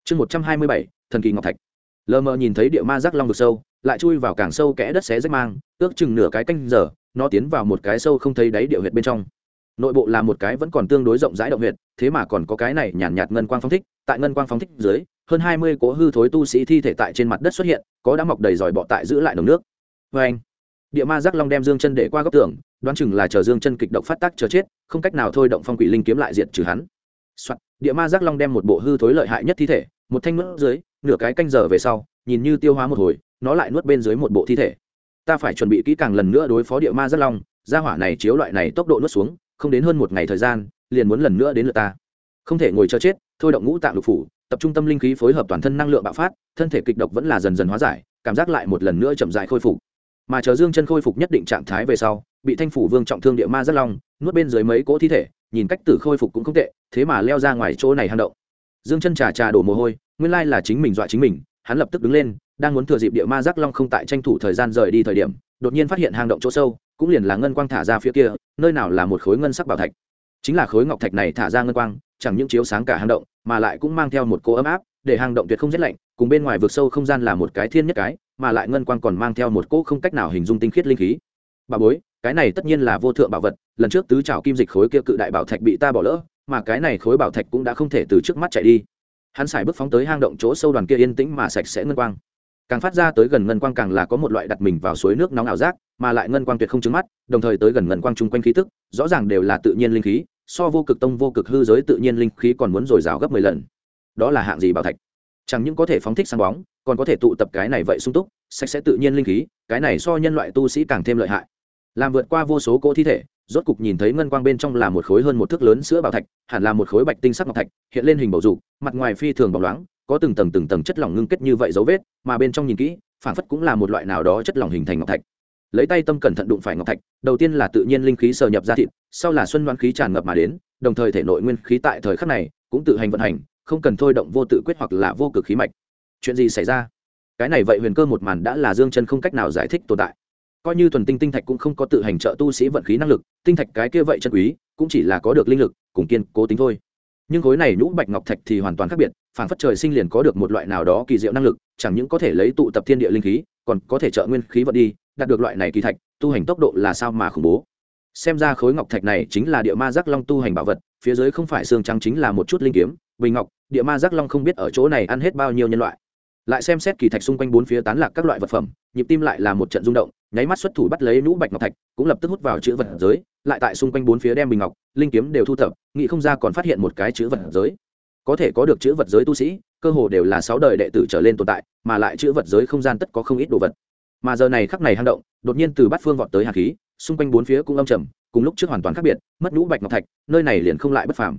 chương 127, thần kỳ ngọc thạch. Lờ mờ nhìn thấy địa ma giác long vực sâu lại chui vào càng sâu kẽ đất xé rách mang, ước chừng nửa cái canh giờ nó tiến vào một cái sâu không thấy đáy địa huyệt bên trong. Nội bộ là một cái vẫn còn tương đối rộng rãi động huyệt, thế mà còn có cái này nhàn nhạt ngân quang phóng thích. Tại ngân quang phóng thích dưới, hơn 20 cỗ hư thối tu sĩ thi thể tại trên mặt đất xuất hiện, có đã mọc đầy giỏi bọ tại giữ lại nồng nước. Vê anh, địa ma giác long đem dương chân để qua góc tường, đoán chừng là chờ dương chân kịch độc phát tác chờ chết, không cách nào thôi động phong quỷ linh kiếm lại diệt trừ hắn. Soạn, địa ma giác long đem một bộ hư thối lợi hại nhất thi thể, một thanh nuốt dưới, nửa cái canh giờ về sau, nhìn như tiêu hóa một hồi, nó lại nuốt bên dưới một bộ thi thể. Ta phải chuẩn bị kỹ càng lần nữa đối phó địa ma giác long, gia hỏa này chiếu loại này tốc độ nuốt xuống, không đến hơn một ngày thời gian, liền muốn lần nữa đến lượt ta. Không thể ngồi chờ chết, thôi động ngũ tạng lục phủ, tập trung tâm linh khí phối hợp toàn thân năng lượng bạo phát, thân thể kịch độc vẫn là dần dần hóa giải, cảm giác lại một lần nữa chậm rãi khôi phục. Mà chờ dương chân khôi phục nhất định trạng thái về sau, bị thanh phủ vương trọng thương địa ma giác long nuốt bên dưới mấy cỗ thi thể, nhìn cách tử khôi phục cũng không tệ, thế mà leo ra ngoài chỗ này hang động. Dương chân trà đổ mồ hôi, nguyên lai là chính mình dọa chính mình, hắn lập tức đứng lên, đang muốn thừa dịp địa ma giác long không tại tranh thủ thời gian rời đi thời điểm, đột nhiên phát hiện hang động chỗ sâu, cũng liền là ngân quang thả ra phía kia, nơi nào là một khối ngân sắc bảo thạch. Chính là khối ngọc thạch này thả ra ngân quang, chẳng những chiếu sáng cả hang động, mà lại cũng mang theo một cỗ ấm áp, để hang động tuyệt không rét lạnh, cùng bên ngoài vực sâu không gian là một cái thiên nhất cái, mà lại ngân quang còn mang theo một cỗ không cách nào hình dung tinh khiết linh khí. Bà bối, cái này tất nhiên là vô thượng bảo vật, lần trước tứ trảo kim dịch khối kia cự đại bảo thạch bị ta bỏ lỡ, mà cái này khối bảo thạch cũng đã không thể từ trước mắt chạy đi. Hắn xài bước phóng tới hang động chỗ sâu, đoàn kia yên tĩnh mà sạch sẽ ngân quang, càng phát ra tới gần ngân quang càng là có một loại đặt mình vào suối nước nóng ảo giác, mà lại ngân quang tuyệt không trứng mắt, đồng thời tới gần ngân quang chung quanh khí tức, rõ ràng đều là tự nhiên linh khí, so vô cực tông vô cực hư giới tự nhiên linh khí còn muốn dồi dào gấp 10 lần. Đó là hạng gì bảo thạch? Chẳng những có thể phóng thích sáng bóng, còn có thể tụ tập cái này vậy sung túc, sạch sẽ tự nhiên linh khí, cái này so nhân loại tu sĩ càng thêm lợi hại. Làm vượt qua vô số cỗ thi thể, rốt cục nhìn thấy ngân quang bên trong là một khối hơn một thước lớn sữa bảo thạch, hẳn là một khối bạch tinh sắc ngọc thạch, hiện lên hình bầu dục, mặt ngoài phi thường bóng loáng, có từng tầng chất lỏng ngưng kết như vậy dấu vết, mà bên trong nhìn kỹ, phảng phất cũng là một loại nào đó chất lỏng hình thành ngọc thạch. Lấy tay tâm cẩn thận đụng phải ngọc thạch, đầu tiên là tự nhiên linh khí sờ nhập ra thịt, sau là xuân loan khí tràn ngập mà đến, đồng thời thể nội nguyên khí tại thời khắc này cũng tự hành vận hành, không cần thôi động vô tự quyết hoặc là vô cực khí mạch. Chuyện gì xảy ra? Cái này vậy huyền cơ một màn đã là dương chân không cách nào giải thích tồn tại. Coi như thuần tinh tinh thạch cũng không có tự hành trợ tu sĩ vận khí năng lực, tinh thạch cái kia vậy chân quý, cũng chỉ là có được linh lực, cùng kiên cố tính thôi. Nhưng khối này nhũ bạch ngọc thạch thì hoàn toàn khác biệt, phảng phất trời sinh liền có được một loại nào đó kỳ diệu năng lực, chẳng những có thể lấy tụ tập thiên địa linh khí, còn có thể trợ nguyên khí vận đi, đạt được loại này kỳ thạch, tu hành tốc độ là sao mà khủng bố. Xem ra khối ngọc thạch này chính là địa ma giác long tu hành bảo vật, phía dưới không phải xương trắng chính là một chút linh kiếm, bình ngọc, địa ma giác long không biết ở chỗ này ăn hết bao nhiêu nhân loại. Lại xem xét kỳ thạch xung quanh bốn phía tán lạc các loại vật phẩm, nhịp tim lại là một trận rung động, nháy mắt xuất thủ bắt lấy nhũ bạch ngọc thạch, cũng lập tức hút vào chữ vật giới, lại tại xung quanh bốn phía đem bình ngọc, linh kiếm đều thu thập, nghĩ không ra còn phát hiện một cái chữ vật giới. Có thể có được chữ vật giới tu sĩ, cơ hồ đều là 6 đời đệ tử trở lên tồn tại, mà lại chữ vật giới không gian tất có không ít đồ vật. Mà giờ này khắc này hang động, đột nhiên từ bát phương vọt tới hàn khí, xung quanh bốn phía cũng âm trầm, cùng lúc trước hoàn toàn khác biệt, mất nhũ bạch ngọc thạch, nơi này liền không lại bất phàm.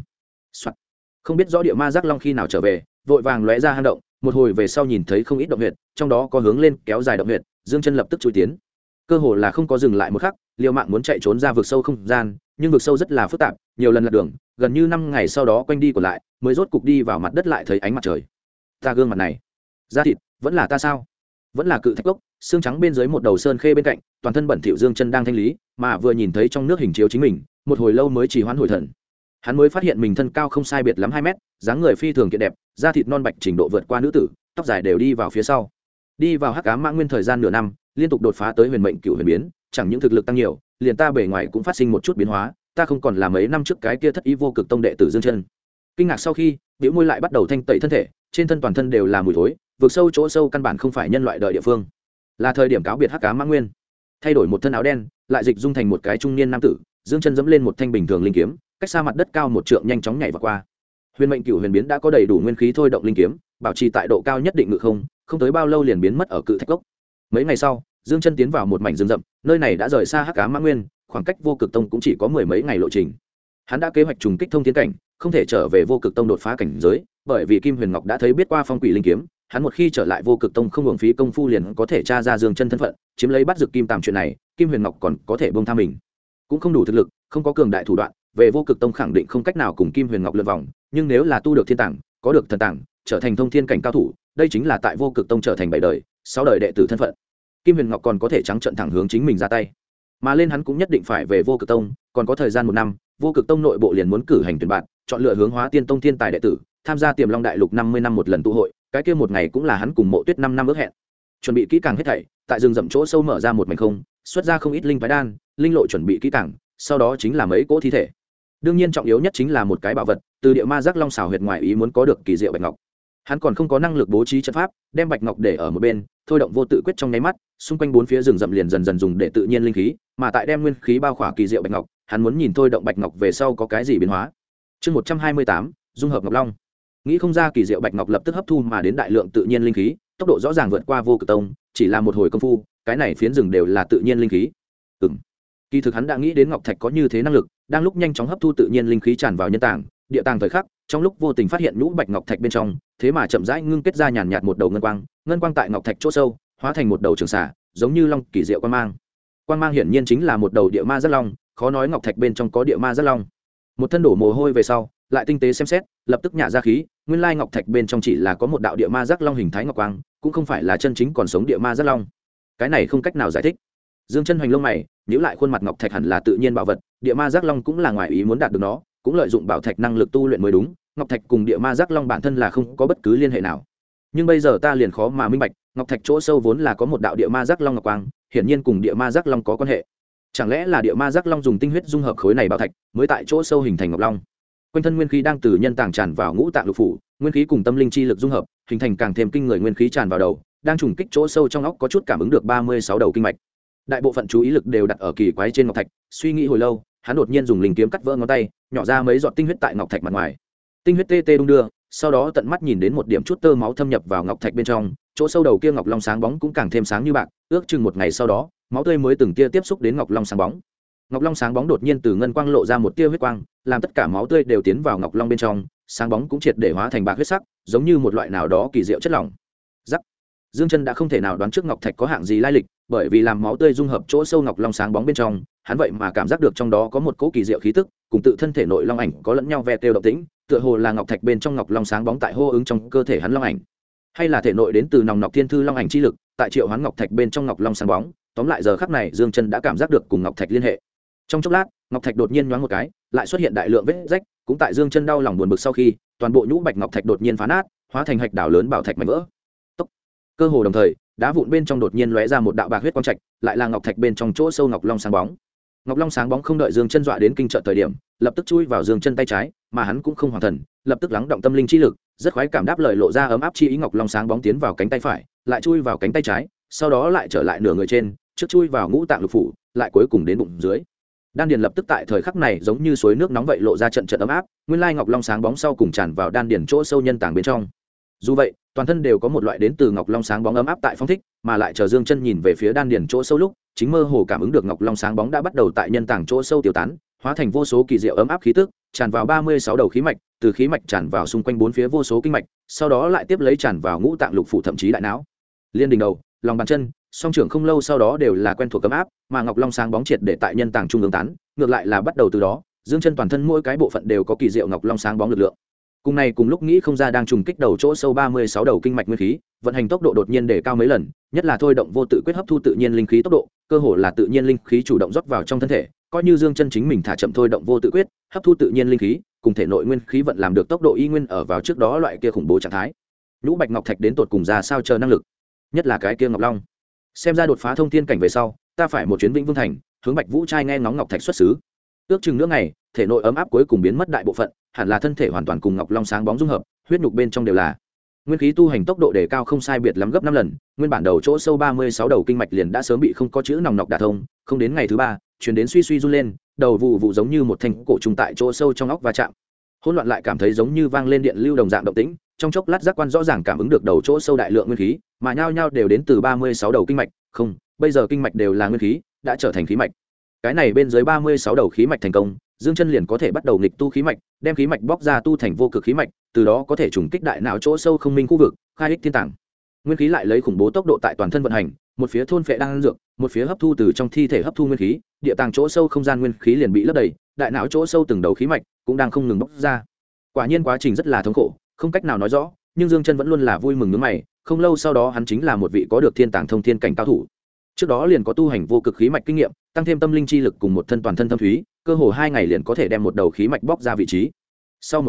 Không biết rõ địa ma giác long khi nào trở về, vội vàng lóe ra hang động, một hồi về sau nhìn thấy không ít động huyệt, trong đó có hướng lên kéo dài động huyệt, dương chân lập tức chui tiến, cơ hồ là không có dừng lại một khắc, liều mạng muốn chạy trốn ra vực sâu không gian, nhưng vực sâu rất là phức tạp, nhiều lần lật đường, gần như 5 ngày sau đó quanh đi của lại, mới rốt cục đi vào mặt đất lại thấy ánh mặt trời. Ta gương mặt này, da thịt, vẫn là ta sao? Vẫn là cự thạch gốc, xương trắng bên dưới một đầu sơn khê bên cạnh, toàn thân bẩn thỉu dương chân đang thanh lý, mà vừa nhìn thấy trong nước hình chiếu chính mình, một hồi lâu mới trì hoãn hồi thần. Hắn mới phát hiện mình thân cao không sai biệt lắm 2 mét, dáng người phi thường kiện đẹp, da thịt non bạch trình độ vượt qua nữ tử, tóc dài đều đi vào phía sau. Đi vào hắc ám mã nguyên thời gian nửa năm, liên tục đột phá tới huyền mệnh cửu huyền biến, chẳng những thực lực tăng nhiều, liền ta bề ngoài cũng phát sinh một chút biến hóa, ta không còn là mấy năm trước cái kia thất ý vô cực tông đệ tử dương chân. Kinh ngạc sau khi, bĩu môi lại bắt đầu thanh tẩy thân thể, trên thân toàn thân đều là mùi thối, vực sâu chỗ sâu căn bản không phải nhân loại đời địa phương. Là thời điểm cáo biệt hắc ám mã nguyên, thay đổi một thân áo đen, lại dịch dung thành một cái trung niên nam tử, dương chân dẫm lên một thanh bình thường linh kiếm, cách xa mặt đất cao một trượng nhanh chóng nhảy vào qua. Huyền mệnh cửu huyền biến đã có đầy đủ nguyên khí thôi động linh kiếm, bảo trì tại độ cao nhất định ngự không tới bao lâu liền biến mất ở cự thạch cốc. Mấy ngày sau, dương chân tiến vào một mảnh rừng rậm, nơi này đã rời xa hắc ám mã nguyên, khoảng cách vô cực tông cũng chỉ có 10 mấy ngày lộ trình. Hắn đã kế hoạch trùng kích thông thiên cảnh, không thể trở về vô cực tông đột phá cảnh giới, bởi vì Kim Huyền Ngọc đã thấy biết qua phong quỷ linh kiếm, hắn một khi trở lại vô cực tông không hưởng phí công phu liền có thể tra ra dương chân thân phận, chiếm lấy bắt dược kim tàm chuyện này, Kim Huyền Ngọc còn có thể buông tha mình. Cũng không đủ thực lực, không có cường đại thủ đoạn, về vô cực tông khẳng định không cách nào cùng Kim Huyền Ngọc lượn vòng, nhưng nếu là tu được thiên tàng, có được thần tàng, trở thành thông thiên cảnh cao thủ, đây chính là tại vô cực tông trở thành 7 đời, 6 đời đệ tử thân phận. Kim Huyền Ngọc còn có thể trắng trợn thẳng hướng chính mình ra tay. Mà lên hắn cũng nhất định phải về vô cực tông, còn có thời gian 1 năm, vô cực tông nội bộ liền muốn cử hành tuyển bạn, chọn lựa hướng hóa tiên tông thiên tài đệ tử, tham gia Tiềm Long Đại Lục 50 năm một lần tụ hội, cái kia một ngày cũng là hắn cùng Mộ Tuyết 5 năm ước hẹn. Chuẩn bị kỹ càng hết thảy, tại rừng rậm chỗ sâu mở ra một mảnh không, xuất ra không ít linh phái đan, linh lộ chuẩn bị kỹ càng, sau đó chính là mấy cỗ thi thể. Đương nhiên trọng yếu nhất chính là một cái bảo vật, từ địa ma giác long xảo huyệt ngoài ý muốn có được kỳ diệu bạch ngọc. Hắn còn không có năng lực bố trí trận pháp, đem bạch ngọc để ở một bên, thôi động vô tự quyết trong nháy mắt, xung quanh bốn phía rừng rậm liền dần dần dùng để tự nhiên linh khí, mà tại đem nguyên khí bao khỏa kỳ diệu bạch ngọc, hắn muốn nhìn thôi động bạch ngọc về sau có cái gì biến hóa. Chương 128, dung hợp ngọc long. Nghĩ không ra kỳ diệu bạch ngọc lập tức hấp thu mà đến đại lượng tự nhiên linh khí, tốc độ rõ ràng vượt qua vô cực tông, chỉ là một hồi công phu, cái này phiến rừng đều là tự nhiên linh khí. Kỳ thực hắn đã nghĩ đến ngọc thạch có như thế năng lực, đang lúc nhanh chóng hấp thu tự nhiên linh khí tràn vào nhân tàng, địa tàng thời khắc, trong lúc vô tình phát hiện nhũ bạch ngọc thạch bên trong, thế mà chậm rãi ngưng kết ra nhàn nhạt một đầu ngân quang tại ngọc thạch chỗ sâu, hóa thành một đầu trường xả, giống như long kỳ diệu quang mang. Quang mang hiển nhiên chính là một đầu địa ma giác long, khó nói ngọc thạch bên trong có địa ma giác long. Một thân đổ mồ hôi về sau, lại tinh tế xem xét, lập tức nhả ra khí, nguyên lai ngọc thạch bên trong chỉ là có một đạo địa ma giác long hình thái ngọc quang, cũng không phải là chân chính còn sống địa ma giác long. Cái này không cách nào giải thích. Dương Chân hoành lông mày, nhíu lại khuôn mặt ngọc thạch hẳn là tự nhiên bảo vật, địa ma giác long cũng là ngoài ý muốn đạt được nó, cũng lợi dụng bảo thạch năng lực tu luyện mới đúng, ngọc thạch cùng địa ma giác long bản thân là không có bất cứ liên hệ nào. Nhưng bây giờ ta liền khó mà minh bạch, ngọc thạch chỗ sâu vốn là có một đạo địa ma giác long ngọc quang, hiển nhiên cùng địa ma giác long có quan hệ. Chẳng lẽ là địa ma giác long dùng tinh huyết dung hợp khối này bảo thạch, mới tại chỗ sâu hình thành ngọc long? Quanh thân nguyên khí đang từ nhân tàng tràn vào ngũ tạng lục phủ, nguyên khí cùng tâm linh chi lực dung hợp, hình thành càng thêm kinh người nguyên khí tràn vào đầu, đang trùng kích chỗ sâu trong óc có chút cảm ứng được 36 đầu kinh mạch. Đại bộ phận chú ý lực đều đặt ở kỳ quái trên ngọc thạch, suy nghĩ hồi lâu, hắn đột nhiên dùng linh kiếm cắt vỡ ngón tay, nhỏ ra mấy giọt tinh huyết tại ngọc thạch mặt ngoài. Tinh huyết tê tê đung đưa, sau đó tận mắt nhìn đến một điểm chút tơ máu thâm nhập vào ngọc thạch bên trong, chỗ sâu đầu kia ngọc long sáng bóng cũng càng thêm sáng như bạc, ước chừng một ngày sau đó, máu tươi mới từng tia tiếp xúc đến ngọc long sáng bóng. Ngọc long sáng bóng đột nhiên từ ngân quang lộ ra một tia huyết quang, làm tất cả máu tươi đều tiến vào ngọc long bên trong, sáng bóng cũng triệt để hóa thành bạc huyết sắc, giống như một loại nào đó kỳ diệu chất lỏng. Rắc. Dương Chân đã không thể nào đoán trước ngọc thạch có hạng gì lai lịch, bởi vì làm máu tươi dung hợp chỗ sâu ngọc long sáng bóng bên trong, hắn vậy mà cảm giác được trong đó có một cỗ kỳ diệu khí tức, cùng tự thân thể nội long ảnh có lẫn nhau ve kêu động tĩnh, tựa hồ là ngọc thạch bên trong ngọc long sáng bóng tại hô ứng trong cơ thể hắn long ảnh, hay là thể nội đến từ nòng nọc thiên thư long ảnh chi lực, tại triệu hoán ngọc thạch bên trong ngọc long sáng bóng. Tóm lại giờ khắc này Dương Chân đã cảm giác được cùng ngọc thạch liên hệ. Trong chốc lát, ngọc thạch đột nhiên nhoáng một cái, lại xuất hiện đại lượng vết rách, cũng tại Dương Chân đau lòng buồn bực sau khi, toàn bộ nhũ bạch ngọc thạch đột nhiên phá nát, hóa thành hạch đảo lớn bảo thạch mảnh vỡ. Cơ hồ đồng thời, đá vụn bên trong đột nhiên lóe ra một đạo bạc huyết quang trạch, lại là ngọc thạch bên trong chỗ sâu ngọc long sáng bóng. Ngọc long sáng bóng không đợi Dương Chân dọa đến kinh trợ thời điểm, lập tức chui vào Dương Chân tay trái, mà hắn cũng không hoàn thần, lập tức lắng động tâm linh chi lực, rất khoái cảm đáp lời lộ ra ấm áp chi ý. Ngọc long sáng bóng tiến vào cánh tay phải, lại chui vào cánh tay trái, sau đó lại trở lại nửa người trên, trước chui vào ngũ tạng lục phủ, lại cuối cùng đến bụng dưới. Đan điền lập tức tại thời khắc này giống như suối nước nóng vậy lộ ra trận trận ấm áp, nguyên lai ngọc long sáng bóng sau cùng tràn vào đan điền chỗ sâu nhân tàng bên trong. Dù vậy, toàn thân đều có một loại đến từ ngọc long sáng bóng ấm áp tại phong thích, mà lại chờ Dương Chân nhìn về phía đan điền chỗ sâu lúc, chính mơ hồ cảm ứng được ngọc long sáng bóng đã bắt đầu tại nhân tàng chỗ sâu tiêu tán, hóa thành vô số kỳ diệu ấm áp khí tức, tràn vào 36 đầu khí mạch, từ khí mạch tràn vào xung quanh bốn phía vô số kinh mạch, sau đó lại tiếp lấy tràn vào ngũ tạng lục phủ thậm chí đại não. Liên đỉnh đầu, lòng bàn chân, song trưởng không lâu sau đó đều là quen thuộc ấm áp, mà ngọc long sáng bóng triệt để tại nhân tàng trung ương tán, ngược lại là bắt đầu từ đó, Dương Chân toàn thân mỗi cái bộ phận đều có kỳ diệu ngọc long sáng bóng lực lượng. Cùng này cùng lúc nghĩ không ra đang trùng kích đầu chỗ sâu 36 đầu kinh mạch nguyên khí, vận hành tốc độ đột nhiên để cao mấy lần, nhất là thôi động vô tự quyết hấp thu tự nhiên linh khí tốc độ, cơ hồ là tự nhiên linh khí chủ động rót vào trong thân thể, coi như Dương Chân chính mình thả chậm thôi động vô tự quyết, hấp thu tự nhiên linh khí, cùng thể nội nguyên khí vận làm được tốc độ y nguyên ở vào trước đó loại kia khủng bố trạng thái. Nhũ bạch ngọc thạch đến tột cùng ra sao chờ năng lực, nhất là cái kia ngọc long. Xem ra đột phá thông thiên cảnh về sau, ta phải một chuyến Vĩnh Vương thành, hướng Bạch Vũ trai nghe ngóng ngọc thạch xuất xứ. Ước chừng nửa ngày, thể nội ấm áp cuối cùng biến mất đại bộ phận, hẳn là thân thể hoàn toàn cùng ngọc long sáng bóng dung hợp, huyết nhục bên trong đều là nguyên khí, tu hành tốc độ đề cao không sai biệt lắm gấp 5 lần, nguyên bản đầu chỗ sâu 36 đầu kinh mạch liền đã sớm bị không có chữ nòng nọc đả thông, không đến ngày thứ 3, truyền đến suy suy run lên, đầu vụ vụ giống như một thanh cổ trùng tại chỗ sâu trong óc va chạm. Hỗn loạn lại cảm thấy giống như vang lên điện lưu đồng dạng động tĩnh, trong chốc lát giác quan rõ ràng cảm ứng được đầu chỗ sâu đại lượng nguyên khí, mà nhao nhao đều đến từ 36 đầu kinh mạch, không, bây giờ kinh mạch đều là nguyên khí, đã trở thành khí mạch. Cái này bên dưới 36 đầu khí mạch thành công, Dương Chân liền có thể bắt đầu nghịch tu khí mạch, đem khí mạch bóc ra tu thành vô cực khí mạch, từ đó có thể trùng kích đại não chỗ sâu không minh khu vực, khai ích thiên tàng. Nguyên khí lại lấy khủng bố tốc độ tại toàn thân vận hành, một phía thôn phệ đang dược, một phía hấp thu từ trong thi thể hấp thu nguyên khí, địa tàng chỗ sâu không gian nguyên khí liền bị lấp đầy, đại não chỗ sâu từng đầu khí mạch cũng đang không ngừng bóc ra. Quả nhiên quá trình rất là thống khổ, không cách nào nói rõ, nhưng Dương Chân vẫn luôn là vui mừng nhướng mày, không lâu sau đó hắn chính là một vị có được thiên tàng thông thiên cảnh cao thủ. Trước đó liền có tu hành vô cực khí mạch kinh nghiệm, tăng thêm tâm linh chi lực cùng một thân toàn thân thâm thúy, cơ hồ 2 ngày liền có thể đem một đầu khí mạch bóc ra vị trí. Sau 1 tháng,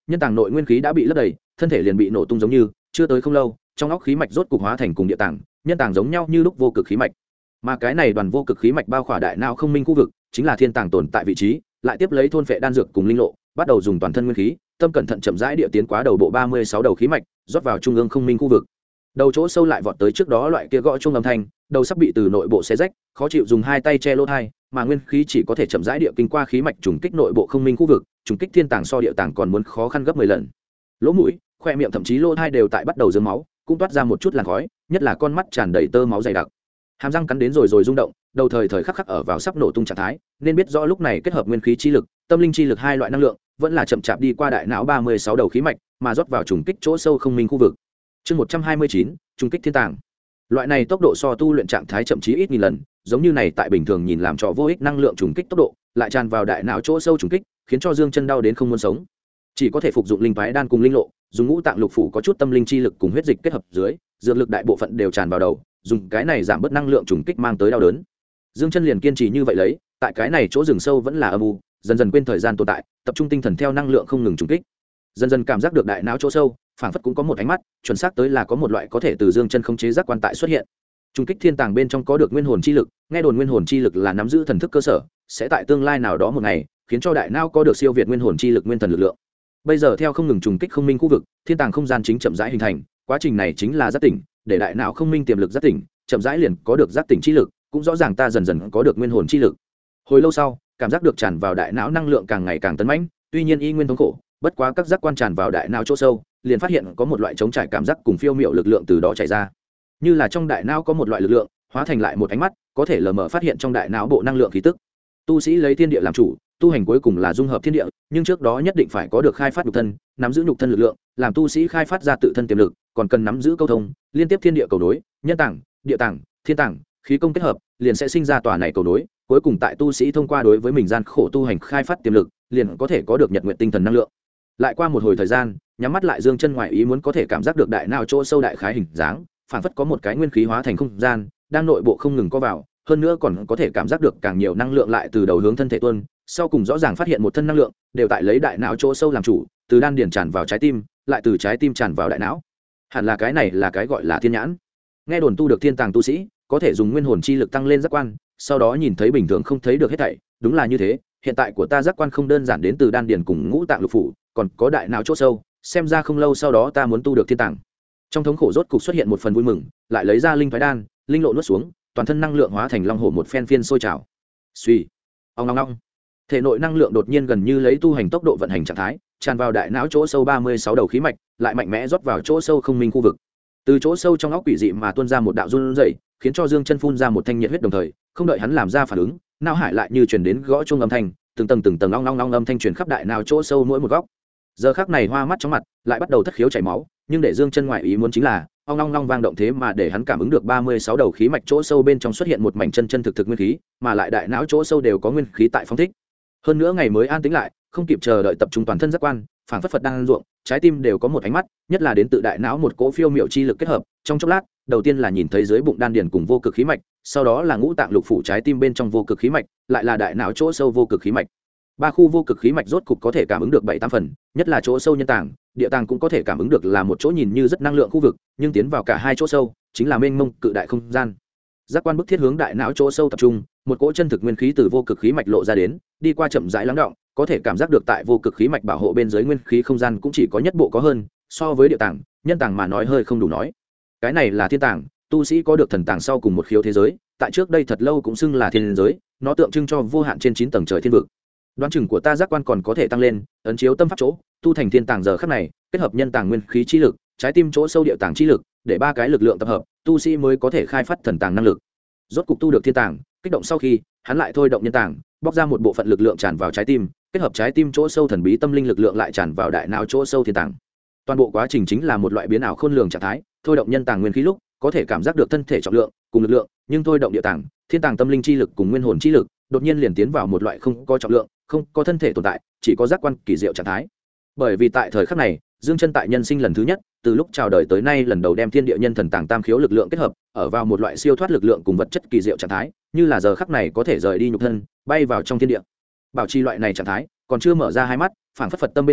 nhân tàng nội nguyên khí đã bị lấp đầy, thân thể liền bị nổ tung giống như, chưa tới không lâu, trong óc khí mạch rốt cục hóa thành cùng địa tàng, nhân tàng giống nhau như lúc vô cực khí mạch. Mà cái này đoàn vô cực khí mạch bao khỏa đại não không minh khu vực, chính là thiên tàng tồn tại vị trí, lại tiếp lấy thôn phệ đan dược cùng linh lộ, bắt đầu dùng toàn thân nguyên khí, tâm cẩn thận chậm rãi địa tiến quá đầu bộ 36 đầu khí mạch, rót vào trung ương không minh khu vực. Đầu chỗ sâu lại vọt tới trước đó loại kia gõ chuông âm thanh, đầu sắp bị từ nội bộ xé rách, khó chịu dùng hai tay che lỗ tai, mà nguyên khí chỉ có thể chậm rãi địa kinh qua khí mạch trùng kích nội bộ không minh khu vực, trùng kích thiên tàng so địa tàng còn muốn khó khăn gấp 10 lần. Lỗ mũi, khoe miệng thậm chí lỗ tai đều tại bắt đầu rớm máu, cũng toát ra một chút làn khói, nhất là con mắt tràn đầy tơ máu dày đặc. Hàm răng cắn đến rồi rung động, đầu thời khắc khắc ở vào sắp nổ tung trạng thái, nên biết rõ lúc này kết hợp nguyên khí chi lực, tâm linh chi lực hai loại năng lượng, vẫn là chậm chạp đi qua đại não 36 đầu khí mạch, mà rót vào trùng kích chỗ sâu không minh khu vực. Chương 129, trùng kích thiên tàng. Loại này tốc độ so tu luyện trạng thái chậm chí ít nghìn lần, giống như này tại bình thường nhìn làm trò vô ích năng lượng trùng kích tốc độ, lại tràn vào đại não chỗ sâu trùng kích, khiến cho Dương Chân đau đến không muốn sống. Chỉ có thể phục dụng linh phái đan cùng linh lộ, dùng ngũ tạng lục phủ có chút tâm linh chi lực cùng huyết dịch kết hợp dưới, dược lực đại bộ phận đều tràn vào đầu, dùng cái này giảm bớt năng lượng trùng kích mang tới đau đớn. Dương Chân liền kiên trì như vậy lấy, tại cái này chỗ rừng sâu vẫn là âm u, dần dần quên thời gian tồn tại, tập trung tinh thần theo năng lượng không ngừng trùng kích. Dần dần cảm giác được đại não chỗ sâu, phảng phất cũng có một ánh mắt, chuẩn xác tới là có một loại có thể từ Dương Chân khống chế giác quan tại xuất hiện. Trùng kích thiên tàng bên trong có được nguyên hồn chi lực, nghe đồn nguyên hồn chi lực là nắm giữ thần thức cơ sở, sẽ tại tương lai nào đó một ngày, khiến cho đại não có được siêu việt nguyên hồn chi lực nguyên thần lực lượng. Bây giờ theo không ngừng trùng kích không minh khu vực, thiên tàng không gian chính chậm rãi hình thành, quá trình này chính là giác tỉnh, để đại não không minh tiềm lực giác tỉnh, chậm rãi liền có được giác tỉnh chi lực, cũng rõ ràng ta dần dần có được nguyên hồn chi lực. Hồi lâu sau, cảm giác được tràn vào đại não năng lượng càng ngày càng tấn mãnh, tuy nhiên y nguyên thống khổ, bất quá các giác quan tràn vào đại não chỗ sâu, liền phát hiện có một loại chống trải cảm giác cùng phiêu miểu lực lượng từ đó chảy ra. Như là trong đại não có một loại lực lượng, hóa thành lại một ánh mắt, có thể lờ mờ phát hiện trong đại não bộ năng lượng khí tức. Tu sĩ lấy thiên địa làm chủ, tu hành cuối cùng là dung hợp thiên địa, nhưng trước đó nhất định phải có được khai phát nhục thân, nắm giữ nhục thân lực lượng, làm tu sĩ khai phát ra tự thân tiềm lực, còn cần nắm giữ câu thông, liên tiếp thiên địa cầu nối, nhân tàng, địa tàng, thiên tàng, khí công kết hợp, liền sẽ sinh ra tòa này cầu nối, cuối cùng tại tu sĩ thông qua đối với mình gian khổ tu hành khai phát tiềm lực, liền có thể có được nhật nguyện tinh thần năng lượng. Lại qua một hồi thời gian, nhắm mắt lại Dương Chân ngoại ý muốn có thể cảm giác được đại não chỗ sâu đại khái hình dáng, phản phất có một cái nguyên khí hóa thành không gian, đang nội bộ không ngừng có vào, hơn nữa còn có thể cảm giác được càng nhiều năng lượng lại từ đầu hướng thân thể tuôn, sau cùng rõ ràng phát hiện một thân năng lượng đều tại lấy đại não chỗ sâu làm chủ, từ đan điền tràn vào trái tim, lại từ trái tim tràn vào đại não. Hẳn là cái này là cái gọi là thiên nhãn. Nghe đồn tu được thiên tàng tu sĩ có thể dùng nguyên hồn chi lực tăng lên giác quan, sau đó nhìn thấy bình thường không thấy được hết thảy, đúng là như thế, hiện tại của ta giác quan không đơn giản đến từ đan điền cùng ngũ tạng lục phủ, còn có đại não chỗ sâu, xem ra không lâu sau đó ta muốn tu được thiên tàng. Trong thống khổ rốt cục xuất hiện một phần vui mừng, lại lấy ra linh phái đan, linh lộ nuốt xuống, toàn thân năng lượng hóa thành long hổ một phen phiên sôi trào. Suy, ong ong ong. Thể nội năng lượng đột nhiên gần như lấy tu hành tốc độ vận hành trạng thái, tràn vào đại não chỗ sâu 36 đầu khí mạch, lại mạnh mẽ rót vào chỗ sâu không minh khu vực. Từ chỗ sâu trong óc quỷ dị mà tuôn ra một đạo run rẩy, khiến cho Dương Chân phun ra một thanh nhiệt huyết, đồng thời, không đợi hắn làm ra phản ứng, não hải lại như truyền đến gõ chuông âm thanh, từng tầng ong ong ong âm thanh truyền khắp đại não chỗ sâu mỗi một góc. Giờ khắc này hoa mắt chóng mặt, lại bắt đầu thất khiếu chảy máu, nhưng để Dương Chân ngoại ý muốn chính là, ong ong ong vang động thế mà để hắn cảm ứng được 36 đầu khí mạch chỗ sâu bên trong xuất hiện một mảnh chân thực nguyên khí, mà lại đại não chỗ sâu đều có nguyên khí tại phóng thích. Hơn nữa ngày mới an tĩnh lại, không kịp chờ đợi tập trung toàn thân giác quan, phảng phất Phật đang ruộng, trái tim đều có một ánh mắt, nhất là đến tự đại não một cỗ phiêu miệu chi lực kết hợp, trong chốc lát, đầu tiên là nhìn thấy dưới bụng đan điền cùng vô cực khí mạch, sau đó là ngũ tạng lục phủ trái tim bên trong vô cực khí mạch, lại là đại não chỗ sâu vô cực khí mạch. Ba khu vô cực khí mạch rốt cục có thể cảm ứng được 7-8 phần, nhất là chỗ sâu nhân tàng, địa tàng cũng có thể cảm ứng được là một chỗ nhìn như rất năng lượng khu vực, nhưng tiến vào cả hai chỗ sâu, chính là mênh mông cự đại không gian. Giác quan bức thiết hướng đại não chỗ sâu tập trung, một cỗ chân thực nguyên khí từ vô cực khí mạch lộ ra đến, đi qua chậm rãi lắng đọng, có thể cảm giác được tại vô cực khí mạch bảo hộ bên dưới nguyên khí không gian cũng chỉ có nhất bộ có hơn, so với địa tàng, nhân tàng mà nói hơi không đủ nói. Cái này là thiên tàng, tu sĩ có được thần tàng sau cùng một khiếu thế giới, tại trước đây thật lâu cũng xưng là thiên giới, nó tượng trưng cho vô hạn trên 9 tầng trời thiên vực. Đoán chừng của ta giác quan còn có thể tăng lên, ấn chiếu tâm pháp chỗ, tu thành thiên tàng giờ khắc này, kết hợp nhân tàng nguyên khí chi lực, trái tim chỗ sâu địa tàng chi lực, để ba cái lực lượng tập hợp, tu sĩ mới có thể khai phát thần tàng năng lực. Rốt cục tu được thiên tàng, kích động sau khi, hắn lại thôi động nhân tàng, bóc ra một bộ phận lực lượng tràn vào trái tim, kết hợp trái tim chỗ sâu thần bí tâm linh lực lượng lại tràn vào đại não chỗ sâu thiên tàng. Toàn bộ quá trình chính là một loại biến ảo khôn lường trạng thái, thôi động nhân tàng nguyên khí lúc, có thể cảm giác được thân thể trọng lượng cùng lực lượng, nhưng thôi động địa tàng, thiên tàng tâm linh chi lực cùng nguyên hồn chi lực, đột nhiên liền tiến vào một loại không có trọng lượng, không có thân thể tồn tại, chỉ có giác quan kỳ diệu trạng thái. Bởi vì tại thời khắc này, Dương Chân tại nhân sinh lần thứ nhất, từ lúc chào đời tới nay lần đầu đem thiên địa nhân thần tàng tam khiếu lực lượng kết hợp, ở vào một loại siêu thoát lực lượng cùng vật chất kỳ diệu trạng thái, như là giờ khắc này có thể rời đi nhục thân, bay vào trong thiên địa. Bảo trì loại này trạng thái, còn chưa mở ra hai mắt, phảng phất Phật tâm bên trong,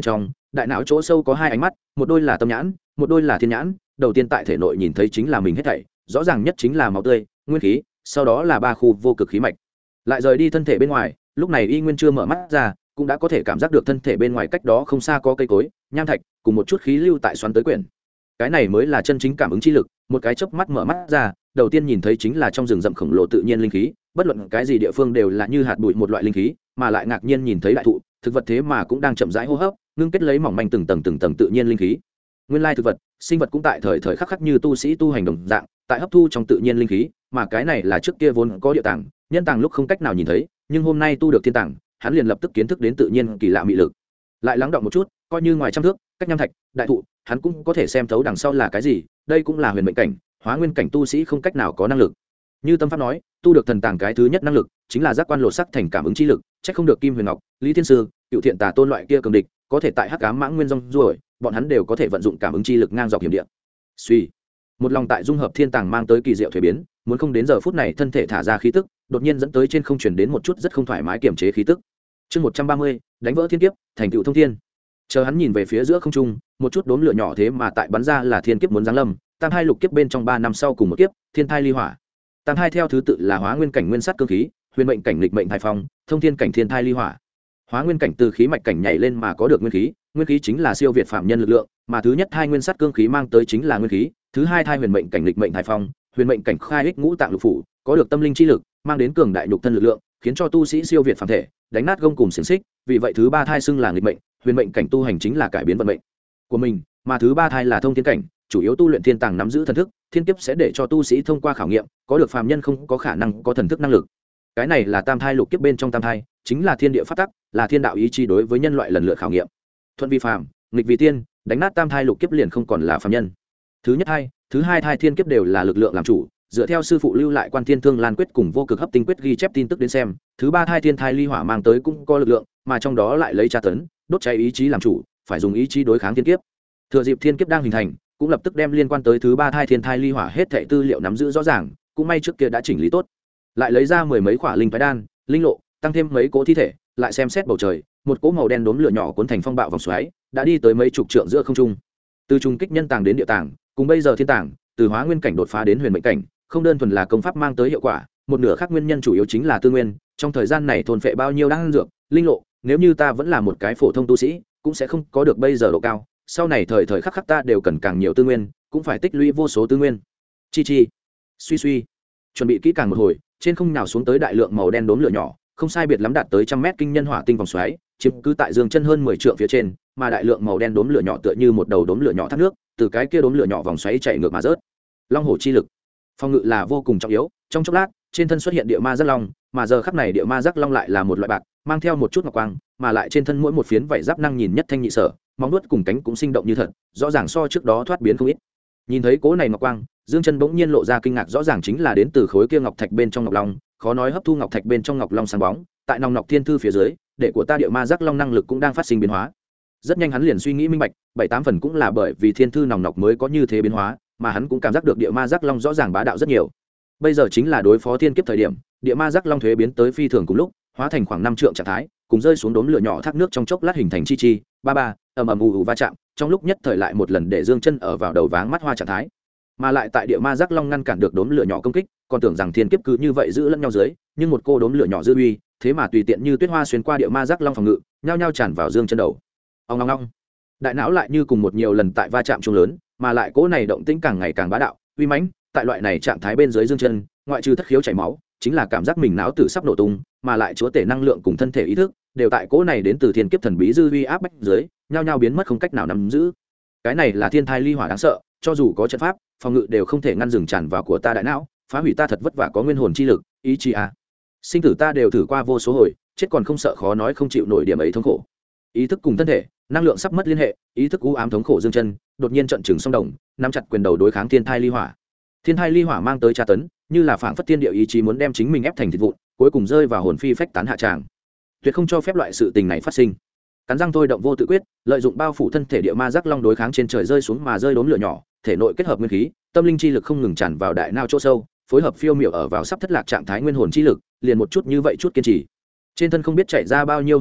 đại não chỗ sâu có hai ánh mắt, một đôi là tâm nhãn, một đôi là thiên nhãn. Đầu tiên tại thể nội nhìn thấy chính là mình hết thảy, rõ ràng nhất chính là máu tươi, nguyên khí, sau đó là ba khu vô cực khí mạch. Lại rời đi thân thể bên ngoài, lúc này y nguyên chưa mở mắt ra, cũng đã có thể cảm giác được thân thể bên ngoài cách đó không xa có cây cối, nham thạch, cùng một chút khí lưu tại xoắn tới quyển. Cái này mới là chân chính cảm ứng chi lực. Một cái chớp mắt mở mắt ra, đầu tiên nhìn thấy chính là trong rừng rậm khổng lồ tự nhiên linh khí, bất luận cái gì địa phương đều là như hạt bụi một loại linh khí, mà lại ngạc nhiên nhìn thấy đại thụ, thực vật thế mà cũng đang chậm rãi hô hấp, ngưng kết lấy mỏng manh từng tầng tự nhiên linh khí. Nguyên lai thực vật, sinh vật cũng tại thời khắc khắc như tu sĩ tu hành đồng dạng, tại hấp thu trong tự nhiên linh khí, mà cái này là trước kia vốn có địa tàng, nhân tàng lúc không cách nào nhìn thấy, nhưng hôm nay tu được thiên tàng, hắn liền lập tức kiến thức đến tự nhiên kỳ lạ mị lực. Lại lắng động một chút, coi như ngoài trăm thước, cách nham thạch, đại thụ, hắn cũng có thể xem thấu đằng sau là cái gì, đây cũng là huyền mệnh cảnh, hóa nguyên cảnh tu sĩ không cách nào có năng lực. Như Tâm Pháp nói, tu được thần tàng cái thứ nhất năng lực chính là giác quan lột sắc thành cảm ứng chi lực, chắc không được Kim Huyền Ngọc, Lý Thiên Sư, Cựu Thiện Tà Tôn loại kia cường địch, có thể tại Hắc Ám Mãng Nguyên rong ruổi, bọn hắn đều có thể vận dụng cảm ứng chi lực ngang dọc hiểm địa. Suy, một lòng tại dung hợp thiên tàng mang tới kỳ diệu thuế biến, muốn không đến giờ phút này thân thể thả ra khí tức, đột nhiên dẫn tới trên không truyền đến một chút rất không thoải mái kiểm chế khí tức. Chương 130, đánh vỡ thiên kiếp, thành tựu thông thiên. Chờ hắn nhìn về phía giữa không trung, một chút đốm lửa nhỏ thế mà tại bắn ra là thiên kiếp muốn giáng lâm, tam hai lục kiếp bên trong 3 năm sau cùng một kiếp, thiên thai ly hỏa. Tam hai theo thứ tự là hóa nguyên cảnh nguyên sát cương khí, huyền mệnh cảnh lịch mệnh thai phong, thông thiên cảnh thiên thai ly hỏa. Hóa nguyên cảnh từ khí mạch cảnh nhảy lên mà có được nguyên khí chính là siêu việt phạm nhân lực lượng, mà thứ nhất thai nguyên sát cương khí mang tới chính là nguyên khí, thứ hai thai huyền mệnh cảnh lịch mệnh thai phong, huyền mệnh cảnh khai ích ngũ tạng lục phủ, có được tâm linh chi lực, mang đến cường đại nhục thân lực lượng, khiến cho tu sĩ siêu việt phàm thể, đánh nát gông cùng xiềng xích, vì vậy thứ ba thai xưng là nghịch mệnh, huyền mệnh cảnh tu hành chính là cải biến vận mệnh của mình, mà thứ ba thai là thông thiên cảnh, chủ yếu tu luyện thiên tàng nắm giữ thần thức, thiên kiếp sẽ để cho tu sĩ thông qua khảo nghiệm, có được phàm nhân không có khả năng có thần thức năng lực. Cái này là tam thai lục kiếp bên trong tam thai, chính là thiên địa pháp tắc, là thiên đạo ý chí đối với nhân loại lần lượt khảo nghiệm. Thuận vi phàm, nghịch vì tiên, đánh nát tam thai lục kiếp liền không còn là phàm nhân. Thứ nhất thai, thứ hai thai thiên kiếp đều là lực lượng làm chủ, dựa theo sư phụ lưu lại Quan Thiên Thương Lan quyết cùng vô cực hấp tinh quyết ghi chép tin tức đến xem, thứ ba thai thiên thai ly hỏa mang tới cũng có lực lượng, mà trong đó lại lấy tra tấn, đốt cháy ý chí làm chủ, phải dùng ý chí đối kháng thiên kiếp. Thừa dịp thiên kiếp đang hình thành, cũng lập tức đem liên quan tới thứ ba thai thiên thai ly hỏa hết thảy tư liệu nắm giữ rõ ràng, cũng may trước kia đã chỉnh lý tốt. Lại lấy ra mười mấy quả linh phái đan, linh lộ, tăng thêm mấy cỗ thi thể, lại xem xét bầu trời, một cỗ màu đen đốm lửa nhỏ cuốn thành phong bạo vòng xoáy, đã đi tới mấy chục trượng giữa không trung. Từ trung kích nhân tàng đến địa tàng, cùng bây giờ thiên tàng, từ hóa nguyên cảnh đột phá đến huyền mệnh cảnh, không đơn thuần là công pháp mang tới hiệu quả, một nửa khác nguyên nhân chủ yếu chính là tư nguyên, trong thời gian này thôn phệ bao nhiêu đan dược, linh lộ, nếu như ta vẫn là một cái phổ thông tu sĩ, cũng sẽ không có được bây giờ độ cao, sau này thời khắc ta đều cần càng nhiều tư nguyên, cũng phải tích lũy vô số tư nguyên. Chi suy chuẩn bị kỹ càng một hồi, trên không nào xuống tới đại lượng màu đen đốm lửa nhỏ, không sai biệt lắm đạt tới 100 mét kinh nhân hỏa tinh vòng xoáy, chiếm cứ tại dương chân hơn 10 trượng phía trên, mà đại lượng màu đen đốm lửa nhỏ tựa như một đầu đốm lửa nhỏ thác nước, từ cái kia đốm lửa nhỏ vòng xoáy chạy ngược mà rớt. Long hổ chi lực, phòng ngự là vô cùng trọng yếu, trong chốc lát, trên thân xuất hiện địa ma giác long, mà giờ khắc này địa ma giác long lại là một loại bạc, mang theo một chút ngọc quang, mà lại trên thân mỗi một phiến vảy giáp năng nhìn nhất thanh nhị sở, móng vuốt cùng cánh cũng sinh động như thật, rõ ràng so trước đó thoát biến không ít. Nhìn thấy cố này ngọc quang, Dương Chân bỗng nhiên lộ ra kinh ngạc, rõ ràng chính là đến từ khối kia ngọc thạch bên trong ngọc long, khó nói hấp thu ngọc thạch bên trong ngọc long sáng bóng, tại nòng nọc thiên thư phía dưới, để của ta địa ma giác long năng lực cũng đang phát sinh biến hóa. Rất nhanh hắn liền suy nghĩ minh bạch, 7-8 phần cũng là bởi vì thiên thư nòng nọc mới có như thế biến hóa, mà hắn cũng cảm giác được địa ma giác long rõ ràng bá đạo rất nhiều. Bây giờ chính là đối phó thiên kiếp thời điểm, địa ma giác long thuế biến tới phi thường cùng lúc, hóa thành khoảng 5 trượng trạng thái, cùng rơi xuống đốm lửa nhỏ thác nước trong chốc lát hình thành chi ba ầm ầm ù va chạm, trong lúc nhất thời lại một lần để Dương Chân ở vào đầu váng mắt hoa trạng thái. Mà lại tại địa ma giác long ngăn cản được đốm lửa nhỏ công kích, còn tưởng rằng thiên kiếp cứ như vậy giữ lẫn nhau dưới, nhưng một cô đốm lửa nhỏ dư uy, thế mà tùy tiện như tuyết hoa xuyên qua địa ma giác long phòng ngự, nhao nhao tràn vào Dương Chân đầu. Ong ong ong. Đại não lại như cùng một nhiều lần tại va chạm chung lớn, mà lại cỗ này động tĩnh càng ngày càng bá đạo, uy mãnh, tại loại này trạng thái bên dưới Dương Chân, ngoại trừ thất khiếu chảy máu, chính là cảm giác mình não tử sắp nổ tung, mà lại chúa tể năng lượng cùng thân thể ý thức, đều tại cỗ này đến từ thiên kiếp thần bí dư uy áp bách dưới, nhao nhao biến mất không cách nào nắm giữ. Cái này là thiên thai ly hỏa đáng sợ, cho dù có trận pháp, phòng ngự đều không thể ngăn dừng tràn vào của ta đại não, phá hủy ta thật vất vả có nguyên hồn chi lực, ý chí à. Sinh tử ta đều thử qua vô số hồi, chết còn không sợ khó nói không chịu nổi điểm ấy thống khổ. Ý thức cùng thân thể, năng lượng sắp mất liên hệ, ý thức u ám thống khổ Dương Chân, đột nhiên trận trừng song đồng, nắm chặt quyền đầu đối kháng thiên thai ly hỏa. Thiên thai ly hỏa mang tới tra tấn, như là phảng phất thiên địa ý chí muốn đem chính mình ép thành thịt vụn, cuối cùng rơi vào hồn phi phách tán hạ tràng. Tuyệt không cho phép loại sự tình này phát sinh. Cắn răng thôi động vô tự quyết, lợi dụng bao phủ thân thể địa ma giác long đối kháng trên trời rơi xuống mà rơi đốm lửa nhỏ, thể nội kết hợp nguyên khí, tâm linh chi lực không ngừng tràn vào đại não chỗ sâu, phối hợp phiêu miểu ở vào sắp thất lạc trạng thái nguyên hồn chi lực, liền một chút như vậy chút kiên trì. Trên thân không biết chảy ra bao nhiêu huyết khí,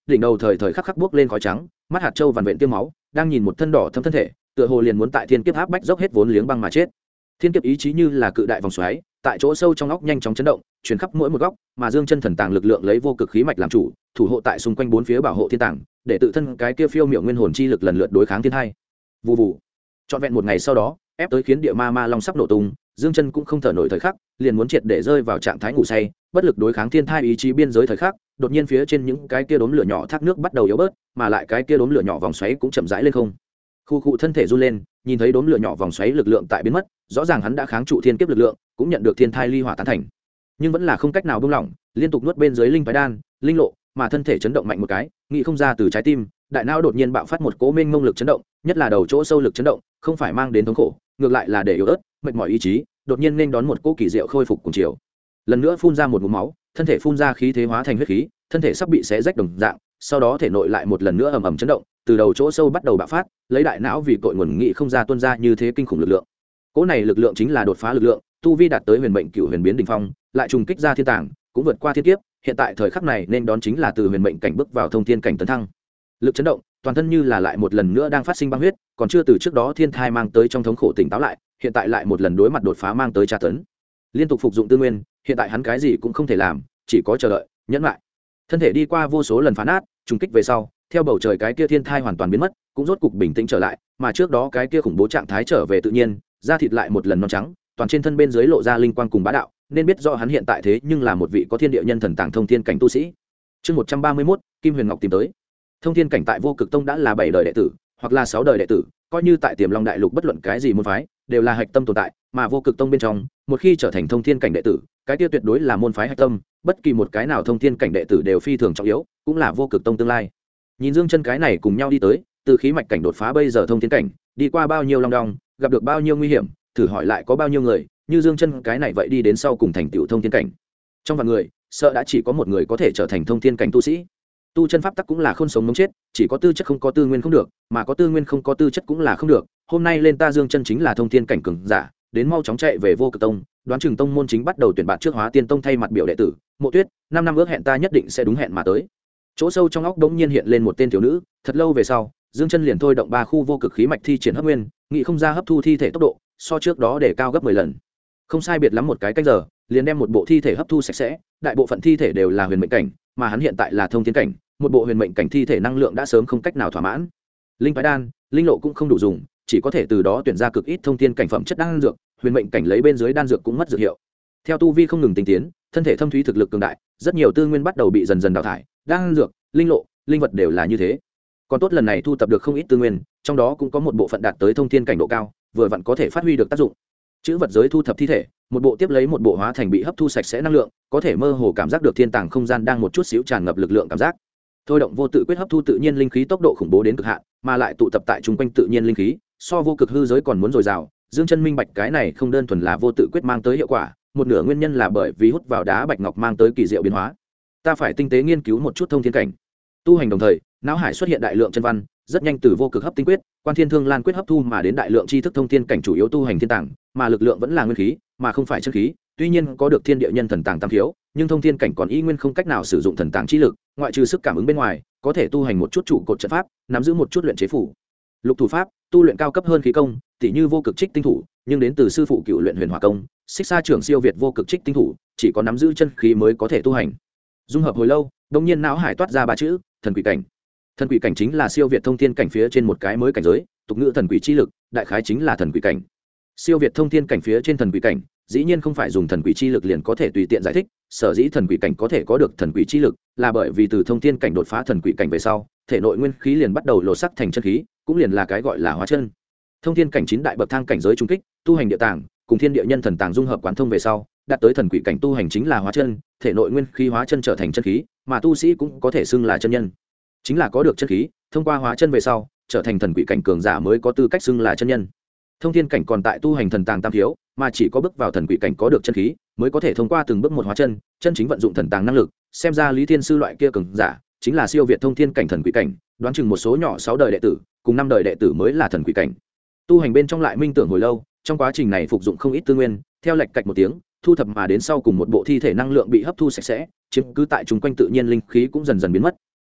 đỉnh đầu thời thời khắc khắc buốc lên khói trắng, mắt hạt châu vằn vện tiêm máu, đang nhìn một thân đỏ thâm thân thể, tựa hồ liền muốn tại thiên kiếp áp bách dốc hết vốn liếng băng mà chết. Thiên kiếp ý chí như là cự đại vòng xoáy, tại chỗ sâu trong óc nhanh chóng chấn động, truyền khắp mỗi một góc, mà Dương Chân thần tàng lực lượng lấy vô cực khí mạch làm chủ, thủ hộ tại xung quanh bốn phía bảo hộ thiên tàng, để tự thân cái kia phiêu miểu nguyên hồn chi lực lần lượt đối kháng thiên hai. Vù vù. Trọn vẹn một ngày sau đó, ép tới khiến địa ma ma long sắp nổ tung, Dương Chân cũng không thở nổi thời khắc, liền muốn triệt để rơi vào trạng thái ngủ say, bất lực đối kháng thiên thai ý chí biên giới thời khắc, đột nhiên phía trên những cái kia đốm lửa nhỏ thác nước bắt đầu yếu bớt, mà lại cái kia đốm lửa nhỏ vòng xoáy cũng chậm rãi lên không. Khu cụ thân thể run lên, nhìn thấy đốm lửa nhỏ vòng xoáy lực lượng tại biến mất, rõ ràng hắn đã kháng trụ thiên kiếp lực lượng, cũng nhận được thiên thai ly hỏa tán thành, nhưng vẫn là không cách nào buông lỏng, liên tục nuốt bên dưới linh phái đan, linh lộ, mà thân thể chấn động mạnh một cái, nghĩ không ra từ trái tim, đại não đột nhiên bạo phát một cỗ mênh mông lực chấn động, nhất là đầu chỗ sâu lực chấn động, không phải mang đến thống khổ, ngược lại là để yếu ớt, mệt mỏi ý chí, đột nhiên nên đón một cỗ kỳ diệu khôi phục cùng chiều. Lần nữa phun ra một ngụm máu, thân thể phun ra khí thế hóa thành huyết khí, thân thể sắp bị xé rách đồng dạng, sau đó thể nội lại một lần nữa ầm ầm chấn động, từ đầu chỗ sâu bắt đầu bạo phát, lấy đại não vì cội nguồn nghị không ra tuôn ra như thế kinh khủng lực lượng. Cỗ này lực lượng chính là đột phá lực lượng, tu vi đạt tới huyền mệnh cửu huyền biến đỉnh phong, lại trùng kích ra thiên tàng, cũng vượt qua thiên kiếp, hiện tại thời khắc này nên đón chính là từ huyền mệnh cảnh bước vào thông thiên cảnh tấn thăng. Lực chấn động, toàn thân như là lại một lần nữa đang phát sinh băng huyết, còn chưa từ trước đó thiên thai mang tới trong thống khổ tỉnh táo lại, hiện tại lại một lần đối mặt đột phá mang tới tra tấn. Liên tục phục dụng tư nguyên, hiện tại hắn cái gì cũng không thể làm, chỉ có chờ đợi, nhẫn lại. Thân thể đi qua vô số lần phá nát, trùng kích về sau, theo bầu trời cái kia thiên thai hoàn toàn biến mất, cũng rốt cục bình tĩnh trở lại, mà trước đó cái kia khủng bố trạng thái trở về tự nhiên, da thịt lại một lần non trắng, toàn trên thân bên dưới lộ ra linh quang cùng bá đạo, nên biết rõ hắn hiện tại thế nhưng là một vị có thiên địa nhân thần tàng thông thiên cảnh tu sĩ. Chương 131, Kim Huyền Ngọc tìm tới. Thông thiên cảnh tại Vô Cực Tông đã là 7 đời đệ tử, hoặc là 6 đời đệ tử, coi như tại Tiềm Long Đại Lục bất luận cái gì môn phái, đều là hạch tâm tồn tại, mà Vô Cực Tông bên trong, một khi trở thành thông thiên cảnh đệ tử, cái kia tuyệt đối là môn phái hạch tâm, bất kỳ một cái nào thông thiên cảnh đệ tử đều phi thường trọng yếu, cũng là Vô Cực Tông tương lai. Nhìn Dương Chân cái này cùng nhau đi tới, từ khí mạch cảnh đột phá bây giờ thông thiên cảnh, đi qua bao nhiêu long đong, gặp được bao nhiêu nguy hiểm, thử hỏi lại có bao nhiêu người, như Dương Chân cái này vậy đi đến sau cùng thành tựu thông thiên cảnh. Trong vạn người, sợ đã chỉ có một người có thể trở thành thông thiên cảnh tu sĩ. Tu chân pháp tắc cũng là khôn sống mống chết, chỉ có tư chất không có tư nguyên không được, mà có tư nguyên không có tư chất cũng là không được. Hôm nay lên ta Dương Chân chính là thông thiên cảnh cường giả, đến mau chóng chạy về Vô Cực Tông, đoán chừng tông môn chính bắt đầu tuyển bạn trước Hóa Tiên Tông thay mặt biểu đệ tử. Mộ Tuyết, 5 năm ước hẹn ta nhất định sẽ đúng hẹn mà tới. Chỗ sâu trong óc đống nhiên hiện lên một tên thiếu nữ, thật lâu về sau, Dương Chân liền thôi động 3 khu vô cực khí mạch thi triển hấp nguyên, nghĩ không ra hấp thu thi thể tốc độ, so trước đó để cao gấp 10 lần. Không sai biệt lắm một cái canh giờ, liền đem một bộ thi thể hấp thu sạch sẽ, đại bộ phận thi thể đều là huyền mệnh cảnh, mà hắn hiện tại là thông thiên cảnh, một bộ huyền mệnh cảnh thi thể năng lượng đã sớm không cách nào thỏa mãn. Linh phái đan, linh lộ cũng không đủ dùng, chỉ có thể từ đó tuyển ra cực ít thông thiên cảnh phẩm chất đan dược, huyền mệnh cảnh lấy bên dưới đan dược cũng mất dược hiệu. Theo tu vi không ngừng tinh tiến, thân thể thâm thúy thực lực cường đại, rất nhiều tư nguyên bắt đầu bị dần dần đào thải, đan dược, linh lộ, linh vật đều là như thế. Còn tốt lần này thu tập được không ít tư nguyên, trong đó cũng có một bộ phận đạt tới thông thiên cảnh độ cao, vừa vặn có thể phát huy được tác dụng. Chữ vật giới thu thập thi thể, một bộ tiếp lấy một bộ hóa thành bị hấp thu sạch sẽ năng lượng, có thể mơ hồ cảm giác được thiên tàng không gian đang một chút xíu tràn ngập lực lượng cảm giác. Thôi động vô tự quyết hấp thu tự nhiên linh khí tốc độ khủng bố đến cực hạn, mà lại tụ tập tại trung quanh tự nhiên linh khí, so vô cực hư giới còn muốn dồi dào. Dương Chân minh bạch cái này không đơn thuần là vô tự quyết mang tới hiệu quả, một nửa nguyên nhân là bởi vì hút vào đá bạch ngọc mang tới kỳ diệu biến hóa. Ta phải tinh tế nghiên cứu một chút thông thiên cảnh. Tu hành đồng thời, não hải xuất hiện đại lượng chân văn, rất nhanh từ vô cực hấp tinh quyết, quan thiên thương lan quyết hấp thu mà đến đại lượng tri thức thông thiên cảnh chủ yếu tu hành thiên tàng, mà lực lượng vẫn là nguyên khí, mà không phải chân khí. Tuy nhiên có được thiên địa nhân thần tàng tam thiếu, nhưng thông thiên cảnh còn y nguyên không cách nào sử dụng thần tàng chi lực, ngoại trừ sức cảm ứng bên ngoài, có thể tu hành một chút trụ cột trận pháp, nắm giữ một chút luyện chế phủ lục thủ pháp, tu luyện cao cấp hơn khí công, tỉ như vô cực trích tinh thủ, nhưng đến từ sư phụ cựu luyện huyền hỏa công, xích xa trưởng siêu việt vô cực trích tinh thủ, chỉ có nắm giữ chân khí mới có thể tu hành. Dung hợp hồi lâu, đột nhiên não hải toát ra 3 chữ, thần quỷ cảnh. Thần quỷ cảnh chính là siêu việt thông thiên cảnh phía trên một cái mới cảnh giới, tục ngữ thần quỷ chi lực, đại khái chính là thần quỷ cảnh. Siêu việt thông thiên cảnh phía trên thần quỷ cảnh, dĩ nhiên không phải dùng thần quỷ chi lực liền có thể tùy tiện giải thích, sở dĩ thần quỷ cảnh có thể có được thần quỷ chi lực, là bởi vì từ thông thiên cảnh đột phá thần quỷ cảnh về sau, thể nội nguyên khí liền bắt đầu lột sắc thành chân khí, cũng liền là cái gọi là hóa chân. Thông thiên cảnh 9 đại bậc thang cảnh giới trung kích, tu hành địa tàng, cùng thiên địa nhân thần tàng dung hợp quán thông về sau, đạt tới thần quỷ cảnh tu hành chính là hóa chân, thể nội nguyên khí hóa chân trở thành chân khí, mà tu sĩ cũng có thể xưng là chân nhân. Chính là có được chân khí, thông qua hóa chân về sau, trở thành thần quỷ cảnh cường giả mới có tư cách xưng là chân nhân. Thông thiên cảnh còn tại tu hành thần tàng tam thiếu, mà chỉ có bước vào thần quỷ cảnh có được chân khí, mới có thể thông qua từng bước một hóa chân, chân chính vận dụng thần tàng năng lực. Xem ra Lý Thiên Sư loại kia cường giả, chính là siêu việt thông thiên cảnh thần quỷ cảnh, đoán chừng một số nhỏ 6 đời đệ tử, cùng 5 đời đệ tử mới là thần quỷ cảnh. Tu hành bên trong lại minh tưởng hồi lâu, trong quá trình này phục dụng không ít tư nguyên, theo lệch cạch một tiếng, thu thập mà đến sau cùng một bộ thi thể năng lượng bị hấp thu sạch sẽ, chiếm cứ tại chúng quanh tự nhiên linh khí cũng dần dần biến mất.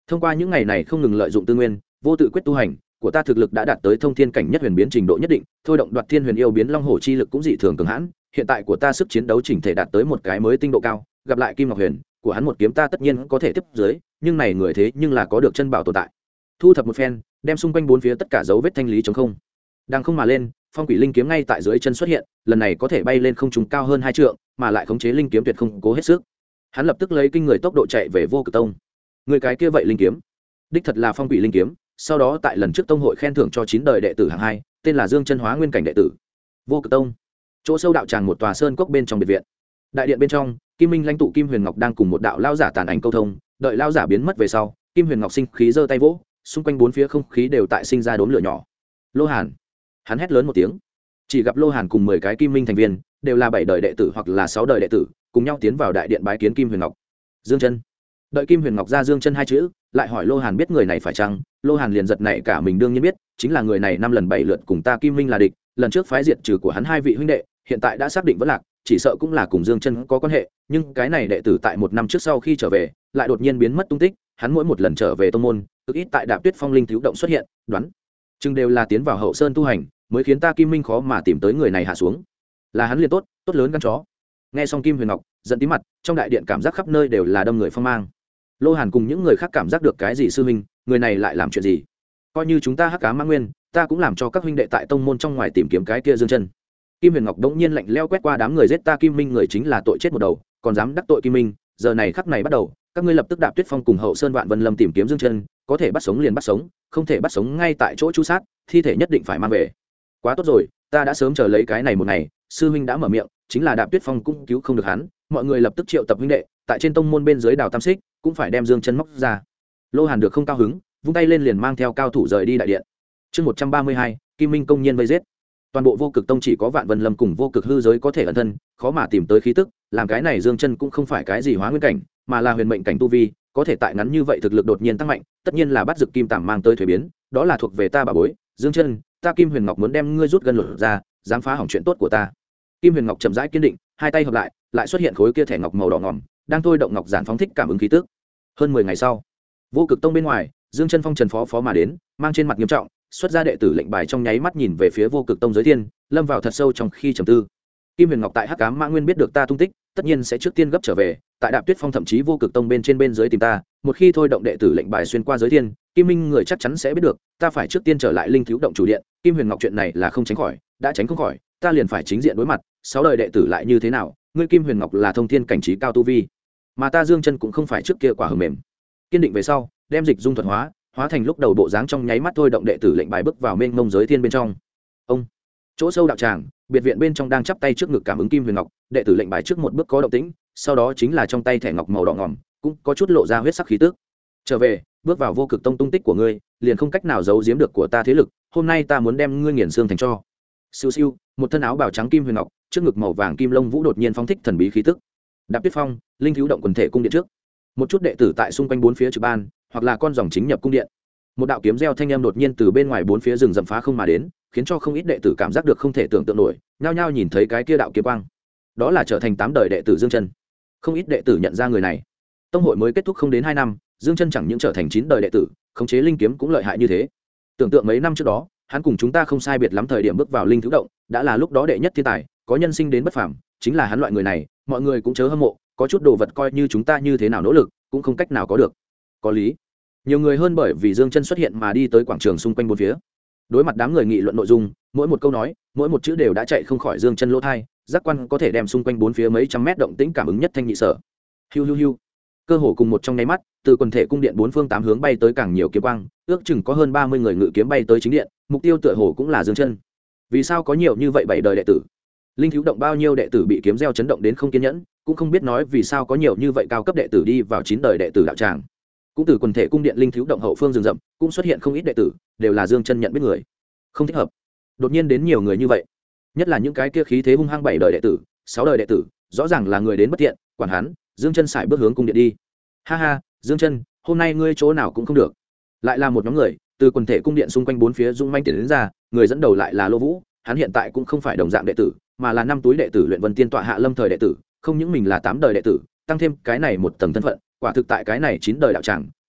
thông qua những ngày này không ngừng lợi dụng tư nguyên vô tự quyết tu hành của ta thực lực đã đạt tới thông thiên cảnh nhất huyền biến trình độ nhất định, thôi động đoạt thiên huyền yêu biến long hổ chi lực cũng dị thường cường hãn. Hiện tại của ta sức chiến đấu chỉnh thể đạt tới một cái mới tinh độ cao, gặp lại Kim Ngọc Huyền của hắn một kiếm ta tất nhiên có thể tiếp dưới, nhưng này người thế nhưng là có được chân bảo tồn tại. Thu thập một phen, đem xung quanh bốn phía tất cả dấu vết thanh lý trống không. Đang không mà lên, phong quỷ linh kiếm ngay tại dưới chân xuất hiện, lần này có thể bay lên không trung cao hơn 2 trượng, mà lại khống chế linh kiếm tuyệt không cố hết sức. Hắn lập tức lấy kinh người tốc độ chạy về Vô Cực Tông. Người cái kia vậy linh kiếm, đích thật là phong quỷ linh kiếm, sau đó tại lần trước tông hội khen thưởng cho 9 đời đệ tử hạng 2, tên là Dương Chân Hóa Nguyên cảnh đệ tử. Vô Cực Tông, chỗ sâu đạo tràng một tòa sơn cốc bên trong biệt viện. Đại điện bên trong, Kim Minh lãnh tụ Kim Huyền Ngọc đang cùng một đạo lão giả tàn ảnh câu thông, đợi lão giả biến mất về sau, Kim Huyền Ngọc sinh khí giơ tay vỗ, xung quanh bốn phía không khí đều tại sinh ra đốm lửa nhỏ. Lô Hàn, hắn hét lớn một tiếng. Chỉ gặp Lô Hàn cùng 10 cái Kim Minh thành viên, đều là 7 đời đệ tử hoặc là 6 đời đệ tử, cùng nhau tiến vào đại điện bái kiến Kim Huyền Ngọc. Dương Chân. Đợi Kim Huyền Ngọc ra Dương Chân hai chữ, lại hỏi Lô Hàn biết người này phải chăng? Lô Hàn liền giật nảy cả mình, đương nhiên biết, chính là người này 5 lần 7 lượt cùng ta Kim Minh là địch, lần trước phái diệt trừ của hắn 2 vị huynh đệ, hiện tại đã xác định vẫn lạc, chỉ sợ cũng là cùng Dương Chân có quan hệ, nhưng cái này đệ tử tại 1 năm trước sau khi trở về, lại đột nhiên biến mất tung tích, hắn mỗi một lần trở về tông môn, cực ít tại Đạp Tuyết Phong linh thiếu động xuất hiện, đoán chừng đều là tiến vào hậu sơn tu hành, mới khiến ta Kim Minh khó mà tìm tới người này hạ xuống. Là hắn liền tốt, tốt lớn gan chó. Nghe xong Kim Huyền Ngọc, giận tí mặt, trong đại điện cảm giác khắp nơi đều là đâm người phong mang. Lô Hàn cùng những người khác cảm giác được cái gì sư huynh, người này lại làm chuyện gì? Coi như chúng ta Hắc Ám Mã Nguyên, ta cũng làm cho các huynh đệ tại tông môn trong ngoài tìm kiếm cái kia Dương Chân. Kim Huyền Ngọc đống nhiên lạnh lẽo quét qua đám người, giết ta Kim Minh người chính là tội chết một đầu, còn dám đắc tội Kim Minh, giờ này khắc này bắt đầu, các ngươi lập tức Đạp Tuyết Phong cùng Hậu Sơn Vạn Vân Lâm tìm kiếm Dương Chân, có thể bắt sống liền bắt sống, không thể bắt sống ngay tại chỗ chu sát, thi thể nhất định phải mang về. Quá tốt rồi, ta đã sớm chờ lấy cái này một ngày, sư huynh đã mở miệng, chính là Đạp Tuyết Phong cũng cứu không được hắn, mọi người lập tức triệu tập huynh đệ, tại trên tông môn bên dưới đào tam xích, cũng phải đem Dương Chân móc ra. Lô Hàn được không cao hứng, vung tay lên liền mang theo cao thủ rời đi đại điện. Chương 132, Kim Minh công nhiên vây giết. Toàn bộ Vô Cực Tông chỉ có Vạn Vân Lâm cùng Vô Cực hư giới có thể ẩn thân, khó mà tìm tới khí tức, làm cái này Dương Chân cũng không phải cái gì hóa nguyên cảnh, mà là huyền mệnh cảnh tu vi, có thể tại ngắn như vậy thực lực đột nhiên tăng mạnh, tất nhiên là bắt dược kim tằm mang tới thuế biến, đó là thuộc về ta bà bối, Dương Chân, ta Kim Huyền Ngọc muốn đem ngươi rút gân lột ra, dám phá hỏng chuyện tốt của ta. Kim Huyền Ngọc chậm rãi kiên định, hai tay hợp lại, lại xuất hiện khối kia thẻ ngọc màu đỏ ngòm, đang thôi động ngọc giản phóng thích cảm ứng khí tức. Hơn 10 ngày sau, Vô Cực Tông bên ngoài, Dương Chân phong trần phó mà đến, mang trên mặt nghiêm trọng, xuất ra đệ tử lệnh bài, trong nháy mắt nhìn về phía Vô Cực Tông giới thiên, lâm vào thật sâu trong khi trầm tư. Kim Huyền Ngọc tại Hắc Ám Mã Nguyên biết được ta tung tích, tất nhiên sẽ trước tiên gấp trở về, tại Đạp Tuyết Phong thậm chí Vô Cực Tông bên trên bên dưới tìm ta, một khi thôi động đệ tử lệnh bài xuyên qua giới thiên, Kim Minh người chắc chắn sẽ biết được, ta phải trước tiên trở lại linh thiếu động chủ điện. Kim Huyền Ngọc chuyện này là không tránh khỏi, đã tránh không khỏi, ta liền phải chính diện đối mặt, 6 đời đệ tử lại như thế nào, ngươi Kim Huyền Ngọc là thông thiên cảnh trí cao tu vi, mà ta Dương Chân cũng không phải trước kia quả hờ mềm. Kiên định về sau, đem dịch dung thuật hóa thành lúc đầu bộ dáng, trong nháy mắt thôi động đệ tử lệnh bài bước vào mênh mông giới thiên bên trong. Ông chỗ sâu đạo tràng, biệt viện bên trong đang chắp tay trước ngực cảm ứng Kim Huyền Ngọc, đệ tử lệnh bài trước một bước có động tĩnh, sau đó chính là trong tay thẻ ngọc màu đỏ ngòm, cũng có chút lộ ra huyết sắc khí tức. Trở về, bước vào Vô Cực Tông tung tích của ngươi, liền không cách nào giấu giếm được của ta thế lực, hôm nay ta muốn đem ngươi nghiền xương thành tro. Siêu siêu, một thân áo bào trắng Kim Huyền Ngọc, trước ngực màu vàng kim lông vũ đột nhiên phóng thích thần bí khí tức. Đạp Tuyết Phong, linh thiếu động quần thể cung điện trước. Một chút đệ tử tại xung quanh bốn phía trực ban, hoặc là con dòng chính nhập cung điện. Một đạo kiếm reo thanh âm đột nhiên từ bên ngoài bốn phía rừng rậm phá không mà đến, khiến cho không ít đệ tử cảm giác được không thể tưởng tượng nổi, nhao nhao nhìn thấy cái kia đạo kiếm quang. Đó là trở thành 8 đời đệ tử Dương Chân. Không ít đệ tử nhận ra người này. Tông hội mới kết thúc không đến 2 năm, Dương Chân chẳng những trở thành 9 đời đệ tử, khống chế linh kiếm cũng lợi hại như thế. Tưởng tượng mấy năm trước đó, hắn cùng chúng ta không sai biệt lắm thời điểm bước vào linh thiếu động, đã là lúc đó đệ nhất thiên tài, có nhân sinh đến bất phàm, chính là hắn loại người này, mọi người cũng chớ hâm mộ, có chút đồ vật coi như chúng ta như thế nào nỗ lực, cũng không cách nào có được. Có lý. Nhiều người hơn bởi vì Dương Chân xuất hiện mà đi tới quảng trường xung quanh bốn phía. Đối mặt đám người nghị luận nội dung, mỗi một câu nói, mỗi một chữ đều đã chạy không khỏi Dương Chân lỗ tai, giác quan có thể đem xung quanh bốn phía mấy trăm mét động tĩnh cảm ứng nhất thanh nhị sở. Hiu hiu hiu. Cơ hồ cùng một trong nháy mắt, từ quần thể cung điện bốn phương tám hướng bay tới càng nhiều kiếm quang, ước chừng có hơn 30 người ngự kiếm bay tới chính điện, mục tiêu tựa hồ cũng là Dương Chân. Vì sao có nhiều như vậy 7 đời đệ tử? Linh thiếu động bao nhiêu đệ tử bị kiếm gieo chấn động đến không kiên nhẫn, cũng không biết nói vì sao có nhiều như vậy cao cấp đệ tử đi vào 9 đời đệ tử đạo tràng. Cũng từ quần thể cung điện linh thiếu động hậu phương rừng rậm, cũng xuất hiện không ít đệ tử, đều là Dương Chân nhận biết người. Không thích hợp. Đột nhiên đến nhiều người như vậy, nhất là những cái kia khí thế hung hăng 7 đời đệ tử, 6 đời đệ tử, rõ ràng là người đến bất thiện, quản hắn. Dương Chân sải bước hướng cung điện đi. Ha ha, Dương Chân, hôm nay ngươi chỗ nào cũng không được. Lại là một nhóm người, từ quần thể cung điện xung quanh bốn phía dung manh tiến đến ra, người dẫn đầu lại là Lô Vũ, hắn hiện tại cũng không phải đồng dạng đệ tử, mà là 5 túi đệ tử luyện Vân Tiên tọa hạ lâm thời đệ tử, không những mình là 8 đời đệ tử, tăng thêm cái này một tầng thân phận, quả thực tại cái này 9 đời đạo tràng,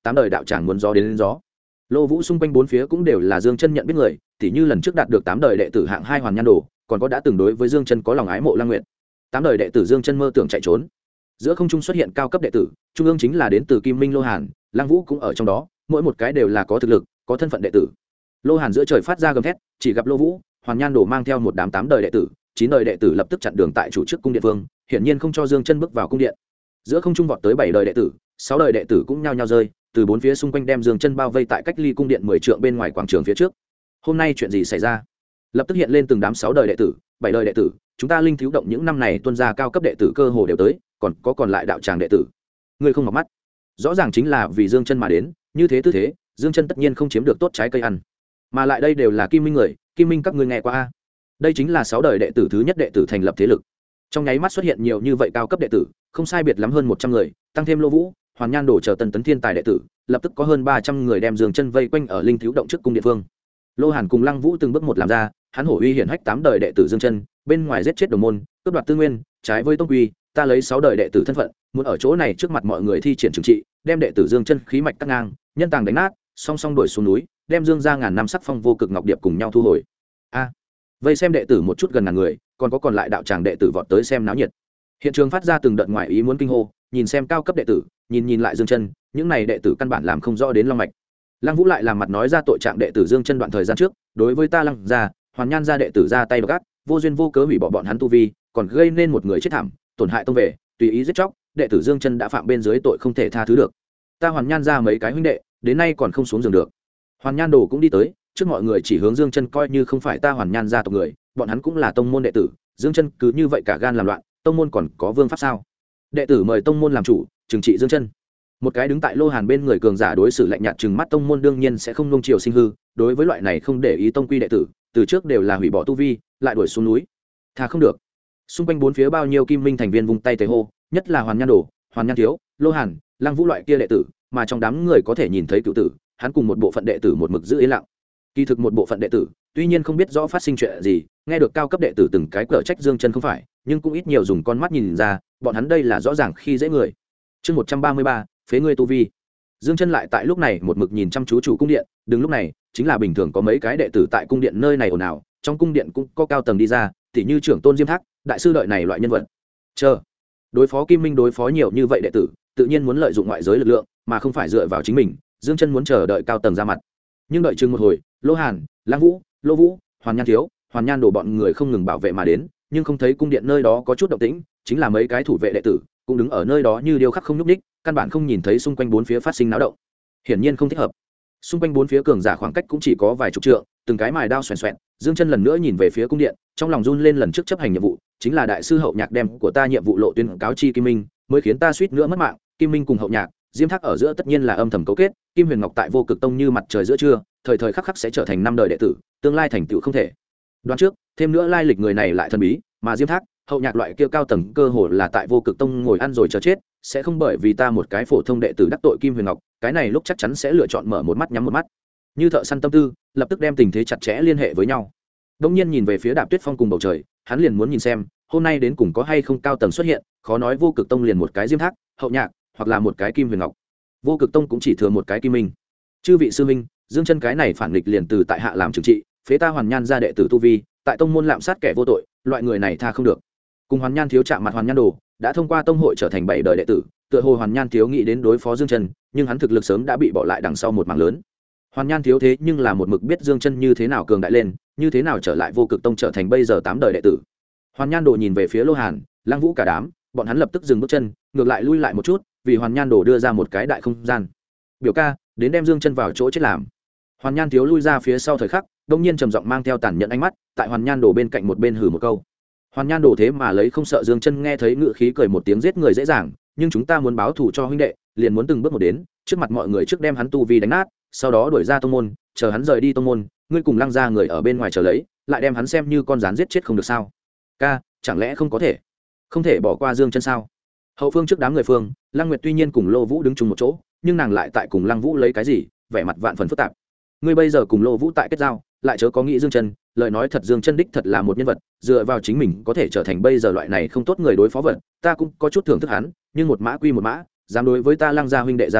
tám đời đạo tràng muốn gió đến gió. Lô Vũ xung quanh bốn phía cũng đều là Dương Chân nhận biết người, tỉ như lần trước đạt được 8 đời đệ tử hạng 2 Hoàn Nhan Đồ, còn có đã từng đối với Dương Chân có lòng ái mộ Lăng Nguyệt. 8 đời đệ tử Dương Chân mơ tưởng chạy trốn. Giữa không trung xuất hiện cao cấp đệ tử, trung ương chính là đến từ Kim Minh Lô Hàn, Lăng Vũ cũng ở trong đó, mỗi một cái đều là có thực lực, có thân phận đệ tử. Lô Hàn giữa trời phát ra gầm thét, chỉ gặp Lô Vũ, Hoàn Nhan Đồ mang theo một đám 8 đời đệ tử, 9 đời đệ tử lập tức chặn đường tại chủ trước cung điện vương, hiển nhiên không cho Dương Chân bước vào cung điện. Giữa không trung vọt tới 7 đời đệ tử, 6 đời đệ tử cũng nhao nhao rơi, từ bốn phía xung quanh đem Dương Chân bao vây tại cách ly cung điện 10 trượng bên ngoài quảng trường phía trước. Hôm nay chuyện gì xảy ra? Lập tức hiện lên từng đám 6 đời đệ tử, 7 đời đệ tử, chúng ta linh thiếu động những năm này tuân ra cao cấp đệ tử cơ hồ đều tới, còn lại đạo tràng đệ tử. Ngươi không mọc mắt. Rõ ràng chính là vì Dương Chân mà đến, như thế tư thế, Dương Chân tất nhiên không chiếm được tốt trái cây ăn. Mà lại đây đều là Kim Minh người, Kim Minh các ngươi nghe qua a? Đây chính là 6 đời đệ tử thứ nhất đệ tử thành lập thế lực. Trong nháy mắt xuất hiện nhiều như vậy cao cấp đệ tử, không sai biệt lắm hơn 100 người, tăng thêm Lô Vũ, Hoàn Nhan Đồ chờ tần tấn thiên tài đệ tử, lập tức có hơn 300 người đem Dương Chân vây quanh ở linh thiếu động trước cung địa phương. Lô Hàn cùng Lăng Vũ từng bước một làm ra, hắn hổ uy hiển hách 8 đời đệ tử Dương Chân, bên ngoài giết chết đồng môn, cướp đoạt tư nguyên, trái với tông quy, ta lấy 6 đời đệ tử thân phận, muốn ở chỗ này trước mặt mọi người thi triển trừng trị, đem đệ tử Dương Chân khí mạch cắt ngang, nhân tàng đánh nát, song song đuổi xuống núi, đem Dương gia ngàn năm sắc phong vô cực ngọc điệp cùng nhau thu hồi. A, vây xem đệ tử một chút gần ngàn người, còn lại đạo tràng đệ tử vọt tới xem náo nhiệt. Hiện trường phát ra từng đợt ngoại ý muốn kinh hô, nhìn xem cao cấp đệ tử, nhìn lại Dương Chân, những này đệ tử căn bản làm không rõ đến long mạch. Lăng Vũ lại làm mặt nói ra tội trạng đệ tử Dương Chân đoạn thời gian trước, đối với ta Lăng gia, Hoàn Nhan gia đệ tử ra tay gắt, vô duyên vô cớ hủy bỏ bọn hắn tu vi, còn gây nên một người chết thảm, tổn hại tông về, tùy ý giết chóc, đệ tử Dương Chân đã phạm bên dưới tội không thể tha thứ được. Ta Hoàn Nhan gia mấy cái huynh đệ, đến nay còn không xuống giường được. Hoàn Nhan Đồ cũng đi tới, trước mọi người chỉ hướng Dương Chân coi như không phải ta Hoàn Nhan gia tộc người, bọn hắn cũng là tông môn đệ tử, Dương Chân cứ như vậy cả gan làm loạn, tông môn còn có vương pháp sao? Đệ tử mời tông môn làm chủ, trừng trị Dương Chân. Một cái đứng tại Lô Hàn bên người cường giả đối xử lạnh nhạt trừng mắt tông môn đương nhiên sẽ không nung chiều sinh hư, đối với loại này không để ý tông quy đệ tử, từ trước đều là hủy bỏ tu vi, lại đuổi xuống núi. Thà không được. Xung quanh bốn phía bao nhiêu Kim Minh thành viên vung tay tề hô, nhất là Hoàn Nhan Đồ, Hoàn Nhan Thiếu, Lô Hàn, Lăng Vũ loại kia đệ tử, mà trong đám người có thể nhìn thấy cửu tử, hắn cùng một bộ phận đệ tử một mực giữ yên lặng. Kỳ thực một bộ phận đệ tử, tuy nhiên không biết rõ phát sinh chuyện gì, nghe được cao cấp đệ tử từng cái cở trách Dương Chân không phải, nhưng cũng ít nhiều dùng con mắt nhìn ra, bọn hắn đây là rõ ràng khi dễ người. Chương 133, phế ngươi tu vi. Dương Chân lại tại lúc này một mực nhìn chăm chú chủ cung điện, đừng lúc này, chính là bình thường có mấy cái đệ tử tại cung điện nơi này ồn ào, trong cung điện cũng có cao tầng đi ra, tỉ như trưởng tôn Diêm Thác, đại sư đợi này loại nhân vật. Chờ, đối phó Kim Minh đối phó nhiều như vậy đệ tử, tự nhiên muốn lợi dụng ngoại giới lực lượng, mà không phải dựa vào chính mình. Dương Chân muốn chờ đợi cao tầng ra mặt, nhưng đợi chừng một hồi, Lô Hàn, Lăng Vũ, Lô Vũ, Hoàn Nhan Thiếu, Hoàn Nhan Đồ bọn người không ngừng bảo vệ mà đến, nhưng không thấy cung điện nơi đó có chút động tĩnh, chính là mấy cái thủ vệ đệ tử cũng đứng ở nơi đó như điêu khắc không nhúc nhích, căn bản không nhìn thấy xung quanh bốn phía phát sinh náo động. Hiển nhiên không thích hợp. Xung quanh bốn phía cường giả khoảng cách cũng chỉ có vài chục trượng, từng cái mài đao xoèn xoẹn. Dương Chân lần nữa nhìn về phía cung điện, trong lòng run lên, lần trước chấp hành nhiệm vụ, chính là đại sư Hậu Nhạc đem của ta nhiệm vụ lộ tuyên cáo chi Kim Minh, mới khiến ta suýt nữa mất mạng. Kim Minh cùng Hậu Nhạc, Diêm Thác ở giữa tất nhiên là âm thầm cấu kết, Kim Huyền Ngọc tại Vô Cực Tông như mặt trời giữa trưa, thời thời khắc khắc sẽ trở thành 5 đời đệ tử, tương lai thành tựu không thể đoán trước, thêm nữa lai lịch người này lại thần bí, mà Diêm Thác, Hậu Nhạc loại kia cao tầng cơ hồ là tại Vô Cực Tông ngồi ăn rồi chờ chết, sẽ không bởi vì ta một cái phổ thông đệ tử đắc tội Kim Huyền Ngọc, cái này lúc chắc chắn sẽ lựa chọn mở một mắt nhắm một mắt. Như thợ săn tâm tư, lập tức đem tình thế chặt chẽ liên hệ với nhau. Đông nhiên nhìn về phía Đạp Tuyết Phong cùng bầu trời, hắn liền muốn nhìn xem, hôm nay đến cùng có hay không cao tầng xuất hiện, khó nói Vô Cực Tông liền một cái Diêm Thác, Hậu Nhạc, hoặc là một cái Kim Huyền Ngọc. Vô Cực Tông cũng chỉ thừa một cái Kim Minh. Chư vị sư minh, Dương Chân cái này phản nghịch liền từ tại hạ làm trừng trị, phế ta Hoàn Nhan gia đệ tử tu vi, tại tông môn lạm sát kẻ vô tội, loại người này tha không được. Cùng Hoàn Nhan Thiếu chạm mặt Hoàn Nhan Đồ, đã thông qua tông hội trở thành 7 đời đệ tử, tựa hồ Hoàn Nhan Thiếu nghĩ đến đối phó Dương Chân, nhưng hắn thực lực sớm đã bị bỏ lại đằng sau một mảng lớn. Hoàn Nhan Thiếu thế nhưng là một mực biết Dương Chân như thế nào cường đại lên, như thế nào trở lại Vô Cực Tông trở thành bây giờ 8 đời đệ tử. Hoàn Nhan Đồ nhìn về phía Lô Hàn, Lăng Vũ cả đám, bọn hắn lập tức dừng bước chân, ngược lại lui lại một chút, vì Hoàn Nhan Đồ đưa ra một cái đại không gian. Biểu ca, đến đem Dương Chân vào chỗ chết làm. Hoàn Nhan Thiếu lui ra phía sau thời khắc, đông nhiên trầm giọng mang theo tàn nhẫn ánh mắt, tại Hoàn Nhan Đồ bên cạnh một bên hừ một câu. Hoàn Nhan Đồ thế mà lấy không sợ Dương Chân, nghe thấy ngữ khí cười một tiếng, giết người dễ dàng, nhưng chúng ta muốn báo thù cho huynh đệ, liền muốn từng bước một đến, trước mặt mọi người trước đem hắn tu vi đánh nát, sau đó đuổi ra tông môn, chờ hắn rời đi tông môn, ngươi cùng Lăng gia người ở bên ngoài chờ lấy, lại đem hắn xem như con rắn giết chết không được sao? Ca, chẳng lẽ không thể bỏ qua Dương Chân sao? Hậu phương trước đám người phương, Lăng Nguyệt tuy nhiên cùng Lô Vũ đứng chung một chỗ, nhưng nàng lại tại cùng Lăng Vũ lấy cái gì, vẻ mặt vạn phần phức tạp. Ngươi bây giờ cùng Lô Vũ tại kết giao, lại chớ có nghĩ Dương Chân, lời nói thật Dương Chân đích thật là một nhân vật, dựa vào chính mình có thể trở thành bây giờ loại này không tốt người đối phó vật, ta cũng có chút thưởng thức hắn, nhưng một mã quy một mã, dám đối với ta Lăng gia huynh đệ ra tay,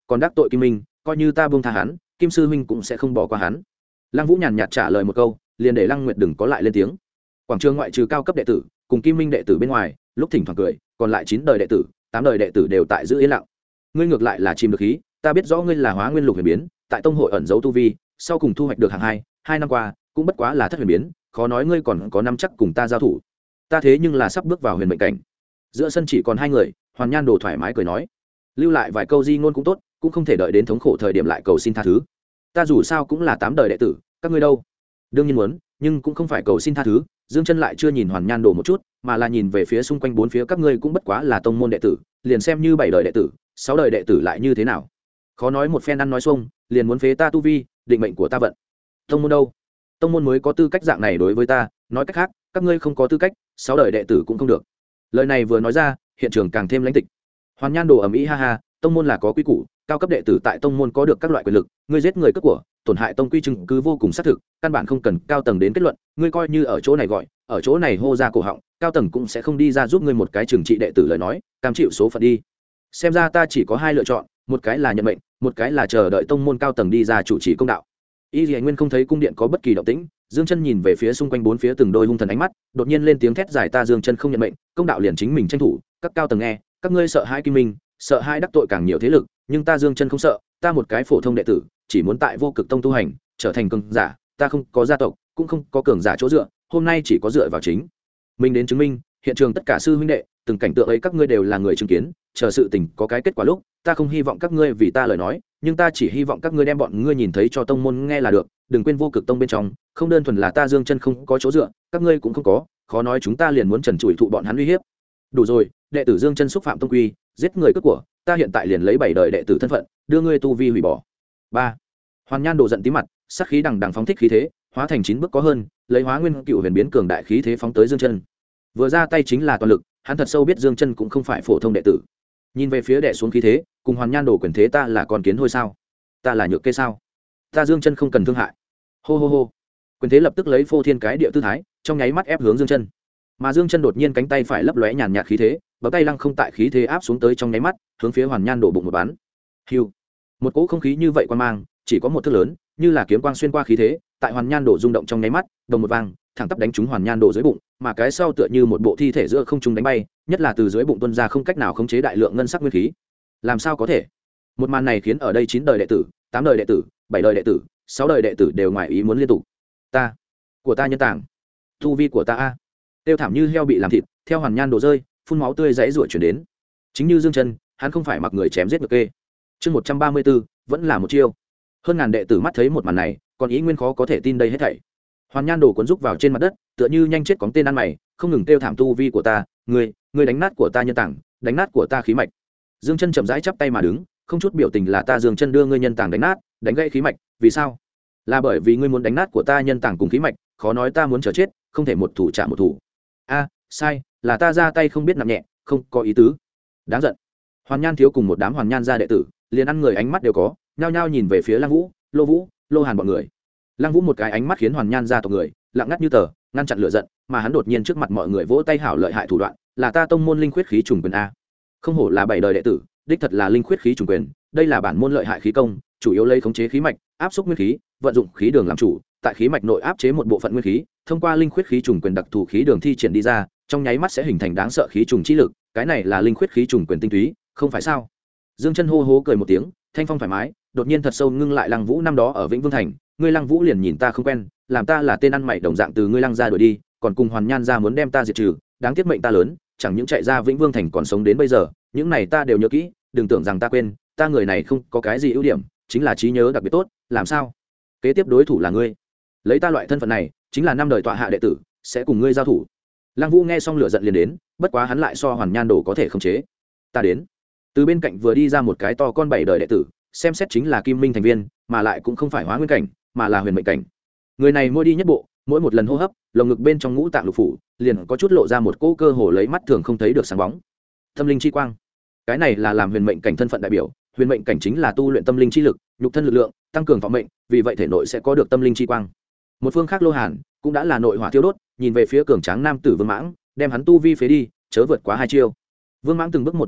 còn đắc tội kim minh, coi như ta buông tha hắn, Kim sư huynh cũng sẽ không bỏ qua hắn. Lăng Vũ nhàn nhạt trả lời một câu, liền để Lăng Nguyệt đừng có lại lên tiếng. Quảng trường ngoại trừ cao cấp đệ tử cùng kim minh đệ tử bên ngoài, lúc thỉnh thoảng cười, còn lại 9 đời đệ tử, 8 đời đệ tử đều tại giữ yên lặng. Ngươi ngược lại là chìm được khí, ta biết rõ ngươi là Hóa Nguyên Lục Huyền biến, tại tông hội ẩn giấu tu vi, sau cùng thu hoạch được hạng 2, 2 năm qua cũng bất quá là Thất Huyền biến, khó nói ngươi còn có năm chắc cùng ta giao thủ. Ta thế nhưng là sắp bước vào huyền mệnh cảnh. Giữa sân chỉ còn 2 người, Hoàn Nhan Đồ thoải mái cười nói, lưu lại vài câu di ngôn cũng tốt, cũng không thể đợi đến thống khổ thời điểm lại cầu xin tha thứ. Ta dù sao cũng là 8 đời đệ tử, các ngươi đâu? Đương nhiên muốn, nhưng cũng không phải cầu xin tha thứ. Dương Chân lại chưa nhìn Hoàn Nhan Đồ một chút, mà là nhìn về phía xung quanh bốn phía, các ngươi cũng bất quá là tông môn đệ tử, liền xem như 7 đời đệ tử, 6 đời đệ tử lại như thế nào? Khó nói một phen ăn nói xuông, liền muốn phế ta tu vi, định mệnh của ta vận. Tông môn đâu? Tông môn mới có tư cách dạng này đối với ta, nói cách khác, các ngươi không có tư cách, 6 đời đệ tử cũng không được. Lời này vừa nói ra, hiện trường càng thêm lãnh tịch. Hoàn Nhan Đồ ầm ĩ ha ha, tông môn là có quy củ, cao cấp đệ tử tại tông môn có được các loại quyền lực, ngươi giết người cướp của, tổn hại tông quy chứng cứ vô cùng xác thực, căn bản không cần cao tầng đến kết luận, ngươi coi như ở chỗ này gọi, ở chỗ này hô ra cổ họng, cao tầng cũng sẽ không đi ra giúp ngươi một cái trừng trị đệ tử lời nói, cam chịu số phận đi. Xem ra ta chỉ có 2 lựa chọn, một cái là nhận mệnh, một cái là chờ đợi tông môn cao tầng đi ra chủ trì công đạo. Y Lệ Nguyên không thấy cung điện có bất kỳ động tĩnh, Dương Chân nhìn về phía xung quanh bốn phía từng đôi hung thần ánh mắt, đột nhiên lên tiếng thét giải, ta Dương Chân không nhận mệnh, công đạo liền chính mình tranh thủ, các cao tầng nghe, các ngươi sợ hãi Kim Minh, sợ hãi đắc tội càng nhiều thế lực, nhưng ta Dương Chân không sợ, ta một cái phổ thông đệ tử, chỉ muốn tại Vô Cực Tông tu hành, trở thành cường giả, ta không có gia tộc, cũng không có cường giả chỗ dựa, hôm nay chỉ có dựa vào chính mình đến chứng minh. Hiện trường tất cả sư huynh đệ, từng cảnh tượng ấy các ngươi đều là người chứng kiến, chờ sự tình có cái kết quả lúc, ta không hy vọng các ngươi vì ta lời nói, nhưng ta chỉ hy vọng các ngươi đem bọn ngươi nhìn thấy cho tông môn nghe là được, đừng quên Vô Cực Tông bên trong, không đơn thuần là ta Dương Chân không có chỗ dựa, các ngươi cũng không có, khó nói chúng ta liền muốn trần trụi thụ bọn hắn uy hiếp. Đủ rồi, đệ tử Dương Chân xúc phạm tông quy, giết người cướp của, ta hiện tại liền lấy 7 đời đệ tử thân phận, đưa ngươi tu vi hủy bỏ. 3. Hoàn Nhan Đồ giận tí mặt, sát khí đằng đằng phóng thích khí thế, hóa thành 9 bước có hơn, lấy Hóa Nguyên Cựu Huyền biến cường đại khí thế phóng tới Dương Chân. Vừa ra tay chính là toàn lực, hắn thật sâu biết Dương Chân cũng không phải phổ thông đệ tử. Nhìn về phía đệ xuống khí thế, cùng Hoàn Nhan Đồ quyền thế, ta là con kiến hôi sao? Ta là nhược kê sao? Ta Dương Chân không cần thương hại. Hô hô hô. Quyền thế lập tức lấy phô thiên cái địa tư thái, trong nháy mắt ép hướng Dương Chân. Mà Dương Chân đột nhiên cánh tay phải lấp lóe nhàn nhạt khí thế, bấm tay lăng không tại khí thế áp xuống tới trong nháy mắt, hướng phía Hoàn Nhan Đồ bụng một bắn. Hưu. Một cỗ không khí như vậy quan mang, chỉ có một thước lớn, như là kiếm quang xuyên qua khí thế, tại Hoàn Nhan Đồ rung động trong nháy mắt, đồng một vang, thẳng tắp đánh trúng Hoàn Nhan Đồ dưới bụng, mà cái sau tựa như một bộ thi thể giữa không trung đánh bay, nhất là từ dưới bụng tuôn ra không cách nào khống chế đại lượng ngân sắc nguyên khí. Làm sao có thể? Một màn này khiến ở đây 9 đời đệ tử, 8 đời đệ tử, 7 đời đệ tử, 6 đời đệ tử đều ngoài ý muốn liên tục. Của ta nhân tảng, tu vi của ta a. Tiêu thảm như heo bị làm thịt, theo Hoàn Nhan Đồ rơi, phun máu tươi rãy rủa chuyển đến. Chính như Dương Chân, hắn không phải mặc người chém giết ngược kê. Chương 134, vẫn là một chiêu. Hơn ngàn đệ tử mắt thấy một màn này, còn ý nguyên khó có thể tin đây hết thảy. Hoàn Nhan Đồ cuốn rúc vào trên mặt đất, tựa như nhanh chết cóng tên ăn mày, không ngừng kêu thảm, tu vi của ta, ngươi đánh nát của ta nhân tảng, đánh nát của ta khí mạch. Dương Chân chậm rãi chắp tay mà đứng, không chút biểu tình, là ta Dương Chân đưa ngươi nhân tảng đánh nát, đánh gãy khí mạch, vì sao? Là bởi vì ngươi muốn đánh nát của ta nhân tảng cùng khí mạch, khó nói ta muốn chờ chết, không thể một thủ trả một thủ. A, sai, là ta ra tay không biết nặng nhẹ, không có ý tứ. Đáng giận. Hoàn Nhan thiếu cùng một đám Hoàn Nhan gia đệ tử, liền ăn người ánh mắt đều có, nhao nhao nhìn về phía Lăng Vũ, Lô Vũ, Lô Hàn bọn người. Lăng Vũ một cái ánh mắt khiến Hoàn Nhan gia tộc người lặng ngắt như tờ, ngăn chặn lửa giận, mà hắn đột nhiên trước mặt mọi người vỗ tay hảo lợi hại thủ đoạn, là ta tông môn linh khuyết khí trùng quyền a. Không hổ là 7 đời đệ tử, đích thật là linh khuyết khí trùng quyền, đây là bản môn lợi hại khí công, chủ yếu lấy khống chế khí mạch, áp xúc nguyên khí, vận dụng khí đường làm chủ, tại khí mạch nội áp chế một bộ phận nguyên khí, thông qua linh khuyết khí trùng quyền đặc thù khí đường thi triển đi ra, trong nháy mắt sẽ hình thành đáng sợ khí trùng chi lực, cái này là linh khuyết khí trùng quyền tinh túy, không phải sao? Dương Chân hô hô cười một tiếng, thanh phong thoải mái, đột nhiên thật sâu ngưng lại Lăng Vũ năm đó ở Vĩnh Vương thành, ngươi Lăng Vũ liền nhìn ta không quen, làm ta là tên ăn mày đồng dạng từ ngươi Lăng gia đuổi đi, còn cùng Hoàn Nhan gia muốn đem ta diệt trừ, đáng tiếc mệnh ta lớn, chẳng những chạy ra Vĩnh Vương thành còn sống đến bây giờ, những này ta đều nhớ kỹ, đừng tưởng rằng ta quên, ta người này không có cái gì ưu điểm, chính là trí nhớ đặc biệt tốt, làm sao? Kế tiếp đối thủ là ngươi. Lấy ta loại thân phận này, chính là 5 đời tọa hạ đệ tử, sẽ cùng ngươi giao thủ. Lăng Vũ nghe xong lửa giận liền đến, bất quá hắn lại so Hoàn Nhan Đồ có thể khống chế. Ta đến. Từ bên cạnh vừa đi ra một cái to con 7 đời đệ tử, xem xét chính là Kim Minh thành viên, mà lại cũng không phải Hóa Nguyên cảnh, mà là huyền mệnh cảnh. Người này mỗi đi nhất bộ, mỗi một lần hô hấp, lồng ngực bên trong ngũ tạng lục phủ liền có chút lộ ra một cỗ cơ hồ lấy mắt thường không thấy được sáng bóng. Tâm linh chi quang. Cái này là làm huyền mệnh cảnh thân phận đại biểu, huyền mệnh cảnh chính là tu luyện tâm linh chi lực, nhục thân lực lượng, tăng cường vọng mệnh, vì vậy thể nội sẽ có được tâm linh chi quang. Một phương khác Lô Hàn cũng đã là nội hỏa thiêu đốt, nhìn về phía cường tráng nam tử Vương Mãng, đem hắn tu vi phế đi, chớ vượt quá 2 chiêu. Vương Mãng từng bước một đi tới,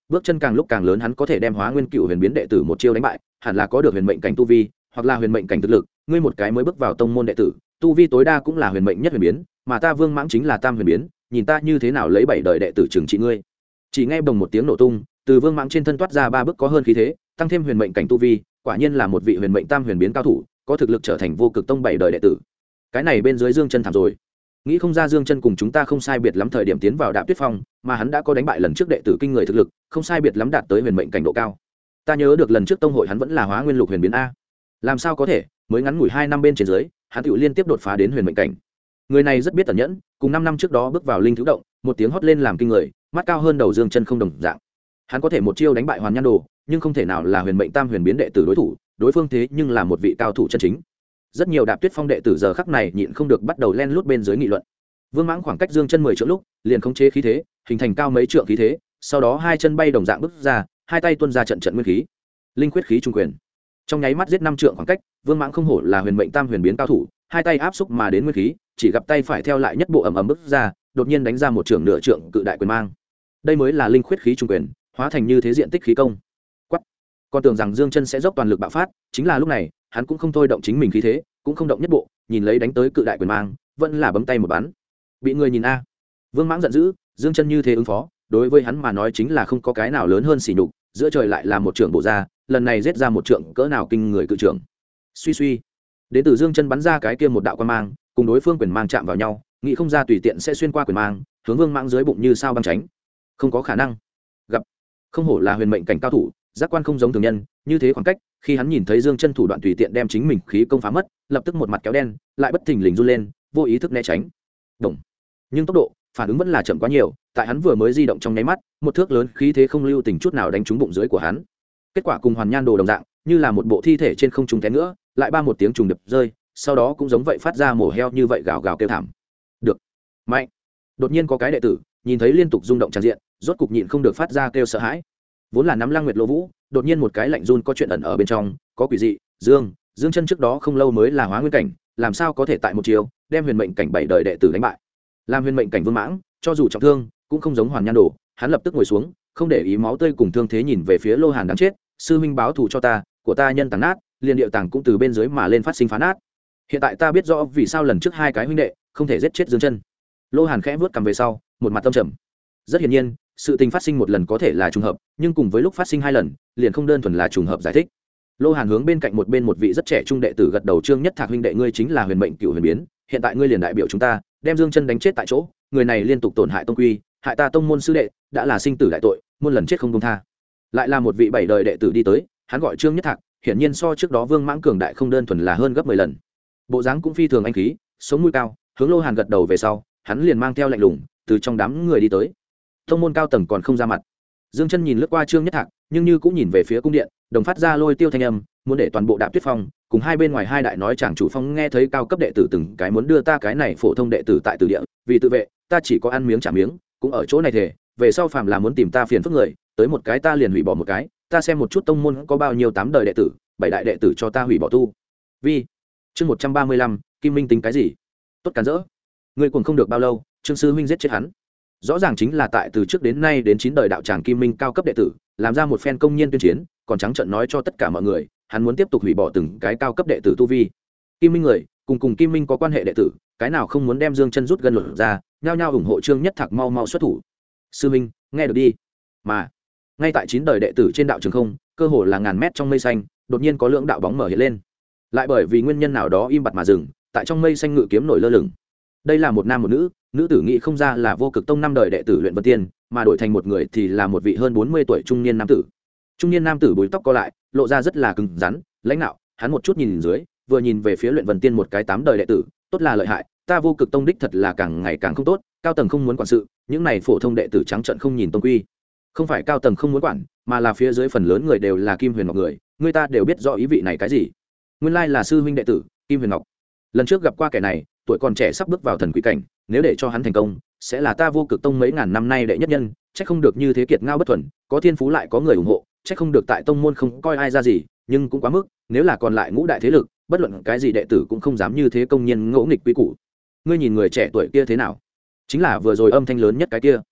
bước chân càng lúc càng lớn, hắn có thể đem Hóa Nguyên Cựu Huyền Biến đệ tử một chiêu đánh bại, hẳn là có được huyền mệnh cảnh tu vi, hoặc là huyền mệnh cảnh thực lực. Ngươi một cái mới bước vào tông môn đệ tử, tu vi tối đa cũng là huyền mệnh nhất huyền biến, mà ta Vương Mãng chính là tam huyền biến, nhìn ta như thế nào lấy 7 đời đệ tử trừng trị ngươi. Chỉ nghe bồng một tiếng nổ tung, từ Vương Mãng trên thân toát ra 3 bước có hơn khí thế, tăng thêm huyền mệnh cảnh tu vi, quả nhiên là một vị huyền mệnh tam huyền biến cao thủ, có thực lực trở thành Vô Cực Tông 7 đời đệ tử. Cái này bên dưới Dương Chân thảm rồi. Nghĩ không ra Dương Chân cùng chúng ta không sai biệt lắm thời điểm tiến vào Đạp Tuyết Phong, mà hắn đã có đánh bại lần trước đệ tử kinh người thực lực, không sai biệt lắm đạt tới huyền mệnh cảnh độ cao. Ta nhớ được lần trước tông hội hắn vẫn là Hóa Nguyên Lục Huyền Biến a. Làm sao có thể, mới ngắn ngủi 2 năm bên trên dưới, hắn tựu liên tiếp đột phá đến huyền mệnh cảnh. Người này rất biết tẩn nhẫn, cùng 5 năm trước đó bước vào linh thú động, một tiếng hót lên làm kinh người, mắt cao hơn đầu Dương Chân không đồng dạng. Hắn có thể một chiêu đánh bại Hoàn Nhan Đồ, nhưng không thể nào là huyền mệnh tam huyền biến đệ tử đối thủ, đối phương thế nhưng là một vị cao thủ chân chính. Rất nhiều Đạp Tuyết Phong đệ tử giờ khắc này nhịn không được bắt đầu len lút bên dưới nghị luận. Vương Mãng khoảng cách Dương Chân 10 trượng lúc, liền khống chế khí thế, hình thành cao mấy trượng khí thế, sau đó hai chân bay đồng dạng bước ra, hai tay tuôn ra trận trận nguyên khí, linh quyết khí trung quyền. Trong nháy mắt giết 5 trượng khoảng cách, Vương Mãng không hổ là huyền mệnh tam huyền biến cao thủ, hai tay áp xúc mà đến nguyên khí, chỉ gặp tay phải theo lại nhất bộ ầm ầm bước ra, đột nhiên đánh ra một trường nửa trượng cự đại quyền mang. Đây mới là linh quyết khí trung quyền, hóa thành như thế diện tích khí công. Quắc. Còn tưởng rằng Dương Chân sẽ dốc toàn lực bạo phát, chính là lúc này, hắn cũng không thôi động chính mình khí thế, cũng không động nhất bộ, nhìn lấy đánh tới cự đại quyền mang, vẫn là bấm tay một bắn. Bị người nhìn a. Vương Mãng giận dữ, Dương Chân như thế ứng phó, đối với hắn mà nói chính là không có cái nào lớn hơn sỉ nhục, giữa trời lại là một trưởng bổ ra, lần này giết ra một trưởng cỡ nào kinh người cự trưởng. Suy suy, đến từ Dương Chân bắn ra cái kia một đạo quang mang, cùng đối phương quyền mang chạm vào nhau, nghĩ không ra tùy tiện sẽ xuyên qua quyền mang, hướng Vương Mãng dưới bụng như sao băng tránh. Không có khả năng. Gặp, không hổ là huyền mệnh cảnh cao thủ, giác quan không giống thường nhân, như thế khoảng cách, khi hắn nhìn thấy Dương Chân thủ đoạn tùy tiện đem chính mình khí công phá mất, lập tức một mặt kéo đen, lại bất thình lình run lên, vô ý thức né tránh. Động. Nhưng tốc độ, phản ứng vẫn là chậm quá nhiều, tại hắn vừa mới di động trong nháy mắt, một thước lớn khí thế không lưu tình chút nào đánh trúng bụng dưới của hắn. Kết quả cùng Hoàn Nhan Đồ đồng dạng, như là một bộ thi thể trên không trung té nữa, lại ba một tiếng trùng điệp rơi, sau đó cũng giống vậy phát ra mổ heo như vậy gào gào kêu thảm. Được, mạnh. Đột nhiên có cái đệ tử nhìn thấy liên tục rung động tràn diện, rốt cục nhịn không được phát ra kêu sợ hãi. Vốn là nắm Lăng Nguyệt Lô Vũ, đột nhiên một cái lạnh run có chuyện ẩn ở bên trong, có quỷ dị. Dương Chân trước đó không lâu mới là Hóa Nguyên cảnh, làm sao có thể tại một chiều đem huyền mệnh cảnh 7 đời đệ tử đánh bại. Làm huyền mệnh cảnh Vương Mãng, cho dù trọng thương, cũng không giống Hoàn Nhan Đồ, hắn lập tức ngồi xuống, không để ý máu tươi cùng thương thế nhìn về phía Lô Hàn đáng chết, sư huynh báo thù cho ta, của ta nhân tàng nát, liền điệu tàng cũng từ bên dưới mà lên phát sinh phá nát. Hiện tại ta biết rõ vì sao lần trước hai cái huynh đệ không thể giết chết Dương Chân. Lô Hàn khẽ vuốt cằm về sau, một mặt tâm trầm. Rất hiển nhiên, sự tình phát sinh một lần có thể là trùng hợp, nhưng cùng với lúc phát sinh hai lần, liền không đơn thuần là trùng hợp giải thích. Lô Hàn hướng bên cạnh một vị rất trẻ trung đệ tử gật đầu, Trương Nhất Thạc huynh đệ, ngươi chính là huyền mệnh cựu huyền biến, hiện tại ngươi liền đại biểu chúng ta, đem Dương Chân đánh chết tại chỗ, người này liên tục tổn hại tông quy, hại ta tông môn sư đệ, đã là sinh tử đại tội, muôn lần chết không buông tha. Lại là một vị 7 đời đệ tử đi tới, hắn gọi Trương Nhất Thạc, hiển nhiên so trước đó Vương Mãng cường đại không đơn thuần là hơn gấp 10 lần. Bộ dáng cũng phi thường anh khí, sống mũi cao, hướng Lô Hàn gật đầu về sau, hắn liền mang theo lạnh lùng, từ trong đám người đi tới. Tông môn cao tầng còn không ra mặt. Dương Chân nhìn lướt qua Trương Nhất Thạc, nhưng như cũng nhìn về phía cung điện, đồng phát ra lôi tiêu thanh âm, muốn để toàn bộ Đạp Tuyết Phong cùng hai bên ngoài hai đại nói chàng chủ phong nghe thấy cao cấp đệ tử từng cái muốn đưa ta cái này phổ thông đệ tử tại tử địa, vì tự vệ, ta chỉ có ăn miếng trả miếng, cũng ở chỗ này thể, về sau phàm là muốn tìm ta phiền phức người, tới một cái ta liền hủy bỏ một cái, ta xem một chút tông môn có bao nhiêu 8 đời đệ tử, 7 đại đệ tử cho ta hủy bỏ tu. Vì chương 135, Kim Minh tính cái gì? Tốt cản rỡ. Ngươi cuồng không được bao lâu, Trương sư huynh giết chết hắn. Rõ ràng chính là tại từ trước đến nay đến 9 đời đạo tràng Kim Minh cao cấp đệ tử, làm ra một phen công nhiên tuyên chiến, còn trắng trợn nói cho tất cả mọi người, hắn muốn tiếp tục hủy bỏ từng cái cao cấp đệ tử tu vi. Kim Minh người, cùng Kim Minh có quan hệ đệ tử, cái nào không muốn đem Dương Chân rút gân luận ra, nhao nhao ủng hộ Trương Nhất Thạc mau mau xuất thủ. Sư huynh, nghe được đi. Mà ngay tại 9 đời đệ tử trên đạo trường không, cơ hồ là ngàn mét trong mây xanh, đột nhiên có lượng đạo bóng mở hiện lên. Lại bởi vì nguyên nhân nào đó im bặt mà dừng, tại trong mây xanh ngự kiếm nổi lơ lửng. Đây là một nam một nữ, nữ tử nghĩ không ra là Vô Cực Tông 5 đời đệ tử Luyện Vân Tiên, mà đổi thành một người thì là một vị hơn 40 tuổi trung niên nam tử. Trung niên nam tử búi tóc co lại, lộ ra rất là cứng rắn, lãnh nạo, hắn một chút nhìn dưới, vừa nhìn về phía Luyện Vân Tiên một cái 8 đời đệ tử, tốt là lợi hại, ta Vô Cực Tông đích thật là càng ngày càng không tốt, cao tầng không muốn quản sự, những này phổ thông đệ tử trắng trợn không nhìn tông quy. Không phải cao tầng không muốn quản, mà là phía dưới phần lớn người đều là Kim Huyền Ngọc người, người ta đều biết rõ ý vị này cái gì. Nguyên lai là sư huynh đệ tử, Kim Huyền Ngọc. Lần trước gặp qua kẻ này, tuổi còn trẻ sắp bước vào thần quỷ cảnh, nếu để cho hắn thành công, sẽ là ta Vô Cực Tông mấy ngàn năm nay đệ nhất nhân, chắc không được như thế kiệt ngao bất thuần, có thiên phú lại có người ủng hộ, chắc không được tại tông môn không coi ai ra gì, nhưng cũng quá mức, nếu là còn lại ngũ đại thế lực, bất luận cái gì đệ tử cũng không dám như thế công nhiên ngỗ nghịch quy củ. Ngươi nhìn người trẻ tuổi kia thế nào? Chính là vừa rồi âm thanh lớn nhất cái kia.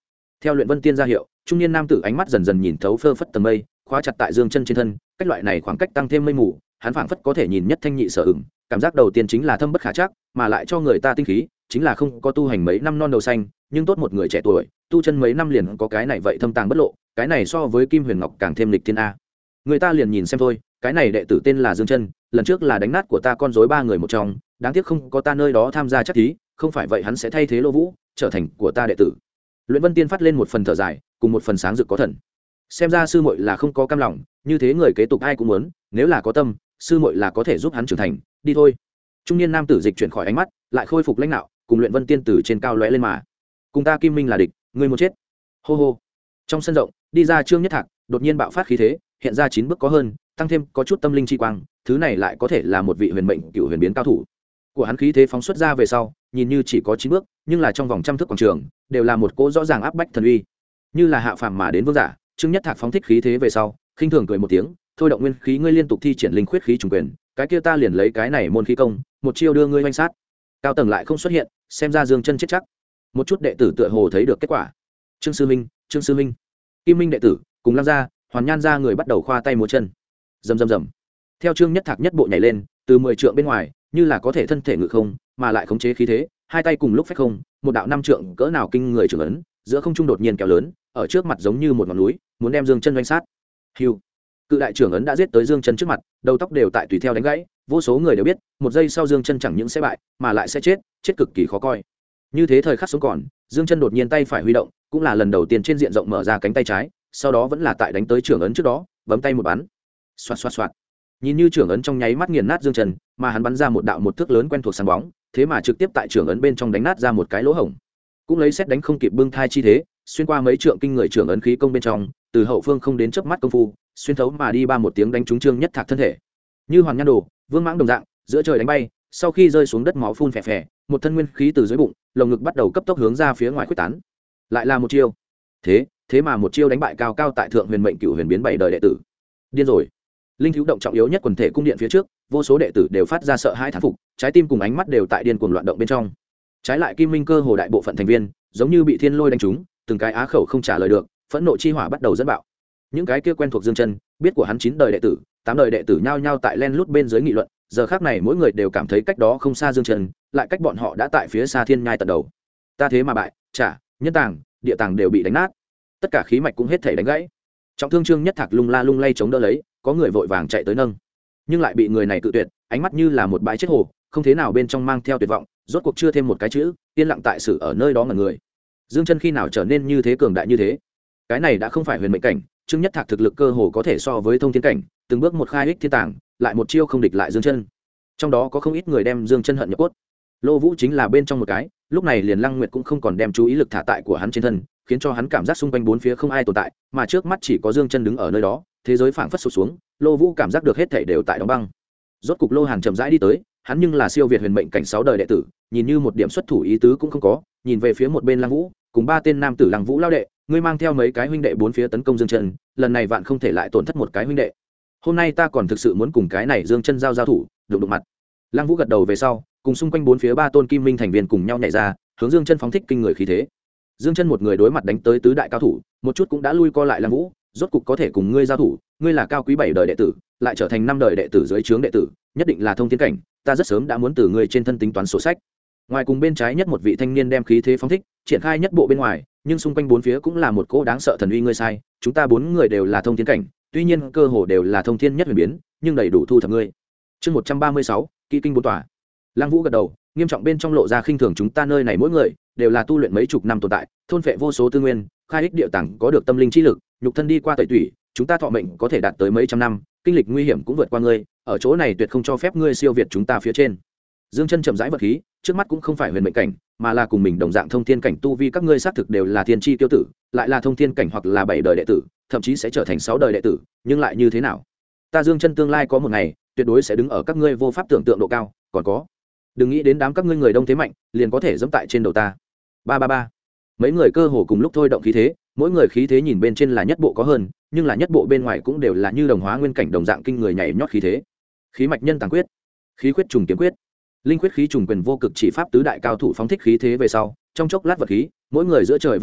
Theo luyện vân tiên ra hiệu, trung niên nam tử ánh mắt dần dần nhìn thấu phơ phất tầng mây, khóa chặt tại dương chân trên thân, cách loại này khoảng cách tăng thêm mây mù, hắn phảng phất có thể nhìn nhất thanh nhị sở ửng, cảm giác đầu tiên chính là thâm bất khả trắc, mà lại cho người ta tinh khí, chính là không có tu hành mấy năm non đầu xanh, nhưng tốt một người trẻ tuổi, tu chân mấy năm liền có cái này vậy thâm tàng bất lộ, cái này so với Kim Huyền Ngọc càng thêm lịch thiên a. Người ta liền nhìn xem thôi, cái này đệ tử tên là Dương Chân, lần trước là đánh nát của ta con rối ba người một trong, đáng tiếc không có ta nơi đó tham gia chắc thí, không phải vậy hắn sẽ thay thế Lô Vũ, trở thành của ta đệ tử. Luyện Vân Tiên phát lên một phần thở dài, cùng một phần sáng rực có thần. Xem ra sư muội là không có cam lòng, như thế người kế tục ai cũng muốn, nếu là có tâm, sư muội là có thể giúp hắn trưởng thành, đi thôi. Trung niên nam tử dịch chuyển khỏi ánh mắt, lại khôi phục lãnh đạo, cùng Luyện Vân Tiên từ trên cao lóe lên mà. Cùng ta Kim Minh là địch, ngươi muốn chết. Hô hô. Trong sân rộng, đi ra Trương Nhất Thạc, đột nhiên bạo phát khí thế, hiện ra 9 bước có hơn, tăng thêm có chút tâm linh chi quang, thứ này lại có thể là một vị huyền mệnh cựu huyền biến cao thủ. Của hắn khí thế phóng xuất ra về sau, nhìn như chỉ có 9 bước, nhưng là trong vòng trăm thước quảng trường, đều là một cỗ rõ ràng áp bách thần uy. Như là hạ phàm mà đến vương giả, Trương Nhất Thạc phóng thích khí thế về sau, khinh thường cười một tiếng, thôi động nguyên khí ngươi liên tục thi triển linh khuyết khí trùng quyền, cái kia ta liền lấy cái này môn khí công, một chiêu đưa ngươi oanh sát. Cao tầng lại không xuất hiện, xem ra Dương Chân chết chắc. Một chút đệ tử tựa hồ thấy được kết quả. Trương sư minh, Kim Minh đệ tử, cùng Lăng gia, Hoàn Nhan gia người bắt đầu khoa tay múa chân. Rầm rầm rầm. Theo Trương Nhất Thạc nhất bộ nhảy lên, từ 10 trượng bên ngoài, như là có thể thân thể ngự không, mà lại khống chế khí thế, hai tay cùng lúc phách không, một đạo 5 trượng cỡ nào kinh người trưởng ấn, giữa không trung đột nhiên kéo lớn, ở trước mặt giống như một ngọn núi, muốn đem Dương Chân oanh sát. Hưu. Cự đại trưởng ấn đã giết tới Dương Chân trước mặt, đầu tóc đều tại tùy theo đánh gãy, vô số người đều biết, một giây sau Dương Chân chẳng những sẽ bại, mà lại sẽ chết, chết cực kỳ khó coi. Như thế thời khắc sống còn, Dương Chân đột nhiên tay phải huy động, cũng là lần đầu tiên trên diện rộng mở ra cánh tay trái, sau đó vẫn là tại đánh tới trưởng ấn trước đó, bấm tay một bắn. Xoạt xoạt xoạt. Nhìn như trưởng ấn trong nháy mắt nghiền nát Dương Chân, mà hắn bắn ra một đạo một thước lớn quen thuộc sáng bóng, thế mà trực tiếp tại trưởng ấn bên trong đánh nát ra một cái lỗ hổng. Cũng lấy xét đánh không kịp bưng thai chi thế, xuyên qua mấy trượng kinh người trưởng ấn khí công bên trong, từ hậu phương không đến chớp mắt công phu, xuyên thấu mà đi ba một tiếng đánh trúng Trương Nhất Thạc thân thể. Như Hoàn Nhan Đồ, Vương Mãng đồng dạng, giữa trời đánh bay, sau khi rơi xuống đất máu phun phè phè, một thân nguyên khí từ dưới bụng, lồng ngực bắt đầu cấp tốc hướng ra phía ngoài khuếch tán. Lại là một chiêu. Thế mà một chiêu đánh bại cao cao tại thượng huyền mệnh cựu huyền biến 7 đời đệ tử. Điên rồi. Linh thiếu động trọng yếu nhất quần thể cung điện phía trước, vô số đệ tử đều phát ra sợ hãi thán phục, trái tim cùng ánh mắt đều tại điên cuồng loạn động bên trong. Trái lại Kim Minh cơ hồ đại bộ phận thành viên, giống như bị thiên lôi đánh trúng, từng cái á khẩu không trả lời được, phẫn nộ chi hỏa bắt đầu dẫn bạo. Những cái kia quen thuộc Dương Chân, biết của hắn 9 đời đệ tử, 8 đời đệ tử nhao nhao tại len lút bên dưới nghị luận, giờ khắc này mỗi người đều cảm thấy cách đó không xa Dương Chân, lại cách bọn họ đã tại phía xa thiên nhai tận đầu. Ta thế mà bại, chả, nhân tàng, địa tàng đều bị đánh nát, tất cả khí mạch cũng hết thể đánh gãy. Trọng thương Trương Nhất Thạc lung la lung lay chống đỡ lấy, có người vội vàng chạy tới nâng, nhưng lại bị người này cự tuyệt, ánh mắt như là một bãi chết hồ, không thế nào bên trong mang theo tuyệt vọng, rốt cuộc chưa thêm một cái chữ, yên lặng tại sự ở nơi đó ngẩn người. Dương Chân khi nào trở nên như thế cường đại như thế? Cái này đã không phải huyền mệnh cảnh, Trương Nhất Thạc thực lực cơ hồ có thể so với thông thiên cảnh, từng bước một khai ích thiên tàng, lại một chiêu không địch lại Dương Chân. Trong đó có không ít người đem Dương Chân hận nhập cốt. Lô Vũ chính là bên trong một cái, lúc này liền Lăng Nguyệt cũng không còn đem chú ý lực thả tại của hắn trên thân, khiến cho hắn cảm giác xung quanh bốn phía không ai tồn tại, mà trước mắt chỉ có Dương Chân đứng ở nơi đó, thế giới phảng phất sụp xuống, Lô Vũ cảm giác được hết thảy đều tại đóng băng. Rốt cục Lô Hàn chậm rãi đi tới, hắn nhưng là siêu việt huyền mệnh cảnh 6 đời đệ tử, nhìn như một điểm xuất thủ ý tứ cũng không có, nhìn về phía một bên Lăng Vũ, cùng ba tên nam tử Lăng Vũ lao đệ, ngươi mang theo mấy cái huynh đệ bốn phía tấn công Dương Chân, lần này vạn không thể lại tổn thất một cái huynh đệ. Hôm nay ta còn thực sự muốn cùng cái này Dương Chân giao thủ, đụng mặt. Lăng Vũ gật đầu về sau, cùng xung quanh bốn phía ba tôn kim minh thành viên cùng nhau nhảy ra, hướng Dương Chân phóng thích kinh người khí thế. Dương Chân một người đối mặt đánh tới tứ đại cao thủ, một chút cũng đã lui co lại Lăng Vũ, rốt cục có thể cùng ngươi giao thủ, ngươi là cao quý 7 đời đệ tử, lại trở thành 5 đời đệ tử dưới trướng đệ tử, nhất định là thông thiên cảnh, ta rất sớm đã muốn từ ngươi trên thân tính toán sổ sách. Ngoài cùng bên trái nhất một vị thanh niên đem khí thế phóng thích, triển khai nhất bộ bên ngoài, nhưng xung quanh bốn phía cũng là một cỗ đáng sợ thần uy ngươi sai, chúng ta 4 người đều là thông thiên cảnh, tuy nhiên cơ hồ đều là thông thiên nhất huyền biến, nhưng đầy đủ thu thập ngươi. Chương 136, kỹ kinh bốn tòa. Lăng Vũ gật đầu, nghiêm trọng bên trong lộ ra khinh thường chúng ta nơi này mỗi người đều là tu luyện mấy chục năm tồn tại, thôn phệ vô số tư nguyên, khai ích địa tàng có được tâm linh chi lực, nhục thân đi qua tẩy tủy, chúng ta thọ mệnh có thể đạt tới mấy trăm năm, kinh lịch nguy hiểm cũng vượt qua ngươi, ở chỗ này tuyệt không cho phép ngươi siêu việt chúng ta phía trên. Dương Chân chậm rãi vật khí, trước mắt cũng không phải huyền mệnh cảnh, mà là cùng mình đồng dạng thông thiên cảnh tu vi, các ngươi xác thực đều là thiên chi tiêu tử, lại là thông thiên cảnh hoặc là 7 đời đệ tử, thậm chí sẽ trở thành 6 đời đệ tử, nhưng lại như thế nào? Ta Dương Chân tương lai có một ngày, tuyệt đối sẽ đứng ở các ngươi vô pháp tưởng tượng độ cao, còn có, đừng nghĩ đến đám các ngươi người đông thế mạnh, liền có thể dẫm tại trên đầu ta. Ba ba ba. Mấy người cơ hồ cùng lúc thôi động khí thế, mỗi người khí thế nhìn bên trên là nhất bộ có hơn, nhưng là nhất bộ bên ngoài cũng đều là như đồng hóa nguyên cảnh đồng dạng kinh người nhảy nhót khí thế. Khí mạch nhân tàng quyết, khí quyết trùng kiếm quyết, linh quyết khí trùng quyền vô cực chỉ pháp tứ đại cao thủ phóng thích khí thế về sau, trong chốc lát vật khí, mỗi người giữa trời vừa quát,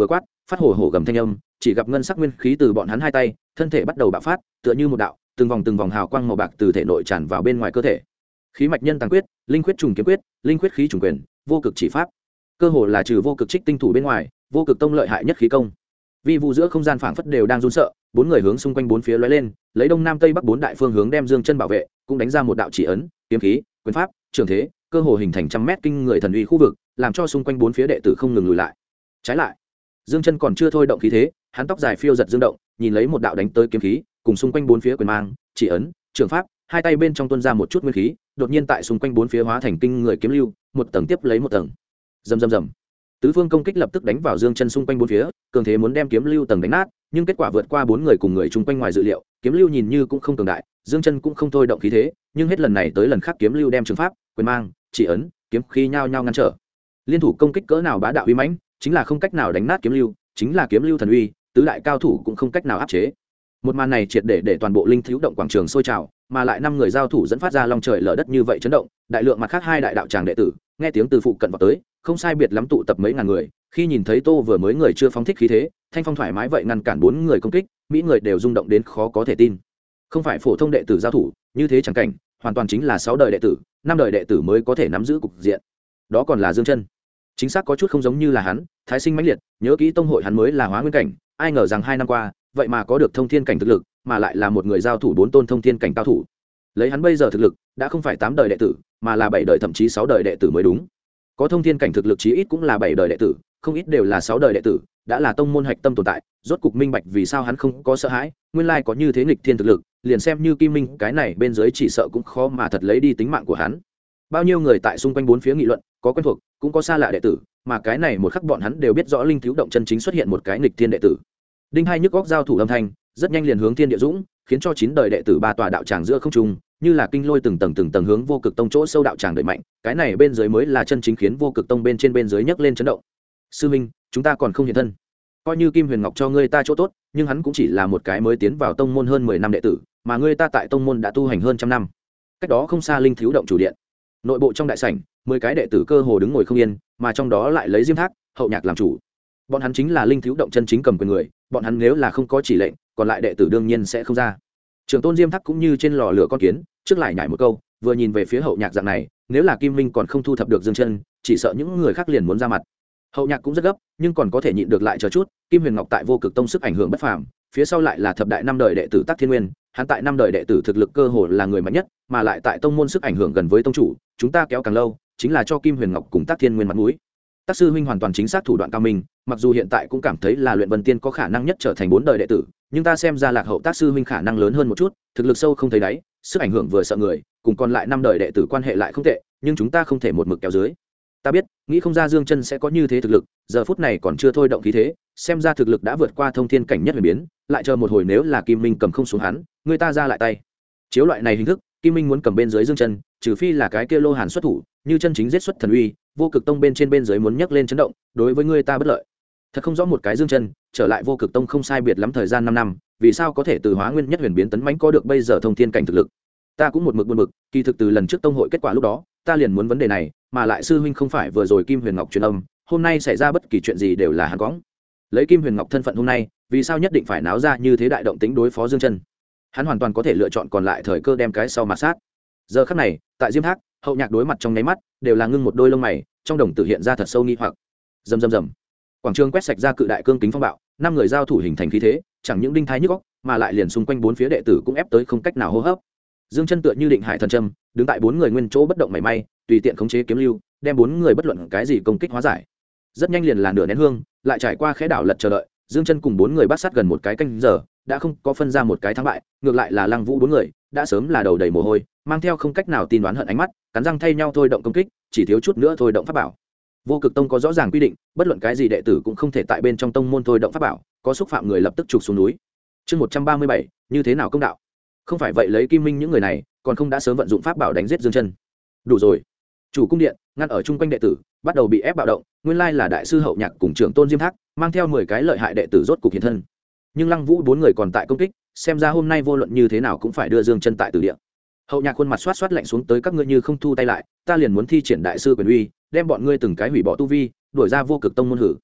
phát hổ hổ gầm thanh âm, chỉ gặp ngân sắc nguyên khí từ bọn hắn hai tay thân thể bắt đầu bạo phát, tựa như một đạo từng vòng hào quang màu bạc từ thể nội tràn vào bên ngoài cơ thể. Khí mạch nhân tàng quyết, linh quyết trùng kiếm quyết, linh quyết khí trùng quyền, vô cực chỉ pháp, cơ hồ là trừ vô cực trích tinh thủ bên ngoài, vô cực tông lợi hại nhất khí công. Vi vu giữa không gian phảng phất đều đang run sợ, bốn người hướng xung quanh bốn phía lóe lên, lấy đông nam tây bắc bốn đại phương hướng đem Dương Chân bảo vệ, cũng đánh ra một đạo chỉ ấn, kiếm khí, quyền pháp, trường thế, cơ hồ hình thành trăm mét kinh người thần uy khu vực, làm cho xung quanh bốn phía đệ tử không ngừng lùi lại. Trái lại, Dương Chân còn chưa thôi động khí thế, hắn tóc dài phiêu giật dương động, nhìn lấy một đạo đánh tới kiếm khí, cùng xung quanh bốn phía quyền mang, chỉ ấn, trường pháp, hai tay bên trong tuôn ra một chút nguyên khí, đột nhiên tại xung quanh bốn phía hóa thành kinh người kiếm lưu, một tầng tiếp lấy một tầng. Rầm rầm rầm. Tứ phương công kích lập tức đánh vào Dương Chân xung quanh bốn phía, cường thế muốn đem kiếm lưu tầng đánh nát, nhưng kết quả vượt qua bốn người cùng người chung quanh ngoài dự liệu, kiếm lưu nhìn như cũng không cường đại, Dương Chân cũng không thôi động khí thế, nhưng hết lần này tới lần khác kiếm lưu đem trường pháp, quyền mang, chỉ ấn, kiếm khí nhao nhao ngăn trở. Liên thủ công kích cỡ nào bá đạo uy mãnh, chính là không cách nào đánh nát kiếm lưu, chính là kiếm lưu thần uy, tứ đại cao thủ cũng không cách nào áp chế. Một màn này triệt để toàn bộ linh thiếu động quảng trường sôi trào, mà lại năm người giao thủ dẫn phát ra long trời lở đất như vậy chấn động, đại lượng mặt khác hai đại đạo tràng đệ tử, nghe tiếng từ phụ cận vào tới, không sai biệt lắm tụ tập mấy ngàn người, khi nhìn thấy Tô vừa mới người chưa phóng thích khí thế, thanh phong thoải mái vậy ngăn cản bốn người công kích, mỹ người đều rung động đến khó có thể tin. Không phải phổ thông đệ tử giao thủ, như thế chẳng cảnh, hoàn toàn chính là 6 đời đệ tử, 5 đời đệ tử mới có thể nắm giữ cục diện. Đó còn là Dương Chân. Chính xác có chút không giống như là hắn, thái sinh mãnh liệt, nhớ kỹ tông hội hắn mới là hóa nguyên cảnh, ai ngờ rằng 2 năm qua, vậy mà có được thông thiên cảnh thực lực, mà lại là một người giao thủ 4 tôn thông thiên cảnh cao thủ. Lấy hắn bây giờ thực lực, đã không phải 8 đời đệ tử, mà là 7 đời thậm chí 6 đời đệ tử mới đúng. Có thông thiên cảnh thực lực chí ít cũng là 7 đời đệ tử, không ít đều là 6 đời đệ tử, đã là tông môn hạch tâm tồn tại, rốt cục minh bạch vì sao hắn không có sợ hãi, nguyên lai có như thế nghịch thiên thực lực, liền xem như Kim Minh, cái này bên dưới chỉ sợ cũng khó mà thật lấy đi tính mạng của hắn. Bao nhiêu người tại xung quanh bốn phía nghị luận, có quen thuộc, cũng có xa lạ đệ tử, mà cái này một khắc bọn hắn đều biết rõ linh thiếu động chân chính xuất hiện một cái nghịch thiên đệ tử. Đinh hai nhức góc giao thủ âm thanh, rất nhanh liền hướng thiên địa dũng, khiến cho 9 đời đệ tử ba tòa đạo tràng giữa không trung, như là kinh lôi từng tầng hướng vô cực tông chỗ sâu đạo tràng đẩy mạnh, cái này bên dưới mới là chân chính khiến vô cực tông bên trên bên dưới nhấc lên chấn động. Sư minh, chúng ta còn không hiện thân. Coi như Kim Huyền Ngọc cho ngươi ta chỗ tốt, nhưng hắn cũng chỉ là một cái mới tiến vào tông môn hơn 10 năm đệ tử, mà ngươi ta tại tông môn đã tu hành hơn trăm năm. Cách đó không xa linh thiếu động chủ điện, nội bộ trong đại sảnh, 10 cái đệ tử cơ hồ đứng ngồi không yên, mà trong đó lại lấy Diêm Thác, Hậu Nhạc làm chủ. Bọn hắn chính là linh thiếu động chân chính cầm quyền người, bọn hắn nếu là không có chỉ lệnh, còn lại đệ tử đương nhiên sẽ không ra. Trưởng tôn Diêm Thác cũng như trên lò lửa con kiến, trước lại nhảy một câu, vừa nhìn về phía Hậu Nhạc dạng này, nếu là Kim Minh còn không thu thập được Dương Chân, chỉ sợ những người khác liền muốn ra mặt. Hậu Nhạc cũng rất gấp, nhưng còn có thể nhịn được lại chờ chút. Kim Huyền Ngọc tại vô cực tông sức ảnh hưởng bất phàm, phía sau lại là thập đại 5 đời đệ tử Tắc Thiên Nguyên, hắn tại 5 đời đệ tử thực lực cơ hồ là người mạnh nhất, mà lại tại tông môn sức ảnh hưởng gần với tông chủ, chúng ta kéo càng lâu, chính là cho Kim Huyền Ngọc cùng Tắc Thiên Nguyên mặt mũi. Tắc sư huynh hoàn toàn chính xác thủ đoạn cao minh, mặc dù hiện tại cũng cảm thấy là Luyện Vân Tiên có khả năng nhất trở thành 4 đời đệ tử, nhưng ta xem ra Lạc Hậu Tắc sư huynh khả năng lớn hơn một chút, thực lực sâu không thấy đáy, sức ảnh hưởng vừa sợ người, cùng còn lại 5 đời đệ tử quan hệ lại không tệ, nhưng chúng ta không thể một mực kéo dưới. Ta biết, nghĩ không ra Dương Chân sẽ có như thế thực lực, giờ phút này còn chưa thôi động khí thế, xem ra thực lực đã vượt qua thông thiên cảnh nhất huyền biến, lại chờ một hồi nếu là Kim Minh cầm không xuống hắn, người ta ra lại tay. Chiếu loại này hình thức, Kim Minh muốn cầm bên dưới Dương Chân, trừ phi là cái kia Lô Hàn xuất thủ, như chân chính giết xuất thần uy, vô cực tông bên trên bên dưới muốn nhấc lên chấn động, đối với người ta bất lợi. Thật không rõ một cái Dương Chân, trở lại vô cực tông không sai biệt lắm thời gian 5 năm, vì sao có thể từ hóa nguyên nhất huyền biến tấn mãnh có được bây giờ thông thiên cảnh thực lực. Ta cũng một mực buồn bực, kỳ thực từ lần trước tông hội kết quả lúc đó, ta liền muốn vấn đề này, mà lại sư huynh không phải vừa rồi Kim Huyền Ngọc truyền âm, hôm nay xảy ra bất kỳ chuyện gì đều là hắn cõng. Lấy Kim Huyền Ngọc thân phận hôm nay, vì sao nhất định phải náo ra như thế đại động tính đối phó Dương Chân? Hắn hoàn toàn có thể lựa chọn còn lại thời cơ đem cái sau mà sát. Giờ khắc này, tại Diêm Thác, Hậu Nhạc đối mặt trong nháy mắt, đều là ngưng một đôi lông mày, trong đồng tử hiện ra thật sâu nghi hoặc. Rầm rầm rầm. Quảng trường quét sạch ra cự đại cương kính phong bạo, 5 người giao thủ hình thành khí thế, chẳng những đinh thái nhức óc, mà lại liền xung quanh bốn phía đệ tử cũng ép tới không cách nào hô hấp. Dương Chân tựa như định hải thần châm, đứng tại 4 người nguyên chỗ bất động mảy may, tùy tiện khống chế kiếm lưu, đem 4 người bất luận cái gì công kích hóa giải. Rất nhanh liền là nửa nén hương, lại trải qua khẽ đảo lật chờ đợi, Dương Chân cùng 4 người bắt sát gần một cái canh giờ, đã không có phân ra một cái thắng bại, ngược lại là Lăng Vũ 4 người, đã sớm là đầu đầy mồ hôi, mang theo không cách nào tin đoán hận ánh mắt, cắn răng thay nhau thôi động công kích, chỉ thiếu chút nữa thôi động pháp bảo. Vô Cực Tông có rõ ràng quy định, bất luận cái gì đệ tử cũng không thể tại bên trong tông môn thôi động pháp bảo, có xúc phạm người lập tức trục xuống núi. Chương 137, như thế nào công đạo? Không phải vậy lấy Kim Minh những người này, còn không đã sớm vận dụng pháp bảo đánh giết Dương Chân. Đủ rồi. Chủ cung điện, ngăn ở chung quanh đệ tử, bắt đầu bị ép bạo động, nguyên lai là đại sư Hậu Nhạc cùng trưởng tôn Diêm Thác, mang theo 10 cái lợi hại đệ tử rốt cục hiện thân. Nhưng Lăng Vũ 4 người còn tại công kích, xem ra hôm nay vô luận như thế nào cũng phải đưa Dương Chân tại tử địa. Hậu Nhạc khuôn mặt xoát xoát lạnh xuống tới, các ngươi như không thu tay lại, ta liền muốn thi triển đại sư quyền uy, đem bọn ngươi từng cái hủy bỏ tu vi, đuổi ra vô cực tông môn hử.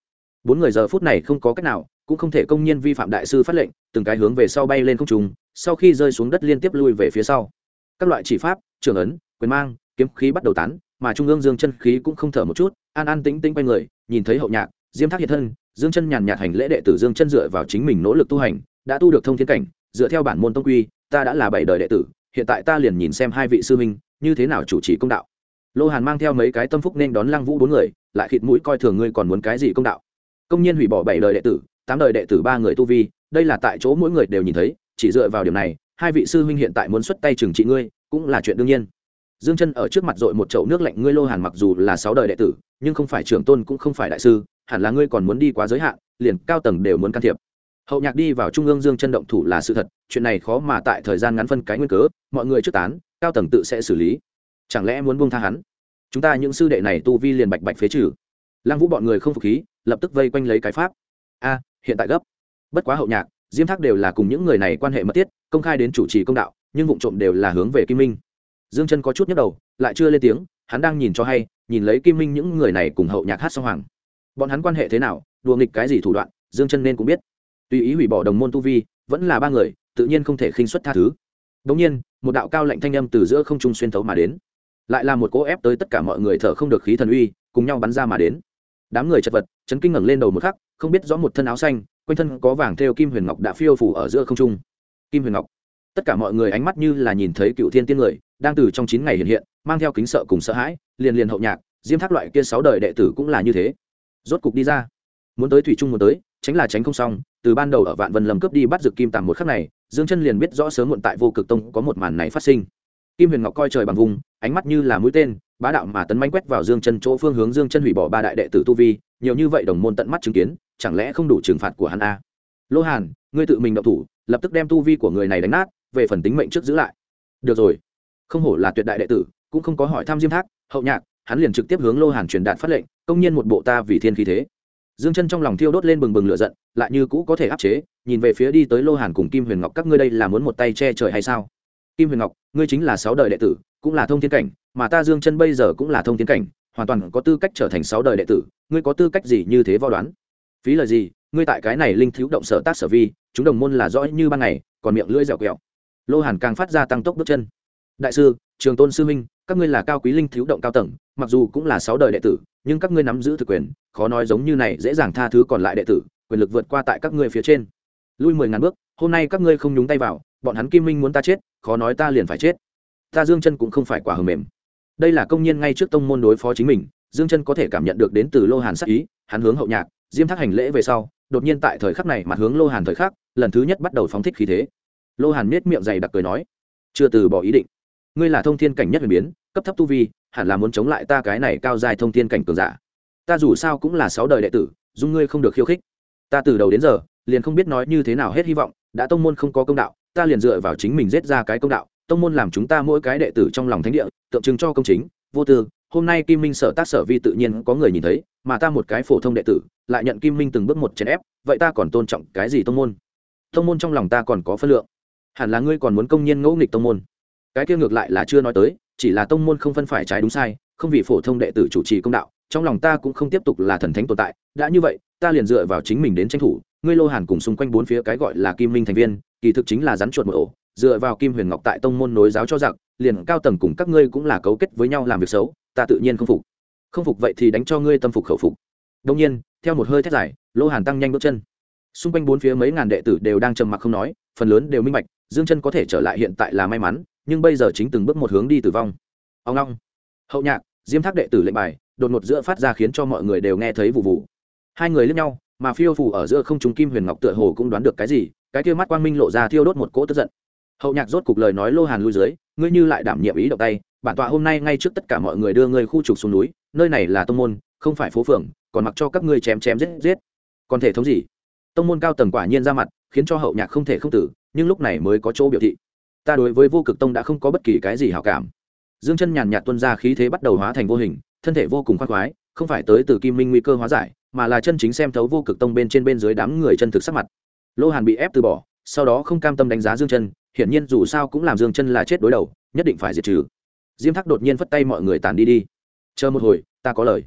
bốn người giờ phút này không có cách nào, cũng không thể công nhiên vi phạm đại sư phát lệnh, từng cái hướng về sau bay lên không trung, sau khi rơi xuống đất liên tiếp lui về phía sau. Các loại chỉ pháp, trường ấn, quyền mang, kiếm khí bắt đầu tán, mà trung ương Dương Chân khí cũng không thở một chút, an an tĩnh tĩnh quay người, nhìn thấy Hậu Nhạc, Diêm Thác hiện thân, Dương Chân nhàn nhạt hành lễ, đệ tử Dương Chân dựa vào chính mình nỗ lực tu hành, đã tu được thông thiên cảnh, dựa theo bản môn tông quy, ta đã là 7 đời đệ tử, hiện tại ta liền nhìn xem hai vị sư huynh như thế nào chủ trì công đạo. Lô Hàn mang theo mấy cái tâm phúc nên đón Lăng Vũ bốn người, lại khịt mũi coi thường ngươi còn muốn cái gì công đạo. Công nhiên hủy bỏ 7 đời đệ tử, 8 đời đệ tử 3 người tu vi, đây là tại chỗ mỗi người đều nhìn thấy, chỉ dựa vào điểm này, hai vị sư huynh hiện tại muốn xuất tay trừng trị ngươi, cũng là chuyện đương nhiên. Dương Chân ở trước mặt dội một chậu nước lạnh, ngươi Lô Hàn mặc dù là 6 đời đệ tử, nhưng không phải trưởng tôn cũng không phải đại sư, hẳn là ngươi còn muốn đi quá giới hạn, liền cao tầng đều muốn can thiệp. Hậu Nhạc đi vào trung ương Dương Chân động thủ là sự thật, chuyện này khó mà tại thời gian ngắn phân cái nguyên cớ, mọi người trước tán, cao tầng tự sẽ xử lý. Chẳng lẽ muốn buông tha hắn? Chúng ta những sư đệ này tu vi liền bạch bạch phế trừ. Lăng Vũ bọn người không phục khí, lập tức vây quanh lấy cái pháp. A, hiện tại gấp. Bất quá Hậu Nhạc, Diêm Thác đều là cùng những người này quan hệ mật thiết, công khai đến chủ trì công đạo, nhưng vụng trộm đều là hướng về Kim Minh. Dương Chân có chút nhức đầu, lại chưa lên tiếng, hắn đang nhìn cho hay, nhìn lấy Kim Minh những người này cùng Hậu Nhạc hát song hoàng. Bọn hắn quan hệ thế nào, đùa nghịch cái gì thủ đoạn, Dương Chân nên cũng biết. Tùy ý hủy bỏ đồng môn tu vi, vẫn là 3 người, tự nhiên không thể khinh suất tha thứ. Đống nhiên, một đạo cao lạnh thanh âm từ giữa không trung xuyên thấu mà đến, lại là một cỗ ép tới tất cả mọi người thở không được khí thần uy, cùng nhau bắn ra mà đến. Đám người chật vật, chấn kinh ngẩng lên đầu một khắc, không biết rõ một thân áo xanh, quanh thân có vàng thêu kim huyền ngọc đã phiêu phù ở giữa không trung. Kim huyền ngọc, tất cả mọi người ánh mắt như là nhìn thấy cựu thiên tiên người, đang từ trong 9 ngày hiện hiện, mang theo kính sợ cùng sợ hãi, liền Hậu Nhạc, Diêm Thác loại kia 6 đời đệ tử cũng là như thế. Rốt cục đi ra, muốn tới thủy trung muốn tới, tránh là tránh không xong, từ ban đầu ở Vạn Vân Lâm cướp đi bắt Dực Kim Tằm một khắc này, Dương Chân liền biết rõ sớm muộn tại Vô Cực Tông có một màn này phát sinh. Kim huyền ngọc coi trời bằng vùng, ánh mắt như là mũi tên, bá đạo mà tấn mãnh quét vào Dương Chân chỗ phương hướng. Dương Chân hủy bỏ 3 đại đệ tử tu vi, nhiều như vậy đồng môn tận mắt chứng kiến, chẳng lẽ không đủ trừng phạt của hắn a? Lô Hàn, ngươi tự mình động thủ, lập tức đem tu vi của người này đánh nát, về phần tính mệnh trước giữ lại. Được rồi. Không hổ là tuyệt đại đệ tử, cũng không có hỏi thăm Diêm Thác, Hậu Nhạc, hắn liền trực tiếp hướng Lô Hàn truyền đạt phát lệnh, công nhiên một bộ ta vì thiên khí thế. Dương Chân trong lòng thiêu đốt lên bừng bừng lửa giận, lại như cũ có thể áp chế, nhìn về phía đi tới Lô Hàn cùng Kim Huyền Ngọc, các ngươi đây là muốn một tay che trời hay sao? Kim Huyền Ngọc, ngươi chính là 6 đời đệ tử, cũng là thông thiên cảnh, mà ta Dương Chân bây giờ cũng là thông thiên cảnh, hoàn toàn có tư cách trở thành 6 đời đệ tử, ngươi có tư cách gì như thế vo đoán? Phí lời gì, ngươi tại cái này linh thiếu động sở tác sở vi, chúng đồng môn là rõ như ban ngày, còn miệng lưỡi dẻo quẹo. Lô Hàn càng phát ra tăng tốc bước chân. Đại sư, Trường Tôn sư huynh, các ngươi là cao quý linh thiếu động cao tầng, mặc dù cũng là 6 đời đệ tử, nhưng các ngươi nắm giữ thực quyền, khó nói giống như này dễ dàng tha thứ còn lại đệ tử, quyền lực vượt qua tại các ngươi phía trên. Lui 10.000 bước, hôm nay các ngươi không nhúng tay vào, bọn hắn Kim Minh muốn ta chết, khó nói ta liền phải chết. Ta Dương Chân cũng không phải quả hờm mềm. Đây là công nhiên ngay trước tông môn đối phó chính mình, Dương Chân có thể cảm nhận được đến từ Lô Hàn sát ý, hắn hướng Hậu Nhạc, Diêm Thác hành lễ về sau, đột nhiên tại thời khắc này mặt hướng Lô Hàn thời khắc, lần thứ nhất bắt đầu phóng thích khí thế. Lô Hàn nhếch miệng dày đặc cười nói, chưa từ bỏ ý định. Ngươi là thông thiên cảnh nhất huyền biến, cấp thấp tu vi, hẳn là muốn chống lại ta cái này cao dài thông thiên cảnh cường giả. Ta dù sao cũng là 6 đời đệ tử, dung ngươi không được khiêu khích. Ta từ đầu đến giờ liền không biết nói như thế nào hết hy vọng, đã tông môn không có công đạo, ta liền dựa vào chính mình giết ra cái công đạo, tông môn làm chúng ta mỗi cái đệ tử trong lòng thánh địa, tượng trưng cho công chính, vô tư. Hôm nay Kim Minh sở tác sở vi tự nhiên có người nhìn thấy, mà ta một cái phổ thông đệ tử, lại nhận Kim Minh từng bước một chèn ép, vậy ta còn tôn trọng cái gì tông môn? Tông môn trong lòng ta còn có phân lượng. Hẳn là ngươi còn muốn công nhiên ngỗ nghịch tông môn. Cái kia ngược lại là chưa nói tới, chỉ là tông môn không phân phải trái đúng sai, không vì phổ thông đệ tử chủ trì công đạo, trong lòng ta cũng không tiếp tục là thần thánh tồn tại, đã như vậy, ta liền dựa vào chính mình đến tranh thủ. Ngươi Lô Hàn cùng xung quanh 4 phía cái gọi là Kim Minh thành viên, kỳ thực chính là rắn chuột một ổ, dựa vào Kim Huyền Ngọc tại tông môn nối giáo cho giặc, liền cao tầng cùng các ngươi cũng là cấu kết với nhau làm việc xấu, ta tự nhiên không phục. Không phục vậy thì đánh cho ngươi tâm phục khẩu phục. Đương nhiên, theo một hơi thét dài, Lô Hàn tăng nhanh bước chân. Xung quanh 4 phía mấy ngàn đệ tử đều đang trầm mặc không nói, phần lớn đều minh bạch, Dương Chân có thể trở lại hiện tại là may mắn, nhưng bây giờ chính từng bước một hướng đi tử vong. Ông long, Hậu Nhạc, Diêm Thác đệ tử lệnh bài, đột ngột giữa phát ra khiến cho mọi người đều nghe thấy vụ vụ. Hai người liếc nhau, mà phiêu phù ở giữa không trung Kim Huyền Ngọc tựa hồ cũng đoán được cái gì, cái kia mắt quang minh lộ ra thiêu đốt một cỗ tức giận. Hậu Nhạc rốt cục lời nói Lô Hàn lui dưới, ngươi như lại đảm nhiệm ý động tay, bản tọa hôm nay ngay trước tất cả mọi người đưa ngươi khu trục xuống núi, nơi này là tông môn, không phải phố phường, còn mặc cho các ngươi chém chém giết giết. Còn thể thống gì? Tông môn cao tầng quả nhiên ra mặt, khiến cho Hậu Nhạc không thể không tử, nhưng lúc này mới có chỗ biểu thị. Ta đối với Vô Cực Tông đã không có bất kỳ cái gì hảo cảm. Dương Chân nhàn nhạt tuôn ra khí thế bắt đầu hóa thành vô hình, thân thể vô cùng khoan khoái, không phải tới từ Kim Minh nguy cơ hóa giải, mà là chân chính xem thấu Vô Cực Tông bên trên bên dưới đám người chân thực sắc mặt. Lô Hàn bị ép từ bỏ, sau đó không cam tâm đánh giá Dương Chân, hiển nhiên dù sao cũng làm Dương Chân là chết đối đầu, nhất định phải diệt trừ. Diêm Thác đột nhiên phất tay mọi người tản đi đi. Chờ một hồi, ta có lời.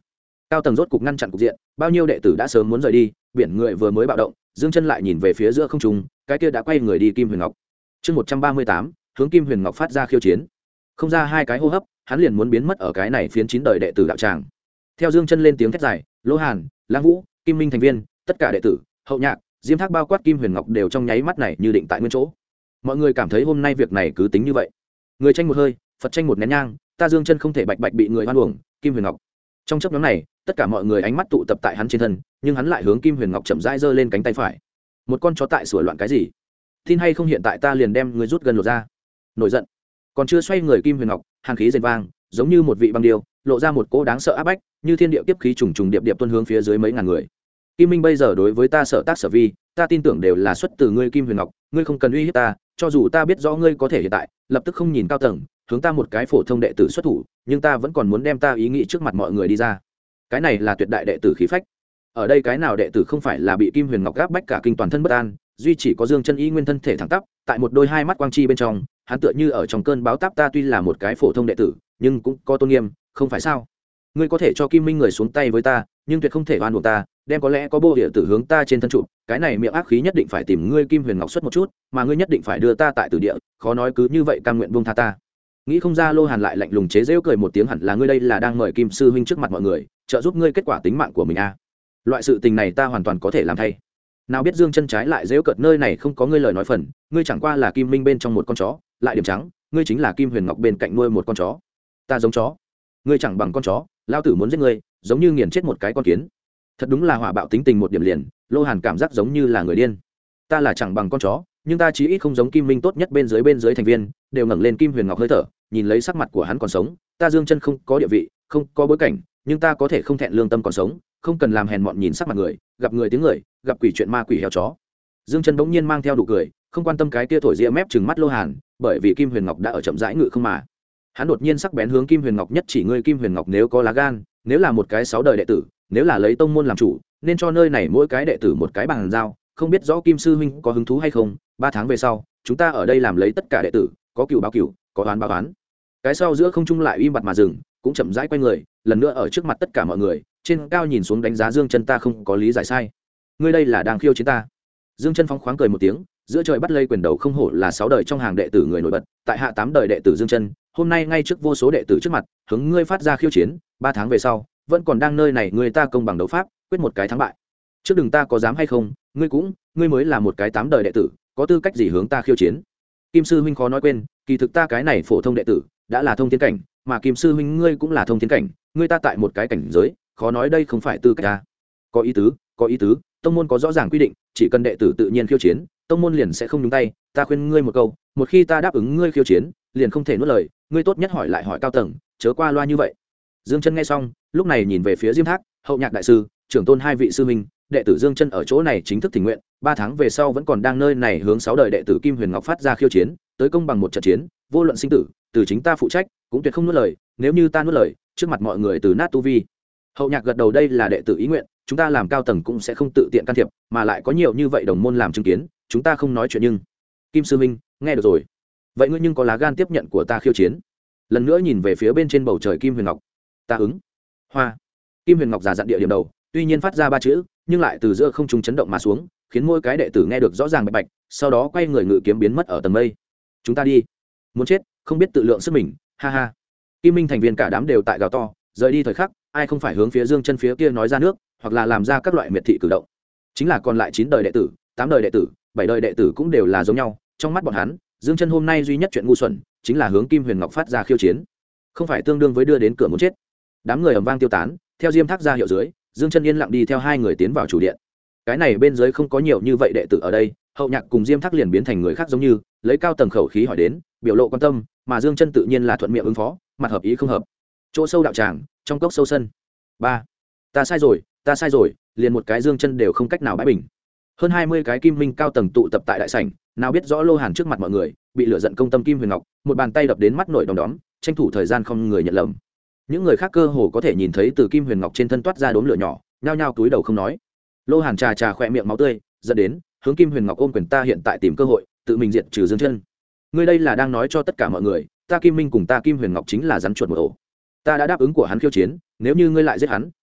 cao tầng rốt cục ngăn chặn cục diện, bao nhiêu đệ tử đã sớm muốn rời đi, biển người vừa mới bạo động, Dương Chân lại nhìn về phía giữa không trung, cái kia đã quay người đi Kim Huyền Ngọc. Chương 138, hướng Kim Huyền Ngọc phát ra khiêu chiến. Không ra hai cái hô hấp, hắn liền muốn biến mất ở cái này phiến 9 đời đệ tử đạo tràng. Theo Dương Chân lên tiếng thét dài, Lô Hàn, Lang Vũ, Kim Minh thành viên, tất cả đệ tử, Hậu Nhạc, Diêm Thác bao quát Kim Huyền Ngọc đều trong nháy mắt này như định tại nguyên chỗ. Mọi người cảm thấy hôm nay việc này cứ tính như vậy. Người tranh một hơi, Phật tranh một nén nhang, ta Dương Chân không thể bạch bạch bị người hoan uổng, Kim Huyền Ngọc. Trong chốc ngắn này, tất cả mọi người ánh mắt tụ tập tại hắn trên thân, nhưng hắn lại hướng Kim Huyền Ngọc chậm rãi giơ lên cánh tay phải. Một con chó tại sủa loạn cái gì? Tin hay không hiện tại ta liền đem người rút gần lột ra. Nổi giận, còn chưa xoay người Kim Huyền Ngọc, hàn khí rền vang, giống như một vị băng điêu, lộ ra một cỗ đáng sợ áp bách, như thiên địa kiếp khí trùng trùng điệp điệp tuôn hướng phía dưới mấy ngàn người. Kim Minh bây giờ đối với ta sở tác sở vi, ta tin tưởng đều là xuất từ ngươi Kim Huyền Ngọc, ngươi không cần uy hiếp ta, cho dù ta biết rõ ngươi có thể hiện tại lập tức không nhìn cao tầng, hướng ta một cái phổ thông đệ tử xuất thủ, nhưng ta vẫn còn muốn đem ta ý nghĩ trước mặt mọi người đi ra. Cái này là tuyệt đại đệ tử khí phách. Ở đây cái nào đệ tử không phải là bị Kim Huyền Ngọc gáp bách cả kinh toàn thân bất an, duy chỉ có Dương Chân y nguyên thân thể thẳng tắp, tại một đôi hai mắt quang chi bên trong, hắn tựa như ở trong cơn báo táp, ta tuy là một cái phổ thông đệ tử, nhưng cũng có tôn nghiêm, không phải sao? Ngươi có thể cho Kim Minh người xuống tay với ta, nhưng tuyệt không thể oan uổng ta, đem có lẽ có bô địa tử hướng ta trên thân trụ, cái này miệng ác khí nhất định phải tìm ngươi Kim Huyền Ngọc xuất một chút, mà ngươi nhất định phải đưa ta tại tử địa, khó nói cứ như vậy cam nguyện buông tha ta. Nghĩ không ra Lô Hàn lại lạnh lùng chế giễu cười một tiếng, hẳn là ngươi đây là đang mời Kim sư huynh trước mặt mọi người, trợ giúp ngươi kết quả tính mạng của mình a. Loại sự tình này ta hoàn toàn có thể làm thay. Nào biết Dương Chân trái lại giễu cợt, nơi này không có ngươi lời nói phần, ngươi chẳng qua là Kim Minh bên trong một con chó, lại điểm trắng, ngươi chính là Kim Huyền Ngọc bên cạnh nuôi một con chó. Ta giống chó, ngươi chẳng bằng con chó, lão tử muốn giết ngươi, giống như nghiền chết một cái con kiến. Thật đúng là hỏa bạo tính tình một điểm liền, Lô Hàn cảm giác giống như là người điên. Ta là chẳng bằng con chó, nhưng ta chí ít không giống Kim Minh tốt nhất bên dưới thành viên đều ngẩng lên Kim Huyền Ngọc hơi thở, nhìn lấy sắc mặt của hắn còn sống, ta Dương Chân không có địa vị, không có bối cảnh, nhưng ta có thể không thẹn lương tâm còn sống, không cần làm hèn mọn nhìn sắc mặt người, gặp người tiếng người, gặp quỷ chuyện ma quỷ heo chó. Dương Chân bỗng nhiên mang theo nụ cười, không quan tâm cái kia thổi ria mép trừng mắt Lô Hàn, bởi vì Kim Huyền Ngọc đã ở chậm rãi ngự không mà. Hắn đột nhiên sắc bén hướng Kim Huyền Ngọc nhất chỉ, ngươi Kim Huyền Ngọc nếu có lá gan, nếu là một cái 6 đời đệ tử, nếu là lấy tông môn làm chủ, nên cho nơi này mỗi cái đệ tử một cái bàn giao, không biết rõ Kim sư huynh có hứng thú hay không, 3 tháng về sau, chúng ta ở đây làm lấy tất cả đệ tử, có cừu báo cừu, có oán báo oán. Cái sau giữa không trung lại im bặt mà dừng, cũng chậm rãi quay người, lần nữa ở trước mặt tất cả mọi người, trên cao nhìn xuống đánh giá Dương Chân, ta không có lý giải sai. Ngươi đây là đang khiêu chiến ta. Dương Chân phóng khoáng cười một tiếng, giữa trời bắt lây quyền đầu không hổ là 6 đời trong hàng đệ tử người nổi bật, tại hạ 8 đời đệ tử Dương Chân, hôm nay ngay trước vô số đệ tử trước mặt, hướng ngươi phát ra khiêu chiến, 3 tháng về sau, vẫn còn đang nơi này người ta công bằng đấu pháp, quyết một cái thắng bại. Trước đừng ta có dám hay không, ngươi mới là một cái 8 đời đệ tử, có tư cách gì hướng ta khiêu chiến? Kim sư huynh khó nói quên, kỳ thực ta cái này phổ thông đệ tử, đã là thông thiên cảnh, mà Kim sư huynh ngươi cũng là thông thiên cảnh, ngươi ta tại một cái cảnh giới, khó nói đây không phải tư cách ta. Có ý tứ, tông môn có rõ ràng quy định, chỉ cần đệ tử tự nhiên khiêu chiến, tông môn liền sẽ không nhúng tay, ta khuyên ngươi một câu, một khi ta đáp ứng ngươi khiêu chiến, liền không thể nuốt lời, ngươi tốt nhất hỏi lại hỏi cao tầng, chớ qua loa như vậy. Dương Chân nghe xong, lúc này nhìn về phía Diêm Thác, Hậu Nhạc đại sư, trưởng tôn hai vị sư huynh, đệ tử Dương Chân ở chỗ này chính thức thỉnh nguyện, 3 tháng về sau vẫn còn đang nơi này hướng 6 đời đệ tử Kim Huyền Ngọc phát ra khiêu chiến, tới công bằng một trận chiến, vô luận sinh tử, từ chính ta phụ trách, cũng tuyệt không nuốt lời, nếu như ta nuốt lời, trước mặt mọi người từ nát tu vi. Hậu Nhạc gật đầu, đây là đệ tử ý nguyện, chúng ta làm cao tầng cũng sẽ không tự tiện can thiệp, mà lại có nhiều như vậy đồng môn làm chứng kiến, chúng ta không nói chuyện. Nhưng Kim sư huynh, nghe được rồi, vậy ngươi nhưng có lá gan tiếp nhận của ta khiêu chiến? Lần nữa nhìn về phía bên trên bầu trời Kim Huyền Ngọc, ta ứng. Hoa. Kim Huyền Ngọc giả dặn địa điểm đầu, tuy nhiên phát ra 3 chữ, nhưng lại từ giữa không trung chấn động mà xuống, khiến mỗi cái đệ tử nghe được rõ ràng bạch bạch, sau đó quay người ngự kiếm biến mất ở tầng mây. Chúng ta đi. Muốn chết, không biết tự lượng sức mình, ha ha. Kim Minh thành viên cả đám đều tại gào to, rời đi thời khắc, ai không phải hướng phía Dương Chân phía kia nói ra nước, hoặc là làm ra các loại miệt thị cử động. Chính là còn lại 9 đời đệ tử, 8 đời đệ tử, 7 đời đệ tử cũng đều là giống nhau, trong mắt bọn hắn, Dương Chân hôm nay duy nhất chuyện ngu xuẩn, chính là hướng Kim Huyền Ngọc phát ra khiêu chiến, không phải tương đương với đưa đến cửa muốn chết. Đám người ầm vang tiêu tán, theo Diêm Thác ra hiệu dưới, Dương Chân yên lặng đi theo hai người tiến vào chủ điện. Cái này bên dưới không có nhiều như vậy đệ tử ở đây, Hậu Nhạc cùng Diêm Thác liền biến thành người khác giống như, lấy cao tầng khẩu khí hỏi đến, biểu lộ quan tâm, mà Dương Chân tự nhiên là thuận miệng ứng phó, mặt hợp ý không hợp. Chỗ sâu đạo tràng, trong cốc sâu sân. 3. Ta sai rồi, liền một cái Dương Chân đều không cách nào bãi bình. Hơn 20 cái Kim Minh cao tầng tụ tập tại đại sảnh, nào biết rõ Lô Hàn trước mặt mọi người, bị lửa giận công tâm Kim Huyền Ngọc, một bàn tay đập đến mắt nổi đom đóm, tranh thủ thời gian không người nhận lầm. Những người khác cơ hồ có thể nhìn thấy từ Kim Huyền Ngọc trên thân toát ra đốm lửa nhỏ, nhao nhao túi đầu không nói. Lô Hàn trà khỏe miệng máu tươi, dẫn đến hướng Kim Huyền Ngọc ôm quyền, ta hiện tại tìm cơ hội tự mình diệt trừ Dương Chân. Ngươi đây là đang nói cho tất cả mọi người, ta Kim Minh cùng ta Kim Huyền Ngọc chính là rắn chuột một ổ. Ta đã đáp ứng của hắn khiêu chiến, nếu như ngươi lại giết hắn,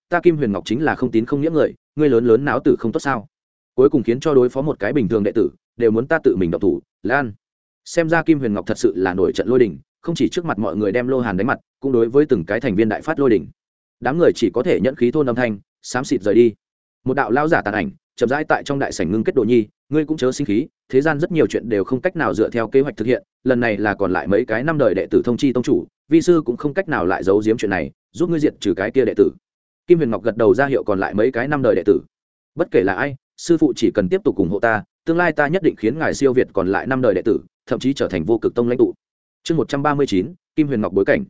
ta Kim Huyền Ngọc chính là không tín không nghĩa người, ngươi lớn lớn náo tử không tốt sao? Cuối cùng khiến cho đối phó một cái bình thường đệ tử đều muốn ta tự mình động thủ. Lan, xem ra Kim Huyền Ngọc thật sự là nổi trận lôi đình, không chỉ trước mặt mọi người đem Lô Hàn đánh mặt, cũng đối với từng cái thành viên đại phát lôi đình. Đám người chỉ có thể nhẫn khí thôn âm thanh, xám xịt rời đi. Một đạo lão giả tàn ảnh chậm rãi tại trong đại sảnh ngưng kết. Đồ Nhi, ngươi cũng chớ sinh khí, thế gian rất nhiều chuyện đều không cách nào dựa theo kế hoạch thực hiện, lần này là còn lại mấy cái năm đời đệ tử thông chi tông chủ, vi sư cũng không cách nào lại giấu giếm chuyện này, giúp ngươi diệt trừ cái kia đệ tử. Kim Huyền Ngọc gật đầu ra hiệu còn lại mấy cái năm đời đệ tử. Bất kể là ai, sư phụ chỉ cần tiếp tục ủng hộ ta, tương lai ta nhất định khiến ngài siêu việt còn lại năm đời đệ tử, thậm chí trở thành vô cực tông lãnh tụ. Chương 139, Kim Huyền Ngọc bối cảnh.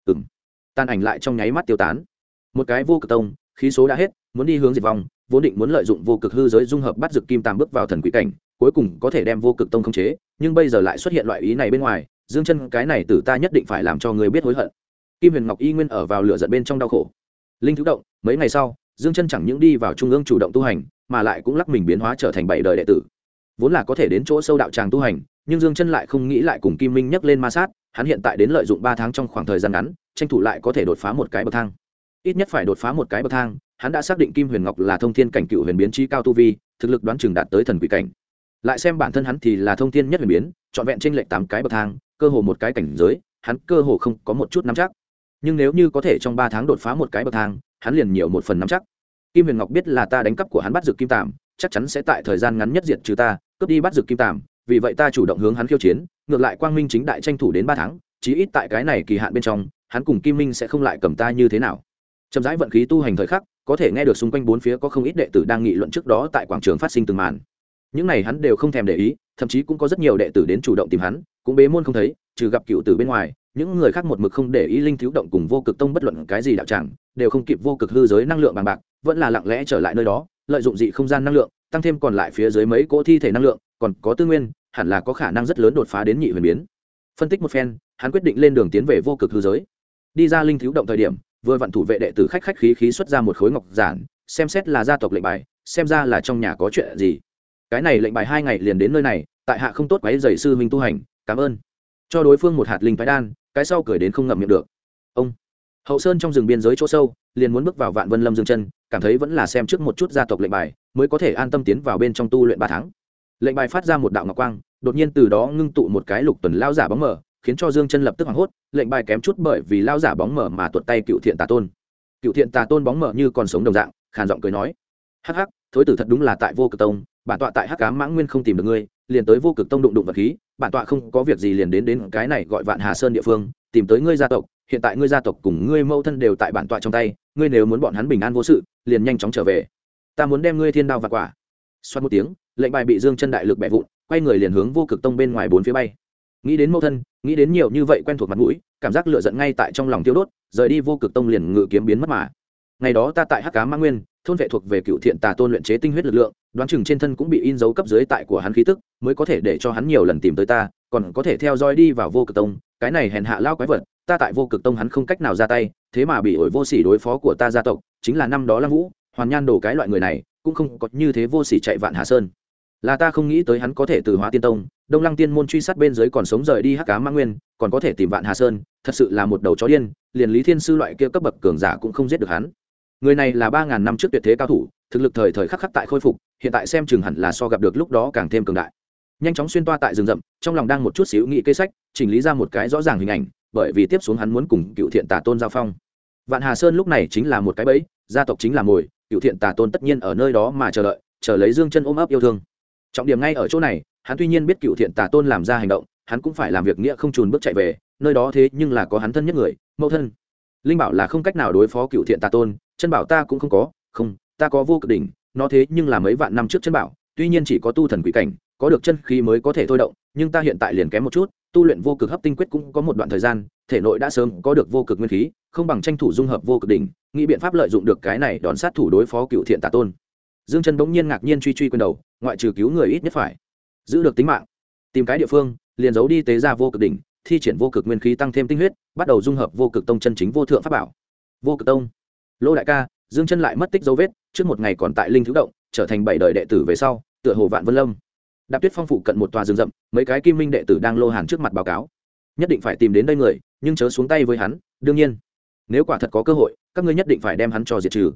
Tàn ảnh lại trong nháy mắt tiêu tán. Một cái vô cực tông, khí số đã hết, muốn đi hướng diệt vong, vốn định muốn lợi dụng vô cực hư giới dung hợp bắt dược kim tam bước vào thần quỷ cảnh, cuối cùng có thể đem vô cực tông khống chế, nhưng bây giờ lại xuất hiện loại ý này bên ngoài, Dương Chân cái này tử ta nhất định phải làm cho người biết hối hận. Kim Huyền Ngọc y nguyên ở vào lửa giận bên trong đau khổ. Linh thú động, mấy ngày sau, Dương Chân chẳng những đi vào trung ương chủ động tu hành, mà lại cũng lắc mình biến hóa trở thành 7 đời đệ tử. Vốn là có thể đến chỗ sâu đạo tràng tu hành, nhưng Dương Chân lại không nghĩ lại cùng Kim Minh nhắc lên ma sát, hắn hiện tại đến lợi dụng 3 tháng trong khoảng thời gian ngắn, tranh thủ lại có thể đột phá một cái bậc thang. Ít nhất phải đột phá một cái bậc thang, hắn đã xác định Kim Huyền Ngọc là thông thiên cảnh cựu huyền biến chí cao tu vi, thực lực đoán chừng đạt tới thần quỷ cảnh. Lại xem bản thân hắn thì là thông thiên nhất huyền biến, trọn vẹn trên lệch 8 cái bậc thang, cơ hồ một cái cảnh giới, hắn cơ hồ không có một chút nắm chắc. Nhưng nếu như có thể trong 3 tháng đột phá một cái bậc thang, hắn liền nhiều một phần nắm chắc. Kim Huyền Ngọc biết là ta đánh cắp của hắn bắt dược kim tạm, chắc chắn sẽ tại thời gian ngắn nhất diệt trừ ta, cướp đi bắt dược kim tạm, vì vậy ta chủ động hướng hắn khiêu chiến, ngược lại quang minh chính đại tranh thủ đến 3 tháng, chí ít tại cái này kỳ hạn bên trong, hắn cùng Kim Minh sẽ không lại cầm ta như thế nào. Chậm rãi vận khí tu hành thời khắc, có thể nghe được xung quanh bốn phía có không ít đệ tử đang nghị luận trước đó tại quảng trường phát sinh từng màn. Những này hắn đều không thèm để ý, thậm chí cũng có rất nhiều đệ tử đến chủ động tìm hắn, cũng bế môn không thấy, trừ gặp cựu tử bên ngoài, những người khác một mực không để ý linh thiếu động cùng vô cực tông bất luận cái gì đạo tràng, đều không kịp vô cực hư giới năng lượng bằng bạc, vẫn là lặng lẽ trở lại nơi đó, lợi dụng dị không gian năng lượng, tăng thêm còn lại phía dưới mấy cỗ thi thể năng lượng, còn có tư nguyên, hẳn là có khả năng rất lớn đột phá đến nhị huyền biến. Phân tích một phen, hắn quyết định lên đường tiến về vô cực hư giới. Đi ra linh thiếu động thời điểm, vừa vặn thủ vệ đệ tử khách khí khí xuất ra một khối ngọc giản, xem xét là gia tộc lệnh bài, xem ra là trong nhà có chuyện gì. Cái này lệnh bài 2 ngày liền đến nơi này, tại hạ không tốt quấy rầy sư huynh tu hành, cảm ơn. Cho đối phương một hạt linh phái đan, cái sau cười đến không ngậm miệng được. Ông Hậu Sơn trong rừng biên giới chỗ sâu, liền muốn bước vào Vạn Vân Lâm Dương Chân, cảm thấy vẫn là xem trước một chút gia tộc lệnh bài, mới có thể an tâm tiến vào bên trong tu luyện 3 tháng. Lệnh bài phát ra một đạo ngọc quang, đột nhiên từ đó ngưng tụ một cái lục tuần lao giả bóng mờ, khiến cho Dương Chân lập tức hoảng hốt, lệnh bài kém chút bởi vì lao giả bóng mờ mà tuột tay Cựu Thiện Tà Tôn. Cựu Thiện Tà Tôn bóng mờ như còn sống đồng dạng, khàn giọng cười nói: "Hắc hắc, thối tử thật đúng là tại Vô Cực Tông, bản tọa tại Hắc Ám Mãng Nguyên không tìm được ngươi, liền tới Vô Cực Tông đụng vật khí, bản tọa không có việc gì liền đến cái này gọi Vạn Hà Sơn địa phương, tìm tới ngươi gia tộc, hiện tại ngươi gia tộc cùng ngươi mẫu thân đều tại bản tọa trong tay, ngươi nếu muốn bọn hắn bình an vô sự, liền nhanh chóng trở về. Ta muốn đem ngươi thiên đao vạn quả." Xoát một tiếng, lệnh bài bị Dương Chân đại lực bẻ vụn, quay người liền hướng Vô Cực Tông bên ngoài bốn phía bay. Nghĩ đến mẫu thân, nghĩ đến nhiều như vậy quen thuộc mặt mũi, cảm giác lửa giận ngay tại trong lòng tiêu đốt, rời đi Vô Cực Tông liền ngự kiếm biến mất mà. Ngày đó ta tại Hắc Ám Mãng Nguyên, thôn vệ thuộc về Cựu Thiện Tà Tôn luyện chế tinh huyết lực lượng, đoán chừng trên thân cũng bị in dấu cấp dưới tại của hắn khí tức, mới có thể để cho hắn nhiều lần tìm tới ta, còn có thể theo dõi đi vào Vô Cực Tông, cái này hèn hạ lao quái vật, ta tại Vô Cực Tông hắn không cách nào ra tay, thế mà bị ổi vô sỉ đối phó của ta gia tộc, chính là năm đó Lăng Vũ, Hoàn Nhan đổ cái loại người này, cũng không có như thế vô sỉ chạy Vạn Hà Sơn. Là ta không nghĩ tới hắn có thể từ Hóa Tiên Tông, Đông Lăng Tiên môn truy sát bên dưới còn sống rời đi Hắc Ám Mãng Nguyên, còn có thể tìm Vạn Hà Sơn, thật sự là một đầu chó điên, liền Lý Thiên sư loại kia cấp bậc cường giả cũng không giết được hắn. Người này là 3000 năm trước tuyệt thế cao thủ, thực lực thời thời khắc khắc tại khôi phục, hiện tại xem chừng hẳn là so gặp được lúc đó càng thêm cường đại. Nhanh chóng xuyên toa tại rừng rậm, trong lòng đang một chút xíu nghĩ kế sách, chỉnh lý ra một cái rõ ràng hình ảnh, bởi vì tiếp xuống hắn muốn cùng Cựu Thiện Tà Tôn giao phong. Vạn Hà Sơn lúc này chính là một cái bẫy, gia tộc chính là mồi, Cựu Thiện Tà Tôn tất nhiên ở nơi đó mà chờ đợi, chờ lấy Dương Chân ôm ấp yêu thương. Trọng điểm ngay ở chỗ này, hắn tuy nhiên biết Cựu Thiện Tà Tôn làm ra hành động, hắn cũng phải làm việc nghĩa không chùn bước chạy về, nơi đó thế nhưng là có hắn thân nhất người, mẫu thân. Linh bảo là không cách nào đối phó Cựu Thiện Tà Tôn, chân bảo ta cũng không có, không, ta có vô cực đỉnh, nó thế nhưng là mấy vạn năm trước chân bảo, tuy nhiên chỉ có tu thần quỷ cảnh, có được chân khí mới có thể thôi động, nhưng ta hiện tại liền kém một chút, tu luyện vô cực hấp tinh quyết cũng có một đoạn thời gian, thể nội đã sớm có được vô cực nguyên khí, không bằng tranh thủ dung hợp vô cực đỉnh, nghĩ biện pháp lợi dụng được cái này đòn sát thủ đối phó Cựu Thiện Tà Tôn. Dương Chân bỗng nhiên ngạc nhiên truy quyền đầu, ngoại trừ cứu người ít nhất phải giữ được tính mạng, tìm cái địa phương liền giấu đi tế ra vô cực đỉnh, thi triển vô cực nguyên khí tăng thêm tinh huyết, bắt đầu dung hợp vô cực tông chân chính vô thượng pháp bảo. Vô cực tông, Lô đại ca, Dương Chân lại mất tích dấu vết, trước một ngày còn tại linh thiếu động, trở thành 7 đời đệ tử về sau, tựa hồ Vạn Vân Lâm. Đạp Tuyết Phong phụ cận một tòa rừng rậm, mấy cái Kim Minh đệ tử đang Lô Hàn trước mặt báo cáo, nhất định phải tìm đến đây người, nhưng chớ xuống tay với hắn, đương nhiên, nếu quả thật có cơ hội, các ngươi nhất định phải đem hắn cho diệt trừ.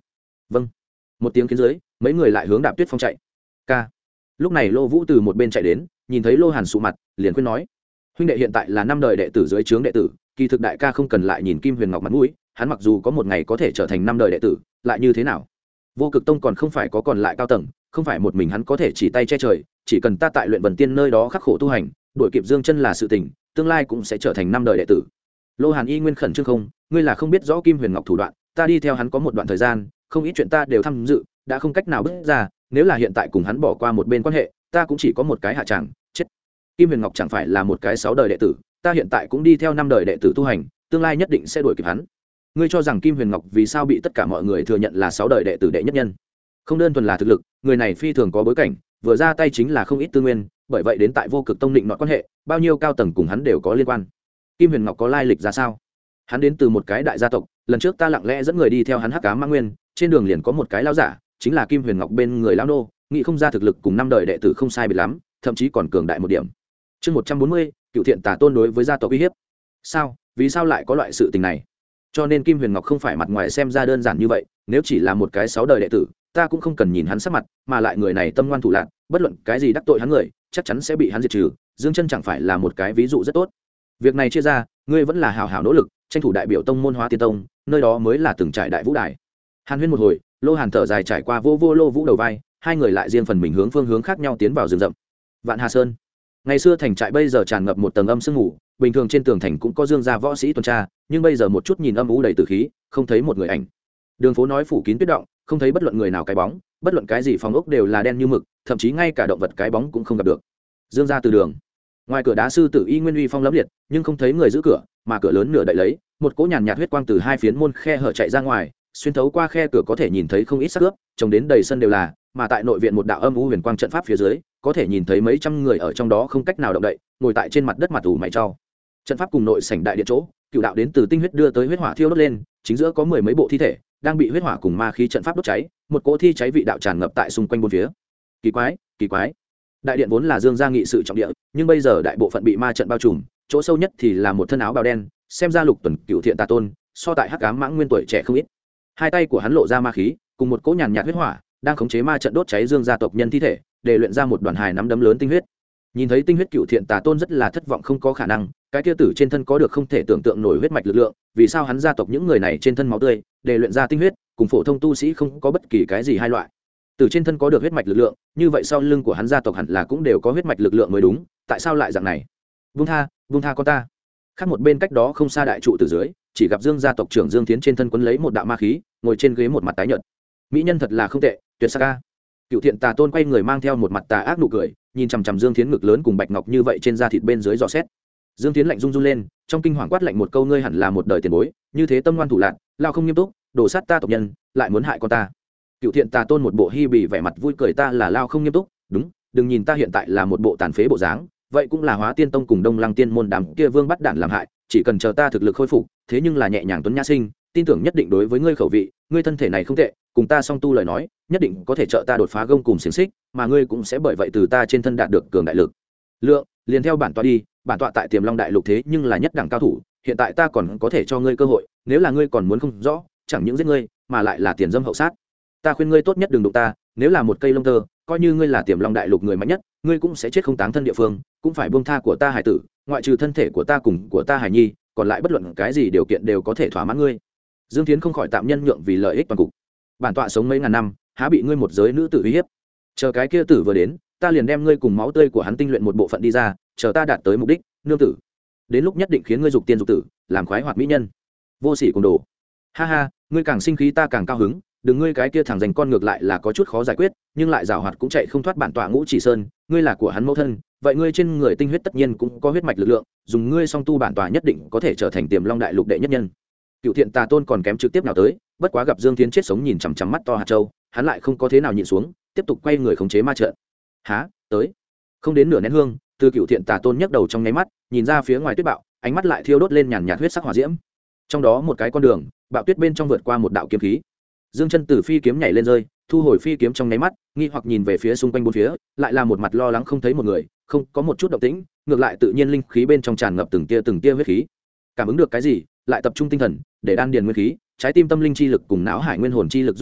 vâng. Một tiếng khiến dưới, mấy người lại hướng Đạp Tuyết Phong chạy. Ca. Lúc này Lô Vũ từ một bên chạy đến, nhìn thấy Lô Hàn sụ mặt, liền khuyên nói: huynh đệ hiện tại là 5 đời đệ tử dưới trướng đệ tử, kỳ thực đại ca không cần lại nhìn Kim Huyền Ngọc mặt mũi, hắn mặc dù có một ngày có thể trở thành 5 đời đệ tử, lại như thế nào? Vô Cực Tông còn không phải có còn lại cao tầng, không phải một mình hắn có thể chỉ tay che trời, chỉ cần ta tại Luyện Vân Tiên nơi đó khắc khổ tu hành, đuổi kịp Dương Chân là sự tình, tương lai cũng sẽ trở thành 5 đời đệ tử. Lô Hàn y nguyên khẩn trương không, ngươi là không biết rõ Kim Huyền Ngọc thủ đoạn, ta đi theo hắn có một đoạn thời gian, không ít chuyện ta đều tham dự, đã không cách nào bước ra, nếu là hiện tại cùng hắn bỏ qua một bên quan hệ, ta cũng chỉ có một cái hạ tràng, chết. Kim Huyền Ngọc chẳng phải là một cái 6 đời đệ tử, ta hiện tại cũng đi theo 5 đời đệ tử tu hành, tương lai nhất định sẽ đuổi kịp hắn. Ngươi cho rằng Kim Huyền Ngọc vì sao bị tất cả mọi người thừa nhận là 6 đời đệ tử đệ nhất nhân? Không đơn thuần là thực lực, người này phi thường có bối cảnh, vừa ra tay chính là không ít tư nguyên, bởi vậy đến tại Vô Cực Tông định nọ quan hệ, bao nhiêu cao tầng cùng hắn đều có liên quan. Kim Huyền Ngọc có lai lịch ra sao? Hắn đến từ một cái đại gia tộc, lần trước ta lặng lẽ dẫn người đi theo hắn Hắc Ám Mãng Nguyên, trên đường liền có một cái lão giả, chính là Kim Huyền Ngọc bên người lão nô, nghĩ không ra thực lực cùng 5 đời đệ tử không sai biệt lắm, thậm chí còn cường đại một điểm. Chương 140, Cựu Thiện Tà Tôn đối với gia tộc uy hiếp. Sao? Vì sao lại có loại sự tình này? Cho nên Kim Huyền Ngọc không phải mặt ngoài xem ra đơn giản như vậy, nếu chỉ là một cái 6 đời đệ tử, ta cũng không cần nhìn hắn sắc mặt, mà lại người này tâm ngoan thủ lạn, bất luận cái gì đắc tội hắn người, chắc chắn sẽ bị hắn diệt trừ. Dương Chân chẳng phải là một cái ví dụ rất tốt. Việc này chia ra, ngươi vẫn là hào hào nỗ lực, tranh thủ đại biểu tông môn Hóa Tiên Tông, nơi đó mới là từng trải đại vũ đài. Hàn Huyên một hồi, Lô Hàn thở dài trải qua vô Lô Vũ đầu vai, hai người lại riêng phần mình hướng phương hướng khác nhau tiến vào rừng rậm. Vạn Hà Sơn. Ngày xưa thành trại bây giờ tràn ngập một tầng âm sương mù, bình thường trên tường thành cũng có dương gia võ sĩ tuần tra, nhưng bây giờ một chút nhìn âm u đầy tử khí, không thấy một người ảnh. Đường phố nói phủ kín tuyết động, không thấy bất luận người nào cái bóng, bất luận cái gì phòng ốc đều là đen như mực, thậm chí ngay cả động vật cái bóng cũng không gặp được. Dương gia từ đường. Ngoài cửa đá sư tử y nguyên uy phong lẫm liệt, nhưng không thấy người giữ cửa, mà cửa lớn nửa đậy lấy, một cỗ nhàn nhạt huyết quang từ hai phiến môn khe hở chạy ra ngoài, xuyên thấu qua khe cửa có thể nhìn thấy không ít xác ướp, trồng đến đầy sân đều là, mà tại nội viện một đạo âm u huyền quang trận pháp phía dưới, có thể nhìn thấy mấy trăm người ở trong đó không cách nào động đậy, ngồi tại trên mặt đất mặt ủ mày trao. Trận pháp cùng nội sảnh đại điện chỗ, cựu đạo đến từ tinh huyết đưa tới huyết hỏa thiêu đốt lên, chính giữa có 10 mấy bộ thi thể đang bị huyết hỏa cùng ma khí trận pháp đốt cháy, một cỗ thi cháy vị đạo tràn ngập tại xung quanh bốn phía. Kỳ quái, kỳ quái. Đại điện vốn là Dương gia nghị sự trọng địa, nhưng bây giờ đại bộ phận bị ma trận bao trùm, chỗ sâu nhất thì là một thân áo bào đen, xem ra Lục Tuần Cựu Thiện Tà Tôn, so tại Hắc Ám Mãng Nguyên tuổi trẻ không ít. Hai tay của hắn lộ ra ma khí, cùng một cỗ nhàn nhạt huyết hỏa, đang khống chế ma trận đốt cháy Dương gia tộc nhân thi thể, để luyện ra một đoàn hài nắm đấm lớn tinh huyết. Nhìn thấy tinh huyết Cựu Thiện Tà Tôn rất là thất vọng, không có khả năng, cái kia tử trên thân có được không thể tưởng tượng nổi huyết mạch lực lượng, vì sao hắn gia tộc những người này trên thân máu tươi, để luyện ra tinh huyết, cùng phổ thông tu sĩ không có bất kỳ cái gì hai loại. Từ trên thân có được huyết mạch lực lượng, như vậy sau lưng của hắn gia tộc hẳn là cũng đều có huyết mạch lực lượng mới đúng, tại sao lại dạng này? Vung tha con ta. Khác một bên cách đó không xa đại trụ từ dưới, chỉ gặp Dương gia tộc trưởng Dương Tiến trên thân quấn lấy một đạo ma khí, ngồi trên ghế một mặt tái nhợt. Mỹ nhân thật là không tệ, tuyệt sắc ca. Cựu Thiện Tà Tôn quay người mang theo một mặt tà ác nụ cười, nhìn chằm chằm Dương Tiến ngực lớn cùng bạch ngọc như vậy trên da thịt bên dưới dò xét. Dương Tiến lạnh run run lên, trong kinh hoàng quát lạnh một câu, ngươi hẳn là một đời tiền bối, như thế tâm ngoan thủ lạn, lao không nghiêm túc, đổ sát ta tộc nhân, lại muốn hại con ta. Cựu Thiện Tà Tôn một bộ hi bì vẻ mặt vui cười, ta là lao không nghiêm túc, đúng, đừng nhìn ta hiện tại là một bộ tàn phế bộ dáng, vậy cũng là Hóa Tiên Tông cùng Đông Lăng Tiên môn đám kia vương bắt đản làm hại, chỉ cần chờ ta thực lực khôi phục, thế nhưng là nhẹ nhàng tuấn nhã sinh, tin tưởng nhất định đối với ngươi khẩu vị, ngươi thân thể này không tệ, cùng ta song tu lời nói, nhất định có thể trợ ta đột phá gông cùng xiềng xích, mà ngươi cũng sẽ bởi vậy từ ta trên thân đạt được cường đại lực lượng, liền theo bản tọa đi, bản tọa tại Tiềm Long Đại Lục thế nhưng là nhất đẳng cao thủ, hiện tại ta còn có thể cho ngươi cơ hội, nếu là ngươi còn muốn không rõ, chẳng những giết ngươi, mà lại là tiền dâm hậu sát. Ta khuyên ngươi tốt nhất đừng đụng ta, nếu là một cây lông tơ, coi như ngươi là Tiềm Long Đại Lục người mạnh nhất, ngươi cũng sẽ chết không táng thân địa phương, cũng phải buông tha của ta hải tử, ngoại trừ thân thể của ta cùng của ta hải nhi, còn lại bất luận cái gì điều kiện đều có thể thỏa mãn ngươi. Dương Tiến không khỏi tạm nhân nhượng vì lợi ích toàn cục. Bản tọa sống mấy ngàn năm, há bị ngươi một giới nữ tử uy hiếp? Chờ cái kia tử vừa đến, ta liền đem ngươi cùng máu tươi của hắn tinh luyện một bộ phận đi ra, chờ ta đạt tới mục đích, nương tử. Đến lúc nhất định khiến ngươi dục tiên dục tử, làm khoái hoạt mỹ nhân. Vô sỉ cùng đồ. Ha ha, ngươi càng sinh khí ta càng cao hứng, đừng ngươi cái kia thằng dành con ngược lại là có chút khó giải quyết, nhưng lại giàu hoạt cũng chạy không thoát bản tọa Ngũ Chỉ Sơn, ngươi là của hắn mẫu thân, vậy ngươi trên người tinh huyết tất nhiên cũng có huyết mạch lực lượng, dùng ngươi song tu bản tọa nhất định có thể trở thành Tiềm Long Đại Lục đệ nhất nhân. Cựu Thiện Tà Tôn còn kém trực tiếp nào tới, bất quá gặp Dương Tiến chết sống nhìn chằm chằm mắt to hạt châu, hắn lại không có thế nào nhịn xuống, tiếp tục quay người khống chế ma trận. Há, tới. Không đến nửa nén hương, từ Cựu Thiện Tà Tôn nhấc đầu trong nháy mắt, nhìn ra phía ngoài tuyết bạo, ánh mắt lại thiêu đốt lên nhàn nhạt huyết sắc hỏa diễm. Trong đó một cái con đường, bạo tuyết bên trong vượt qua một đạo kiếm khí. Dương Chân từ phi kiếm nhảy lên rơi, thu hồi phi kiếm trong nháy mắt, nghi hoặc nhìn về phía xung quanh bốn phía, lại là một mặt lo lắng không thấy một người, không có một chút động tĩnh, ngược lại tự nhiên linh khí bên trong tràn ngập từng tia huyết khí. Cảm ứng được cái gì, lại tập trung tinh thần, để đan điền nguyên khí, trái tim tâm linh chi lực cùng não hải nguyên hồn chi lực dung hợp,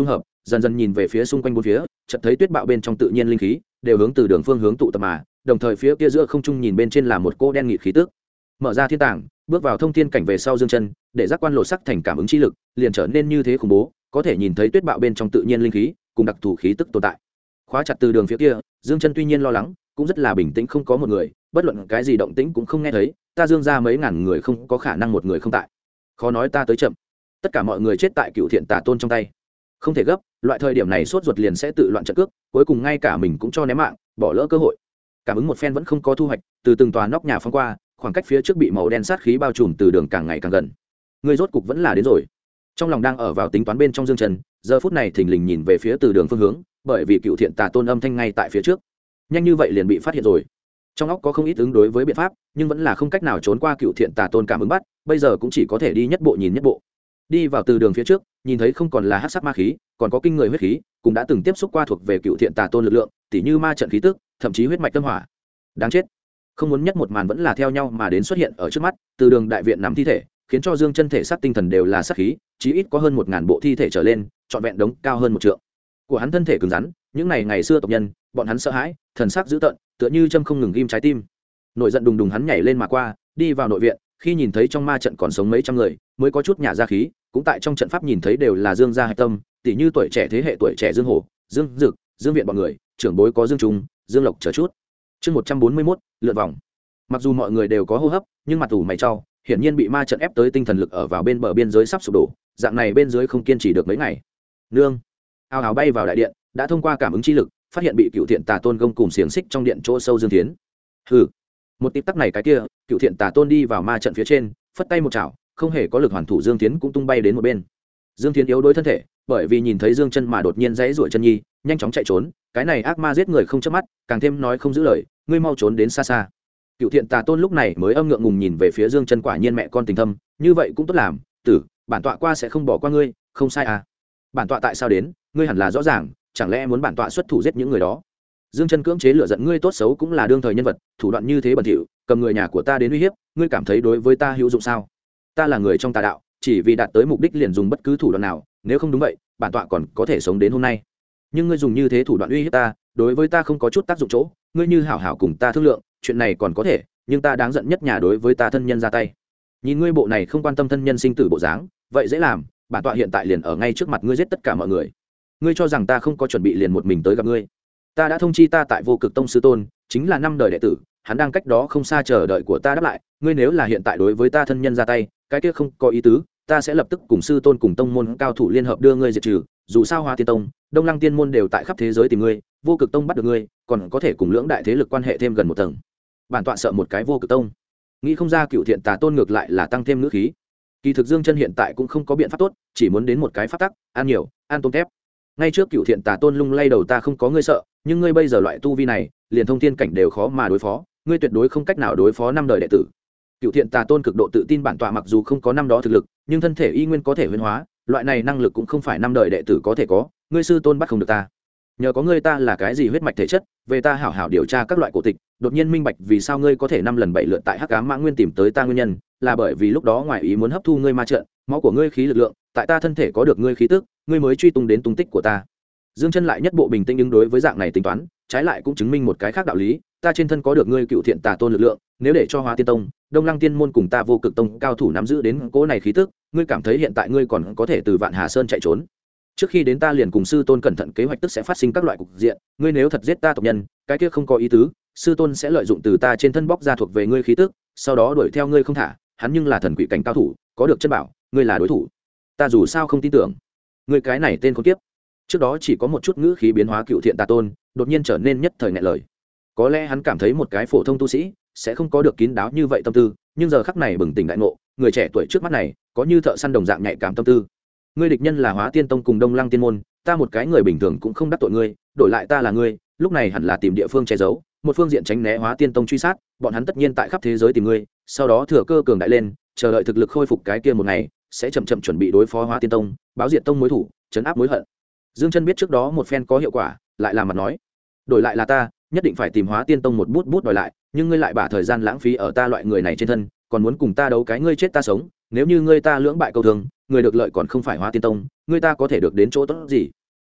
dần dần nhìn về phía xung quanh bốn phía, chợt thấy tuyết bạo bên trong tự nhiên linh khí đều hướng từ đường phương hướng tụ tập mà, đồng thời phía kia giữa không trung nhìn bên trên là một cô đen nghịt khí tức. Mở ra thiên tàng, bước vào thông thiên cảnh về sau dương chân, để giác quan lột sắc thành cảm ứng chi lực, liền trở nên như thế khủng bố, có thể nhìn thấy tuyết bạo bên trong tự nhiên linh khí cùng đặc thù khí tức tồn tại. Khóa chặt từ đường phía kia, dương chân tuy nhiên lo lắng, cũng rất là bình tĩnh, không có một người, bất luận cái gì động tĩnh cũng không nghe thấy, ta dương ra mấy ngàn người không có khả năng một người không tại. Khó nói ta tới chậm, tất cả mọi người chết tại Cựu Thiện Tà Tôn trong tay. Không thể gấp, loại thời điểm này sốt ruột liền sẽ tự loạn trận cước, cuối cùng ngay cả mình cũng cho ném mạng, bỏ lỡ cơ hội. Cảm ứng một phen vẫn không có thu hoạch, từ từng tòa nóc nhà phóng qua, khoảng cách phía trước bị màu đen sát khí bao trùm từ đường càng ngày càng gần. Người rốt cục vẫn là đến rồi. Trong lòng đang ở vào tính toán bên trong dương trần, giờ phút này thình lình nhìn về phía từ đường phương hướng, bởi vì Cựu Thiện Tà Tôn âm thanh ngay tại phía trước. Nhanh như vậy liền bị phát hiện rồi. Trong óc có không ít ứng đối với biện pháp, nhưng vẫn là không cách nào trốn qua Cựu Thiện Tà Tôn cảm ứng bắt, bây giờ cũng chỉ có thể đi nhất bộ nhìn nhất bộ. Đi vào từ đường phía trước, nhìn thấy không còn là hắc sắc ma khí, còn có kinh người huyết khí, cũng đã từng tiếp xúc qua thuộc về Cựu Thiện Tà Tôn lực lượng, tỉ như ma trận khí tức, thậm chí huyết mạch tâm hỏa. Đáng chết. Không muốn nhất một màn vẫn là theo nhau mà đến xuất hiện ở trước mắt, từ đường đại viện nằm thi thể, khiến cho dương chân thể xác tinh thần đều là sát khí, chí ít có hơn 1000 bộ thi thể trở lên, trọn vẹn đống cao hơn 1 trượng. Của hắn thân thể cứng rắn, những này ngày xưa tộc nhân, bọn hắn sợ hãi, thần sắc dữ tợn, tựa như châm không ngừng ghim trái tim. Nổi giận đùng đùng hắn nhảy lên mà qua, đi vào nội viện, khi nhìn thấy trong ma trận còn sống mấy trăm người, mới có chút nhả ra khí, cũng tại trong trận pháp nhìn thấy đều là dương gia hạch tâm, tỷ như tuổi trẻ thế hệ tuổi trẻ dương hổ, dương dực, dương viện bọn người, trưởng bối có dương trung, dương lộc chờ chút. Chương 141, lượn vòng. Mặc dù mọi người đều có hô hấp, nhưng mặt ủ mày trao, hiển nhiên bị ma trận ép tới tinh thần lực ở vào bên bờ biên giới sắp sụp đổ, dạng này bên dưới không kiên trì được mấy ngày. Nương, ào ào bay vào đại điện, đã thông qua cảm ứng chi lực, phát hiện bị Cựu Thiện Tà Tôn gông cùng xiềng xích trong điện chỗ sâu Dương Thiến. Hừ, một tịp tắc này cái kia, Cựu Thiện Tà Tôn đi vào ma trận phía trên, phất tay một chảo, không hề có lực hoàn thủ, Dương Thiến cũng tung bay đến một bên. Dương Thiến yếu đuối thân thể, bởi vì nhìn thấy Dương Chân mà đột nhiên giãy giụa chân nhi, nhanh chóng chạy trốn, cái này ác ma giết người không chớp mắt, càng thêm nói không giữ lời, ngươi mau trốn đến xa xa. Cựu Thiện Tà Tôn lúc này mới âm ngượng ngùng nhìn về phía Dương Chân, quả nhiên mẹ con tình thâm, như vậy cũng tốt làm, tử, bản tọa qua sẽ không bỏ qua ngươi, không sai à? Bản tọa tại sao đến, ngươi hẳn là rõ ràng, chẳng lẽ muốn bản tọa xuất thủ giết những người đó? Dương Chân cưỡng chế lửa giận, ngươi tốt xấu cũng là đương thời nhân vật, thủ đoạn như thế bẩn thỉu, cầm người nhà của ta đến uy hiếp, ngươi cảm thấy đối với ta hữu dụng sao? Ta là người trong tà đạo, chỉ vì đạt tới mục đích liền dùng bất cứ thủ đoạn nào, nếu không đúng vậy, bản tọa còn có thể sống đến hôm nay. Nhưng ngươi dùng như thế thủ đoạn uy hiếp ta, đối với ta không có chút tác dụng chỗ, ngươi như hảo hảo cùng ta thương lượng, chuyện này còn có thể, nhưng ta đáng giận nhất nhà đối với ta thân nhân ra tay. Nhìn ngươi bộ này không quan tâm thân nhân sinh tử bộ dáng, vậy dễ làm, bản tọa hiện tại liền ở ngay trước mặt ngươi giết tất cả mọi người. Ngươi cho rằng ta không có chuẩn bị liền một mình tới gặp ngươi? Ta đã thông chi ta tại Vô Cực Tông sư tôn, chính là 5 đời đệ tử, hắn đang cách đó không xa chờ đợi của ta đáp lại, ngươi nếu là hiện tại đối với ta thân nhân ra tay, cái kia không có ý tứ, ta sẽ lập tức cùng sư tôn cùng tông môn cao thủ liên hợp đưa ngươi diệt trừ, dù sao Hoa Tiên Tông, Đông Lăng Tiên môn đều tại khắp thế giới tìm ngươi, Vô Cực Tông bắt được ngươi, còn có thể cùng lưỡng đại thế lực quan hệ thêm gần một tầng. Bản tọa sợ một cái Vô Cực Tông. Nghĩ không ra Cựu Thiện Tà Tôn ngược lại là tăng thêm ngữ khí. Kỳ thực Dương Chân hiện tại cũng không có biện pháp tốt, chỉ muốn đến một cái pháp tắc, ăn nhiều, ăn tôm tép. Ngay trước Cựu Thiện Tà Tôn lung lay đầu, ta không có ngươi sợ, nhưng ngươi bây giờ loại tu vi này, liền thông thiên cảnh đều khó mà đối phó, ngươi tuyệt đối không cách nào đối phó 5 đời đệ tử. Cựu Thiện Tà Tôn cực độ tự tin, bản tọa mặc dù không có năm đó thực lực, nhưng thân thể y nguyên có thể huyễn hóa, loại này năng lực cũng không phải 5 đời đệ tử có thể có, ngươi sư tôn bắt không được ta. Nhờ có ngươi ta là cái gì huyết mạch thể chất, về ta hảo hảo điều tra các loại cổ tịch, đột nhiên minh bạch vì sao ngươi có thể 5 lần 7 lượt tại Hắc Ám Mã Nguyên tìm tới ta nguyên nhân, là bởi vì lúc đó ngoài ý muốn hấp thu ngươi ma trận, máu của ngươi khí lực lượng, tại ta thân thể có được ngươi khí tức, ngươi mới truy tung đến tung tích của ta. Dương Chân lại nhất bộ bình tĩnh ứng đối với dạng này tính toán, trái lại cũng chứng minh một cái khác đạo lý, ta trên thân có được ngươi Cựu Thiện Tà Tôn lực lượng, nếu để cho Hoa Tiên Tông, Đông Lăng Tiên môn cùng ta Vô Cực Tông cao thủ nắm giữ đến cỗ này khí tức, ngươi cảm thấy hiện tại ngươi còn có thể từ Vạn Hà Sơn chạy trốn? Trước khi đến ta liền cùng sư tôn cẩn thận kế hoạch tức sẽ phát sinh các loại cục diện, ngươi nếu thật giết ta tộc nhân, cái kia không có ý tứ, sư tôn sẽ lợi dụng từ ta trên thân bóc ra thuộc về ngươi khí tức, sau đó đuổi theo ngươi không thả, hắn nhưng là thần quỷ cảnh cao thủ, có được chân bảo, ngươi là đối thủ. Ta dù sao không tin tưởng. Ngươi cái này tên khốn kiếp. Trước đó chỉ có một chút ngữ khí biến hóa Cựu Thiện Tà Tôn, đột nhiên trở nên nhất thời nghẹn lời. Có lẽ hắn cảm thấy một cái phổ thông tu sĩ sẽ không có được kín đáo như vậy tâm tư, nhưng giờ khắc này bừng tỉnh đại ngộ, người trẻ tuổi trước mắt này có như thợ săn đồng dạng nhạy cảm tâm tư. Ngươi địch nhân là Hóa Tiên Tông cùng Đông Lăng Tiên môn, ta một cái người bình thường cũng không đắc tội ngươi, đổi lại ta là ngươi, lúc này hẳn là tìm địa phương che giấu, một phương diện tránh né Hóa Tiên Tông truy sát, bọn hắn tất nhiên tại khắp thế giới tìm ngươi, sau đó thừa cơ cường đại lên, chờ đợi thực lực khôi phục cái kia một ngày, sẽ chậm chậm chuẩn bị đối phó Hóa Tiên Tông, báo diệt tông mối thủ, trấn áp mối hận. Dương Chân biết trước đó một phen có hiệu quả, lại làm mặt nói, đổi lại là ta, nhất định phải tìm Hóa Tiên Tông một bút bút đòi lại, nhưng ngươi lại bả thời gian lãng phí ở ta loại người này trên thân, còn muốn cùng ta đấu cái ngươi chết ta sống, nếu như ngươi ta lưỡng bại câu thường, người được lợi còn không phải Hóa Tiên Tông, ngươi ta có thể được đến chỗ tốt gì?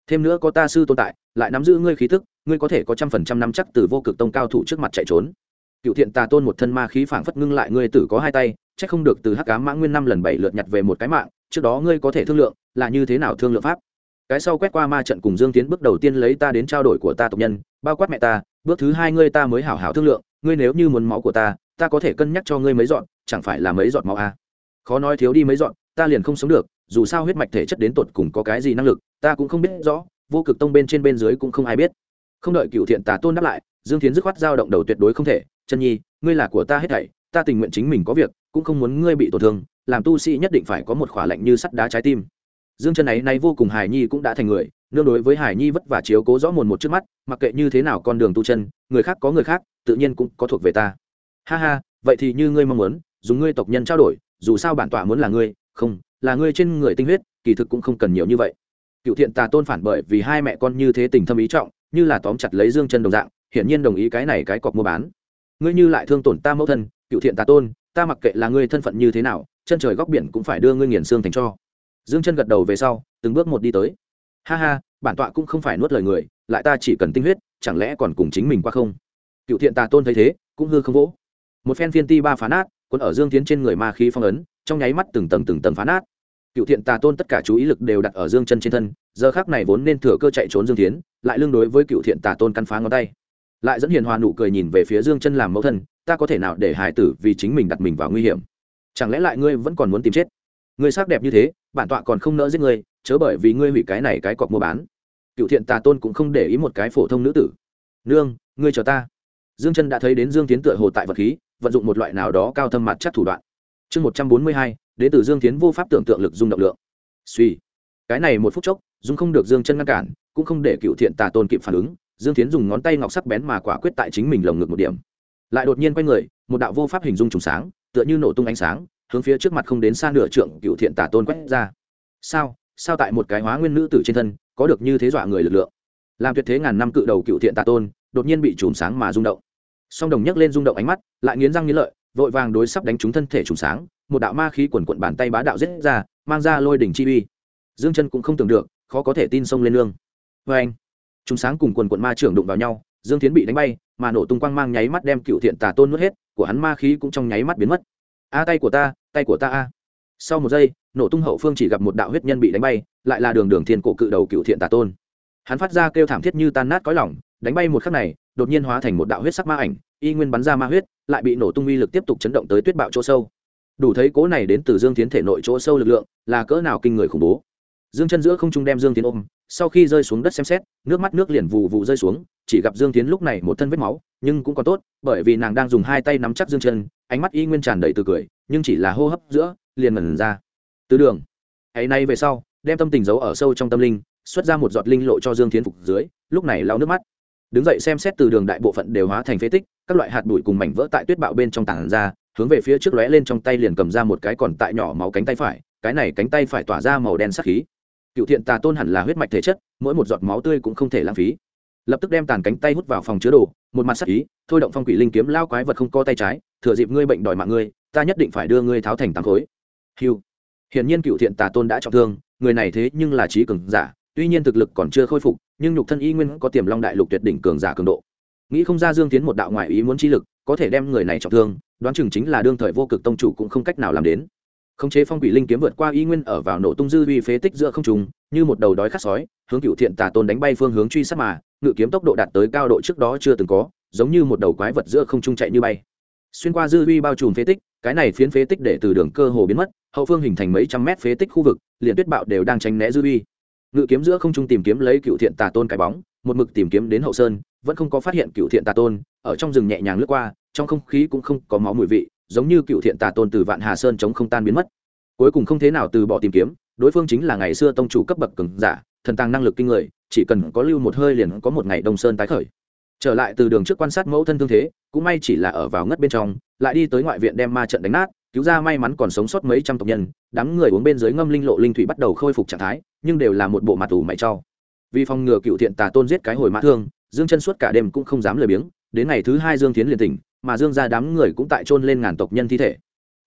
thêm nữa có ta sư tồn tại lại nắm giữ ngươi khí tức, ngươi có thể có 100% nắm chắc từ vô cực tông cao thủ trước mặt chạy trốn. Cựu thiện tà tôn một thân ma khí phảng phất ngưng lại, ngươi tử có hai tay, chắc không được từ hắc ám mã nguyên 5 lần 7 lượt nhặt về một cái mạng. Trước đó ngươi có thể thương lượng là như thế nào thương lượng pháp? Cái sau quét qua ma trận cùng Dương Tiến, bước đầu tiên lấy ta đến trao đổi của ta tộc nhân, bao quát mẹ ta, bước thứ hai ngươi ta mới hảo hảo thương lượng, ngươi nếu như muốn máu của ta có thể cân nhắc cho ngươi mấy giọt, chẳng phải là mấy giọt máu à? Khó nói thiếu đi mấy giọt ta liền không sống được, dù sao huyết mạch thể chất đến tột cùng có cái gì năng lực ta cũng không biết rõ, vô cực tông bên trên bên dưới cũng không ai biết. Không đợi Cựu thiện tà tôn đáp lại, Dương Tiến dứt khoát giao động đầu, tuyệt đối không thể. Chân nhi, ngươi là của ta hết thảy, ta tình nguyện chính mình có việc, cũng không muốn ngươi bị tổn thương, làm tu sĩ nhất định phải có một khỏa lạnh như sắt đá trái tim. Dương Chân ấy nay vô cùng hài nhi cũng đã thành người, nương đối với hài nhi vất vả chiếu cố rõ mồn một trước mắt, mặc kệ như thế nào con đường tu chân, người khác có người khác, tự nhiên cũng có thuộc về ta. Ha ha, vậy thì như ngươi mong muốn, dùng ngươi tộc nhân trao đổi, dù sao bản tọa muốn là ngươi, không, là ngươi trên người tinh huyết, kỳ thực cũng không cần nhiều như vậy. Cựu thiện tà tôn phản bởi vì hai mẹ con như thế tình thâm ý trọng, như là tóm chặt lấy Dương Chân đồng dạng, hiển nhiên đồng ý cái này cái cọc mua bán. Ngươi như lại thương tổn ta mẫu thân, Cựu thiện tà tôn, ta mặc kệ là ngươi thân phận như thế nào, chân trời góc biển cũng phải đưa ngươi nghiền xương thành tro. Dương Chân gật đầu về sau, từng bước một đi tới. Ha ha, bản tọa cũng không phải nuốt lời người, lại ta chỉ cần tinh huyết, chẳng lẽ còn cùng chính mình qua không? Cựu thiện tà tôn thấy thế, cũng hư không vỗ. Một phen phiên ti ba phá nát, cuốn ở Dương Tiến trên người ma khí phong ấn, trong nháy mắt từng tầng phá nát. Cựu thiện tà tôn tất cả chú ý lực đều đặt ở Dương Chân trên thân, giờ khắc này vốn nên thừa cơ chạy trốn Dương Tiến, lại lưng đối với Cựu thiện tà tôn căn phá ngón tay. Lại dẫn hiền hòa nụ cười nhìn về phía Dương Chân làm mẫu thân, ta có thể nào để hải tử vì chính mình đặt mình vào nguy hiểm? Chẳng lẽ lại ngươi vẫn còn muốn tìm chết? Ngươi sắc đẹp như thế, bản tọa còn không nỡ giết ngươi, chớ bởi vì ngươi hủy cái này cái cọc mua bán. Cựu thiện tà tôn cũng không để ý một cái phổ thông nữ tử. Nương, ngươi chờ ta. Dương Chân đã thấy đến Dương Tiến tựa hồ tại vật khí, vận dụng một loại nào đó cao thâm mặt chắc thủ đoạn. Chương 142, đến từ Dương Tiến vô pháp tưởng tượng lực dung động lượng. Suy, cái này một phút chốc, dung không được Dương Chân ngăn cản, cũng không để Cựu thiện tà tôn kịp phản ứng. Dương Tiến dùng ngón tay ngọc sắc bén mà quả quyết tại chính mình lồng ngực một điểm, lại đột nhiên quay người, một đạo vô pháp hình dung trùng sáng, tựa như nổ tung ánh sáng, hướng phía trước mặt không đến xa nửa trượng Cựu thiện tà tôn quét ra. Sao tại một cái hóa nguyên nữ tử trên thân có được như thế dọa người lực lượng? Làm tuyệt thế ngàn năm cự đầu Cựu thiện tà tôn đột nhiên bị trùng sáng mà rung động. Song đồng nhấc lên rung động ánh mắt, lại nghiến răng nghiến lợi, vội vàng đối sắp đánh trúng thân thể trùng sáng, một đạo ma khí quần quần bàn tay bá đạo giết ra, mang ra lôi đỉnh chi uy. Dương Chân cũng không tưởng được, khó có thể tin xông lên nương. Với anh, trùng sáng cùng quần quần ma trưởng đụng vào nhau, Dương Tiến bị đánh bay, mà nổ tung quang mang nháy mắt đem Cựu thiện tà tôn nuốt hết, của hắn ma khí cũng trong nháy mắt biến mất. Tay của ta a. Sau một giây, nổ tung hậu phương chỉ gặp một đạo huyết nhân bị đánh bay, lại là đường thiên cổ cự đầu Cựu thiện tà tôn. Hắn phát ra kêu thảm thiết như tan nát cõi lòng, đánh bay một khắc này, đột nhiên hóa thành một đạo huyết sắc ma ảnh, y nguyên bắn ra ma huyết, lại bị nổ tung uy lực tiếp tục chấn động tới tuyết bạo chỗ sâu. Đủ thấy cố này đến từ Dương Tiến thể nội chỗ sâu lực lượng là cỡ nào kinh người khủng bố. Dương Chân giữa không trung đem Dương Tiến ôm, sau khi rơi xuống đất xem xét, nước mắt nước liền vụ vụ rơi xuống, chỉ gặp Dương Tiến lúc này một thân vết máu, nhưng cũng còn tốt, bởi vì nàng đang dùng hai tay nắm chắc Dương Chân, ánh mắt y nguyên tràn đầy từ cười, nhưng chỉ là hô hấp giữa, liền ngẩn ra. Từ đường, ấy nay về sau, đem tâm tình giấu ở sâu trong tâm linh, xuất ra một giọt linh lộ cho Dương Tiến phục dưới, lúc này lau nước mắt. Đứng dậy xem xét, từ đường đại bộ phận đều hóa thành phế tích, các loại hạt bụi cùng mảnh vỡ tại tuyết bạo bên trong tảng ra, hướng về phía trước lóe lên, trong tay liền cầm ra một cái còn tại nhỏ máu cánh tay phải, cái này cánh tay phải tỏa ra màu đen sắc khí. Cựu thiện tà tôn hẳn là huyết mạch thể chất, mỗi một giọt máu tươi cũng không thể lãng phí. Lập tức đem tàn cánh tay hút vào phòng chứa đồ, một mặt sắc ý, thôi động phong quỷ linh kiếm lao quái vật không co tay trái, thừa dịp ngươi bệnh đòi mạng ngươi, ta nhất định phải đưa ngươi tháo thành tám khối. Hưu. Hiển nhiên Cựu thiện tà tôn đã trọng thương, người này thế nhưng là trí cường giả, tuy nhiên thực lực còn chưa khôi phục, nhưng nhục thân y nguyên có tiềm long đại lục tuyệt đỉnh cường giả cường độ. Nghĩ không ra Dương Tiến một đạo ngoại ý muốn chi lực, có thể đem người này trọng thương, đoán chừng chính là đương thời vô cực tông chủ cũng không cách nào làm đến. Khống chế phong quỷ linh kiếm vượt qua y nguyên ở vào nổ tung dư uy phế tích giữa không trung, như một đầu đói khát sói, hướng Cựu thiện tà tôn đánh bay phương hướng truy sát mà, ngự kiếm tốc độ đạt tới cao độ trước đó chưa từng có, giống như một đầu quái vật giữa không trung chạy như bay. Xuyên qua dư uy bao trùm phế tích, cái này phiến phế tích để từ đường cơ hồ biến mất, hậu phương hình thành mấy trăm mét phế tích khu vực, liền tuyết bạo đều đang tránh né dư uy. Ngự kiếm giữa không trung tìm kiếm lấy Cựu thiện tà tôn cái bóng, một mực tìm kiếm đến hậu sơn, vẫn không có phát hiện Cựu thiện tà tôn, ở trong rừng nhẹ nhàng lướt qua, trong không khí cũng không có máu mùi vị, giống như Cựu thiện tà tôn từ Vạn Hà Sơn chống không tan biến mất. Cuối cùng không thế nào từ bỏ tìm kiếm, đối phương chính là ngày xưa tông chủ cấp bậc cường giả, thần tàng năng lực kinh người, chỉ cần có lưu một hơi liền có một ngày Đông Sơn tái khởi. Trở lại từ đường trước quan sát mẫu thân thương thế, cũng may chỉ là ở vào ngất bên trong, lại đi tới ngoại viện đem ma trận đánh nát, cứu ra may mắn còn sống sót mấy trăm tộc nhân, đám người uống bên dưới ngâm linh lộ linh thủy bắt đầu khôi phục trạng thái, nhưng đều là một bộ mặt ủ mày trao. Vì phòng ngừa Cựu thiện tà tôn giết cái hồi mã thương, Dương Chân suốt cả đêm cũng không dám lười biếng, đến ngày thứ hai Dương Tiến liền tỉnh, mà Dương gia đám người cũng tại chôn lên ngàn tộc nhân thi thể.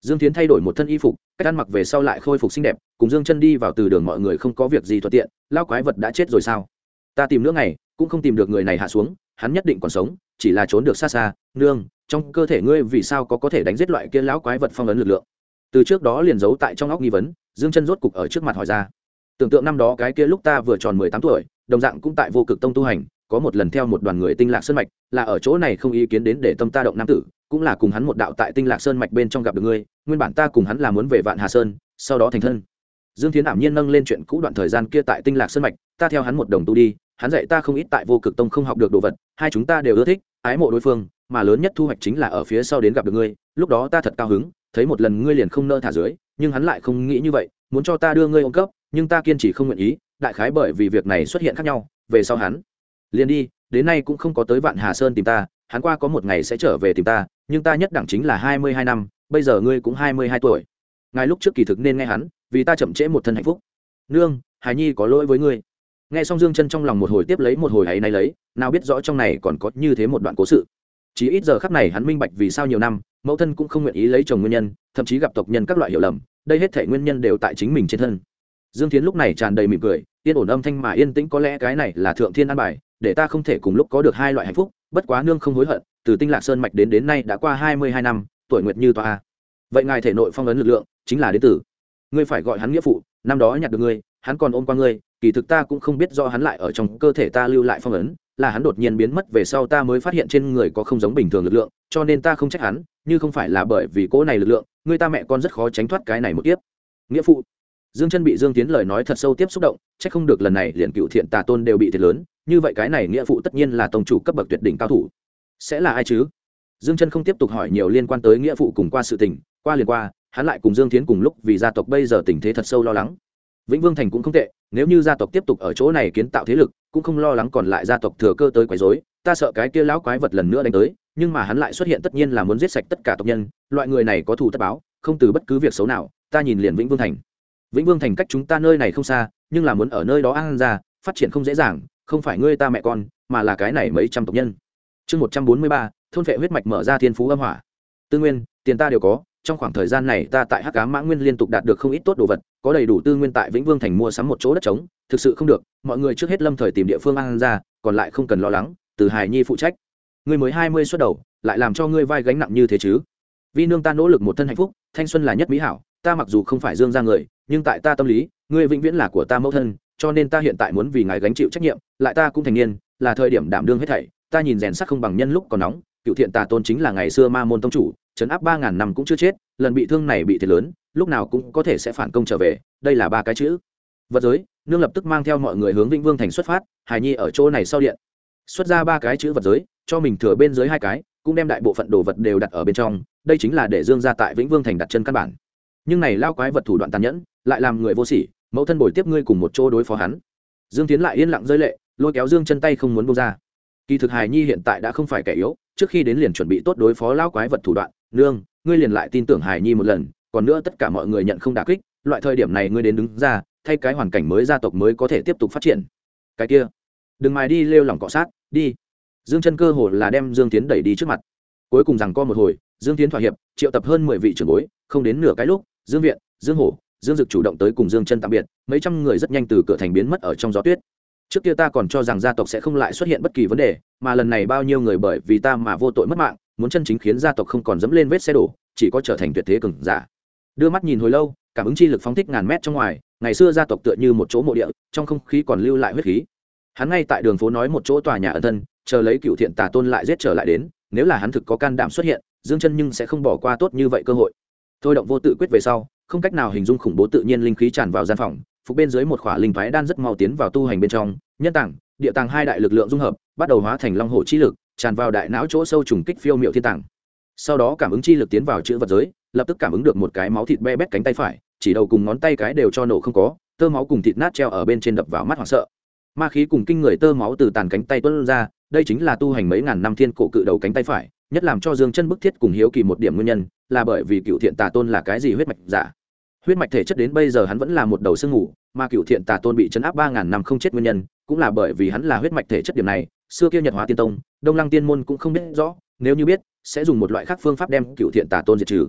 Dương Thiến thay đổi một thân y phục, cách ăn mặc về sau lại khôi phục xinh đẹp, cùng Dương Chân đi vào từ đường, mọi người không có việc gì thuận tiện. Lao quái vật đã chết rồi sao? Ta tìm nữa ngày cũng không tìm được người này hạ xuống, hắn nhất định còn sống, chỉ là trốn được xa xa. Nương, trong cơ thể ngươi vì sao có thể đánh giết loại kia lão quái vật phong ấn lực lượng? Từ trước đó liền giấu tại trong óc nghi vấn, Dương Chân rốt cục ở trước mặt hỏi ra. Tưởng tượng năm đó cái kia lúc ta vừa tròn 18 tuổi, đồng dạng cũng tại Vô Cực Tông tu hành, có một lần theo một đoàn người Tinh Lạc Sơn mạch, là ở chỗ này không ý kiến đến để tâm ta động nam tử, cũng là cùng hắn một đạo tại Tinh Lạc Sơn mạch bên trong gặp được ngươi, nguyên bản ta cùng hắn là muốn về Vạn Hà Sơn, sau đó thành thân. Dương Thiến ảm nhiên nâng lên chuyện cũ đoạn thời gian kia tại Tinh Lạc Sơn mạch, ta theo hắn một đồng tu đi, hắn dạy ta không ít tại Vô Cực Tông không học được đồ vật, hai chúng ta đều ưa thích, ái mộ đối phương, mà lớn nhất thu hoạch chính là ở phía sau đến gặp được ngươi, lúc đó ta thật cao hứng, thấy một lần ngươi liền không nỡ thả dưới, nhưng hắn lại không nghĩ như vậy, muốn cho ta đưa ngươi ôm cấp, nhưng ta kiên trì không nguyện ý, đại khái bởi vì việc này xuất hiện khác nhau, về sau hắn liền đi, đến nay cũng không có tới Vạn Hà Sơn tìm ta, hắn qua có một ngày sẽ trở về tìm ta, nhưng ta nhất đẳng chính là 22 năm, bây giờ ngươi cũng 22 tuổi. Ngài lúc trước kỳ thực nên nghe hắn, vì ta chậm trễ một thân hạnh phúc. Nương, Hải Nhi có lỗi với ngươi. Nghe xong Dương Chân trong lòng một hồi tiếp lấy một hồi ấy nay lấy, nào biết rõ trong này còn có như thế một đoạn cố sự. Chỉ ít giờ khắc này hắn minh bạch vì sao nhiều năm, mẫu thân cũng không nguyện ý lấy chồng nguyên nhân, thậm chí gặp tộc nhân các loại hiểu lầm, đây hết thảy nguyên nhân đều tại chính mình trên thân. Dương Thiến lúc này tràn đầy mỉm cười, yên ổn âm thanh mà yên tĩnh, có lẽ cái này là thượng thiên an bài, để ta không thể cùng lúc có được hai loại hạnh phúc, bất quá nương không hối hận, từ Tinh Lạc Sơn mạch đến nay đã qua 22 năm, tuổi nguyệt như tọa. Vậy ngài thể nội phong ấn lực lượng chính là đến tử. Ngươi phải gọi hắn nghĩa phụ, năm đó nhặt được ngươi, hắn còn ôm qua ngươi, kỳ thực ta cũng không biết do hắn lại ở trong cơ thể ta lưu lại phong ấn, là hắn đột nhiên biến mất về sau ta mới phát hiện trên người có không giống bình thường lực lượng, cho nên ta không trách hắn, như không phải là bởi vì cỗ này lực lượng, người ta mẹ con rất khó tránh thoát cái này một kiếp. Nghĩa phụ. Dương Chân bị Dương Tiến lời nói thật sâu tiếp xúc động, trách không được lần này liền Cựu Thiện Tà Tôn đều bị thiệt lớn, như vậy cái này nghĩa phụ tất nhiên là tông chủ cấp bậc tuyệt đỉnh cao thủ. Sẽ là ai chứ? Dương Chân không tiếp tục hỏi nhiều liên quan tới nghĩa phụ cùng qua sự tình, qua liền qua, hắn lại cùng Dương Tiến cùng lúc vì gia tộc bây giờ tình thế thật sâu lo lắng. Vĩnh Vương thành cũng không tệ, nếu như gia tộc tiếp tục ở chỗ này kiến tạo thế lực, cũng không lo lắng còn lại gia tộc thừa cơ tới quấy rối, ta sợ cái kia lão quái vật lần nữa đánh tới, nhưng mà hắn lại xuất hiện tất nhiên là muốn giết sạch tất cả tộc nhân, loại người này có thù tất báo, không từ bất cứ việc xấu nào, ta nhìn liền Vĩnh Vương thành. Vĩnh Vương thành cách chúng ta nơi này không xa, nhưng là muốn ở nơi đó an ra, phát triển không dễ dàng, không phải ngươi ta mẹ con, mà là cái này mấy trăm tộc nhân. Chương 143, thôn phệ huyết mạch mở ra thiên phú âm hỏa. Tư nguyên, tiền ta đều có, trong khoảng thời gian này ta tại Hắc Ám Mã Nguyên liên tục đạt được không ít tốt đồ vật, có đầy đủ tư nguyên tại Vĩnh Vương thành mua sắm một chỗ đất trống, thực sự không được, mọi người trước hết lâm thời tìm địa phương an ra, còn lại không cần lo lắng, từ Hải Nhi phụ trách. Ngươi mới 20 xuất đầu, lại làm cho ngươi vai gánh nặng như thế chứ? Vì nương ta nỗ lực một thân hạnh phúc, thanh xuân là nhất mỹ hảo, ta mặc dù không phải Dương gia người, nhưng tại ta tâm lý, ngươi vĩnh viễn là của ta mẫu thân, cho nên ta hiện tại muốn vì ngài gánh chịu trách nhiệm, lại ta cũng thành niên, là thời điểm đảm đương hết thảy, ta nhìn rèn sắt không bằng nhân lúc còn nóng, Cựu Thiện Tà Tôn chính là ngày xưa Ma môn tông chủ, trấn áp 3000 năm cũng chưa chết, lần bị thương này bị thiệt lớn, lúc nào cũng có thể sẽ phản công trở về, đây là ba cái chữ. Vật giới, nương lập tức mang theo mọi người hướng Vĩnh Vương thành xuất phát, Hải Nhi ở chỗ này sau điện. Xuất ra ba cái chữ vật giới, cho mình thừa bên dưới hai cái, cũng đem đại bộ phận đồ vật đều đặt ở bên trong, đây chính là để Dương gia tại Vĩnh Vương thành đặt chân căn bản. Nhưng này lao quái vật thủ đoạn tàn nhẫn, lại làm người vô sỉ, mẫu thân bồi tiếp ngươi cùng một chỗ đối phó hắn. Dương Tiến lại yên lặng rơi lệ, lôi kéo Dương Chân tay không muốn buông ra. Kỳ thực Hải Nhi hiện tại đã không phải kẻ yếu, trước khi đến liền chuẩn bị tốt đối phó lao quái vật thủ đoạn, nương, ngươi liền lại tin tưởng Hải Nhi một lần, còn nữa tất cả mọi người nhận không đả kích, loại thời điểm này ngươi đến đứng ra, thay cái hoàn cảnh mới gia tộc mới có thể tiếp tục phát triển. Cái kia, đừng mài đi lêu lỏng cọ sát, đi. Dương Chân cơ hồ là đem Dương Tiến đẩy đi trước mặt. Cuối cùng rằng co một hồi, Dương Tiến thỏa hiệp, triệu tập hơn 10 vị trưởng bối, không đến nửa cái lúc, Dương Viện, Dương Hổ, Dương Dực chủ động tới cùng Dương Chân tạm biệt, mấy trăm người rất nhanh từ cửa thành biến mất ở trong gió tuyết. Trước kia ta còn cho rằng gia tộc sẽ không lại xuất hiện bất kỳ vấn đề, mà lần này bao nhiêu người bởi vì ta mà vô tội mất mạng, muốn chân chính khiến gia tộc không còn dẫm lên vết xe đổ, chỉ có trở thành tuyệt thế cường giả. Đưa mắt nhìn hồi lâu, cảm ứng chi lực phóng thích ngàn mét trong ngoài, ngày xưa gia tộc tựa như một chỗ mộ địa, trong không khí còn lưu lại huyết khí. Hắn ngay tại đường phố nói một chỗ tòa nhà ẩn thân, chờ lấy Cựu Thiện Tà Tôn lại giết trở lại đến, nếu là hắn thực có can đảm xuất hiện, Dương Chân nhưng sẽ không bỏ qua tốt như vậy cơ hội. Thôi động vô tự quyết về sau, không cách nào hình dung khủng bố tự nhiên linh khí tràn vào gian phòng, phục bên dưới một khỏa linh thoái đan rất mau tiến vào tu hành bên trong, nhân tàng, địa tàng hai đại lực lượng dung hợp, bắt đầu hóa thành long hổ chi lực, tràn vào đại não chỗ sâu trùng kích phiêu miệu thiên tàng. Sau đó cảm ứng chi lực tiến vào chữ vật giới, lập tức cảm ứng được một cái máu thịt be bét cánh tay phải, chỉ đầu cùng ngón tay cái đều cho nổ không có, tơ máu cùng thịt nát treo ở bên trên đập vào mắt hoảng sợ. Ma khí cùng kinh người tơ máu từ tàn cánh tay tuôn ra, đây chính là tu hành mấy ngàn năm thiên cổ cự đầu cánh tay phải, nhất làm cho Dương Chân bức thiết cùng hiếu kỳ một điểm nguyên nhân, là bởi vì Cựu Thiện Tà Tôn là cái gì huyết mạch giả. Huyết mạch thể chất đến bây giờ hắn vẫn là một đầu xương ngủ, mà Cựu Thiện Tà Tôn bị trấn áp 3000 năm không chết nguyên nhân, cũng là bởi vì hắn là huyết mạch thể chất điểm này, xưa kia Nhật Hóa Tiên Tông, Đông Lăng Tiên môn cũng không biết rõ, nếu như biết, sẽ dùng một loại khác phương pháp đem Cựu Thiện Tà Tôn diệt trừ.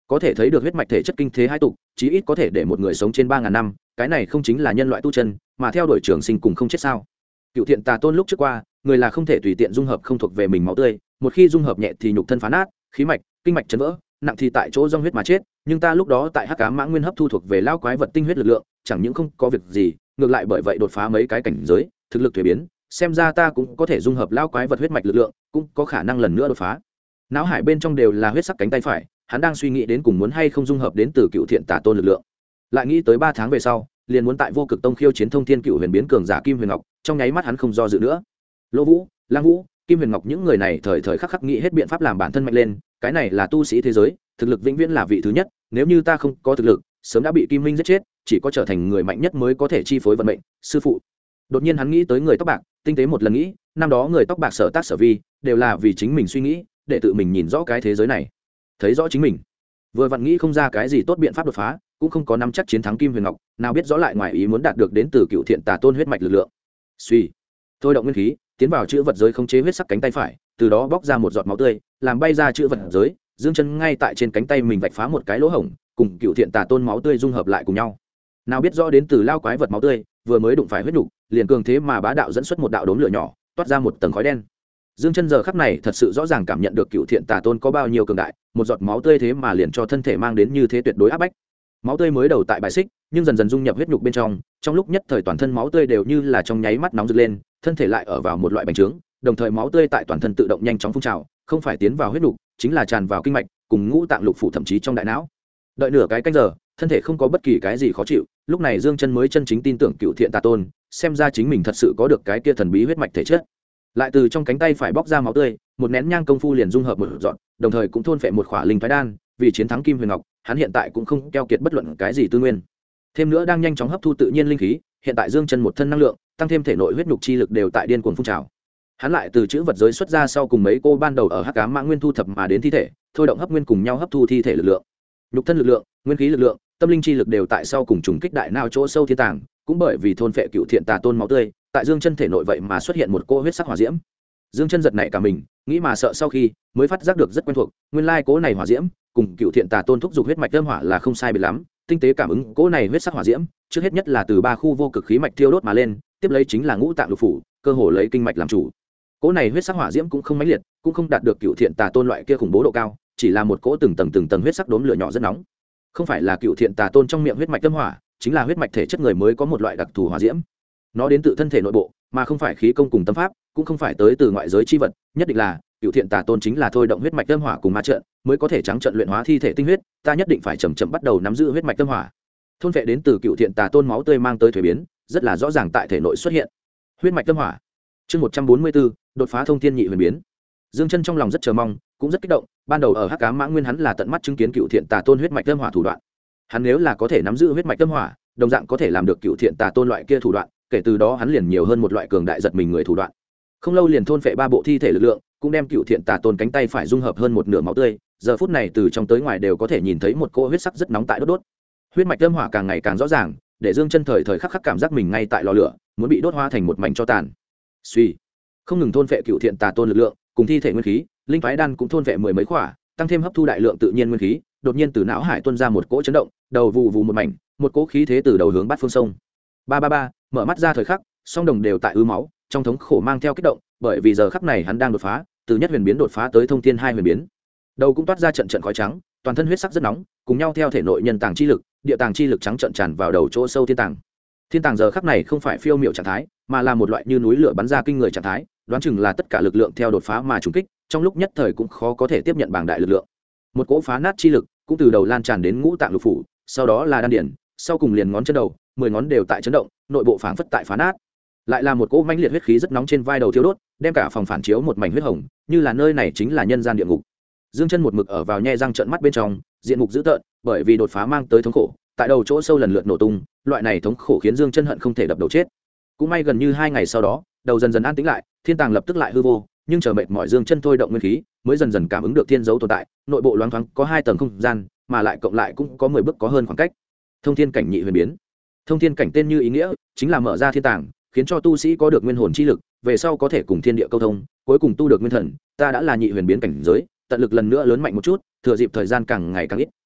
có thể thấy được huyết mạch thể chất kinh thế hai tục, chí ít có thể để một người sống trên 3.000 năm, cái này không chính là nhân loại tu chân mà theo đuổi trường sinh cùng không chết sao? Cựu thiện tà tôn lúc trước qua, người là không thể tùy tiện dung hợp không thuộc về mình máu tươi, một khi dung hợp nhẹ thì nhục thân phá nát, khí mạch kinh mạch chấn vỡ, nặng thì tại chỗ dòng huyết mà chết. Nhưng ta lúc đó tại hắc ám mã nguyên hấp thu thuộc về lao quái vật tinh huyết lực lượng, chẳng những không có việc gì, ngược lại bởi vậy đột phá mấy cái cảnh giới, thực lực thuế biến, xem ra ta cũng có thể dung hợp lao quái vật huyết mạch lực lượng, cũng có khả năng lần nữa đột phá. Não hải bên trong đều là huyết sắc cánh tay phải, hắn đang suy nghĩ đến cùng muốn hay không dung hợp đến từ cựu thiện tà tôn lực lượng. Lại nghĩ tới 3 tháng về sau, liền muốn tại Vô Cực Tông khiêu chiến thông thiên cựu huyền biến cường giả Kim Huyền Ngọc, trong nháy mắt hắn không do dự nữa. Lỗ Vũ, Lang Vũ, Kim Huyền Ngọc những người này thời thời khắc khắc nghĩ hết biện pháp làm bản thân mạnh lên, cái này là tu sĩ thế giới, thực lực vĩnh viễn là vị thứ nhất, nếu như ta không có thực lực, sớm đã bị Kim Minh giết chết, chỉ có trở thành người mạnh nhất mới có thể chi phối vận mệnh. Sư phụ. Đột nhiên hắn nghĩ tới người tóc bạc, tinh tế một lần nghĩ, năm đó người tóc bạc sở tác sở vi, đều là vì chính mình suy nghĩ, để tự mình nhìn rõ cái thế giới này, thấy rõ chính mình. Vừa vặn nghĩ không ra cái gì tốt biện pháp đột phá, cũng không có nắm chắc chiến thắng Kim Huyền Ngọc, nào biết rõ lại ngoài ý muốn đạt được đến từ cựu thiện tà tôn huyết mạch lực lượng. Suy, thôi động nguyên khí, tiến vào chữ vật giới khống chế huyết sắc cánh tay phải, từ đó bóc ra một giọt máu tươi, làm bay ra chữ vật giới, dương chân ngay tại trên cánh tay mình vạch phá một cái lỗ hổng, cùng cựu thiện tà tôn máu tươi dung hợp lại cùng nhau. Nào biết rõ đến từ lao quái vật máu tươi, vừa mới đụng phải huyết nục, liền cường thế mà bá đạo dẫn xuất một đạo đốm lửa nhỏ, toát ra một tầng khói đen. Dương chân giờ khắc này thật sự rõ ràng cảm nhận được cựu thiện tà tôn có bao nhiêu cường đại, một giọt máu tươi thế mà liền cho thân thể mang đến như thế tuyệt đối áp bách. Máu tươi mới đầu tại bài xích, nhưng dần dần dung nhập huyết nhục bên trong lúc nhất thời toàn thân máu tươi đều như là trong nháy mắt nóng rực lên, thân thể lại ở vào một loại bành trướng, đồng thời máu tươi tại toàn thân tự động nhanh chóng phun trào, không phải tiến vào huyết nhục, chính là tràn vào kinh mạch, cùng ngũ tạng lục phủ thậm chí trong đại não. Đợi nửa cái canh giờ, thân thể không có bất kỳ cái gì khó chịu, lúc này Dương chân mới chân chính tin tưởng cựu thiện tà tôn, xem ra chính mình thật sự có được cái kia thần bí huyết mạch thể chất. Lại từ trong cánh tay phải bóc ra máu tươi, một nén nhang công phu liền dung hợp một dọn, đồng thời cũng thôn phệ một khỏa linh thoái đan, vì chiến thắng Kim Huyền Ngọc, hắn hiện tại cũng không keo kiệt bất luận cái gì tư nguyên. Thêm nữa đang nhanh chóng hấp thu tự nhiên linh khí, hiện tại Dương chân một thân năng lượng, tăng thêm thể nội huyết nhục chi lực đều tại điên cuồng phun trào. Hắn lại từ chữ vật giới xuất ra sau cùng mấy cô ban đầu ở hắc ám mã nguyên thu thập mà đến thi thể, thôi động hấp nguyên cùng nhau hấp thu thi thể lực lượng. Nhục thân lực lượng, nguyên khí lực lượng, tâm linh chi lực đều tại sau cùng trùng kích đại não chỗ sâu thiên tàng, cũng bởi vì thôn phệ cựu thiện tà tôn máu tươi, tại Dương chân thể nội vậy mà xuất hiện một cô huyết sắc hỏa diễm. Dương chân giật nảy cả mình, nghĩ mà sợ sau khi mới phát giác được rất quen thuộc, nguyên lai cố này hỏa diễm cùng cựu thiện tà tôn thúc dục huyết mạch âm hỏa là không sai biệt lắm, tinh tế cảm ứng cố này huyết sắc hỏa diễm, trước hết nhất là từ 3 khu vô cực khí mạch thiêu đốt mà lên, tiếp lấy chính là ngũ tạng lục phủ, cơ hồ lấy kinh mạch làm chủ. Cố này huyết sắc hỏa diễm cũng không mãnh liệt, cũng không đạt được cựu thiện tà tôn loại kia khủng bố độ cao, chỉ là một cỗ từng tầng huyết sắc đốm lửa nhỏ rất nóng. Không phải là cựu thiện tà tôn trong miệng huyết mạch âm hỏa, chính là huyết mạch thể chất người mới có một loại đặc thù hỏa diễm. Nó đến tự thân thể nội bộ, mà không phải khí công cùng tâm pháp, cũng không phải tới từ ngoại giới chi vật, nhất định là cựu thiện tà tôn chính là thôi động huyết mạch âm hỏa cùng ma trận, mới có thể trắng trận luyện hóa thi thể tinh huyết, ta nhất định phải chậm chậm bắt đầu nắm giữ huyết mạch âm hỏa. Thôn vệ đến từ cựu thiện tà tôn máu tươi mang tới thuế biến, rất là rõ ràng tại thể nội xuất hiện. Huyết mạch âm hỏa. Chương 144, đột phá thông thiên nhị huyền biến. Dương chân trong lòng rất chờ mong, cũng rất kích động, ban đầu ở hắc ám mã nguyên hắn là tận mắt chứng kiến cựu thiện tà tôn huyết mạch âm hỏa thủ đoạn. Hắn nếu là có thể nắm giữ huyết mạch âm hỏa, đồng dạng có thể làm được cựu thiện tà tôn loại kia thủ đoạn, kể từ đó hắn liền nhiều hơn một loại cường đại giật mình người thủ đoạn. Không lâu liền thôn phệ 3 bộ thi thể lực lượng, cũng đem cựu thiện tà tôn cánh tay phải dung hợp hơn một nửa máu tươi, giờ phút này từ trong tới ngoài đều có thể nhìn thấy một cỗ huyết sắc rất nóng tại đốt. Huyết mạch âm hỏa càng ngày càng rõ ràng, để Dương chân thời thời khắc khắc cảm giác mình ngay tại lò lửa, muốn bị đốt hóa thành một mảnh tro tàn. Suy, không ngừng thôn phệ cựu thiện tà tôn lực lượng, cùng thi thể nguyên khí, linh thoái đan cũng thôn phệ 10 mấy khỏa, tăng thêm hấp thu đại lượng tự nhiên nguyên khí, đột nhiên từ não hải tuôn ra một cỗ chấn động, đầu vụ vụ một mảnh, một cỗ khí thế từ đầu hướng bát phương sông. Ba ba ba, mở mắt ra thời khắc, song đồng đều tại ứ máu, trong thống khổ mang theo kích động, bởi vì giờ khắc này hắn đang đột phá, từ nhất huyền biến đột phá tới thông thiên 2 huyền biến. Đầu cũng toát ra trận trận khói trắng, toàn thân huyết sắc rất nóng, cùng nhau theo thể nội nhân tàng chi lực, địa tàng chi lực trắng trận tràn vào đầu chỗ sâu thiên tàng. Thiên tàng giờ khắc này không phải phiêu miệu trạng thái, mà là một loại như núi lửa bắn ra kinh người trạng thái, đoán chừng là tất cả lực lượng theo đột phá mà trùng kích, trong lúc nhất thời cũng khó có thể tiếp nhận bảng đại lực lượng. Một cỗ phá nát chi lực cũng từ đầu lan tràn đến ngũ tạng lục phủ, sau đó là đan điển, sau cùng liền ngón chân đầu, 10 ngón đều tại chấn động, nội bộ phảng phất tại phá nát. Lại là một cỗ mãnh liệt huyết khí rất nóng trên vai đầu thiêu đốt, đem cả phòng phản chiếu một mảnh huyết hồng, như là nơi này chính là nhân gian địa ngục. Dương chân một mực ở vào nhe răng trợn mắt bên trong, diện mục dữ tợn, bởi vì đột phá mang tới thống khổ, tại đầu chỗ sâu lần lượt nổ tung, loại này thống khổ khiến Dương chân hận không thể đập đầu chết. Cũng may gần như 2 ngày sau đó, đầu dần dần an tĩnh lại, thiên tàng lập tức lại hư vô, nhưng chờ mệt mỏi Dương chân thôi động nguyên khí, mới dần dần cảm ứng được thiên dấu tồn tại, nội bộ loáng thoáng có 2 tầng không gian, mà lại cộng lại cũng có 10 bước có hơn khoảng cách. Thông thiên cảnh nhị huyền biến. Thông thiên cảnh tên như ý nghĩa, chính là mở ra thiên tàng, khiến cho tu sĩ có được nguyên hồn chi lực, về sau có thể cùng thiên địa câu thông, cuối cùng tu được nguyên thần. Ta đã là nhị huyền biến cảnh giới, tận lực lần nữa lớn mạnh một chút, thừa dịp thời gian càng ngày càng ít,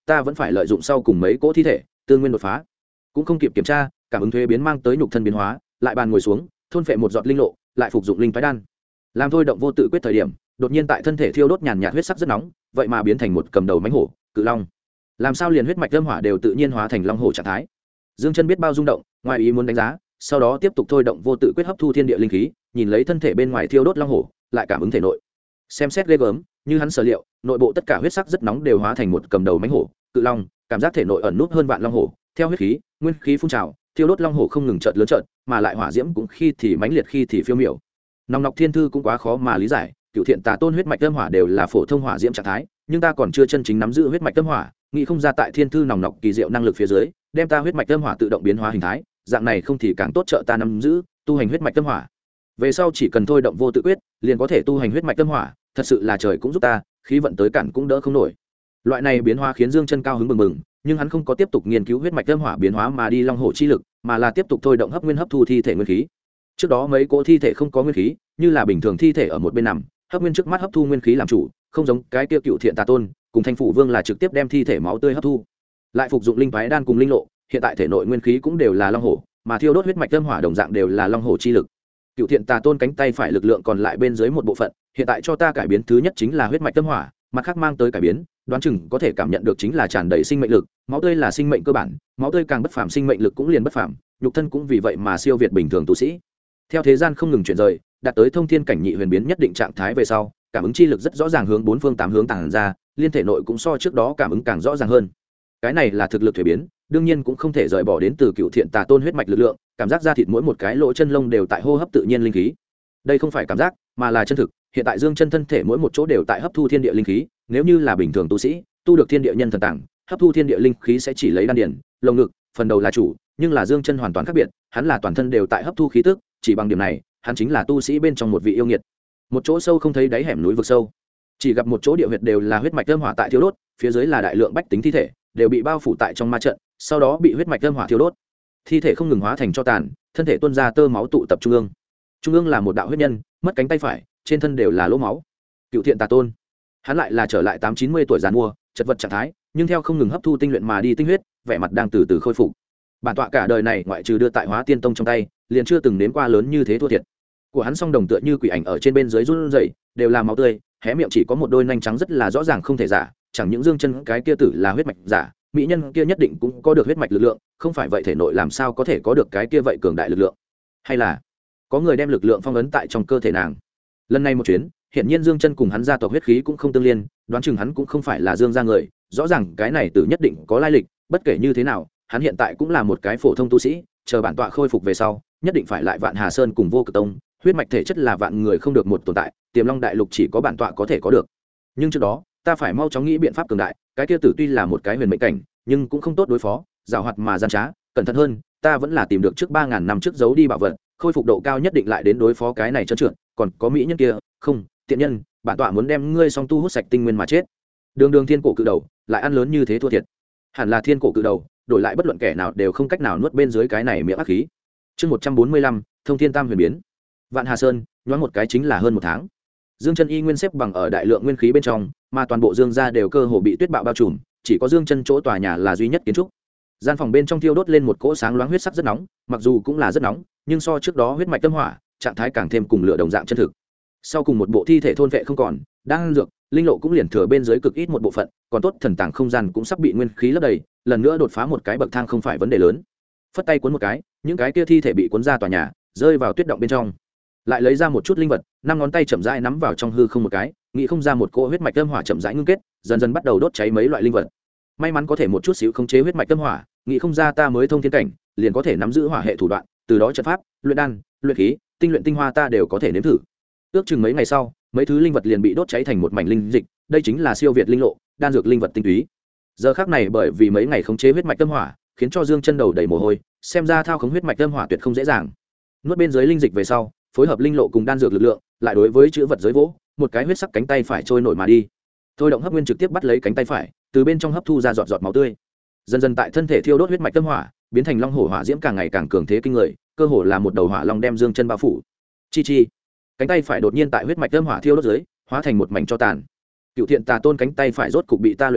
ta vẫn phải lợi dụng sau cùng mấy cỗ thi thể tương nguyên đột phá. Cũng không kịp kiểm tra cảm ứng thuế biến mang tới nhục thân biến hóa, lại bàn ngồi xuống thôn phệ một giọt linh lộ, lại phục dụng linh phái đan. Làm thôi động vô tự quyết thời điểm, đột nhiên tại thân thể thiêu đốt nhàn nhạt huyết sắc rất nóng, vậy mà biến thành một cầm đầu mãnh hổ cự long. Làm sao liền huyết mạch âm hỏa đều tự nhiên hóa thành long hổ trạng thái? Dương Chân biết bao rung động, ngoài ý muốn đánh giá, sau đó tiếp tục thôi động vô tự quyết hấp thu thiên địa linh khí, nhìn lấy thân thể bên ngoài thiêu đốt long hổ, lại cảm ứng thể nội. Xem xét ghê gớm, như hắn sở liệu, nội bộ tất cả huyết sắc rất nóng đều hóa thành một cầm đầu mãnh hổ cự long, cảm giác thể nội ẩn nút hơn vạn long hổ, theo huyết khí, nguyên khí phun trào, thiêu đốt long hổ không ngừng chợt lớn chợt, mà lại hỏa diễm cũng khi thì mãnh liệt khi thì phiêu miểu. Nòng nọc thiên thư cũng quá khó mà lý giải, cựu thiện tà tôn huyết mạch âm hỏa đều là phổ thông hỏa diễm trạng thái, nhưng ta còn chưa chân chính nắm giữ huyết mạch âm hỏa, nghĩ không ra tại thiên thư nòng nọc kỳ diệu năng lực phía dưới, đem ta huyết mạch âm hỏa tự động biến hóa hình thái, dạng này không thì càng tốt trợ ta nắm giữ tu hành huyết mạch âm hỏa. Về sau chỉ cần thôi động vô tự quyết, liền có thể tu hành huyết mạch âm hỏa, thật sự là trời cũng giúp ta, khí vận tới cản cũng đỡ không nổi. Loại này biến hóa khiến Dương Chân cao hứng bừng bừng, nhưng hắn không có tiếp tục nghiên cứu huyết mạch âm hỏa biến hóa mà đi long hổ chi lực, mà là tiếp tục thôi động hấp nguyên hấp thu thi thể nguyên khí. Trước đó mấy cỗ thi thể không có nguyên khí, như là bình thường thi thể ở một bên nằm, hấp nguyên trước mắt hấp thu nguyên khí làm chủ, không giống cái kia cựu thiện tà tôn cùng thanh phủ vương là trực tiếp đem thi thể máu tươi hấp thu, lại phục dụng linh phái đan cùng linh lộ, hiện tại thể nội nguyên khí cũng đều là long hổ, mà thiêu đốt huyết mạch âm hỏa đồng dạng đều là long hổ chi lực. Cựu thiện tà tôn cánh tay phải lực lượng còn lại bên dưới một bộ phận, hiện tại cho ta cải biến thứ nhất chính là huyết mạch âm hỏa, mặt khác mang tới cải biến, đoán chừng có thể cảm nhận được chính là tràn đầy sinh mệnh lực, máu tươi là sinh mệnh cơ bản, máu tươi càng bất phàm sinh mệnh lực cũng liền bất phàm, nhục thân cũng vì vậy mà siêu việt bình thường tu sĩ. Theo thế gian không ngừng chuyển rời, đạt tới thông thiên cảnh nhị huyền biến nhất định trạng thái về sau, cảm ứng chi lực rất rõ ràng hướng bốn phương tám hướng tàng ra, liên thể nội cũng so trước đó cảm ứng càng rõ ràng hơn. Cái này là thực lực thuế biến, đương nhiên cũng không thể rời bỏ đến từ cựu thiện tà tôn huyết mạch lực lượng, cảm giác da thịt mỗi một cái lỗ chân lông đều tại hô hấp tự nhiên linh khí. Đây không phải cảm giác, mà là chân thực, hiện tại Dương Chân thân thể mỗi một chỗ đều tại hấp thu thiên địa linh khí, nếu như là bình thường tu sĩ, tu được thiên địa nhân thần tàng, hấp thu thiên địa linh khí sẽ chỉ lấy đan điền, lồng ngực, phần đầu là chủ, nhưng là Dương Chân hoàn toàn khác biệt, hắn là toàn thân đều tại hấp thu khí tức, chỉ bằng điểm này, hắn chính là tu sĩ bên trong một vị yêu nghiệt. Một chỗ sâu không thấy đáy hẻm núi vực sâu, chỉ gặp một chỗ địa huyệt đều là huyết mạch âm hỏa tại thiêu đốt, phía dưới là đại lượng bách tính thi thể, đều bị bao phủ tại trong ma trận, sau đó bị huyết mạch âm hỏa thiêu đốt. Thi thể không ngừng hóa thành tro tàn, thân thể tuôn ra tơ máu tụ tập trung ương. Trung ương là một đạo huyết nhân, mất cánh tay phải, trên thân đều là lỗ máu. Cựu thiện tà tôn, hắn lại là trở lại 8-90 tuổi giàn mua, chật vật trạng thái, nhưng theo không ngừng hấp thu tinh luyện mà đi tinh huyết, vẻ mặt đang từ từ khôi phục. Bản tọa cả đời này ngoại trừ đưa tại Hóa Tiên Tông trong tay, liền chưa từng nếm qua lớn như thế thua thiệt. Của hắn song đồng tựa như quỷ ảnh ở trên bên dưới run rẩy, đều là máu tươi, hé miệng chỉ có một đôi nanh trắng rất là rõ ràng không thể giả, chẳng những Dương Chân cái kia tử là huyết mạch giả, mỹ nhân kia nhất định cũng có được huyết mạch lực lượng, không phải vậy thể nội làm sao có thể có được cái kia vậy cường đại lực lượng? Hay là có người đem lực lượng phong ấn tại trong cơ thể nàng? Lần này một chuyến, hiện nhiên Dương Chân cùng hắn gia tộc huyết khí cũng không tương liên, đoán chừng hắn cũng không phải là Dương gia người, rõ ràng cái này tử nhất định có lai lịch, bất kể như thế nào, hắn hiện tại cũng là một cái phổ thông tu sĩ, chờ bản tọa khôi phục về sau, nhất định phải lại Vạn Hà Sơn cùng Vô Cực Tông, huyết mạch thể chất là vạn người không được một tồn tại, Tiềm Long đại lục chỉ có bản tọa có thể có được. Nhưng trước đó, ta phải mau chóng nghĩ biện pháp cường đại, cái kia tử tuy là một cái huyền mệnh cảnh, nhưng cũng không tốt đối phó, giàu hoạt mà gian trá, cẩn thận hơn, ta vẫn là tìm được trước 3000 năm trước giấu đi bảo vật, khôi phục độ cao nhất định lại đến đối phó cái này trơn trượt, còn có mỹ nhân kia, không, tiện nhân, bản tọa muốn đem ngươi song tu hút sạch tinh nguyên mà chết. Đường thiên cổ cự đầu, lại ăn lớn như thế thua thiệt. Hẳn là thiên cổ cự đầu, đổi lại bất luận kẻ nào đều không cách nào nuốt bên dưới cái này miệng ác khí. Chương 145, Thông Thiên Tam Huyền biến. Vạn Hà Sơn, nhoáng một cái chính là hơn một tháng. Dương Chân y nguyên xếp bằng ở đại lượng nguyên khí bên trong, mà toàn bộ Dương gia đều cơ hồ bị tuyết bạo bao trùm, chỉ có Dương Chân chỗ tòa nhà là duy nhất kiến trúc. Gian phòng bên trong thiêu đốt lên một cỗ sáng loáng huyết sắc rất nóng, mặc dù cũng là rất nóng, nhưng so trước đó huyết mạch tâm hỏa, trạng thái càng thêm cùng lửa đồng dạng chân thực. Sau cùng một bộ thi thể thôn vệ không còn, đang dược, linh lộ cũng liền thừa bên dưới cực ít một bộ phận, còn tốt thần tàng không gian cũng sắp bị nguyên khí lấp đầy, lần nữa đột phá một cái bậc thang không phải vấn đề lớn. Phất tay cuốn một cái, những cái kia thi thể bị cuốn ra tòa nhà, rơi vào tuyết động bên trong. Lại lấy ra một chút linh vật, năm ngón tay chậm rãi nắm vào trong hư không một cái, nghĩ không ra một cỗ huyết mạch tâm hỏa chậm rãi ngưng kết, dần dần bắt đầu đốt cháy mấy loại linh vật. May mắn có thể một chút xíu khống chế huyết mạch tâm hỏa, nghĩ không ra ta mới thông thiên cảnh, liền có thể nắm giữ hỏa hệ thủ đoạn, từ đó trận pháp, luyện đan, luyện khí, tinh luyện tinh hoa ta đều có thể nếm thử. Ước chừng mấy ngày sau, mấy thứ linh vật liền bị đốt cháy thành một mảnh linh dịch, đây chính là siêu việt linh lộ, đan dược linh vật tinh túy. Giờ khắc này bởi vì mấy ngày khống chế huyết mạch tâm hỏa, khiến cho Dương Chân đầu đầy mồ hôi, xem ra thao khống huyết mạch tâm hỏa tuyệt không dễ dàng. Nuốt bên dưới linh dịch về sau, phối hợp linh lộ cùng đan dược lực lượng, lại đối với chữ vật giới vỗ, một cái huyết sắc cánh tay phải trôi nổi mà đi. Thôi động hấp nguyên trực tiếp bắt lấy cánh tay phải, từ bên trong hấp thu ra giọt giọt máu tươi. Dần dần tại thân thể thiêu đốt huyết mạch tâm hỏa, biến thành long hổ hỏa diễm càng ngày càng cường thế kinh người, cơ hồ là một đầu hỏa long đem Dương Chân bao phủ. Chi chi, cánh tay phải đột nhiên tại huyết mạch tâm hỏa thiêu đốt dưới, hóa thành một mảnh tro tàn. Cựu thiện tà tôn cánh tay phải rốt cục bị ta luyện hóa,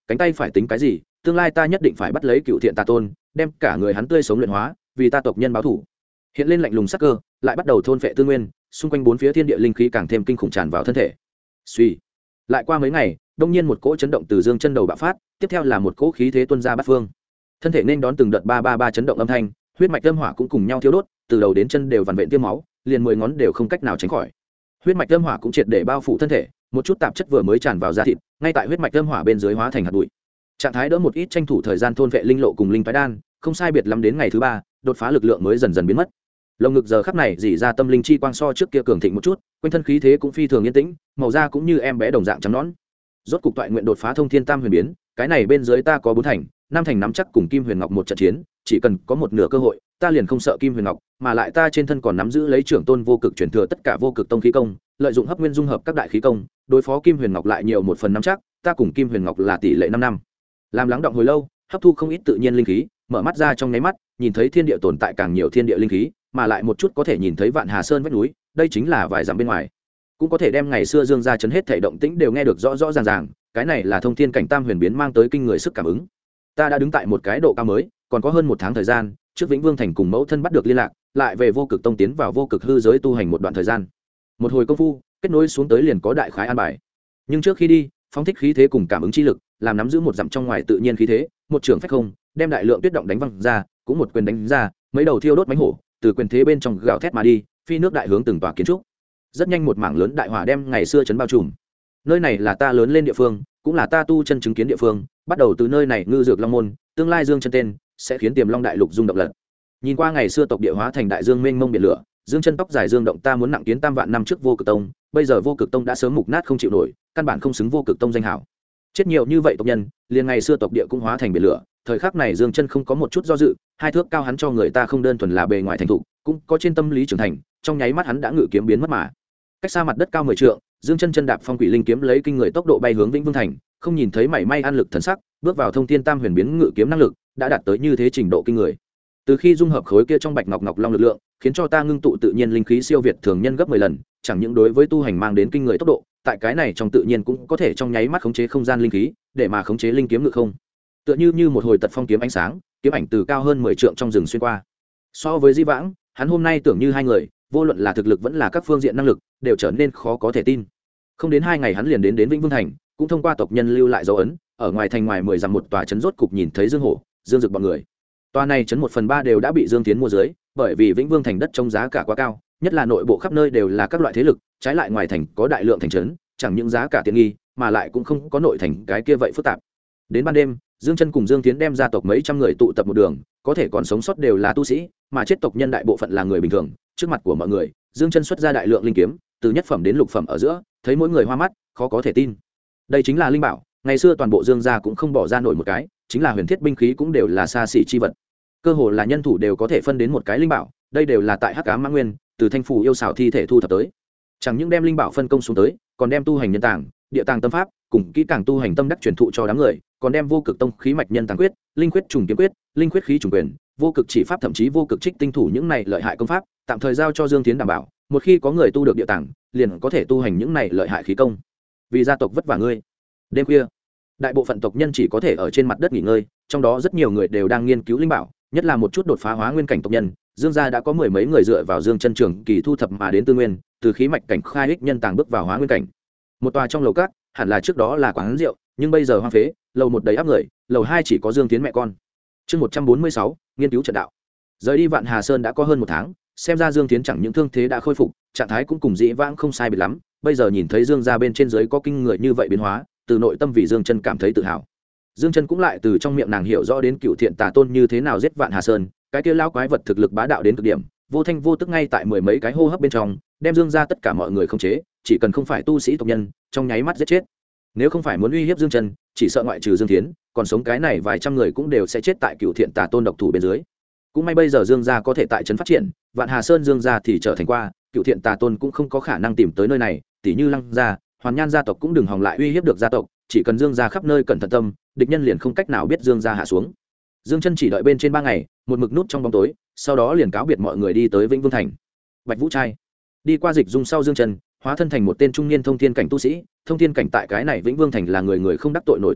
cánh tay phải tính cái gì, tương lai ta nhất định phải bắt lấy cựu thiện tà tôn, đem cả người hắn tươi sống luyện hóa, vì ta tộc nhân báo thù. Hiện lên lạnh lùng sắc cơ, lại bắt đầu thôn phệ tư nguyên, xung quanh bốn phía thiên địa linh khí càng thêm kinh khủng tràn vào thân thể. Suy, lại qua mấy ngày, đông nhiên một cỗ chấn động từ dương chân đầu bạo phát, tiếp theo là một cỗ khí thế tuôn ra bát phương. Thân thể nên đón từng đợt ba ba ba chấn động âm thanh, huyết mạch âm hỏa cũng cùng nhau thiêu đốt, từ đầu đến chân đều vằn vện tiêm máu, liền 10 ngón đều không cách nào tránh khỏi. Huyết mạch âm hỏa cũng triệt để bao phủ thân thể, một chút tạp chất vừa mới tràn vào da thịt, ngay tại huyết mạch âm hỏa bên dưới hóa thành hạt bụi. Trạng thái đỡ một ít tranh thủ thời gian thôn vệ linh lộ cùng linh phái đan, không sai biệt lắm đến ngày thứ 3, đột phá lực lượng mới dần dần biến mất. Lồng ngực giờ khắc này dỉ ra tâm linh chi quang so trước kia cường thịnh một chút, quanh thân khí thế cũng phi thường yên tĩnh, màu da cũng như em bé đồng dạng trắng nõn. Rốt cục toại nguyện đột phá thông thiên tam huyền biến, cái này bên dưới ta có 4 thành, 5 thành nắm chắc cùng Kim Huyền Ngọc một trận chiến, chỉ cần có một nửa cơ hội, ta liền không sợ Kim Huyền Ngọc, mà lại ta trên thân còn nắm giữ lấy trưởng tôn vô cực truyền thừa tất cả vô cực tông khí công, lợi dụng hấp nguyên dung hợp các đại khí công, đối phó Kim Huyền Ngọc lại nhiều một phần nắm chắc, ta cùng Kim Huyền Ngọc là tỷ lệ 5 năm. Làm lắng động hồi lâu, hấp thu không ít tự nhiên linh khí, mở mắt ra trong nháy mắt, nhìn thấy thiên địa tồn tại càng nhiều thiên địa linh khí, mà lại một chút có thể nhìn thấy Vạn Hà Sơn vách núi, đây chính là vài dặm bên ngoài. Cũng có thể đem ngày xưa Dương gia chấn hết thảy động tĩnh đều nghe được rõ rõ ràng ràng, cái này là thông thiên cảnh tam huyền biến mang tới kinh người sức cảm ứng. Ta đã đứng tại một cái độ cao mới, còn có hơn 1 tháng thời gian, trước Vĩnh Vương thành cùng mẫu thân bắt được liên lạc, lại về vô cực tông tiến vào vô cực hư giới tu hành một đoạn thời gian. Một hồi công phu, kết nối xuống tới liền có đại khái an bài. Nhưng trước khi đi, phóng thích khí thế cùng cảm ứng chi lực, làm nắm giữ một dặm trong ngoài tự nhiên khí thế, một trường phách không, đem đại lượng tuyết động đánh văng ra, cũng một quyền đánh ra, mấy đầu thiêu đốt mãnh hổ, từ quyền thế bên trong gào thét mà đi, phi nước đại hướng từng tòa kiến trúc. Rất nhanh một mảng lớn đại hỏa đem ngày xưa trấn bao trùm. Nơi này là ta lớn lên địa phương, cũng là ta tu chân chứng kiến địa phương, bắt đầu từ nơi này ngư dược long môn, tương lai dương chân tên sẽ khiến Tiềm Long đại lục rung động lật. Nhìn qua ngày xưa tộc địa hóa thành đại dương mênh mông biển lửa, dương chân tóc dài dương động ta muốn nặng kiến tam vạn năm trước vô cực tông, bây giờ vô cực tông đã sớm mục nát không chịu nổi, căn bản không xứng vô cực tông danh hảo. Chết nhiều như vậy tộc nhân, liền ngày xưa tộc địa cũng hóa thành biển lửa, thời khắc này dương chân không có một chút do dự, 2 thước cao hắn cho người ta không đơn thuần là bề ngoài thành thục, cũng có trên tâm lý trưởng thành, trong nháy mắt hắn đã ngự kiếm biến mất mà. Cách xa mặt đất cao 10 trượng, dương chân chân đạp phong quỷ linh kiếm lấy kinh người tốc độ bay hướng Vĩnh Vương thành, không nhìn thấy mảy may an lực thần sắc, bước vào thông thiên tam huyền biến ngự kiếm năng lực đã đạt tới như thế trình độ kinh người. Từ khi dung hợp khối kia trong bạch ngọc ngọc long lực lượng, khiến cho ta ngưng tụ tự nhiên linh khí siêu việt thường nhân gấp 10 lần, chẳng những đối với tu hành mang đến kinh người tốc độ, tại cái này trong tự nhiên cũng có thể trong nháy mắt khống chế không gian linh khí, để mà khống chế linh kiếm ngự không. Tựa như một hồi tật phong kiếm ánh sáng, kiếm ảnh từ cao hơn 10 trượng trong rừng xuyên qua. So với Di Vãng, hắn hôm nay tưởng như hai người, vô luận là thực lực vẫn là các phương diện năng lực, đều trở nên khó có thể tin. Không đến 2 ngày hắn liền đến Vĩnh Vương thành, cũng thông qua tộc nhân lưu lại dấu ấn, ở ngoài thành ngoài 10 dặm một tòa trấn rốt cục nhìn thấy Dương Hổ, Dương Dực bọn người. Tòa này trấn 1/3 đều đã bị Dương Tiến mua dưới, bởi vì Vĩnh Vương thành đất trông giá cả quá cao, nhất là nội bộ khắp nơi đều là các loại thế lực, trái lại ngoài thành có đại lượng thành trấn, chẳng những giá cả tiện nghi, mà lại cũng không có nội thành cái kia vậy phức tạp. Đến ban đêm, Dương Chân cùng Dương Tiến đem gia tộc mấy trăm người tụ tập một đường, có thể còn sống sót đều là tu sĩ, mà chết tộc nhân đại bộ phận là người bình thường. Trước mặt của mọi người, Dương Chân xuất ra đại lượng linh kiếm, từ nhất phẩm đến lục phẩm ở giữa, thấy mỗi người hoa mắt, khó có thể tin. Đây chính là linh bảo, ngày xưa toàn bộ Dương gia cũng không bỏ ra nổi một cái, chính là huyền thiết binh khí cũng đều là xa xỉ chi vật. Cơ hồ là nhân thủ đều có thể phân đến một cái linh bảo, đây đều là tại Hắc Ám Mã Nguyên, từ thanh phủ yêu xảo thi thể thu thập tới. Chẳng những đem linh bảo phân công xuống tới, còn đem tu hành nhân tàng, địa tàng tâm pháp, cùng kỹ càng tu hành tâm đắc truyền thụ cho đám người, còn đem vô cực tông khí mạch nhân tàng quyết, linh quyết trùng kiếm quyết, linh quyết khí trùng quyền, vô cực chỉ pháp thậm chí vô cực trích tinh thủ những này lợi hại công pháp, tạm thời giao cho Dương Tiến đảm bảo, một khi có người tu được địa tàng, liền có thể tu hành những này lợi hại khí công. Vì gia tộc vất vả ngươi. Đêm khuya, đại bộ phận tộc nhân chỉ có thể ở trên mặt đất nghỉ ngơi, trong đó rất nhiều người đều đang nghiên cứu linh bảo, nhất là một chút đột phá hóa nguyên cảnh tộc nhân. Dương gia đã có 10 mấy người dựa vào Dương Chân Trường kỳ thu thập mà đến tư nguyên, từ khí mạch cảnh khai ích nhân tàng bước vào hóa nguyên cảnh. Một tòa trong lầu các, hẳn là trước đó là quán rượu, nhưng bây giờ hoang phế, lầu 1 đầy áp người, lầu 2 chỉ có Dương Tiến mẹ con. Chương 146, nghiên cứu trận đạo. Rời đi Vạn Hà Sơn đã có hơn 1 tháng, xem ra Dương Tiến chẳng những thương thế đã khôi phục, trạng thái cũng cùng dĩ vãng không sai biệt lắm, bây giờ nhìn thấy Dương gia bên trên dưới có kinh người như vậy biến hóa, từ nội tâm vì Dương Chân cảm thấy tự hào. Dương Chân cũng lại từ trong miệng nàng hiểu rõ đến Cựu Thiện Tà Tôn như thế nào giết Vạn Hà Sơn, cái kia lão quái vật thực lực bá đạo đến cực điểm, vô thanh vô tức ngay tại 10 mấy cái hô hấp bên trong, đem Dương gia tất cả mọi người khống chế, chỉ cần không phải tu sĩ tộc nhân, trong nháy mắt giết chết. Nếu không phải muốn uy hiếp Dương Chân, chỉ sợ ngoại trừ Dương Thiến, còn sống cái này vài trăm người cũng đều sẽ chết tại Cựu Thiện Tà Tôn độc thủ bên dưới. Cũng may bây giờ Dương gia có thể tại trấn phát triển, Vạn Hà Sơn Dương gia thì trở thành qua, Cựu Thiện Tà Tôn cũng không có khả năng tìm tới nơi này, tỷ như Lăng gia, Hoàn Nhan gia tộc cũng đừng hòng lại uy hiếp được gia tộc, chỉ cần Dương gia khắp nơi cẩn thận tâm, địch nhân liền không cách nào biết Dương gia hạ xuống. Dương Chân chỉ đợi bên trên 3 ngày, một mực nút trong bóng tối, sau đó liền cáo biệt mọi người đi tới Vĩnh Vương thành. Bạch Vũ trai đi qua dịch dung sau Dương Chân, hóa thân thành một tên trung niên thông thiên cảnh tu sĩ, thông thiên cảnh tại cái này Vĩnh Vương thành là người người không đắc tội nổi tồn tại,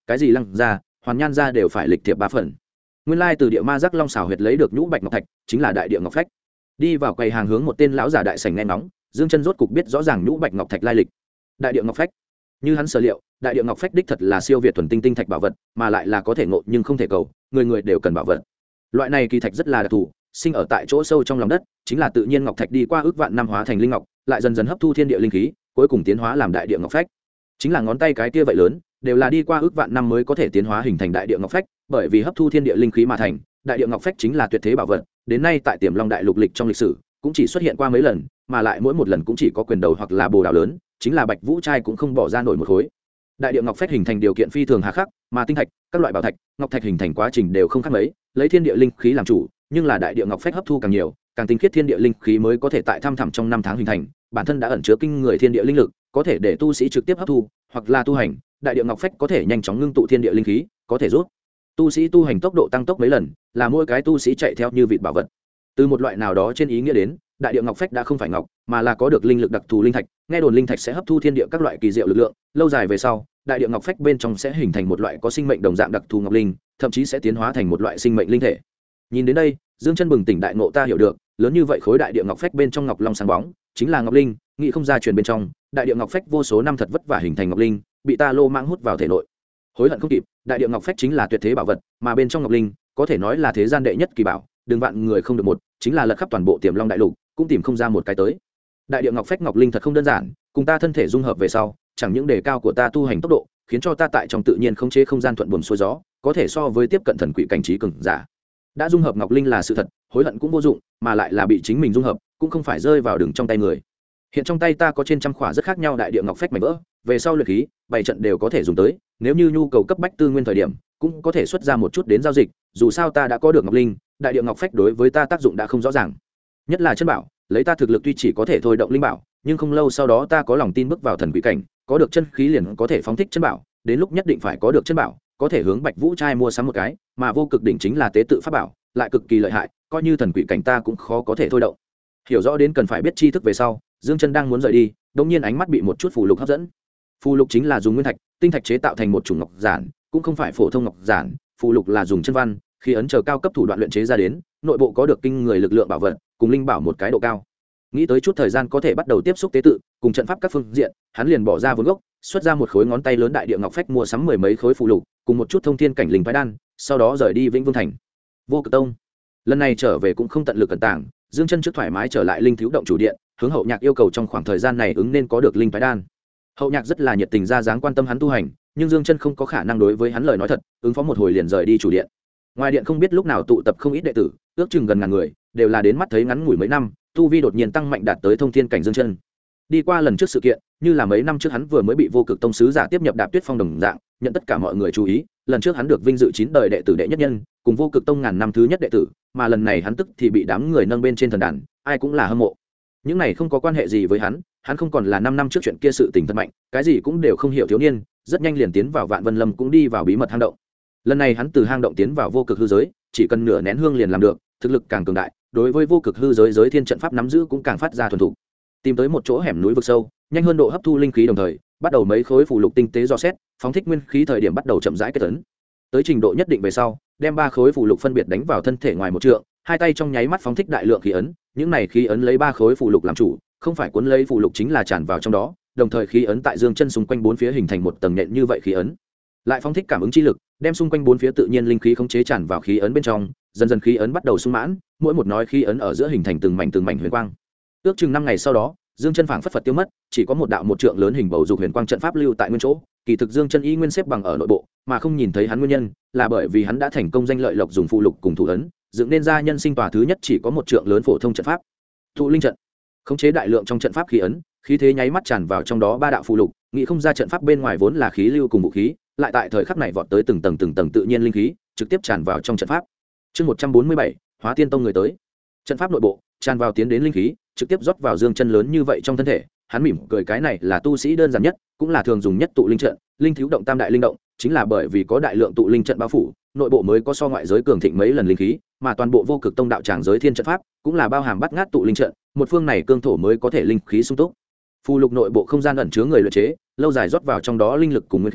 cái gì lăng gia, hoàn nhan gia đều phải lịch thiệp 3 phần. Nguyên lai từ địa ma giác long xảo huyệt lấy được nhũ bạch ngọc thạch chính là đại địa ngọc phách. Đi vào quầy hàng hướng một tên lão giả đại sảnh nghe ngóng, Dương Chân rốt cục biết rõ ràng nhũ bạch ngọc thạch lai lịch. Đại địa ngọc phách, như hắn sở liệu, đại địa ngọc phách đích thật là siêu việt thuần tinh tinh thạch bảo vật, mà lại là có thể ngộ nhưng không thể cầu, người người đều cần bảo vật. Loại này kỳ thạch rất là đặc thù, sinh ở tại chỗ sâu trong lòng đất, chính là tự nhiên ngọc thạch đi qua ước vạn năm hóa thành linh ngọc, lại dần dần hấp thu thiên địa linh khí, cuối cùng tiến hóa làm đại địa ngọc phách. Chính là ngón tay cái kia vậy lớn, đều là đi qua ước vạn năm mới có thể tiến hóa hình thành đại địa ngọc phách, bởi vì hấp thu thiên địa linh khí mà thành. Đại địa ngọc phách chính là tuyệt thế bảo vật, đến nay tại Tiềm Long đại lục lịch trong lịch sử, cũng chỉ xuất hiện qua mấy lần, mà lại mỗi một lần cũng chỉ có quyền đầu hoặc là bồ đào lớn, chính là Bạch Vũ trai cũng không bỏ ra nổi một khối. Đại địa ngọc phách hình thành điều kiện phi thường hà khắc, mà tinh thạch, các loại bảo thạch, ngọc thạch hình thành quá trình đều không khác mấy, lấy thiên địa linh khí làm chủ, nhưng là đại địa ngọc phách hấp thu càng nhiều, càng tinh khiết thiên địa linh khí mới có thể tại thăm thẳm trong 5 tháng hình thành, bản thân đã ẩn chứa kinh người thiên địa linh lực, có thể để tu sĩ trực tiếp hấp thu, hoặc là tu hành, đại địa ngọc phách có thể nhanh chóng ngưng tụ thiên địa linh khí, có thể giúp tu sĩ tu hành tốc độ tăng tốc mấy lần, là mỗi cái tu sĩ chạy theo như vịt bảo vật. Từ một loại nào đó trên ý nghĩa đến, đại địa ngọc phách đã không phải ngọc, mà là có được linh lực đặc thù linh thạch, nghe đồn linh thạch sẽ hấp thu thiên địa các loại kỳ diệu lực lượng, lâu dài về sau, đại địa ngọc phách bên trong sẽ hình thành một loại có sinh mệnh đồng dạng đặc thù ngọc linh, thậm chí sẽ tiến hóa thành một loại sinh mệnh linh thể. Nhìn đến đây, Dương Chân bừng tỉnh đại ngộ, ta hiểu được, lớn như vậy khối đại địa ngọc phách bên trong ngọc long sáng bóng, chính là ngọc linh, nghĩ không ra truyền bên trong, đại địa ngọc phách vô số năm thật vất vả hình thành ngọc linh, bị ta lô mãng hút vào thể nội. Hối hận không kịp, đại địa ngọc phách chính là tuyệt thế bảo vật, mà bên trong ngọc linh, có thể nói là thế gian đệ nhất kỳ bảo, đừng vạn người không được một, chính là lật khắp toàn bộ Tiềm Long đại lục, cũng tìm không ra một cái tới. Đại địa ngọc phách ngọc linh thật không đơn giản, cùng ta thân thể dung hợp về sau, chẳng những đề cao của ta tu hành tốc độ, khiến cho ta tại trong tự nhiên khống chế không gian thuận buồm xuôi gió, có thể so với tiếp cận thần quỷ cảnh trí cường giả. Đã dung hợp ngọc linh là sự thật, hối hận cũng vô dụng, mà lại là bị chính mình dung hợp, cũng không phải rơi vào đường trong tay người. Hiện trong tay ta có trên trăm khỏa rất khác nhau đại địa ngọc phách mảnh vỡ, về sau luyện khí, bảy trận đều có thể dùng tới, nếu như nhu cầu cấp bách tư nguyên thời điểm, cũng có thể xuất ra một chút đến giao dịch, dù sao ta đã có được ngọc linh, đại địa ngọc phách đối với ta tác dụng đã không rõ ràng. Nhất là chân bảo, lấy ta thực lực tuy chỉ có thể thôi động linh bảo, nhưng không lâu sau đó ta có lòng tin bước vào thần quỷ cảnh, có được chân khí liền có thể phóng thích chân bảo, đến lúc nhất định phải có được chân bảo, có thể hướng Bạch Vũ trai mua sắm một cái, mà vô cực đỉnh chính là tế tự pháp bảo, lại cực kỳ lợi hại, coi như thần quỷ cảnh ta cũng khó có thể thôi động. Hiểu rõ đến cần phải biết tri thức về sau, Dương Chân đang muốn rời đi, đột nhiên ánh mắt bị một chút phù lục hấp dẫn. Phù lục chính là dùng nguyên thạch, tinh thạch chế tạo thành một chủng ngọc giản, cũng không phải phổ thông ngọc giản, phù lục là dùng chân văn, khi ấn chờ cao cấp thủ đoạn luyện chế ra đến, nội bộ có được kinh người lực lượng bảo vật, cùng linh bảo một cái độ cao. Nghĩ tới chút thời gian có thể bắt đầu tiếp xúc tế tự, cùng trận pháp các phương diện, hắn liền bỏ ra vốn gốc, xuất ra một khối ngón tay lớn đại địa ngọc phách mua sắm 10 mấy khối phù lục, cùng một chút thông thiên cảnh linh phái đan, sau đó rời đi Vĩnh Vương thành. Vô Cực tông. Lần này trở về cũng không tận lực cẩn tàng, Dương Chân trước thoải mái trở lại linh thiếu động chủ điện, hướng Hậu Nhạc yêu cầu trong khoảng thời gian này ứng nên có được linh phái đan. Hậu Nhạc rất là nhiệt tình ra dáng quan tâm hắn tu hành, nhưng Dương Chân không có khả năng đối với hắn lời nói thật, ứng phó một hồi liền rời đi chủ điện. Ngoài điện không biết lúc nào tụ tập không ít đệ tử, ước chừng gần ngàn người, đều là đến mắt thấy ngắn ngủi mấy năm, tu vi đột nhiên tăng mạnh đạt tới thông thiên cảnh Dương Chân. Đi qua lần trước sự kiện, như là mấy năm trước hắn vừa mới bị Vô Cực tông sứ giả tiếp nhập Đạp Tuyết phong đồng dạng, nhận tất cả mọi người chú ý, lần trước hắn được vinh dự 9 đời đệ tử đệ nhất nhân, cùng Vô Cực tông ngàn năm thứ nhất đệ tử, mà lần này hắn tức thì bị đám người nâng bên trên thần đàn, ai cũng là hâm mộ. Những này không có quan hệ gì với hắn không còn là 5 năm trước chuyện kia sự tình thật mạnh, cái gì cũng đều không hiểu thiếu niên, rất nhanh liền tiến vào Vạn Vân Lâm cũng đi vào bí mật hang động. Lần này hắn từ hang động tiến vào vô cực hư giới, chỉ cần nửa nén hương liền làm được, thực lực càng cường đại, đối với vô cực hư giới giới thiên trận pháp nắm giữ cũng càng phát ra thuần thục. Tìm tới một chỗ hẻm núi vực sâu, nhanh hơn độ hấp thu linh khí đồng thời, bắt đầu mấy khối phù lục tinh tế dò xét, phóng thích nguyên khí thời điểm bắt đầu chậm rãi kết tấn. Tới trình độ nhất định về sau, đem 3 khối phù lục phân biệt đánh vào thân thể ngoài một trượng, hai tay trong nháy mắt phóng thích đại lượng khí ấn, những này khí ấn lấy 3 khối phù lục làm chủ, không phải cuốn lấy phù lục chính là tràn vào trong đó, đồng thời khí ấn tại Dương Chân xung quanh 4 phía hình thành một tầng nện như vậy khí ấn. Lại phóng thích cảm ứng chi lực, đem xung quanh 4 phía tự nhiên linh khí khống chế tràn vào khí ấn bên trong, dần dần khí ấn bắt đầu sung mãn, mỗi một nói khí ấn ở giữa hình thành từng mảnh huyền quang. Ước chừng 5 ngày sau đó, Dương Chân phảng phất phật tiêu mất, chỉ có một đạo một trượng lớn hình bầu dục huyền quang trận pháp lưu tại nguyên chỗ, kỳ thực Dương Chân y nguyên xếp bằng ở nội bộ, mà không nhìn thấy hắn nguyên nhân, là bởi vì hắn đã thành công danh lợi lộc dùng phù lục cùng thủ ấn, dựng nên ra nhân sinh tòa thứ nhất chỉ có một trượng lớn phổ thông trận pháp. Tụ linh trận, khống chế đại lượng trong trận pháp khí ấn, khí thế nháy mắt tràn vào trong đó 3 đạo phù lục, nghĩ không ra trận pháp bên ngoài vốn là khí lưu cùng vũ khí, lại tại thời khắc này vọt tới từng tầng tự nhiên linh khí, trực tiếp tràn vào trong trận pháp. Chương 147, Hóa Tiên Tông người tới. Trận pháp nội bộ, tràn vào tiến đến linh khí, trực tiếp rót vào Dương Chân lớn như vậy trong thân thể, hắn mỉm cười, cái này là tu sĩ đơn giản nhất, cũng là thường dùng nhất tụ linh trận, linh thiếu động tam đại linh động, chính là bởi vì có đại lượng tụ linh trận bao phủ, nội bộ mới có so ngoại giới cường thịnh mấy lần linh khí, mà toàn bộ vô cực tông đạo tràng giới thiên trận pháp, cũng là bao hàm bắt ngát tụ linh trận, một phương này cương thổ mới có thể linh khí sung túc. Phù lục nội bộ không gian ẩn chứa người luyện chế, lâu dài rót vào trong đó linh lực cùng nguyên khí,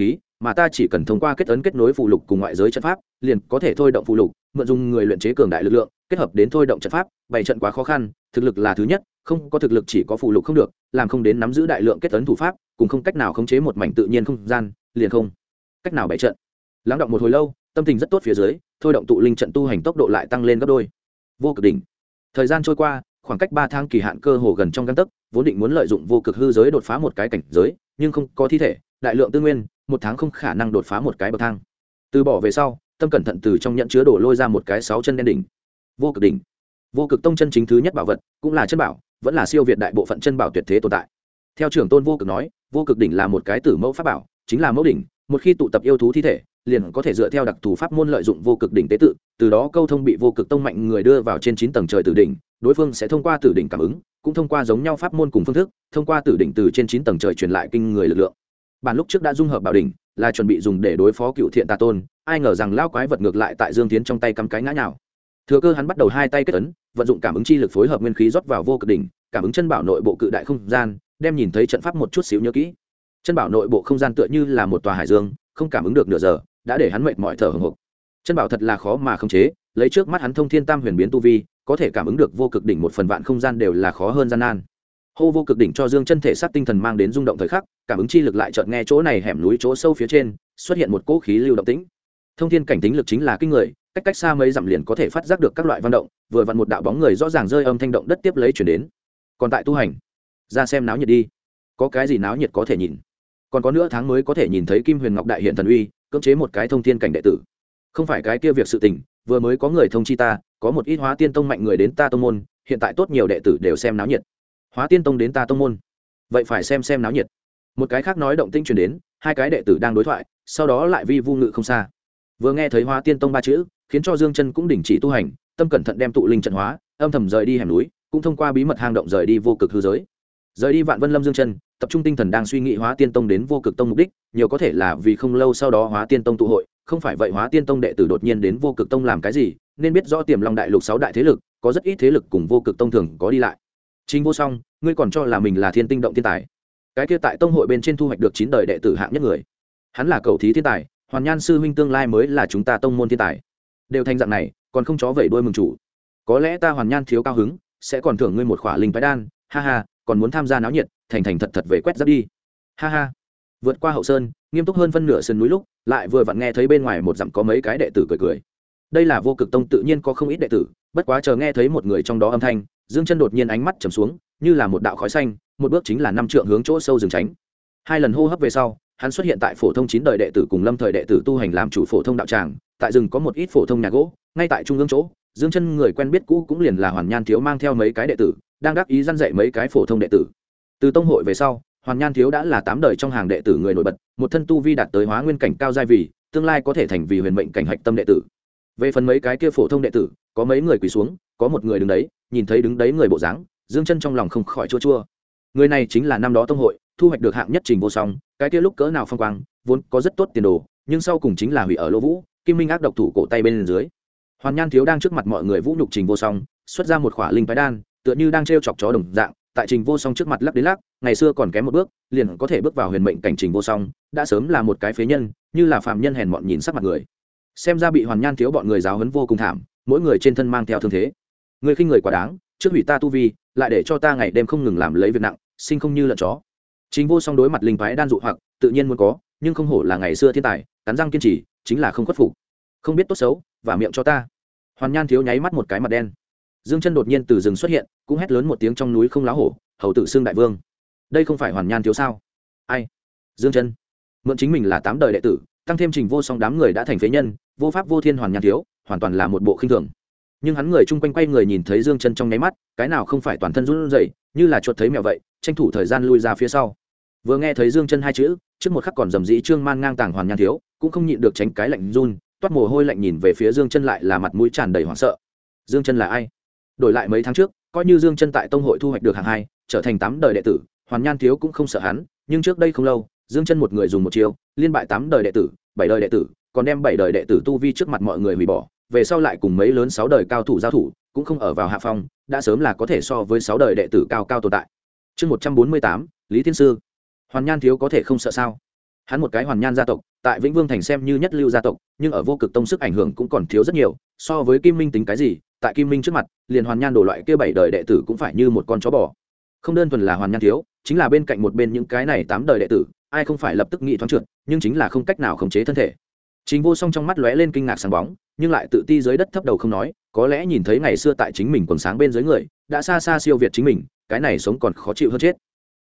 mà ta chỉ cần thông qua kết ấn kết nối phù lục cùng ngoại giới trận pháp liền có thể thôi động phù lục, mượn dùng người luyện chế cường đại lực lượng kết hợp đến thôi động trận pháp. Bày trận quá khó khăn, thực lực là thứ nhất, không có thực lực chỉ có phù lục không được, làm không đến nắm giữ đại lượng kết ấn thủ pháp, cùng không cách nào khống chế một mảnh tự nhiên không gian, liền không cách nào bày trận. Lắng động một hồi lâu, tâm tình rất tốt phía dưới, thôi động tụ linh trận tu hành tốc độ lại tăng lên gấp đôi. Vô cực đỉnh. Thời gian trôi qua, khoảng cách 3 tháng kỳ hạn cơ hồ gần trong gang tấc, vốn định muốn lợi dụng vô cực hư giới đột phá một cái cảnh giới, nhưng không có thi thể, đại lượng tư nguyên, 1 tháng không khả năng đột phá một cái bậc thang. Từ bỏ về sau, tâm cẩn thận từ trong nhận chứa đổ lôi ra một cái 6 chân đen đỉnh. Vô cực đỉnh. Vô cực tông chân chính thứ nhất bảo vật, cũng là chân bảo, vẫn là siêu việt đại bộ phận chân bảo tuyệt thế tồn tại. Theo trưởng tôn vô cực nói, vô cực đỉnh là một cái tử mẫu pháp bảo, chính là mẫu đỉnh, một khi tụ tập yêu thú thi thể, liền có thể dựa theo đặc thù pháp môn lợi dụng vô cực đỉnh tế tự, từ đó câu thông bị vô cực tông mạnh người đưa vào trên 9 tầng trời tử đỉnh, đối phương sẽ thông qua tử đỉnh cảm ứng, cũng thông qua giống nhau pháp môn cùng phương thức, thông qua tử đỉnh từ trên 9 tầng trời truyền lại kinh người lực lượng. Bản lúc trước đã dung hợp bảo đỉnh, là chuẩn bị dùng để đối phó cựu thiện tà tôn, ai ngờ rằng lao quái vật ngược lại tại Dương Tiến trong tay cắm cái ngã nhào. Thừa cơ hắn bắt đầu hai tay kết ấn, vận dụng cảm ứng chi lực phối hợp nguyên khí rót vào vô cực đỉnh, cảm ứng chân bảo nội bộ cự đại không gian, đem nhìn thấy trận pháp một chút xíu nhớ kỹ. Chân bảo nội bộ không gian tựa như là một tòa hải dương, không cảm ứng được nửa giờ, đã để hắn mệt mỏi thở hổn hộc. Chân bảo thật là khó mà khống chế, lấy trước mắt hắn thông thiên tam huyền biến tu vi, có thể cảm ứng được vô cực đỉnh một phần vạn không gian đều là khó hơn gian nan. Hô vô cực đỉnh cho Dương chân thể sát tinh thần mang đến rung động thời khắc, cảm ứng chi lực lại chợt nghe chỗ này hẻm núi chỗ sâu phía trên, xuất hiện một cỗ khí lưu động tĩnh. Thông thiên cảnh tính lực chính là kinh người, cách xa mấy dặm liền có thể phát giác được các loại văn động, vừa vặn một đạo bóng người rõ ràng rơi âm thanh động đất tiếp lấy chuyển đến. Còn tại tu hành, ra xem náo nhiệt đi. Có cái gì náo nhiệt có thể nhìn? Còn có nửa tháng mới có thể nhìn thấy Kim Huyền Ngọc đại hiện thần uy, cưỡng chế một cái thông thiên cảnh đệ tử. Không phải cái kia việc sự tình, vừa mới có người thông chi ta, có một ít Hóa Tiên Tông mạnh người đến ta tông môn, hiện tại tốt nhiều đệ tử đều xem náo nhiệt. Hóa Tiên Tông đến ta tông môn, vậy phải xem náo nhiệt. Một cái khác nói động tĩnh truyền đến, hai cái đệ tử đang đối thoại, sau đó lại vi vu ngự không xa. Vừa nghe thấy Hóa Tiên Tông ba chữ, khiến cho Dương Chân cũng đình chỉ tu hành, tâm cẩn thận đem tụ linh trận hóa, âm thầm rời đi hẻm núi, cũng thông qua bí mật hang động rời đi vô cực hư giới. Rời đi Vạn Vân Lâm Dương Chân, tập trung tinh thần đang suy nghĩ Hóa Tiên Tông đến vô cực tông mục đích, nhiều có thể là vì không lâu sau đó Hóa Tiên Tông tụ hội, không phải vậy Hóa Tiên Tông đệ tử đột nhiên đến vô cực tông làm cái gì, nên biết rõ Tiềm Long đại lục 6 đại thế lực, có rất ít thế lực cùng vô cực tông thường có đi lại. Chính Vô Song, ngươi còn cho là mình là Thiên Tinh động thiên tài? Cái kia tại tông hội bên trên thu hoạch được 9 đời đệ tử hạng nhất người. Hắn là cầu thí thiên tài, Hoàn Nhan sư huynh tương lai mới là chúng ta tông môn thiên tài. Đều thành dạng này, còn không chó vẩy đuôi mừng chủ. Có lẽ ta Hoàn Nhan thiếu cao hứng, sẽ còn thưởng ngươi một khỏa linh phái đan, ha ha, còn muốn tham gia náo nhiệt, thành thật về quét rác đi. Ha ha. Vượt qua hậu sơn, nghiêm túc hơn phân nửa sườn núi lúc, lại vừa vặn nghe thấy bên ngoài một dặm có mấy cái đệ tử cười. Đây là vô cực tông tự nhiên có không ít đệ tử, bất quá chờ nghe thấy một người trong đó âm thanh, Dương Chân đột nhiên ánh mắt trầm xuống, như là một đạo khói xanh, một bước chính là 5 trượng hướng chỗ sâu rừng tránh. 2 lần hô hấp về sau, hắn xuất hiện tại phổ thông 9 đời đệ tử cùng lâm thời đệ tử tu hành làm chủ phổ thông đạo tràng, tại rừng có một ít phổ thông nhà gỗ, ngay tại trung ương chỗ, Dương Chân người quen biết cũ cũng liền là Hoàn Nhan thiếu mang theo mấy cái đệ tử, đang đắc ý răn dạy mấy cái phổ thông đệ tử. Từ tông hội về sau, Hoàn Nhan thiếu đã là 8 đời trong hàng đệ tử người nổi bật, một thân tu vi đạt tới hóa nguyên cảnh cao giai vị, tương lai có thể thành vì huyền mệnh cảnh hạch tâm đệ tử. Về phần mấy cái kia phổ thông đệ tử, có mấy người quỳ xuống, có một người đứng đấy, nhìn thấy đứng đấy người bộ dáng, Dương Chân trong lòng không khỏi chua. Người này chính là năm đó tông hội thu hoạch được hạng nhất Trình Vô Song, cái kia lúc cỡ nào phong quang, vốn có rất tốt tiền đồ, nhưng sau cùng chính là hủy ở Lô Vũ, Kim Minh ác độc thủ cổ tay bên dưới. Hoàn Nhan thiếu đang trước mặt mọi người vũ nhục Trình Vô Song, xuất ra một khỏa linh phái đan, tựa như đang trêu chọc chó đồng dạng, tại Trình Vô Song trước mặt lắc đến lắc, ngày xưa còn kém một bước, liền có thể bước vào huyền mệnh cảnh Trình Vô Song, đã sớm là một cái phế nhân, như là phàm nhân hèn mọn nhìn sắc mặt người. Xem ra bị Hoàn Nhan thiếu bọn người giáo huấn vô cùng thảm, mỗi người trên thân mang theo thương thế. Người khinh người quá đáng, trước hủy ta tu vi, lại để cho ta ngày đêm không ngừng làm lấy việc nặng, sinh không như lợn chó. Trình Vô Song đối mặt linh phái đan dụ hoặc, tự nhiên muốn có, nhưng không hổ là ngày xưa thiên tài, cắn răng kiên trì, chính là không khuất phục. Không biết tốt xấu, và miệng cho ta. Hoàn Nhan thiếu nháy mắt một cái mặt đen. Dương Chân đột nhiên từ rừng xuất hiện, cũng hét lớn một tiếng trong núi không láo hổ, hầu tự xưng đại vương. Đây không phải Hoàn Nhan thiếu sao? Ai? Dương Chân. Mượn chính mình là 8 đời đệ tử, tăng thêm Trình Vô Song đám người đã thành phế nhân, vô pháp vô thiên Hoàn Nhan thiếu, hoàn toàn là một bộ khinh thường. Nhưng hắn người chung quanh quay người nhìn thấy Dương Chân trong nháy mắt, cái nào không phải toàn thân run rẩy, như là chuột thấy mèo vậy, tranh thủ thời gian lui ra phía sau. Vừa nghe thấy Dương Chân hai chữ, trước một khắc còn dầm dĩ trương man ngang tàng Hoàn Nhan thiếu, cũng không nhịn được tránh cái lạnh run, toát mồ hôi lạnh nhìn về phía Dương Chân lại là mặt mũi tràn đầy hoảng sợ. Dương Chân là ai? Đổi lại mấy tháng trước, coi như Dương Chân tại tông hội thu hoạch được hạng 2, trở thành 8 đời đệ tử, Hoàn Nhan thiếu cũng không sợ hắn, nhưng trước đây không lâu, Dương Chân một người dùng một chiêu, liên bại 8 đời đệ tử, 7 đời đệ tử, còn đem 7 đời đệ tử tu vi trước mặt mọi người hủy bỏ, về sau lại cùng mấy lớn 6 đời cao thủ giao thủ, cũng không ở vào hạ phong, đã sớm là có thể so với 6 đời đệ tử cao tồn tại. Chương 148, Lý Thiên Sư. Hoàn Nhan thiếu có thể không sợ sao? Hắn một cái Hoàn Nhan gia tộc, tại Vĩnh Vương thành xem như nhất lưu gia tộc, nhưng ở Vô Cực Tông sức ảnh hưởng cũng còn thiếu rất nhiều, so với Kim Minh tính cái gì, tại Kim Minh trước mặt, liền Hoàn Nhan Đồ loại kia 7 đời đệ tử cũng phải như một con chó bò. Không đơn thuần là Hoàn Nhan thiếu, chính là bên cạnh một bên những cái này 8 đời đệ tử, ai không phải lập tức nghĩ thoáng trượt, nhưng chính là không cách nào khống chế thân thể. Trình Vô Song trong mắt lóe lên kinh ngạc sáng bóng, nhưng lại tự ti dưới đất thấp đầu không nói, có lẽ nhìn thấy ngày xưa tại chính mình quần sáng bên dưới người, đã xa xa siêu việt chính mình, cái này sống còn khó chịu hơn chết.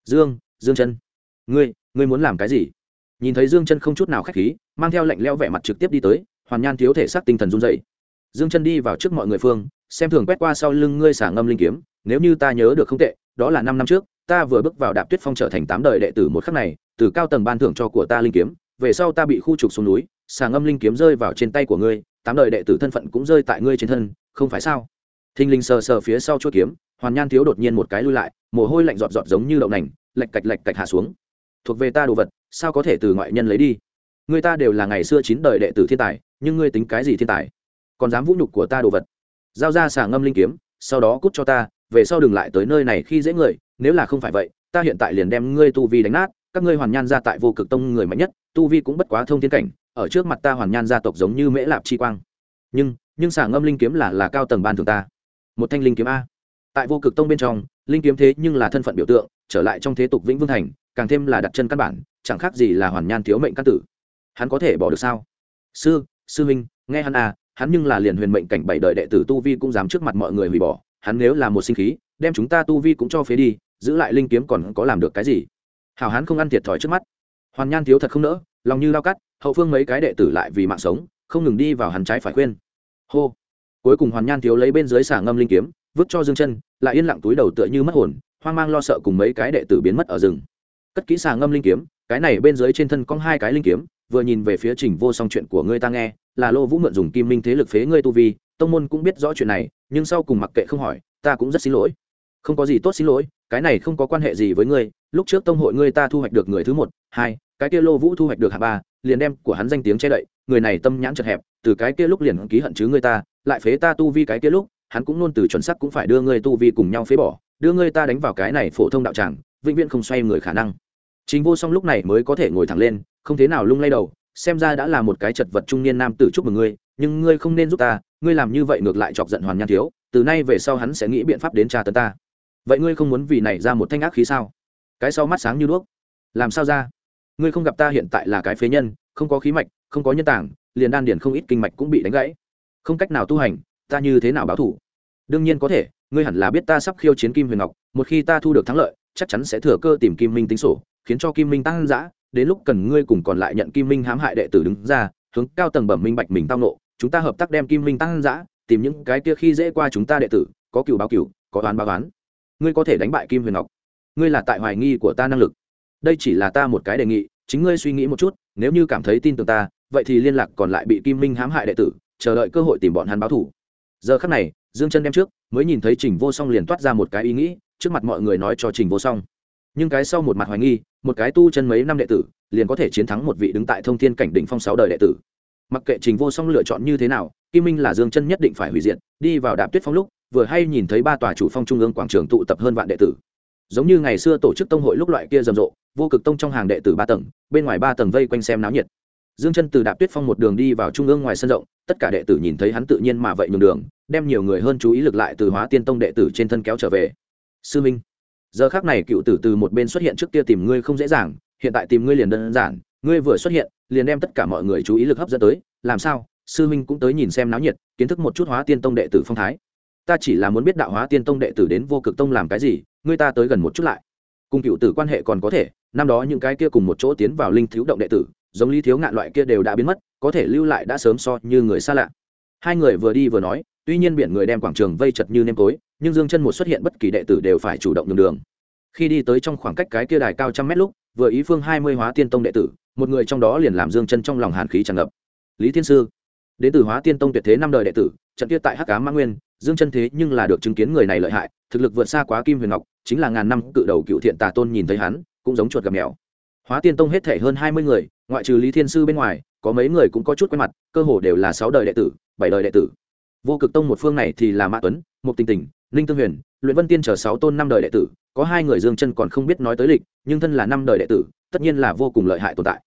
Dương Chân, ngươi muốn làm cái gì? Nhìn thấy Dương Chân không chút nào khách khí, mang theo lạnh lẽo vẻ mặt trực tiếp đi tới, Hoàn Nhan thiếu thể xác tinh thần run rẩy. Dương Chân đi vào trước mọi người phương, xem thường quét qua sau lưng ngươi xả ngâm linh kiếm, nếu như ta nhớ được không tệ, đó là 5 năm trước, ta vừa bước vào Đạp Tuyết Phong trở thành 8 đời đệ tử một khắc này, từ cao tầng ban thưởng cho của ta linh kiếm, về sau ta bị khu trục xuống núi, xả ngâm linh kiếm rơi vào trên tay của ngươi, 8 đời đệ tử thân phận cũng rơi tại ngươi trên thân, không phải sao? Thinh linh sờ sờ phía sau chuôi kiếm, Hoàn Nhan thiếu đột nhiên một cái lui lại, mồ hôi lạnh giọt giọt giống như đậu nành, lạch cạch hạ xuống. Thuộc về ta đồ vật, sao có thể từ ngoại nhân lấy đi? Người ta đều là ngày xưa 9 đời đệ tử thiên tài, nhưng ngươi tính cái gì thiên tài? Còn dám vũ nhục của ta đồ vật? Giao ra xả ngâm linh kiếm, sau đó cút cho ta, về sau đừng lại tới nơi này khi dễ người, nếu là không phải vậy, ta hiện tại liền đem ngươi tu vi đánh nát, các ngươi Hoàn Nhan gia tại Vô Cực Tông người mạnh nhất, tu vi cũng bất quá thông thiên cảnh, ở trước mặt ta Hoàn Nhan gia tộc giống như mễ lạp chi quang. Nhưng xả ngâm linh kiếm là cao tầng ban thưởng ta. Một thanh linh kiếm a. Tại Vô Cực Tông bên trong, linh kiếm thế nhưng là thân phận biểu tượng, trở lại trong thế tục Vĩnh Vương thành, càng thêm là đặt chân căn bản, chẳng khác gì là Hoàn Nhan thiếu mệnh căn tử. Hắn có thể bỏ được sao? Sư huynh, nghe hắn à, hắn nhưng là liền huyền mệnh cảnh 7 đời đệ tử tu vi cũng dám trước mặt mọi người hủy bỏ, hắn nếu là một sinh khí, đem chúng ta tu vi cũng cho phế đi, giữ lại linh kiếm còn có làm được cái gì? Hảo hán không ăn thiệt thòi trước mắt. Hoàn Nhan thiếu thật không nỡ, lòng như lao cắt, hậu phương mấy cái đệ tử lại vì mạng sống, không ngừng đi vào hắn trái phải khuyên. Hô. Cuối cùng Hoàn Nhan thiếu lấy bên dưới xả ngâm linh kiếm, vứt cho Dương Chân, lại yên lặng túi đầu tựa như mất hồn, hoang mang lo sợ cùng mấy cái đệ tử biến mất ở rừng. Cất kỹ xả ngâm linh kiếm, cái này bên dưới trên thân cong 2 cái linh kiếm, vừa nhìn về phía Trình Vô Song, chuyện của ngươi ta nghe, là Lô Vũ mượn dùng Kim Minh thế lực phế ngươi tu vi, tông môn cũng biết rõ chuyện này, nhưng sau cùng mặc kệ không hỏi, ta cũng rất xin lỗi. Không có gì tốt xin lỗi, cái này không có quan hệ gì với ngươi, lúc trước tông hội ngươi ta thu hoạch được người thứ 1, 2, cái kia Lô Vũ thu hoạch được hạng 3, liền đem của hắn danh tiếng che đậy, người này tâm nhãn chật hẹp, từ cái kia lúc liền ký hận chứ ngươi ta, lại phế ta tu vi cái kia lúc, hắn cũng luôn từ chuẩn xác cũng phải đưa ngươi tu vi cùng nhau phế bỏ, đưa ngươi ta đánh vào cái này phổ thông đạo tràng, vĩnh viễn không xoay người khả năng. Trình Vô Song lúc này mới có thể ngồi thẳng lên, không thế nào lung lay đầu, xem ra đã là một cái chật vật trung niên nam tử, chúc mừng ngươi, nhưng ngươi không nên giúp ta, ngươi làm như vậy ngược lại chọc giận Hoàn Nhan thiếu, từ nay về sau hắn sẽ nghĩ biện pháp đến tra tấn ta. Vậy ngươi không muốn vì này ra một thanh ác khí sao? Cái sau mắt sáng như đuốc. Làm sao ra? Ngươi không gặp ta hiện tại là cái phế nhân, không có khí mạch, không có nhân tạng, liền đan điền không ít kinh mạch cũng bị đánh gãy, không cách nào tu hành, ta như thế nào báo thủ? Đương nhiên có thể, ngươi hẳn là biết ta sắp khiêu chiến Kim Huyền Ngọc, một khi ta thu được thắng lợi, chắc chắn sẽ thừa cơ tìm Kim Minh tính sổ, khiến cho Kim Minh tăng dã, đến lúc cần ngươi cùng còn lại nhận Kim Minh hãm hại đệ tử đứng ra, hướng cao tầng bẩm minh bạch mình tao nộ, chúng ta hợp tác đem Kim Minh tăng dã, tìm những cái kia khi dễ qua chúng ta đệ tử, có cừu báo cừu, có oán báo oán. Ngươi có thể đánh bại Kim Huyền Ngọc, ngươi là tại hoài nghi của ta năng lực. Đây chỉ là ta một cái đề nghị, chính ngươi suy nghĩ một chút, nếu như cảm thấy tin tưởng ta, vậy thì liên lạc còn lại bị Kim Minh hãm hại đệ tử, chờ đợi cơ hội tìm bọn hắn báo thù. Giờ khắc này, Dương Chân đem trước, mới nhìn thấy Trình Vô Song liền toát ra một cái ý nghĩ, trước mặt mọi người nói cho Trình Vô Song. Nhưng cái sau một mặt hoài nghi, một cái tu chân mấy năm đệ tử, liền có thể chiến thắng một vị đứng tại thông thiên cảnh đỉnh phong 6 đời đệ tử. Mặc kệ Trình Vô Song lựa chọn như thế nào, Kim Minh là Dương Chân nhất định phải hủy diệt, đi vào Đạp Tuyết Phong lúc, vừa hay nhìn thấy 3 tòa chủ phong trung ương quảng trường tụ tập hơn vạn đệ tử. Giống như ngày xưa tổ chức tông hội lúc loại kia rầm rộ, Vô Cực Tông trong hàng đệ tử 3 tầng, bên ngoài 3 tầng vây quanh xem náo nhiệt. Dương Chân từ Đạp Tuyết Phong một đường đi vào trung ương ngoài sân rộng, tất cả đệ tử nhìn thấy hắn tự nhiên mà vậy nhường đường, đem nhiều người hơn chú ý lực lại từ Hóa Tiên Tông đệ tử trên thân kéo trở về. Sư Minh, giờ khắc này cựu tử từ một bên xuất hiện, trước kia tìm ngươi không dễ dàng, hiện tại tìm ngươi liền đơn giản, ngươi vừa xuất hiện, liền đem tất cả mọi người chú ý lực hấp dẫn tới, làm sao? Sư Minh cũng tới nhìn xem náo nhiệt, kiến thức một chút Hóa Tiên Tông đệ tử phong thái. Ta chỉ là muốn biết đạo Hóa Tiên Tông đệ tử đến Vô Cực Tông làm cái gì, ngươi ta tới gần một chút lại. Cùng cựu tử quan hệ còn có thể, năm đó những cái kia cùng một chỗ tiến vào linh thiếu động đệ tử, giống Lý Thiếu Ngạn loại kia đều đã biến mất, có thể lưu lại đã sớm so như người xa lạ. Hai người vừa đi vừa nói, tuy nhiên biển người đem quảng trường vây chật như nêm tối, nhưng Dương Chân một xuất hiện bất kỳ đệ tử đều phải chủ động nhường đường. Khi đi tới trong khoảng cách cái kia đài cao trăm mét lúc, vừa ý phương 20 Hóa Tiên Tông đệ tử, một người trong đó liền làm Dương Chân trong lòng hàn khí tràn ngập. Lý Thiên Sư, đến từ Hóa Tiên Tông tuyệt thế 5 đời đệ tử, trận kia tại Hắc Ám Mãng Nguyên, Dương Chân thế nhưng là được chứng kiến người này lợi hại, thực lực vượt xa quá Kim Huyền Ngọc, chính là ngàn năm cự đầu cựu thiện tà tôn nhìn thấy hắn, cũng giống chuột gặp mèo. Hóa Tiên Tông hết thảy hơn 20 người, ngoại trừ Lý Thiên Sư bên ngoài, có mấy người cũng có chút quen mặt, cơ hồ đều là 6 đời đệ tử, 7 đời đệ tử. Vô Cực Tông một phương này thì là Mã Tuấn, Mục Tình Tình, Linh Tương Huyền, Luyện Vân Tiên chờ 6 tôn 5 đời đệ tử, có 2 người Dương Chân còn không biết nói tới lịch, nhưng thân là 5 đời đệ tử, tất nhiên là vô cùng lợi hại tồn tại.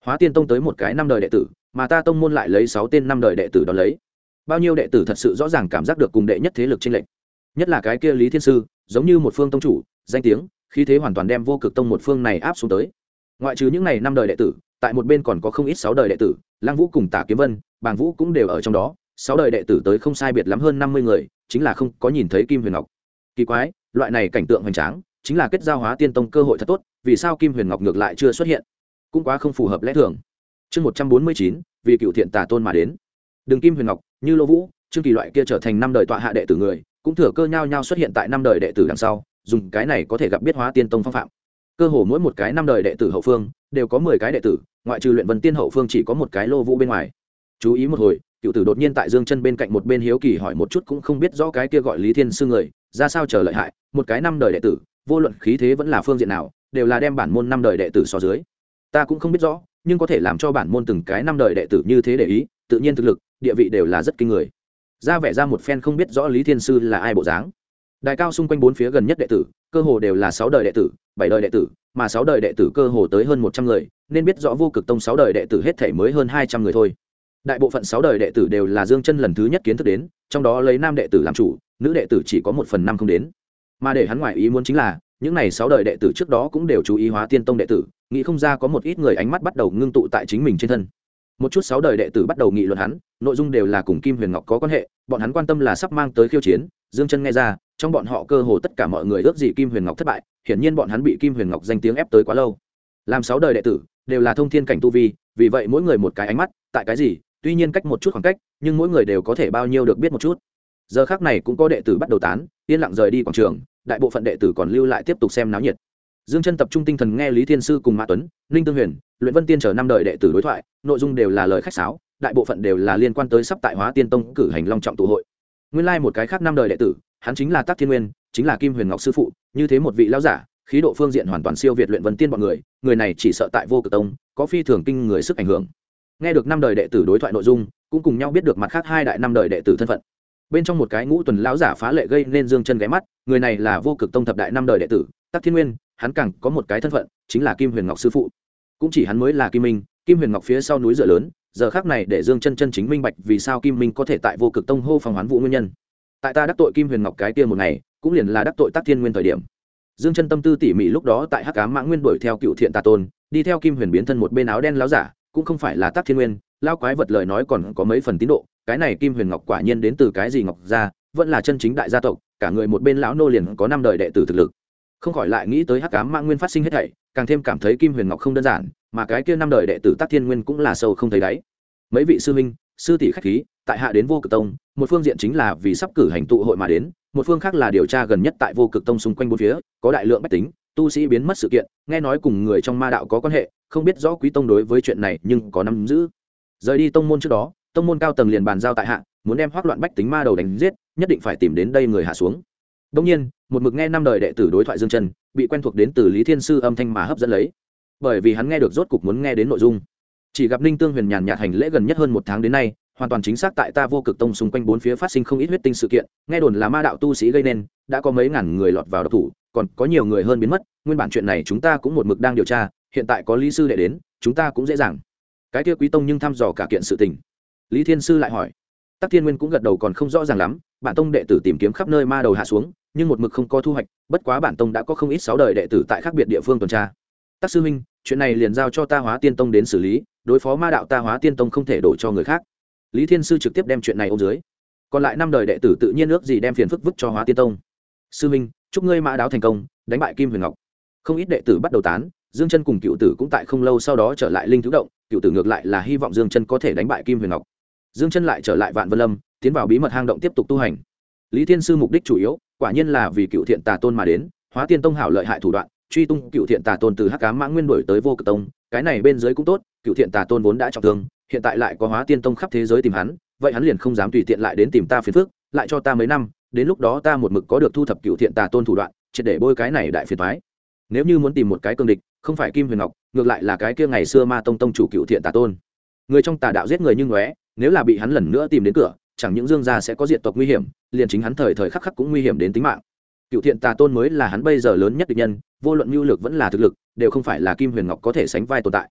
Hóa Tiên Tông tới một cái năm đời đệ tử, mà ta tông môn lại lấy 6 tên năm đời đệ tử đó lấy. Bao nhiêu đệ tử thật sự rõ ràng cảm giác được cùng đệ nhất thế lực chênh lệch. Nhất là cái kia Lý Thiên Sư, giống như một phương tông chủ, danh tiếng, khí thế hoàn toàn đem Vô Cực Tông một phương này áp xuống tới. Ngoại trừ những này năm đời đệ tử, tại một bên còn có không ít 6 đời đệ tử, Lăng Vũ cùng Tả Kiếm Vân, Bàng Vũ cũng đều ở trong đó, 6 đời đệ tử tới không sai biệt lắm hơn 50 người, chính là không có nhìn thấy Kim Huyền Ngọc. Kỳ quái, loại này cảnh tượng hoành tráng, chính là kết giao Hóa Tiên Tông cơ hội thật tốt, vì sao Kim Huyền Ngọc ngược lại chưa xuất hiện? Cũng quá không phù hợp lẽ thường. Chương 149, vì Cựu Thiện Tà Tôn mà đến. Đường Kim Huyền Ngọc, như Lô Vũ, Trương Kỳ loại kia trở thành năm đời tọa hạ đệ tử người, cũng thừa cơ nhau nhau xuất hiện tại năm đời đệ tử đằng sau, dùng cái này có thể gặp biết Hóa Tiên Tông phong phạm. Cơ hồ mỗi một cái năm đời đệ tử hậu phương đều có 10 cái đệ tử, ngoại trừ Luyện Vân Tiên hậu phương chỉ có một cái Lô Vũ bên ngoài. Chú ý một hồi, Cựu Tử đột nhiên tại Dương Chân bên cạnh một bên hiếu kỳ hỏi một chút cũng không biết rõ cái kia gọi Lý Thiên Sư người, ra sao trở lợi hại, một cái năm đời đệ tử, vô luận khí thế vẫn là phương diện nào, đều là đem bản môn năm đời đệ tử so dưới. Ta cũng không biết rõ, nhưng có thể làm cho bản môn từng cái năm đời đệ tử như thế để ý, tự nhiên thực lực, địa vị đều là rất kinh người. Ra vẻ ra một phen không biết rõ Lý Thiên Sư là ai bộ dáng. Đài cao xung quanh bốn phía gần nhất đệ tử, cơ hồ đều là 6 đời đệ tử, 7 đời đệ tử, mà 6 đời đệ tử cơ hồ tới hơn 100 người, nên biết rõ Vô Cực Tông 6 đời đệ tử hết thảy mới hơn 200 người thôi. Đại bộ phận 6 đời đệ tử đều là Dương Chân lần thứ nhất kiến thức đến, trong đó lấy nam đệ tử làm chủ, nữ đệ tử chỉ có 1/5 không đến. Mà để hắn ngoại ý muốn chính là, những này 6 đời đệ tử trước đó cũng đều chú ý Hóa Tiên Tông đệ tử, nghĩ không ra có một ít người ánh mắt bắt đầu ngưng tụ tại chính mình trên thân. Một chút 6 đời đệ tử bắt đầu nghị luận hắn, nội dung đều là cùng Kim Huyền Ngọc có quan hệ, bọn hắn quan tâm là sắp mang tới khiêu chiến. Dương Chân nghe ra, trong bọn họ cơ hồ tất cả mọi người ước gì Kim Huyền Ngọc thất bại, hiển nhiên bọn hắn bị Kim Huyền Ngọc danh tiếng ép tới quá lâu. Làm 6 đời đệ tử đều là thông thiên cảnh tu vi, vì vậy mỗi người một cái ánh mắt, tại cái gì, tuy nhiên cách một chút khoảng cách, nhưng mỗi người đều có thể bao nhiêu được biết một chút. Giờ khắc này cũng có đệ tử bắt đầu tán, yên lặng rời đi quảng trường, đại bộ phận đệ tử còn lưu lại tiếp tục xem náo nhiệt. Dương Chân tập trung tinh thần nghe Lý Thiên Sư cùng Mã Tuấn, Ninh Tương Huyền, Luyện Vân Tiên chờ năm đời đệ tử đối thoại, nội dung đều là lời khách sáo, đại bộ phận đều là liên quan tới sắp tại Hóa Tiên Tông cử hành long trọng tụ hội. Nguyên lai một cái khác năm đời đệ tử, hắn chính là Tắc Thiên Nguyên, chính là Kim Huyền Ngọc sư phụ, như thế một vị lão giả, khí độ phương diện hoàn toàn siêu việt Luyện Vân Tiên bọn người, người này chỉ sợ tại Vô Cực Tông có phi thường kinh người sức ảnh hưởng. Nghe được năm đời đệ tử đối thoại nội dung, cũng cùng nhau biết được mặt khác hai đại năm đời đệ tử thân phận. Bên trong một cái ngũ tuần lão giả phá lệ gây nên Dương Chân ghé mắt, người này là Vô Cực Tông thập đại năm đời đệ tử, Tắc Thiên Nguyên, hắn càng có một cái thân phận, chính là Kim Huyền Ngọc sư phụ. Cũng chỉ hắn mới là Kim Minh, Kim Huyền Ngọc phía sau núi dựa lớn, giờ khắc này để Dương Chân chân chính minh bạch vì sao Kim Minh có thể tại Vô Cực Tông hô phong hoán vũ nguyên nhân. Tại ta đắc tội Kim Huyền Ngọc cái kia một ngày, cũng liền là đắc tội Tắc Thiên Nguyên thời điểm. Dương Chân tâm tư tỉ mỉ lúc đó tại Hắc Ám Mãng Nguyên đuổi theo Cựu Thiện Tà Tôn, đi theo Kim Huyền biến thân một bên áo đen lão giả, cũng không phải là Tắc Thiên Nguyên, lão quái vật lời nói còn có mấy phần tín độ, cái này Kim Huyền Ngọc quả nhiên đến từ cái gì ngọc gia, vẫn là chân chính đại gia tộc, cả người một bên lão nô liền có 5 đời đệ tử thực lực. Không khỏi lại nghĩ tới Hắc Ám Mãng Nguyên phát sinh hết thảy, càng thêm cảm thấy Kim Huyền Ngọc không đơn giản, mà cái kia 5 đời đệ tử Tắc Thiên Nguyên cũng là sâu không thấy đáy. Mấy vị sư huynh, sư tỷ khách khí, tại hạ đến Vô Cực Tông, một phương diện chính là vì sắp cử hành tụ hội mà đến, một phương khác là điều tra gần nhất tại Vô Cực Tông xung quanh bốn phía, có đại lượng bách tính, tu sĩ biến mất sự kiện, nghe nói cùng người trong ma đạo có quan hệ, không biết rõ Quý Tông đối với chuyện này nhưng có nắm giữ. Rời đi tông môn trước đó, tông môn cao tầng liền bàn giao tại hạ, muốn đem hoắc loạn bách tính ma đầu đánh giết, nhất định phải tìm đến đây người hạ xuống. Đương nhiên, một mực nghe 5 đời đệ tử đối thoại Dương Chân, bị quen thuộc đến từ Lý Thiên Sư âm thanh mà hấp dẫn lấy. Bởi vì hắn nghe được rốt cục muốn nghe đến nội dung. Chỉ gặp Ninh Tương Huyền nhàn nhạt hành lễ gần nhất hơn 1 tháng đến nay, hoàn toàn chính xác tại ta Vô Cực Tông xung quanh bốn phía phát sinh không ít huyết tinh sự kiện, nghe đồn là ma đạo tu sĩ gây nên, đã có mấy ngàn người lọt vào độc thủ, còn có nhiều người hơn biến mất, nguyên bản chuyện này chúng ta cũng một mực đang điều tra, hiện tại có Lý sư đệ đến, chúng ta cũng dễ dàng. Cái kia Quý Tông nhưng thăm dò cả kiện sự tình. Lý Thiên Sư lại hỏi. Tắc Thiên Nguyên cũng gật đầu còn không rõ ràng lắm, bản tông đệ tử tìm kiếm khắp nơi ma đầu hạ xuống, nhưng một mực không có thu hoạch, bất quá bản tông đã có không ít 6 đời đệ tử tại khác biệt địa phương tuần tra. Tắc sư huynh, chuyện này liền giao cho ta Hóa Tiên Tông đến xử lý, đối phó ma đạo ta Hóa Tiên Tông không thể đổ cho người khác. Lý Thiên Sư trực tiếp đem chuyện này ôm dưới. Còn lại 5 đời đệ tử tự nhiên ước gì đem phiền phức vứt cho Hóa Tiên Tông. Sư huynh, chúc ngươi mã đáo thành công, đánh bại Kim Huyền Ngọc. Không ít đệ tử bắt đầu tán, Dương Chân cùng Cựu Tử cũng tại không lâu sau đó trở lại Linh Thú Động, Cựu Tử ngược lại là hy vọng Dương Chân có thể đánh bại Kim Huyền Ngọc. Dương Chân lại trở lại Vạn Vân Lâm, tiến vào bí mật hang động tiếp tục tu hành. Lý Thiên Sư mục đích chủ yếu, quả nhiên là vì Cựu Thiện Tà Tôn mà đến, Hóa Tiên Tông hảo lợi hại thủ đoạn, truy tung Cựu Thiện Tà Tôn từ Hắc Ám Mãng Nguyên đuổi tới Vô Cực Tông, cái này bên dưới cũng tốt, Cựu Thiện Tà Tôn vốn đã trọng thương, hiện tại lại có Hóa Tiên Tông khắp thế giới tìm hắn, vậy hắn liền không dám tùy tiện lại đến tìm ta phiền phức, lại cho ta mấy năm, đến lúc đó ta một mực có được thu thập Cựu Thiện Tà Tôn thủ đoạn, triệt để bôi cái này đại phiền toái. Nếu như muốn tìm một cái cường địch, không phải Kim Huyền Ngọc, ngược lại là cái kia ngày xưa Ma Tông tông chủ Cựu Thiện Tà Tôn. Người trong tà đạo giết người như ngóe, nếu là bị hắn lần nữa tìm đến cửa, chẳng những Dương gia sẽ có diệt tộc nguy hiểm, liền chính hắn thời thời khắc khắc cũng nguy hiểm đến tính mạng. Cựu Thiện Tà Tôn mới là hắn bây giờ lớn nhất địch nhân, vô luận nhu lược vẫn là thực lực, đều không phải là Kim Huyền Ngọc có thể sánh vai tồn tại.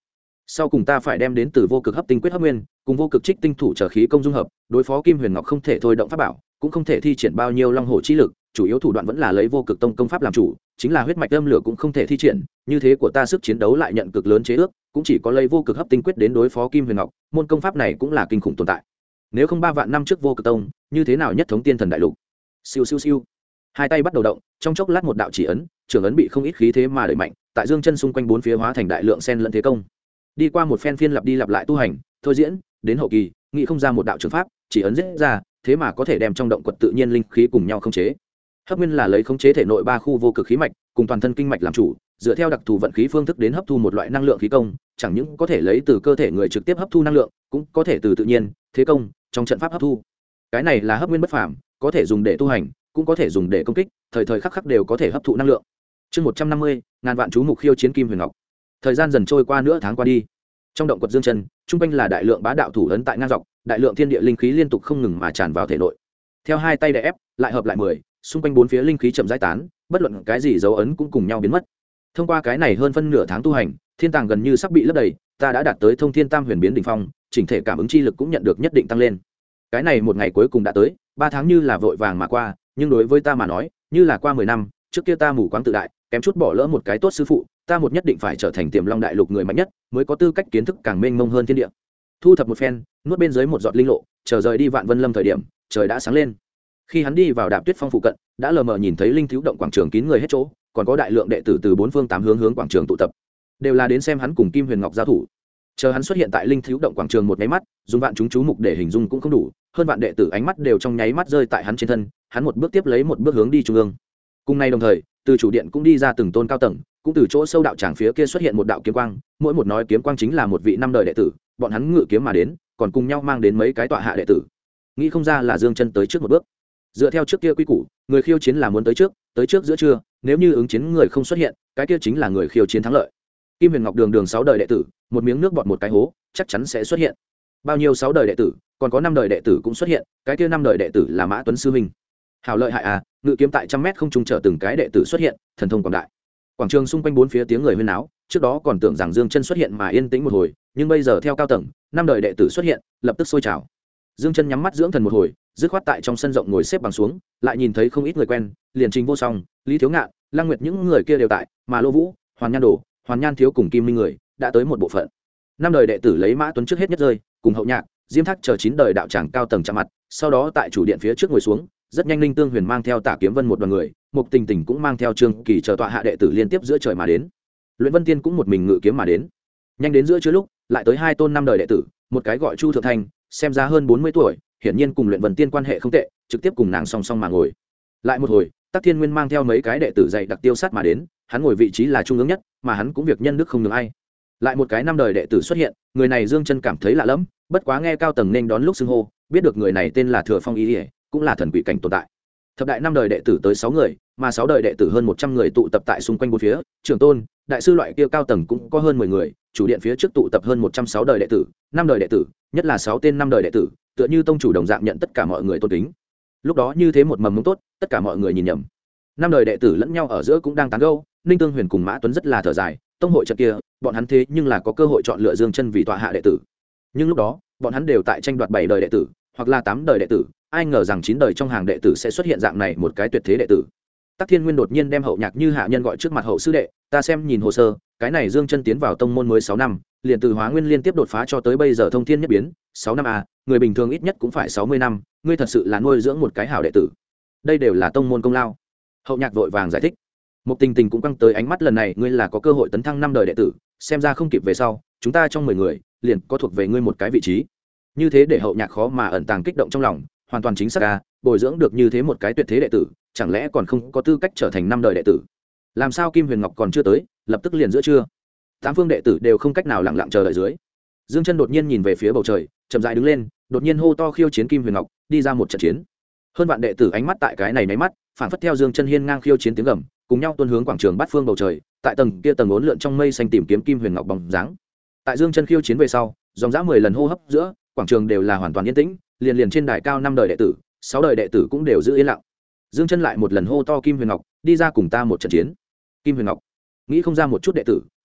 sau cùng ta phải đem đến từ vô cực hấp tinh quyết hấp nguyên cùng vô cực trích tinh thủ trở khí công dung hợp, đối phó Kim Huyền Ngọc không thể thôi động pháp bảo, cũng không thể thi triển bao nhiêu long hổ chi lực, chủ yếu thủ đoạn vẫn là lấy vô cực tông công pháp làm chủ, chính là huyết mạch âm lửa cũng không thể thi triển, như thế của ta sức chiến đấu lại nhận cực lớn chế ước, cũng chỉ có lấy vô cực hấp tinh quyết đến đối phó Kim Huyền Ngọc, môn công pháp này cũng là kinh khủng tồn tại. Nếu không 3 vạn năm trước vô cực tông, như thế nào nhất thống tiên thần đại lục. Siêu siêu siêu. Hai tay bắt đầu động, trong chốc lát một đạo chỉ ấn, trường ấn bị không ít khí thế mà đẩy mạnh, tại dương chân xung quanh bốn phía hóa thành đại lượng sen lẫn thế công. Đi qua một phen phiên lặp đi lặp lại tu hành, thôi diễn, đến hậu kỳ, nghĩ không ra một đạo trường pháp, chỉ ấn giết ra, thế mà có thể đem trong động quật tự nhiên linh khí cùng nhau khống chế. Hấp nguyên là lấy khống chế thể nội 3 khu vô cực khí mạch, cùng toàn thân kinh mạch làm chủ, dựa theo đặc thù vận khí phương thức đến hấp thu một loại năng lượng khí công, chẳng những có thể lấy từ cơ thể người trực tiếp hấp thu năng lượng, cũng có thể từ tự nhiên, thế công, trong trận pháp hấp thu. Cái này là hấp nguyên bất phàm, có thể dùng để tu hành, cũng có thể dùng để công kích, thời thời khắc khắc đều có thể hấp thụ năng lượng. Chương 150, ngàn vạn chú mục khiêu chiến Kim Huyền Ngọc. Thời gian dần trôi qua, nửa tháng qua đi. Trong động quật dương chân, trung quanh là đại lượng bá đạo thủ ấn tại ngang dọc, đại lượng thiên địa linh khí liên tục không ngừng mà tràn vào thể nội. Theo hai tay đè ép, lại hợp lại 10, xung quanh bốn phía linh khí chậm rãi tán, bất luận cái gì dấu ấn cũng cùng nhau biến mất. Thông qua cái này hơn phân nửa tháng tu hành, thiên tàng gần như sắp bị lấp đầy, ta đã đạt tới thông thiên tam huyền biến đỉnh phong, chỉnh thể cảm ứng chi lực cũng nhận được nhất định tăng lên. Cái này một ngày cuối cùng đã tới, 3 tháng như là vội vàng mà qua, nhưng đối với ta mà nói, như là qua 10 năm. Trước kia ta mù quáng tự đại, kém chút bỏ lỡ một cái tốt sư phụ, ta một nhất định phải trở thành Tiềm Long đại lục người mạnh nhất, mới có tư cách kiến thức càng mênh mông hơn thiên địa. Thu thập một phen, nuốt bên dưới một giọt linh lộ, chờ rời đi Vạn Vân Lâm thời điểm, trời đã sáng lên. Khi hắn đi vào Đạp Tuyết Phong phụ cận, đã lờ mờ nhìn thấy linh thiếu động quảng trường kín người hết chỗ, còn có đại lượng đệ tử từ 4 phương 8 hướng quảng trường tụ tập, đều là đến xem hắn cùng Kim Huyền Ngọc giao thủ. Chờ hắn xuất hiện tại linh thiếu động quảng trường một nháy mắt, dùng vạn chúng chú mục để hình dung cũng không đủ, hơn vạn đệ tử ánh mắt đều trong nháy mắt rơi tại hắn trên thân, hắn một bước tiếp lấy một bước hướng đi trung ương. Cùng nay đồng thời, từ chủ điện cũng đi ra từng tôn cao tầng, cũng từ chỗ sâu đạo tràng phía kia xuất hiện một đạo kiếm quang, mỗi một nói kiếm quang chính là một vị 5 đời đệ tử, bọn hắn ngự kiếm mà đến, còn cùng nhau mang đến mấy cái tọa hạ đệ tử. Nghĩ không ra là Dương Chân tới trước một bước. Dựa theo trước kia quy củ, người khiêu chiến là muốn tới trước giữa trưa, nếu như ứng chiến người không xuất hiện, cái kia chính là người khiêu chiến thắng lợi. Kim Huyền Ngọc đường 6 đời đệ tử, một miếng nước bọt một cái hố, chắc chắn sẽ xuất hiện. Bao nhiêu 6 đời đệ tử, còn có 5 đời đệ tử cũng xuất hiện, cái kia 5 đời đệ tử là Mã Tuấn sư huynh. Hảo lợi hại à, ngự kiếm tại trăm mét không trung chờ từng cái đệ tử xuất hiện, thần thông quảng đại. Quảng trường xung quanh bốn phía tiếng người huyên náo, trước đó còn tưởng rằng Dương Chân xuất hiện mà yên tĩnh một hồi, nhưng bây giờ theo cao tầng, 5 đời đệ tử xuất hiện, lập tức sôi trào. Dương Chân nhắm mắt dưỡng thần một hồi, dứt khoát tại trong sân rộng ngồi xếp bằng xuống, lại nhìn thấy không ít người quen, liền Trình Vô Song, Lý Thiếu Ngạn, Lăng Nguyệt những người kia đều tại, mà Lô Vũ, Hoàn Nhan Đồ, Hoàn Nhan Thiếu cùng Kim Minh người đã tới một bộ phận. 5 đời đệ tử lấy Mã Tuấn trước hết nhất rơi, cùng Hậu Nhạc, Diêm Thác chờ 9 đời đạo tràng cao tầng chạm mặt, sau đó tại chủ điện phía trước ngồi xuống, rất nhanh Linh Tương Huyền mang theo Tả Kiếm Vân một đoàn người, Mục Tình Tình cũng mang theo Trương Kỳ chờ tọa hạ đệ tử liên tiếp giữa trời mà đến. Luyện Vân Tiên cũng một mình ngự kiếm mà đến. Nhanh đến giữa trưa lúc, lại tới 2 tôn 5 đời đệ tử, một cái gọi Chu Thượng Thanh, xem ra hơn 40 tuổi, hiển nhiên cùng Luyện Vân Tiên quan hệ không tệ, trực tiếp cùng nàng song song mà ngồi. Lại một hồi, Tắc Thiên Nguyên mang theo mấy cái đệ tử dạy đặc tiêu sát mà đến, hắn ngồi vị trí là trung ương nhất, mà hắn cũng việc nhân đức không nhường ai. Lại một cái 5 đời đệ tử xuất hiện, người này Dương Chân cảm thấy lạ lẫm, bất quá nghe cao tầng nên đón lúc xưng hô, biết được người này tên là Thừa Phong Y Điệp, cũng là thần quỷ cảnh tồn tại. Thập đại 5 đời đệ tử tới 6 người, mà 6 đời đệ tử hơn 100 người tụ tập tại xung quanh bốn phía, trưởng tôn, đại sư loại kia cao tầng cũng có hơn 10 người, chủ điện phía trước tụ tập hơn 106 đời đệ tử, 5 đời đệ tử, nhất là 6 tên 5 đời đệ tử, tựa như tông chủ đồng dạng nhận tất cả mọi người tôn kính. Lúc đó như thế một mầm mống tốt, tất cả mọi người nhìn nhầm. 5 đời đệ tử lẫn nhau ở giữa cũng đang tán gẫu, Ninh Tương Huyền cùng Mã Tuấn rất là thở dài, tông hội trận kia, bọn hắn thế nhưng là có cơ hội chọn lựa Dương Chân vì tọa hạ đệ tử. Nhưng lúc đó, bọn hắn đều tại tranh đoạt 7 đời đệ tử, hoặc là 8 đời đệ tử, ai ngờ rằng 9 đời trong hàng đệ tử sẽ xuất hiện dạng này một cái tuyệt thế đệ tử. Tắc Thiên Nguyên đột nhiên đem Hậu Nhạc Như hạ nhân gọi trước mặt hậu sư đệ, ta xem nhìn hồ sơ, cái này Dương Chân tiến vào tông môn mới 6 năm, liền từ Hóa Nguyên liên tiếp đột phá cho tới bây giờ thông thiên nhất biến, 6 năm à, người bình thường ít nhất cũng phải 60 năm, ngươi thật sự là nuôi dưỡng một cái hảo đệ tử. Đây đều là tông môn công lao. Hậu Nhạc vội vàng giải thích. Mục Tình Tình cũng căng tới ánh mắt, lần này ngươi là có cơ hội tấn thăng 5 đời đệ tử, xem ra không kịp về sau, chúng ta trong 10 người, liền có thuộc về ngươi một cái vị trí. Như thế để Hậu Nhạc khó mà ẩn tàng kích động trong lòng, hoàn toàn chính xác a, bồi dưỡng được như thế một cái tuyệt thế đệ tử, chẳng lẽ còn không có tư cách trở thành 5 đời đệ tử? Làm sao Kim Huyền Ngọc còn chưa tới, lập tức liền giữa trưa, 8 phương đệ tử đều không cách nào lặng lặng chờ đợi dưới. Dương Chân đột nhiên nhìn về phía bầu trời, chậm rãi đứng lên, đột nhiên hô to khiêu chiến Kim Huyền Ngọc, đi ra một trận chiến. Hơn vạn đệ tử ánh mắt tại cái này nháy mắt, phản phất theo Dương Chân hiên ngang khiêu chiến tiếng gầm, cùng nhau tuôn hướng quảng trường bát phương bầu trời, tại tầng kia tầng uốn lượn trong mây xanh tìm kiếm Kim Huyền Ngọc bóng dáng. Tại Dương Chân khiêu chiến về sau, dòng dã 10 lần hô hấp giữa, quảng trường đều là hoàn toàn yên tĩnh, liền trên đài cao 5 đời đệ tử, 6 đời đệ tử cũng đều giữ yên lặng. Dương Chân lại một lần hô to Kim Huyền Ngọc, đi ra cùng ta một trận chiến. Kim Huyền Ngọc, nghĩ không ra một chút đệ tử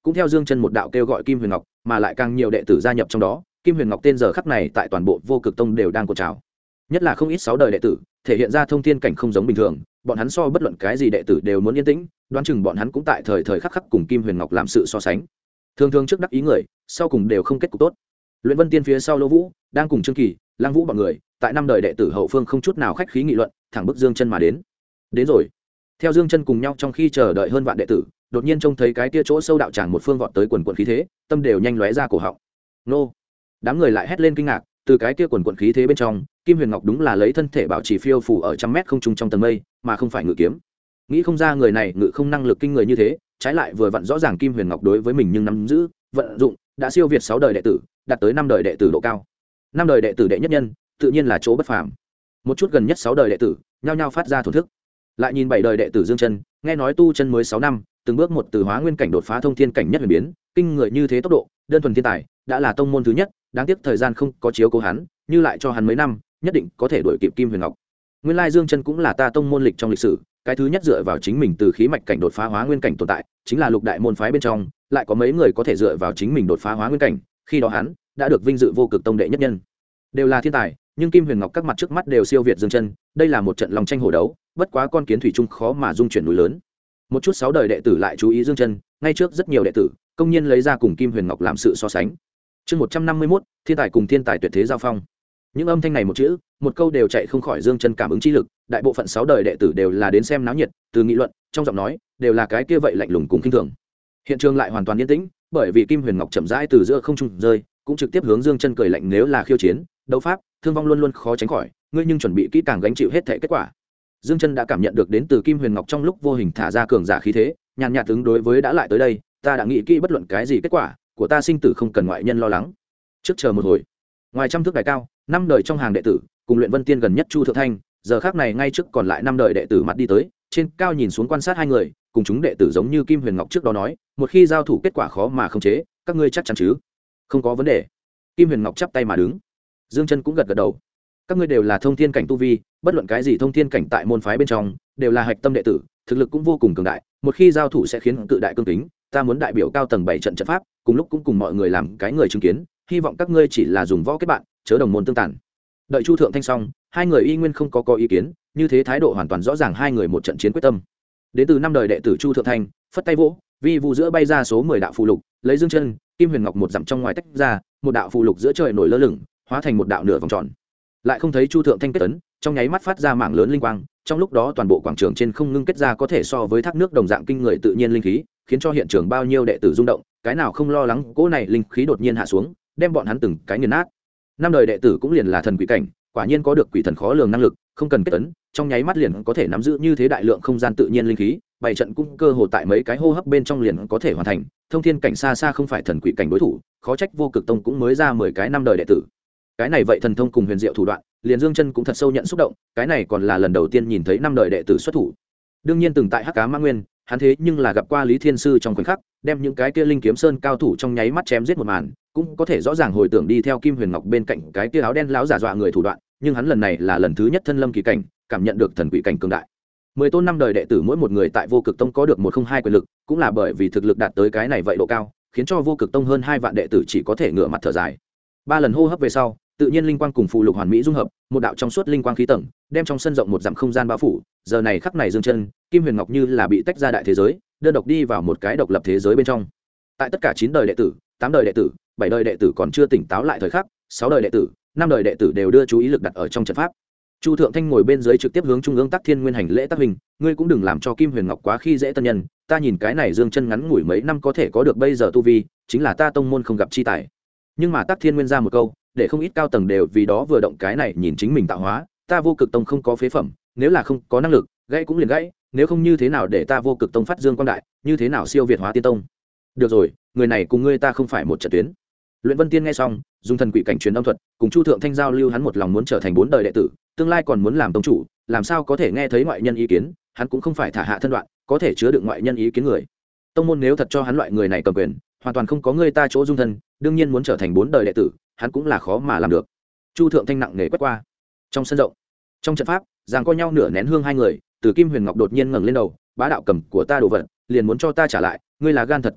cũng theo Dương Chân một đạo kêu gọi Kim Huyền Ngọc, mà lại càng nhiều đệ tử gia nhập trong đó, Kim Huyền Ngọc tên giờ khắc này tại toàn bộ Vô Cực Tông đều đang cột trào. Nhất là không ít 6 đời đệ tử, thể hiện ra thông thiên cảnh không giống bình thường, bọn hắn so bất luận cái gì đệ tử đều muốn yên tĩnh, đoán chừng bọn hắn cũng tại thời thời khắc khắc cùng Kim Huyền Ngọc làm sự so sánh. Thường thường trước đắc ý người, sau cùng đều không kết cục tốt. Luyện Vân Tiên phía sau Lô Vũ, đang cùng Trương Kỳ, Lăng Vũ bọn người, tại 5 đời đệ tử hậu phương không chút nào khách khí nghị luận, thẳng bức Dương Chân mà đến. Đến rồi. Theo Dương Chân cùng nhau trong khi chờ đợi hơn vạn đệ tử, đột nhiên trông thấy cái kia chỗ sâu đạo tràng một phương vọt tới quần quần khí thế, tâm đều nhanh lóe ra cổ họng. Nô! Đám người lại hét lên kinh ngạc, từ cái kia quần quần khí thế bên trong, Kim Huyền Ngọc đúng là lấy thân thể bảo trì phiêu phù ở trăm mét không trung trong tầng mây, mà không phải ngự kiếm. Nghĩ không ra người này ngự không năng lực kinh người như thế, trái lại vừa vặn rõ ràng Kim Huyền Ngọc đối với mình nhưng nắm giữ, vận dụng đã siêu việt 6 đời đệ tử, đạt tới 5 đời đệ tử độ cao. 5 đời đệ tử đệ nhất nhân, tự nhiên là chỗ bất phàm. Một chút gần nhất 6 đời đệ tử, nhao nhao phát ra thổn thức. Lại nhìn 7 đời đệ tử Dương Chân, nghe nói tu chân mới 6 năm, từng bước một từ hóa nguyên cảnh đột phá thông thiên cảnh nhất huyền biến, kinh người như thế tốc độ, đơn thuần thiên tài, đã là tông môn thứ nhất, đáng tiếc thời gian không có chiếu cố hắn, như lại cho hắn mấy năm, nhất định có thể đuổi kịp Kim Huyền Ngọc. Nguyên lai Dương Chân cũng là ta tông môn lịch trong lịch sử, cái thứ nhất dựa vào chính mình từ khí mạch cảnh đột phá hóa nguyên cảnh tồn tại, chính là lục đại môn phái bên trong, lại có mấy người có thể dựa vào chính mình đột phá hóa nguyên cảnh, khi đó hắn đã được vinh dự Vô Cực Tông đệ nhất nhân. Đều là thiên tài, nhưng Kim Huyền Ngọc các mặt trước mắt đều siêu việt Dương Chân, đây là một trận lòng tranh hổ đấu, bất quá con kiến thủy chung khó mà dung chuyển núi lớn. Một chút 6 đời đệ tử lại chú ý Dương Chân, ngay trước rất nhiều đệ tử, công nhiên lấy ra cùng Kim Huyền Ngọc làm sự so sánh. Chương 151, thiên tài cùng thiên tài tuyệt thế giao phong. Những âm thanh này một chữ, một câu đều chạy không khỏi Dương Chân cảm ứng chi lực, đại bộ phận 6 đời đệ tử đều là đến xem náo nhiệt, từ nghị luận, trong giọng nói, đều là cái kia vậy lạnh lùng cùng khinh thường. Hiện trường lại hoàn toàn yên tĩnh, bởi vì Kim Huyền Ngọc chậm rãi từ giữa không trung rơi, cũng trực tiếp hướng Dương Chân cười lạnh, nếu là khiêu chiến, đấu pháp, thương vong luôn luôn khó tránh khỏi, ngươi nhưng chuẩn bị kỹ càng gánh chịu hết thảy kết quả. Dương Chân đã cảm nhận được đến từ Kim Huyền Ngọc trong lúc vô hình thả ra cường giả khí thế, nhàn nhạt ứng đối với đã lại tới đây, ta đã nghĩ kỹ bất luận cái gì kết quả, của ta sinh tử không cần ngoại nhân lo lắng. Trước chờ một hồi. Ngoài trăm thước đài cao, 5 đời trong hàng đệ tử, cùng Luyện Vân Tiên gần nhất Chu Thượng Thanh, giờ khắc này ngay trước còn lại 5 đời đệ tử mặt đi tới, trên cao nhìn xuống quan sát hai người, cùng chúng đệ tử giống như Kim Huyền Ngọc trước đó nói, một khi giao thủ kết quả khó mà khống chế, các ngươi chắc chắn chứ? Không có vấn đề. Kim Huyền Ngọc chắp tay mà đứng. Dương Chân cũng gật gật đầu. Các ngươi đều là thông thiên cảnh tu vi, bất luận cái gì thông thiên cảnh tại môn phái bên trong, đều là hạch tâm đệ tử, thực lực cũng vô cùng cường đại, một khi giao thủ sẽ khiến cự đại cương kính, ta muốn đại biểu cao tầng 7 trận trận pháp, cùng lúc cũng cùng mọi người làm cái người chứng kiến, hy vọng các ngươi chỉ là dùng võ kết bạn, chớ đồng môn tương tàn. Đợi Chu Thượng Thanh xong, hai người y nguyên không có ý kiến, như thế thái độ hoàn toàn rõ ràng hai người một trận chiến quyết tâm. Đến từ 5 đời đệ tử Chu Thượng Thanh, phất tay vỗ, vi vu giữa bay ra số 10 đạo phù lục, lấy Dương Chân, Kim Huyền Ngọc một dặm trong ngoài tách ra, một đạo phù lục giữa trời nổi lơ lửng, hóa thành một đạo nửa vòng tròn. Lại không thấy Chu Thượng Thanh kết ấn, trong nháy mắt phát ra mảng lớn linh quang, trong lúc đó toàn bộ quảng trường trên không ngưng kết ra có thể so với thác nước đồng dạng kinh người tự nhiên linh khí, khiến cho hiện trường bao nhiêu đệ tử rung động, cái nào không lo lắng cỗ này linh khí đột nhiên hạ xuống, đem bọn hắn từng cái nghiền nát. 5 đời đệ tử cũng liền là thần quỷ cảnh, quả nhiên có được quỷ thần khó lường năng lực, không cần kết ấn, trong nháy mắt liền có thể nắm giữ như thế đại lượng không gian tự nhiên linh khí, bảy trận cũng cơ hồ tại mấy cái hô hấp bên trong liền có thể hoàn thành. Thông thiên cảnh xa xa không phải thần quỷ cảnh đối thủ, khó trách Vô Cực Tông cũng mới ra 10 cái 5 đời đệ tử. Cái này vậy thần thông cùng huyền diệu thủ đoạn, liền Dương Chân cũng thật sâu nhận xúc động, cái này còn là lần đầu tiên nhìn thấy 5 đời đệ tử xuất thủ. Đương nhiên từng tại Hắc Ám Ma Nguyên, hắn thế nhưng là gặp qua Lý Thiên Sư trong khoảnh khắc, đem những cái kia linh kiếm sơn cao thủ trong nháy mắt chém giết một màn, cũng có thể rõ ràng hồi tưởng đi theo Kim Huyền Ngọc bên cạnh cái kia áo đen lão giả dọa người thủ đoạn, nhưng hắn lần này là lần thứ nhất thân lâm kỳ cảnh, cảm nhận được thần quỷ cảnh cường đại. 10 tôn 5 đời đệ tử mỗi một người tại Vô Cực Tông có được 102 quyền lực, cũng là bởi vì thực lực đạt tới cái này vậy độ cao, khiến cho Vô Cực Tông hơn 2 vạn đệ tử chỉ có thể ngửa mặt thở dài. 3 lần hô hấp về sau, tự nhiên linh quang cùng phù lục hoàn mỹ dung hợp, một đạo trong suốt linh quang khí tầng, đem trong sân rộng một dặm không gian bao phủ. Giờ này khắc này Dương Chân, Kim Huyền Ngọc như là bị tách ra đại thế giới, đơn độc đi vào một cái độc lập thế giới bên trong. Tại tất cả 9 đời đệ tử, 8 đời đệ tử, 7 đời đệ tử còn chưa tỉnh táo lại thời khắc, 6 đời đệ tử, 5 đời đệ tử đều đưa chú ý lực đặt ở trong trận pháp. Chu Thượng Thanh ngồi bên dưới trực tiếp hướng trung ương Tắc Thiên Nguyên hành lễ. Tác hình, ngươi cũng đừng làm cho Kim Huyền Ngọc quá khi dễ tân nhân, ta nhìn cái này Dương Chân ngắn ngủi mấy năm có thể có được bây giờ tu vi, chính là ta tông môn không gặp chi tài. Nhưng mà Tắc Thiên Nguyên ra một câu, để không ít cao tầng đều vì đó vừa động, cái này nhìn chính mình tạo hóa, ta Vô Cực Tông không có phế phẩm, nếu là không có năng lực, gãy cũng liền gãy, nếu không như thế nào để ta Vô Cực Tông phát dương quang đại, như thế nào siêu việt hóa tiên tông. Được rồi, người này cùng ngươi ta không phải một trận tuyến. Luyện Vân Tiên nghe xong, dùng thần quỷ cảnh truyền âm thuật, cùng Chu Thượng Thanh giao lưu, hắn một lòng muốn trở thành 4 đời đệ tử, tương lai còn muốn làm tông chủ, làm sao có thể nghe thấy ngoại nhân ý kiến, hắn cũng không phải thả hạ thân đoạn, có thể chứa đựng ngoại nhân ý kiến người. Tông môn nếu thật cho hắn loại người này cầm quyền, hoàn toàn không có người ta chỗ dung thân, đương nhiên muốn trở thành 4 đời đệ tử, hắn cũng là khó mà làm được. Chu Thượng Thanh nặng nề quét qua. Trong sân rộng, trong trận pháp, giằng co nhau nửa nén hương hai người, từ Kim Huyền Ngọc đột nhiên ngẩng lên đầu, bá đạo cầm của ta đồ vật, liền muốn cho ta trả lại, ngươi là gan thật to lớn,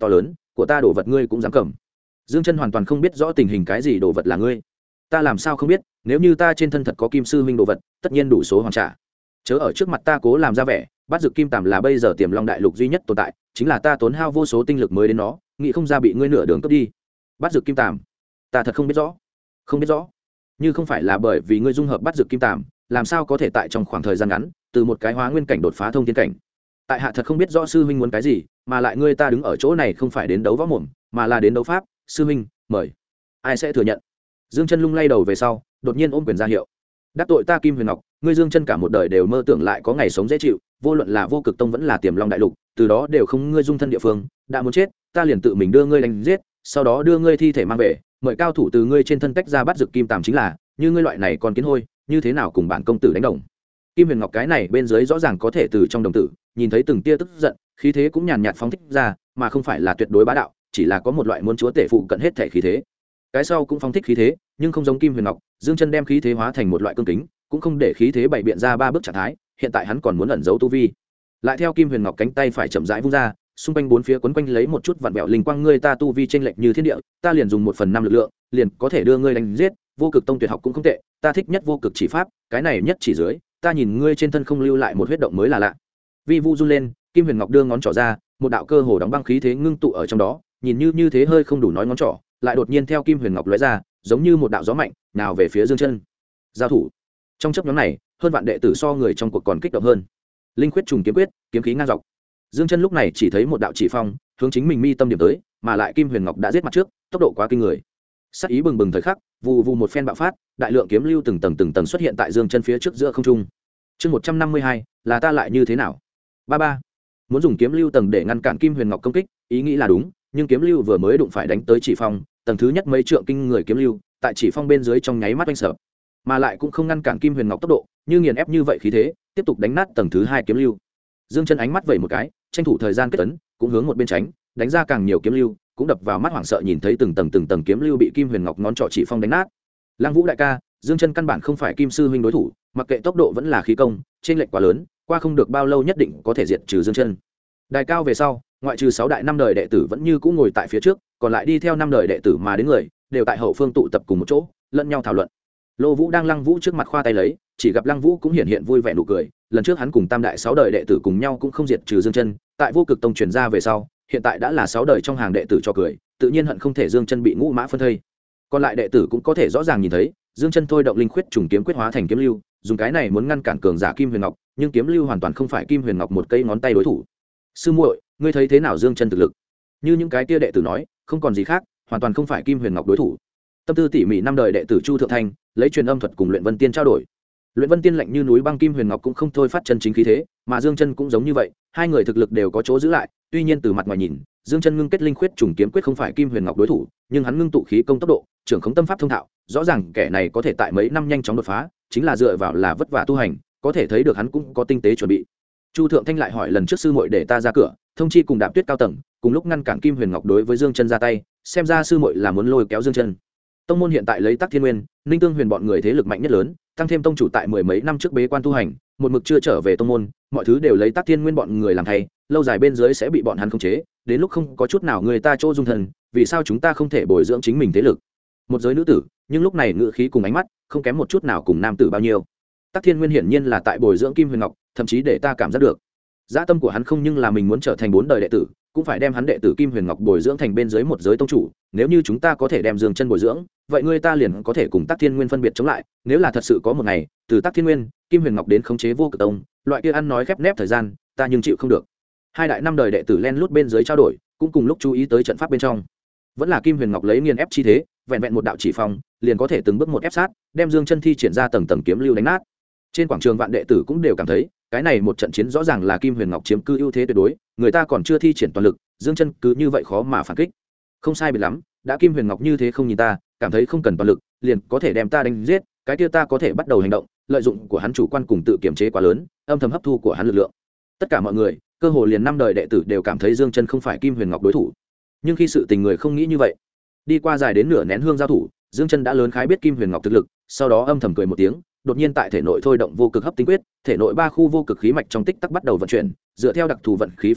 của ta đồ vật ngươi cũng dám cầm. Dương Chân hoàn toàn không biết rõ tình hình cái gì đồ vật là ngươi. Ta làm sao không biết, nếu như ta trên thân thật có Kim sư huynh đồ vật, tất nhiên đủ số hoàn trả. Chớ ở trước mặt ta cố làm ra vẻ, Bát Dực Kim Tàm là bây giờ Tiềm Long đại lục duy nhất tồn tại, chính là ta tốn hao vô số tinh lực mới đến nó, nghĩ không ra bị ngươi nửa đường cướp đi. Bát Dực Kim Tàm, ta thật không biết rõ. Không biết rõ? Như không phải là bởi vì ngươi dung hợp Bát Dực Kim Tàm, làm sao có thể tại trong khoảng thời gian ngắn, từ một cái hóa nguyên cảnh đột phá thông thiên cảnh? Tại hạ thật không biết rõ sư huynh muốn cái gì, mà lại ngươi ta đứng ở chỗ này không phải đến đấu võ mồm, mà là đến đấu pháp. Sư huynh, mời. Ai sẽ thừa nhận? Dương Chân lung lay đầu về sau, đột nhiên ôm quyền ra hiệu. Đắc tội ta Kim Huyền Ngọc, ngươi Dương Chân cả một đời đều mơ tưởng lại có ngày sống dễ chịu, vô luận là Vô Cực Tông vẫn là Tiềm Long đại lục, từ đó đều không ngươi dung thân địa phương, đã muốn chết, ta liền tự mình đưa ngươi đánh giết, sau đó đưa ngươi thi thể mang về, mời cao thủ từ ngươi trên thân tách ra Bát Dực Kim Tàm chính là, như ngươi loại này còn kiến hôi, như thế nào cùng bản công tử đánh đồng. Kim Huyền Ngọc cái này bên dưới rõ ràng có thể từ trong đồng tử nhìn thấy từng tia tức giận, khí thế cũng nhàn nhạt phóng thích ra, mà không phải là tuyệt đối bá đạo, chỉ là có một loại muốn chúa tể phụ cận hết thể khí thế. Cái sau cũng phóng thích khí thế, nhưng không giống Kim Huyền Ngọc, Dương Chân đem khí thế hóa thành một loại cương kính, cũng không để khí thế bày biện ra ba bước trạng thái, hiện tại hắn còn muốn ẩn giấu tu vi. Lại theo Kim Huyền Ngọc cánh tay phải chậm rãi vung ra, xung quanh bốn phía quấn quanh lấy một chút vặn vẹo linh quang, ngươi ta tu vi chênh lệch như thiên địa, ta liền dùng 1/5 lực lượng, liền có thể đưa ngươi đánh giết, Vô Cực Tông tuyệt học cũng không tệ, ta thích nhất Vô Cực chỉ pháp, cái này nhất chỉ dưới, ta nhìn ngươi trên thân không lưu lại một huyết động mới là lạ. Vi vu run lên, Kim Huyền Ngọc đưa ngón trỏ ra, một đạo cơ hồ đóng băng khí thế ngưng tụ ở trong đó, nhìn như thế hơi không đủ nói ngón trỏ, lại đột nhiên theo Kim Huyền Ngọc lóe ra, giống như một đạo gió mạnh, nào về phía Dương Chân. Giao thủ. Trong chớp nhoáng này, hơn vạn đệ tử so người trong cuộc còn kích động hơn. Linh Khuyết trùng kiếm quyết, kiếm khí ngang dọc. Dương Chân lúc này chỉ thấy một đạo chỉ phong, hướng chính mình mi tâm điểm tới, mà lại Kim Huyền Ngọc đã giết mặt trước, tốc độ quá kinh người. Sát ý bừng bừng thời khắc, vù vù một phen bạo phát, đại lượng kiếm lưu từng tầng xuất hiện tại Dương Chân phía trước giữa không trung. Chương 152, là ta lại như thế nào? Ba. Muốn dùng kiếm lưu tầng để ngăn cản Kim Huyền Ngọc công kích, ý nghĩ là đúng, nhưng kiếm lưu vừa mới đụng phải đánh tới chỉ phong, tầng thứ nhất mấy trượng kinh người kiếm lưu, tại chỉ phong bên dưới trong nháy mắt oanh sợ, mà lại cũng không ngăn cản Kim Huyền Ngọc tốc độ, như nghiền ép như vậy khí thế, tiếp tục đánh nát tầng thứ hai kiếm lưu. Dương Chân ánh mắt vẩy một cái, tranh thủ thời gian kết tấn, cũng hướng một bên tránh, đánh ra càng nhiều kiếm lưu, cũng đập vào mắt hoảng sợ nhìn thấy từng tầng kiếm lưu bị Kim Huyền Ngọc ngón trỏ chỉ phong đánh nát. Lăng Vũ đại ca, Dương Chân căn bản không phải Kim sư huynh đối thủ, mặc kệ tốc độ vẫn là khí công, trên lệch quá lớn, qua không được bao lâu nhất định có thể diệt trừ Dương Chân. Đài cao về sau, ngoại trừ 6 đại 5 đời đệ tử vẫn như cũ ngồi tại phía trước, còn lại đi theo 5 đời đệ tử mà đến người, đều tại hậu phương tụ tập cùng một chỗ, lẫn nhau thảo luận. Lô Vũ đang Lăng Vũ trước mặt khoa tay lấy, chỉ gặp Lăng Vũ cũng hiện vui vẻ nụ cười, lần trước hắn cùng tam đại 6 đời đệ tử cùng nhau cũng không diệt trừ Dương Chân, tại Vô Cực Tông truyền ra về sau, hiện tại đã là 6 đời trong hàng đệ tử cho cười, tự nhiên hận không thể Dương Chân bị ngũ mã phân thây. Còn lại đệ tử cũng có thể rõ ràng nhìn thấy, Dương Chân thôi động linh khuyết trùng kiếm quyết hóa thành kiếm lưu, dùng cái này muốn ngăn cản cường giả Kim Huyền Ngọc, nhưng kiếm lưu hoàn toàn không phải Kim Huyền Ngọc một cây ngón tay đối thủ. Sư muội, ngươi thấy thế nào Dương Chân thực lực? Như những cái kia đệ tử nói, không còn gì khác, hoàn toàn không phải Kim Huyền Ngọc đối thủ. Tâm tư tỉ mỉ 5 đời đệ tử Chu Thượng Thanh, lấy truyền âm thuật cùng Luyện Vân Tiên trao đổi. Luyện Vân Tiên lạnh như núi băng, Kim Huyền Ngọc cũng không thôi phát chân chính khí thế, mà Dương Chân cũng giống như vậy, hai người thực lực đều có chỗ giữ lại, tuy nhiên từ mặt ngoài nhìn, Dương Chân ngưng kết linh khuyết trùng kiếm quyết không phải Kim Huyền Ngọc đối thủ, nhưng hắn ngưng tụ khí công tốc độ, trưởng khống tâm pháp thông thạo, rõ ràng kẻ này có thể tại mấy năm nhanh chóng đột phá, chính là dựa vào là vất vả tu hành, có thể thấy được hắn cũng có tinh tế chuẩn bị. Chu Thượng Thanh lại hỏi lần trước sư muội để ta ra cửa, thông chi cùng Đạp Tuyết cao tầng, cùng lúc ngăn cản Kim Huyền Ngọc đối với Dương Chân ra tay, xem ra sư muội là muốn lôi kéo Dương Chân. Tông môn hiện tại lấy Tắc Thiên Nguyên, Ninh Tương Huyền bọn người thế lực mạnh nhất lớn, tăng thêm tông chủ tại mười mấy năm trước bế quan tu hành, một mực chưa trở về tông môn, mọi thứ đều lấy Tắc Thiên Nguyên bọn người làm thay, lâu dài bên dưới sẽ bị bọn hắn khống chế, đến lúc không có chút nào người ta chỗ dung thần, vì sao chúng ta không thể bồi dưỡng chính mình thế lực? Một giới nữ tử, nhưng lúc này ngữ khí cùng ánh mắt, không kém một chút nào cùng nam tử bao nhiêu. Tắc Thiên Nguyên hiển nhiên là tại bồi dưỡng Kim Huyền Ngọc, thậm chí để ta cảm giác được, dã tâm của hắn không nhưng là mình muốn trở thành 4 đời đệ tử, cũng phải đem hắn đệ tử Kim Huyền Ngọc bồi dưỡng thành bên dưới một giới tông chủ, nếu như chúng ta có thể đem Dương Chân bồi dưỡng, vậy người ta liền có thể cùng Tắc Thiên Nguyên phân biệt chống lại, nếu là thật sự có một ngày, từ Tắc Thiên Nguyên, Kim Huyền Ngọc đến khống chế Vô Cực Tông, loại kia ăn nói khép nép thời gian, ta nhưng chịu không được. Hai đại 5 đời đệ tử len lút bên dưới trao đổi, cũng cùng lúc chú ý tới trận pháp bên trong. Vẫn là Kim Huyền Ngọc lấy nghiền ép chi thế, vẹn vẹn một đạo chỉ phong, liền có thể từng bước một ép sát, đem Dương Chân thi triển ra tầng tầng kiếm lưu đánh nát. Trên quảng trường vạn đệ tử cũng đều cảm thấy, cái này một trận chiến rõ ràng là Kim Huyền Ngọc chiếm cư ưu thế tuyệt đối, người ta còn chưa thi triển toàn lực, Dương Chân cứ như vậy khó mà phản kích. Không sai biệt lắm, đã Kim Huyền Ngọc như thế không nhìn ta, cảm thấy không cần toàn lực, liền có thể đem ta đánh giết, cái kia ta có thể bắt đầu hành động, lợi dụng của hắn chủ quan cùng tự kiểm chế quá lớn, âm thầm hấp thu của hắn lực lượng. Tất cả mọi người, cơ hồ liền 5 đời đệ tử đều cảm thấy Dương Chân không phải Kim Huyền Ngọc đối thủ. Nhưng khi sự tình người không nghĩ như vậy, đi qua dài đến nửa nén hương giao thủ, Dương Chân đã lớn khái biết Kim Huyền Ngọc thực lực, sau đó âm thầm cười một tiếng, đột nhiên tại thể nội thôi động vô cực hấp tinh quyết, thể nội 3 khu vô cực khí mạch trong tích tắc bắt đầu vận chuyển, dựa theo đặc thù vận khí phương thức,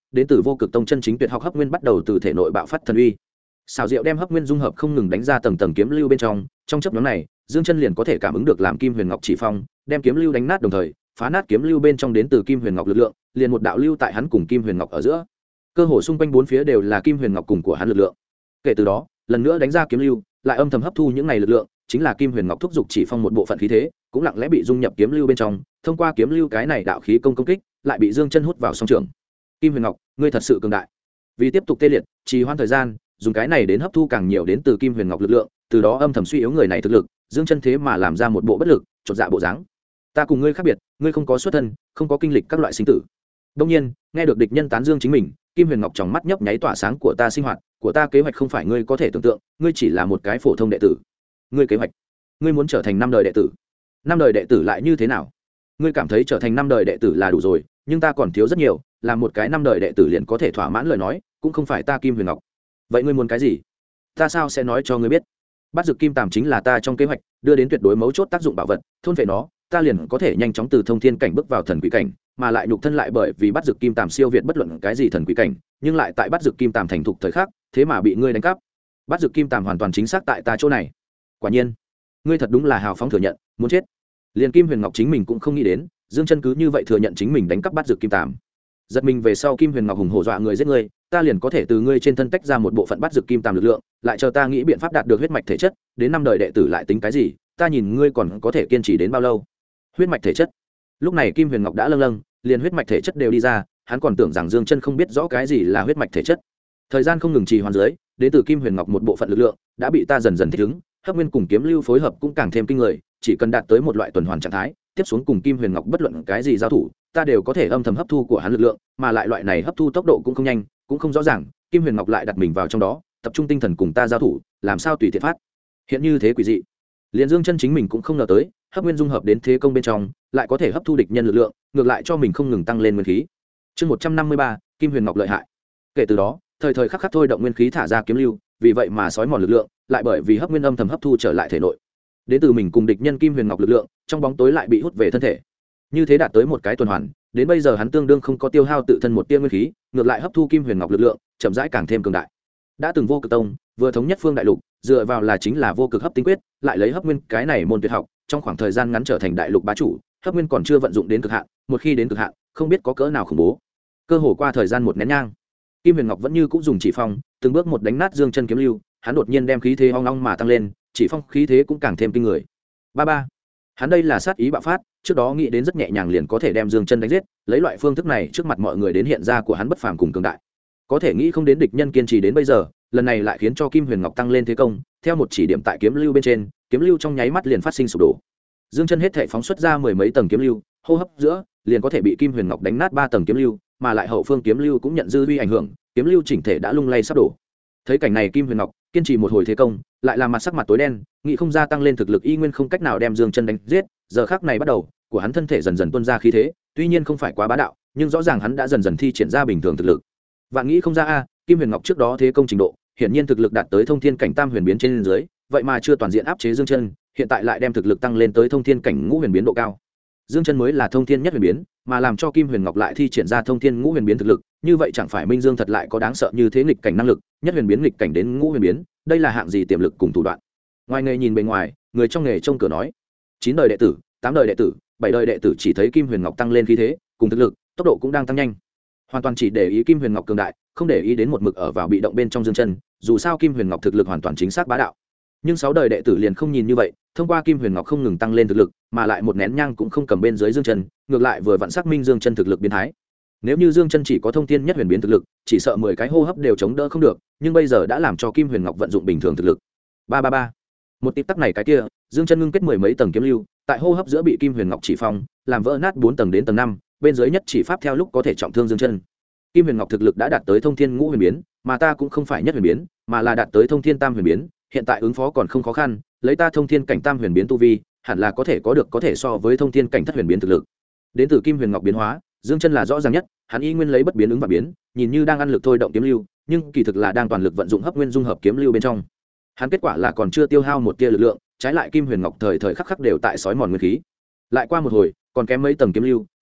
đến từ vô cực tông chân chính tuyệt học hấp nguyên bắt đầu từ thể nội bạo phát thần uy. Xảo diệu đem hấp nguyên dung hợp không ngừng đánh ra tầng tầng kiếm lưu bên trong chấp nhóm này dương chân liền có thể cảm ứng được làm kim huyền ngọc chỉ phong đem kiếm lưu đánh nát, đồng thời phá nát kiếm lưu bên trong đến từ kim huyền ngọc lực lượng, liền một đạo lưu tại hắn cùng kim huyền ngọc ở giữa, cơ hồ xung quanh bốn phía đều là kim huyền ngọc cùng của hắn lực lượng. Kể từ đó lần nữa đánh ra kiếm lưu, lại âm thầm hấp thu những này lực lượng, chính là kim huyền ngọc thúc giục chỉ phong một bộ phận khí thế cũng lặng lẽ bị dung nhập kiếm lưu bên trong, thông qua kiếm lưu cái này đạo khí công kích lại bị dương chân hút vào song trường. Kim huyền ngọc, ngươi thật sự cường đại. Vì tiếp tục tê liệt trì hoãn thời gian, dùng cái này đến hấp thu càng nhiều đến từ kim huyền ngọc lực lượng, từ đó âm thầm suy yếu người này thực lực, dương chân thế mà làm ra một bộ bất lực chột dạ bộ dáng. Ta cùng ngươi khác biệt, ngươi không có xuất thân, không có kinh lịch các loại sinh tử. Đông nhiên nghe được địch nhân tán dương chính mình, kim huyền ngọc trong mắt nhấp nháy tỏa sáng, của ta sinh hoạt, của ta kế hoạch không phải ngươi có thể tưởng tượng, ngươi chỉ là một cái phổ thông đệ tử. Ngươi kế hoạch, ngươi muốn trở thành 5 đời đệ tử. 5 đời đệ tử lại như thế nào? Ngươi cảm thấy trở thành 5 đời đệ tử là đủ rồi, nhưng ta còn thiếu rất nhiều, là một cái 5 đời đệ tử liền có thể thỏa mãn lời nói, cũng không phải ta kim huyền ngọc. Vậy ngươi muốn cái gì? Ta sao sẽ nói cho ngươi biết? Bát dược kim tàm chính là ta trong kế hoạch đưa đến tuyệt đối mấu chốt tác dụng bảo vật, thôn vệ nó, ta liền có thể nhanh chóng từ thông thiên cảnh bước vào thần quỷ cảnh, mà lại nhục thân lại bởi vì bát dược kim tàm siêu việt bất luận cái gì thần quỷ cảnh, nhưng lại tại bát dược kim tàm thành thục thời khắc, thế mà bị ngươi đánh cắp. Bát dược kim tàm hoàn toàn chính xác tại ta chỗ này. Quả nhiên, ngươi thật đúng là hào phóng thừa nhận, muốn chết. Liền Kim Huyền Ngọc chính mình cũng không nghĩ đến, Dương Chân cứ như vậy thừa nhận chính mình đánh cắp bát dược kim tàm. Giật mình về sau, Kim Huyền Ngọc hùng hổ dọa người giết ngươi, ta liền có thể từ ngươi trên thân tách ra một bộ phận bát dược kim tàm lực lượng, lại chờ ta nghĩ biện pháp đạt được huyết mạch thể chất, đến 5 đời đệ tử lại tính cái gì, ta nhìn ngươi còn có thể kiên trì đến bao lâu. Huyết mạch thể chất. Lúc này Kim Huyền Ngọc đã lâng lâng, liền huyết mạch thể chất đều đi ra, hắn còn tưởng rằng Dương Chân không biết rõ cái gì là huyết mạch thể chất. Thời gian không ngừng trì hoãn dưới, đến từ Kim Huyền Ngọc một bộ phận lực lượng đã bị ta dần dần thích ứng, hấp nguyên cùng kiếm lưu phối hợp cũng càng thêm kinh người, chỉ cần đạt tới một loại tuần hoàn trạng thái, tiếp xuống cùng Kim Huyền Ngọc bất luận cái gì giao thủ, ta đều có thể âm thầm hấp thu của hắn lực lượng, mà lại loại này hấp thu tốc độ cũng không nhanh, cũng không rõ ràng, Kim Huyền Ngọc lại đặt mình vào trong đó, tập trung tinh thần cùng ta giao thủ, làm sao tùy tiện phát hiện như thế quỷ dị. Liên Dương Chân chính mình cũng không ngờ tới, hấp nguyên dung hợp đến thế công bên trong, lại có thể hấp thu địch nhân lực lượng, ngược lại cho mình không ngừng tăng lên nguyên khí. Chương 153, Kim Huyền Ngọc lợi hại. Kể từ đó, thời thời khắc khắc thôi động nguyên khí thả ra kiếm lưu, vì vậy mà sói mòn lực lượng, lại bởi vì hấp nguyên âm thầm hấp thu trở lại thể nội. Đến từ mình cùng địch nhân Kim Huyền Ngọc lực lượng, trong bóng tối lại bị hút về thân thể. Như thế đạt tới một cái tuần hoàn, đến bây giờ hắn tương đương không có tiêu hao tự thân một tia nguyên khí, ngược lại hấp thu Kim Huyền Ngọc lực lượng, chậm rãi càng thêm cường đại. Đã từng Vô Cực Tông, vừa thống nhất phương đại lục, dựa vào là chính là vô cực hấp tinh quyết, lại lấy hấp nguyên cái này môn tuyệt học, trong khoảng thời gian ngắn trở thành đại lục bá chủ, hấp nguyên còn chưa vận dụng đến cực hạn, một khi đến cực hạn, không biết có cỡ nào khủng bố. Cơ hồ qua thời gian một nén nhang, Kim Huyền Ngọc vẫn như cũng dùng chỉ phong, từng bước một đánh nát Dương Chân kiếm lưu, hắn đột nhiên đem khí thế ong ong mà tăng lên, chỉ phong khí thế cũng càng thêm kinh người. Ba. Hắn đây là sát ý bạo phát, trước đó nghĩ đến rất nhẹ nhàng liền có thể đem Dương Chân đánh giết, lấy loại phương thức này trước mặt mọi người đến hiện ra của hắn bất phàm cùng cường đại. Có thể nghĩ không đến địch nhân kiên trì đến bây giờ, lần này lại khiến cho Kim Huyền Ngọc tăng lên thế công, theo một chỉ điểm tại kiếm lưu bên trên, kiếm lưu trong nháy mắt liền phát sinh sụp đổ. Dương Chân hết thảy phóng xuất ra mười mấy tầng kiếm lưu, hô hấp giữa liền có thể bị Kim Huyền Ngọc đánh nát 3 tầng kiếm lưu, mà lại hậu phương kiếm lưu cũng nhận dư uy ảnh hưởng, kiếm lưu chỉnh thể đã lung lay sắp đổ. Thấy cảnh này, Kim Huyền Ngọc kiên trì một hồi thế công, lại làm mặt sắc mặt tối đen, nghĩ không ra tăng lên thực lực y nguyên không cách nào đem Dương Chân đánh giết, giờ khắc này bắt đầu, của hắn thân thể dần dần tuôn ra khí thế, tuy nhiên không phải quá bá đạo, nhưng rõ ràng hắn đã dần dần thi triển ra bình thường thực lực. Vạn nghĩ không ra a, Kim Huyền Ngọc trước đó thế công trình độ, hiển nhiên thực lực đạt tới thông thiên cảnh tam huyền biến trên dưới, vậy mà chưa toàn diện áp chế Dương Chân, hiện tại lại đem thực lực tăng lên tới thông thiên cảnh ngũ huyền biến độ cao. Dương Chân mới là thông thiên nhất huyền biến, mà làm cho Kim Huyền Ngọc lại thi triển ra thông thiên ngũ huyền biến thực lực, như vậy chẳng phải Minh Dương thật lại có đáng sợ như thế nghịch cảnh năng lực, nhất huyền biến nghịch cảnh đến ngũ huyền biến, đây là hạng gì tiềm lực cùng thủ đoạn. Ngoài nghề nhìn bề ngoài, người trong nghề trông cửa nói, 9 đời đệ tử, 8 đời đệ tử, 7 đời đệ tử chỉ thấy Kim Huyền Ngọc tăng lên khí thế, cùng thực lực, tốc độ cũng đang tăng nhanh. Hoàn toàn chỉ để ý Kim Huyền Ngọc cường đại, không để ý đến một mực ở vào bị động bên trong Dương Chân, dù sao Kim Huyền Ngọc thực lực hoàn toàn chính xác bá đạo. Nhưng 6 đời đệ tử liền không nhìn như vậy, thông qua Kim Huyền Ngọc không ngừng tăng lên thực lực, mà lại một nén nhang cũng không cầm bên dưới Dương Chân, ngược lại vừa vặn xác minh Dương Chân thực lực biến thái. Nếu như Dương Chân chỉ có thông thiên nhất huyền biến thực lực, chỉ sợ 10 cái hô hấp đều chống đỡ không được, nhưng bây giờ đã làm cho Kim Huyền Ngọc vận dụng bình thường thực lực. Ba. Một tịp tắc này cái kia, Dương Chân ngưng kết mười mấy tầng kiếm lưu, tại hô hấp giữa bị Kim Huyền Ngọc chỉ phong, làm vỡ nát 4 tầng đến tầng 5, bên dưới nhất chỉ pháp theo lúc có thể trọng thương Dương Chân. Kim Huyền Ngọc thực lực đã đạt tới thông thiên ngũ huyền biến, mà ta cũng không phải nhất huyền biến, mà là đạt tới thông thiên tam huyền biến, hiện tại ứng phó còn không khó khăn, lấy ta thông thiên cảnh tam huyền biến tu vi, hẳn là có thể có thể so với thông thiên cảnh thất huyền biến thực lực. Đến từ Kim Huyền Ngọc biến hóa, Dương Chân là rõ ràng nhất, hắn y nguyên lấy bất biến ứng và biến, nhìn như đang ăn lực thôi động kiếm lưu, nhưng kỳ thực là đang toàn lực vận dụng hấp nguyên dung hợp kiếm lưu bên trong. Hắn kết quả là còn chưa tiêu hao một tia lực lượng, trái lại Kim Huyền Ngọc thời thời khắc khắc đều tại sói mòn nguyên khí. Lại qua một hồi, còn kém mấy tầng kiếm lưu,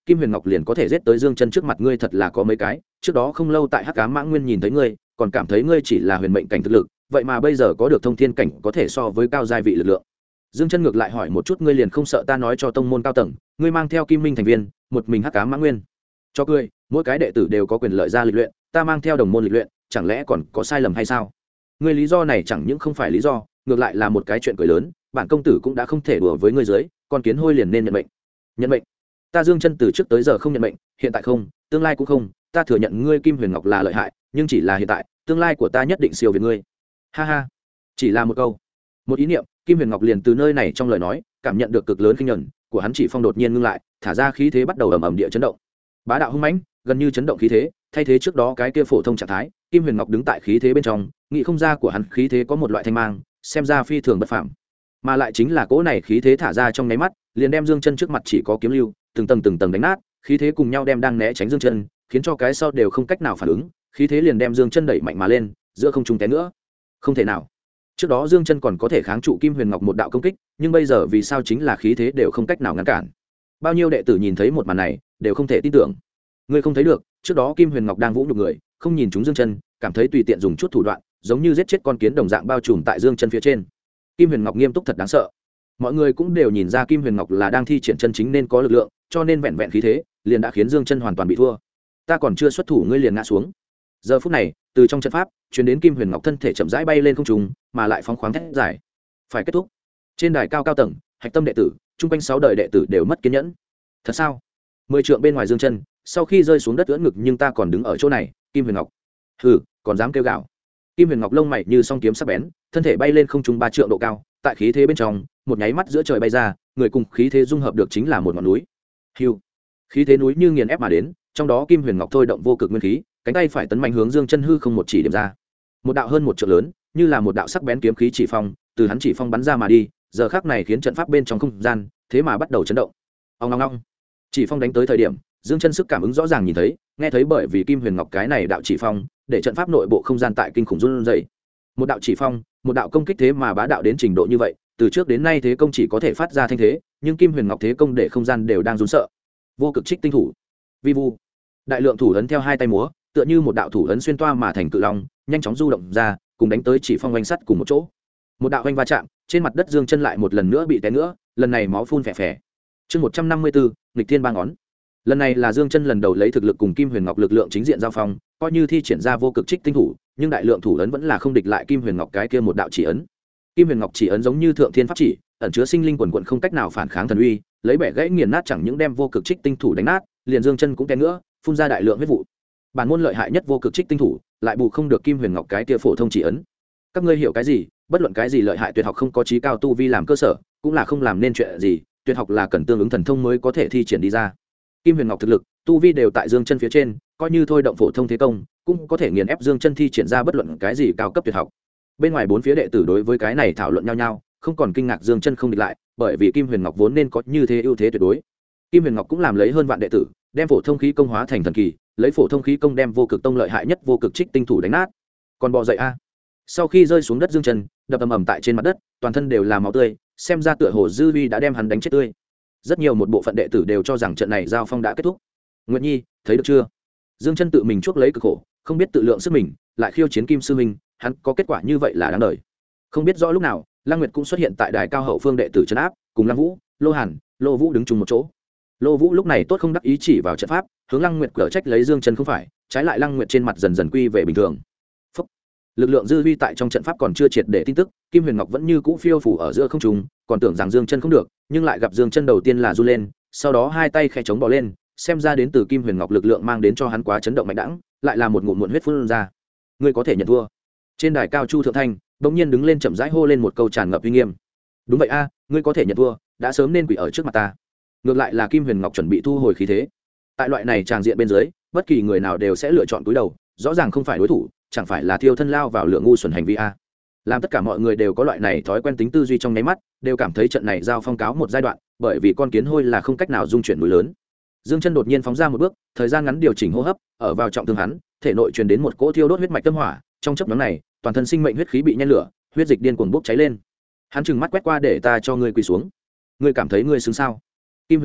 Kim Huyền Ngọc liền có thể giết tới Dương Chân trước mặt ngươi thật là có mấy cái, trước đó không lâu tại Hắc Ám Mãng Nguyên nhìn thấy ngươi, còn cảm thấy ngươi chỉ là huyền mệnh cảnh thực lực, vậy mà bây giờ có được thông thiên cảnh có thể so với cao giai vị lực lượng. Dương Chân ngược lại hỏi một chút ngươi liền không sợ ta nói cho tông môn cao tầng, ngươi mang theo Kim Minh thành viên, một mình Hắc Ám Mãng Nguyên. Cho cười, mỗi cái đệ tử đều có quyền lợi ra lịch luyện, ta mang theo đồng môn lịch luyện, chẳng lẽ còn có sai lầm hay sao? Ngươi lý do này chẳng những không phải lý do, ngược lại là một cái chuyện cười lớn, bản công tử cũng đã không thể đùa với ngươi dưới, con kiến hôi liền nên nhận mệnh. Nhận mệnh? Ta Dương Chân từ trước tới giờ không nhận mệnh, hiện tại không, tương lai cũng không, ta thừa nhận ngươi Kim Huyền Ngọc là lợi hại, nhưng chỉ là hiện tại, tương lai của ta nhất định siêu việt ngươi. Ha ha. Chỉ là một câu, một ý niệm, Kim Huyền Ngọc liền từ nơi này trong lời nói, cảm nhận được cực lớn kinh nhẫn của hắn chỉ phong đột nhiên ngưng lại, thả ra khí thế bắt đầu ầm ầm địa chấn động. Bá đạo hung mãnh, gần như chấn động khí thế, thay thế trước đó cái kia phổ thông trạng thái, Kim Huyền Ngọc đứng tại khí thế bên trong, nghĩ không ra của hắn khí thế có một loại thanh mang, xem ra phi thường bất phàm. Mà lại chính là cỗ này khí thế thả ra trong nháy mắt, liền đem Dương Chân trước mặt chỉ có kiếm lưu, từng tầng đánh nát, khí thế cùng nhau đem đang né tránh Dương Chân, khiến cho cái sau đều không cách nào phản ứng, khí thế liền đem Dương Chân đẩy mạnh mà lên, giữa không trung té nữa. Không thể nào. Trước đó Dương Chân còn có thể kháng trụ Kim Huyền Ngọc một đạo công kích, nhưng bây giờ vì sao chính là khí thế đều không cách nào ngăn cản. Bao nhiêu đệ tử nhìn thấy một màn này, đều không thể tin tưởng. Ngươi không thấy được, trước đó Kim Huyền Ngọc đang vũ nhục người, không nhìn chúng Dương Chân, cảm thấy tùy tiện dùng chút thủ đoạn, giống như giết chết con kiến đồng dạng bao trùm tại Dương Chân phía trên. Kim Huyền Ngọc nghiêm túc thật đáng sợ. Mọi người cũng đều nhìn ra Kim Huyền Ngọc là đang thi triển chân chính nên có lực lượng, cho nên vẹn vẹn khí thế, liền đã khiến Dương Chân hoàn toàn bị thua. Ta còn chưa xuất thủ ngươi liền ngã xuống. Giờ phút này, từ trong trận pháp, truyền đến Kim Huyền Ngọc thân thể chậm rãi bay lên không trung, mà lại phóng khoáng thét dài. Phải kết thúc. Trên đài cao cao tầng, hạch tâm đệ tử, trung quanh 6 đời đệ tử đều mất kiên nhẫn. Thật sao? 10 trượng bên ngoài Dương Chân, sau khi rơi xuống đất ưỡn ngực nhưng ta còn đứng ở chỗ này, Kim Huyền Ngọc. Hừ, còn dám kêu gào. Kim Huyền Ngọc lông mày như song kiếm sắc bén, thân thể bay lên không trung 3 trượng độ cao, tại khí thế bên trong, một nháy mắt giữa trời bay ra, người cùng khí thế dung hợp được chính là một ngọn núi. Hưu. Khí thế núi như nghiền ép mà đến, trong đó Kim Huyền Ngọc thôi động vô cực nguyên khí, cánh tay phải tấn mạnh hướng Dương Chân hư không một chỉ điểm ra. Một đạo hơn một trượng lớn, như là một đạo sắc bén kiếm khí chỉ phong, từ hắn chỉ phong bắn ra mà đi, giờ khắc này khiến trận pháp bên trong không gian, thế mà bắt đầu chấn động. Ong ong ong. Chỉ phong đánh tới thời điểm, Dương Chân sức cảm ứng rõ ràng nhìn thấy, nghe thấy bởi vì Kim Huyền Ngọc cái này đạo chỉ phong, để trận pháp nội bộ không gian tại kinh khủng run rẩy. Một đạo chỉ phong, một đạo công kích thế mà bá đạo đến trình độ như vậy, từ trước đến nay thế công chỉ có thể phát ra thanh thế, nhưng Kim Huyền Ngọc thế công để không gian đều đang run sợ. Vô cực trích tinh thủ, vi vu, đại lượng thủ ấn theo hai tay múa, tựa như một đạo thủ ấn xuyên toa mà thành cự long, nhanh chóng du động ra, cùng đánh tới chỉ phong oanh sắt cùng một chỗ. Một đạo oanh va chạm, trên mặt đất Dương Chân lại một lần nữa bị té nữa, lần này máu phun phè phè. Chương 154, nghịch thiên ba ngón. Lần này là Dương Chân lần đầu lấy thực lực cùng Kim Huyền Ngọc lực lượng chính diện giao phong, coi như thi triển ra vô cực trích tinh thủ, nhưng đại lượng thủ ấn vẫn là không địch lại Kim Huyền Ngọc cái kia một đạo chỉ ấn. Kim Huyền Ngọc chỉ ấn giống như thượng thiên pháp chỉ, ẩn chứa sinh linh quần quần không cách nào phản kháng thần uy, lấy bẻ gãy nghiền nát chẳng những đem vô cực trích tinh thủ đánh nát, liền Dương Chân cũng té nữa, phun ra đại lượng huyết vụ. Bản môn lợi hại nhất vô cực trích tinh thủ, lại bù không được Kim Huyền Ngọc cái kia phổ thông chỉ ấn. Các ngươi hiểu cái gì? Bất luận cái gì lợi hại tuyệt học không có chí cao tu vi làm cơ sở, cũng là không làm nên chuyện gì, tuyệt học là cần tương ứng thần thông mới có thể thi triển đi ra. Kim Huyền Ngọc thực lực, tu vi đều tại Dương Chân phía trên, coi như thôi động phổ thông thế công, cũng có thể nghiền ép Dương Chân thi triển ra bất luận cái gì cao cấp tuyệt học. Bên ngoài bốn phía đệ tử đối với cái này thảo luận nhau nhau, không còn kinh ngạc Dương Chân không địch lại, bởi vì Kim Huyền Ngọc vốn nên có như thế ưu thế tuyệt đối. Kim Huyền Ngọc cũng làm lấy hơn vạn đệ tử, đem phổ thông khí công hóa thành thần kỳ, lấy phổ thông khí công đem vô cực tông lợi hại nhất vô cực trích tinh thủ đánh nát. Còn bò dậy a. Sau khi rơi xuống đất Dương Chân, đập ầm ầm tại trên mặt đất, toàn thân đều là máu tươi, xem ra tựa hồ dư vi đã đem hắn đánh chết tươi. Rất nhiều một bộ phận đệ tử đều cho rằng trận này giao phong đã kết thúc. Nguyệt Nhi, thấy được chưa? Dương Chân tự mình chuốc lấy cực khổ, không biết tự lượng sức mình, lại khiêu chiến Kim sư huynh, hắn có kết quả như vậy là đáng đời. Không biết rõ lúc nào, Lăng Nguyệt cũng xuất hiện tại đài cao hậu phương đệ tử trấn áp, cùng Lăng Vũ, Lô Hàn, Lô Vũ đứng chung một chỗ. Lô Vũ lúc này tốt không đắc ý chỉ vào trận pháp, hướng Lăng Nguyệt cở trách lấy Dương Chân không phải, trái lại Lăng Nguyệt trên mặt dần dần quy về bình thường. Phúc. Lực lượng dư vi tại trong trận pháp còn chưa triệt để tin tức, Kim Huyền Ngọc vẫn như cũ phiêu phù ở giữa không trung, còn tưởng rằng Dương Chân không được, nhưng lại gặp Dương Chân đầu tiên là du lên, sau đó hai tay khẽ chống bò lên, xem ra đến từ Kim Huyền Ngọc lực lượng mang đến cho hắn quá chấn động mạnh đãng, lại là một ngụm muộn huyết phun ra. Ngươi có thể nhận thua. Trên đài cao Chu Thượng Thanh bỗng nhiên đứng lên chậm rãi hô lên một câu tràn ngập uy nghiêm. Đúng vậy a, ngươi có thể nhận thua, đã sớm nên quỳ ở trước mặt ta. Ngược lại là Kim Huyền Ngọc chuẩn bị thu hồi khí thế. Tại loại này tràng diện bên dưới, bất kỳ người nào đều sẽ lựa chọn cúi đầu, rõ ràng không phải đối thủ, chẳng phải là thiêu thân lao vào lượng ngu xuẩn hành vi a. Làm tất cả mọi người đều có loại này thói quen tính tư duy trong nháy mắt, đều cảm thấy trận này giao phong cáo một giai đoạn, bởi vì con kiến hôi là không cách nào dung chuyển núi lớn. Dương Chân đột nhiên phóng ra một bước, thời gian ngắn điều chỉnh hô hấp, ở vào trọng thương hắn, thể nội truyền đến một cỗ thiêu đốt huyết mạch tâm hỏa, trong chớp nhoáng này, toàn thân sinh mệnh huyết khí bị nhen lửa, huyết dịch điên cuồng bốc cháy lên. Hắn trừng mắt quét qua để ta cho ngươi quỳ xuống. Ngươi cảm thấy ngươi xứng sao? Kim Huyền Ngọc,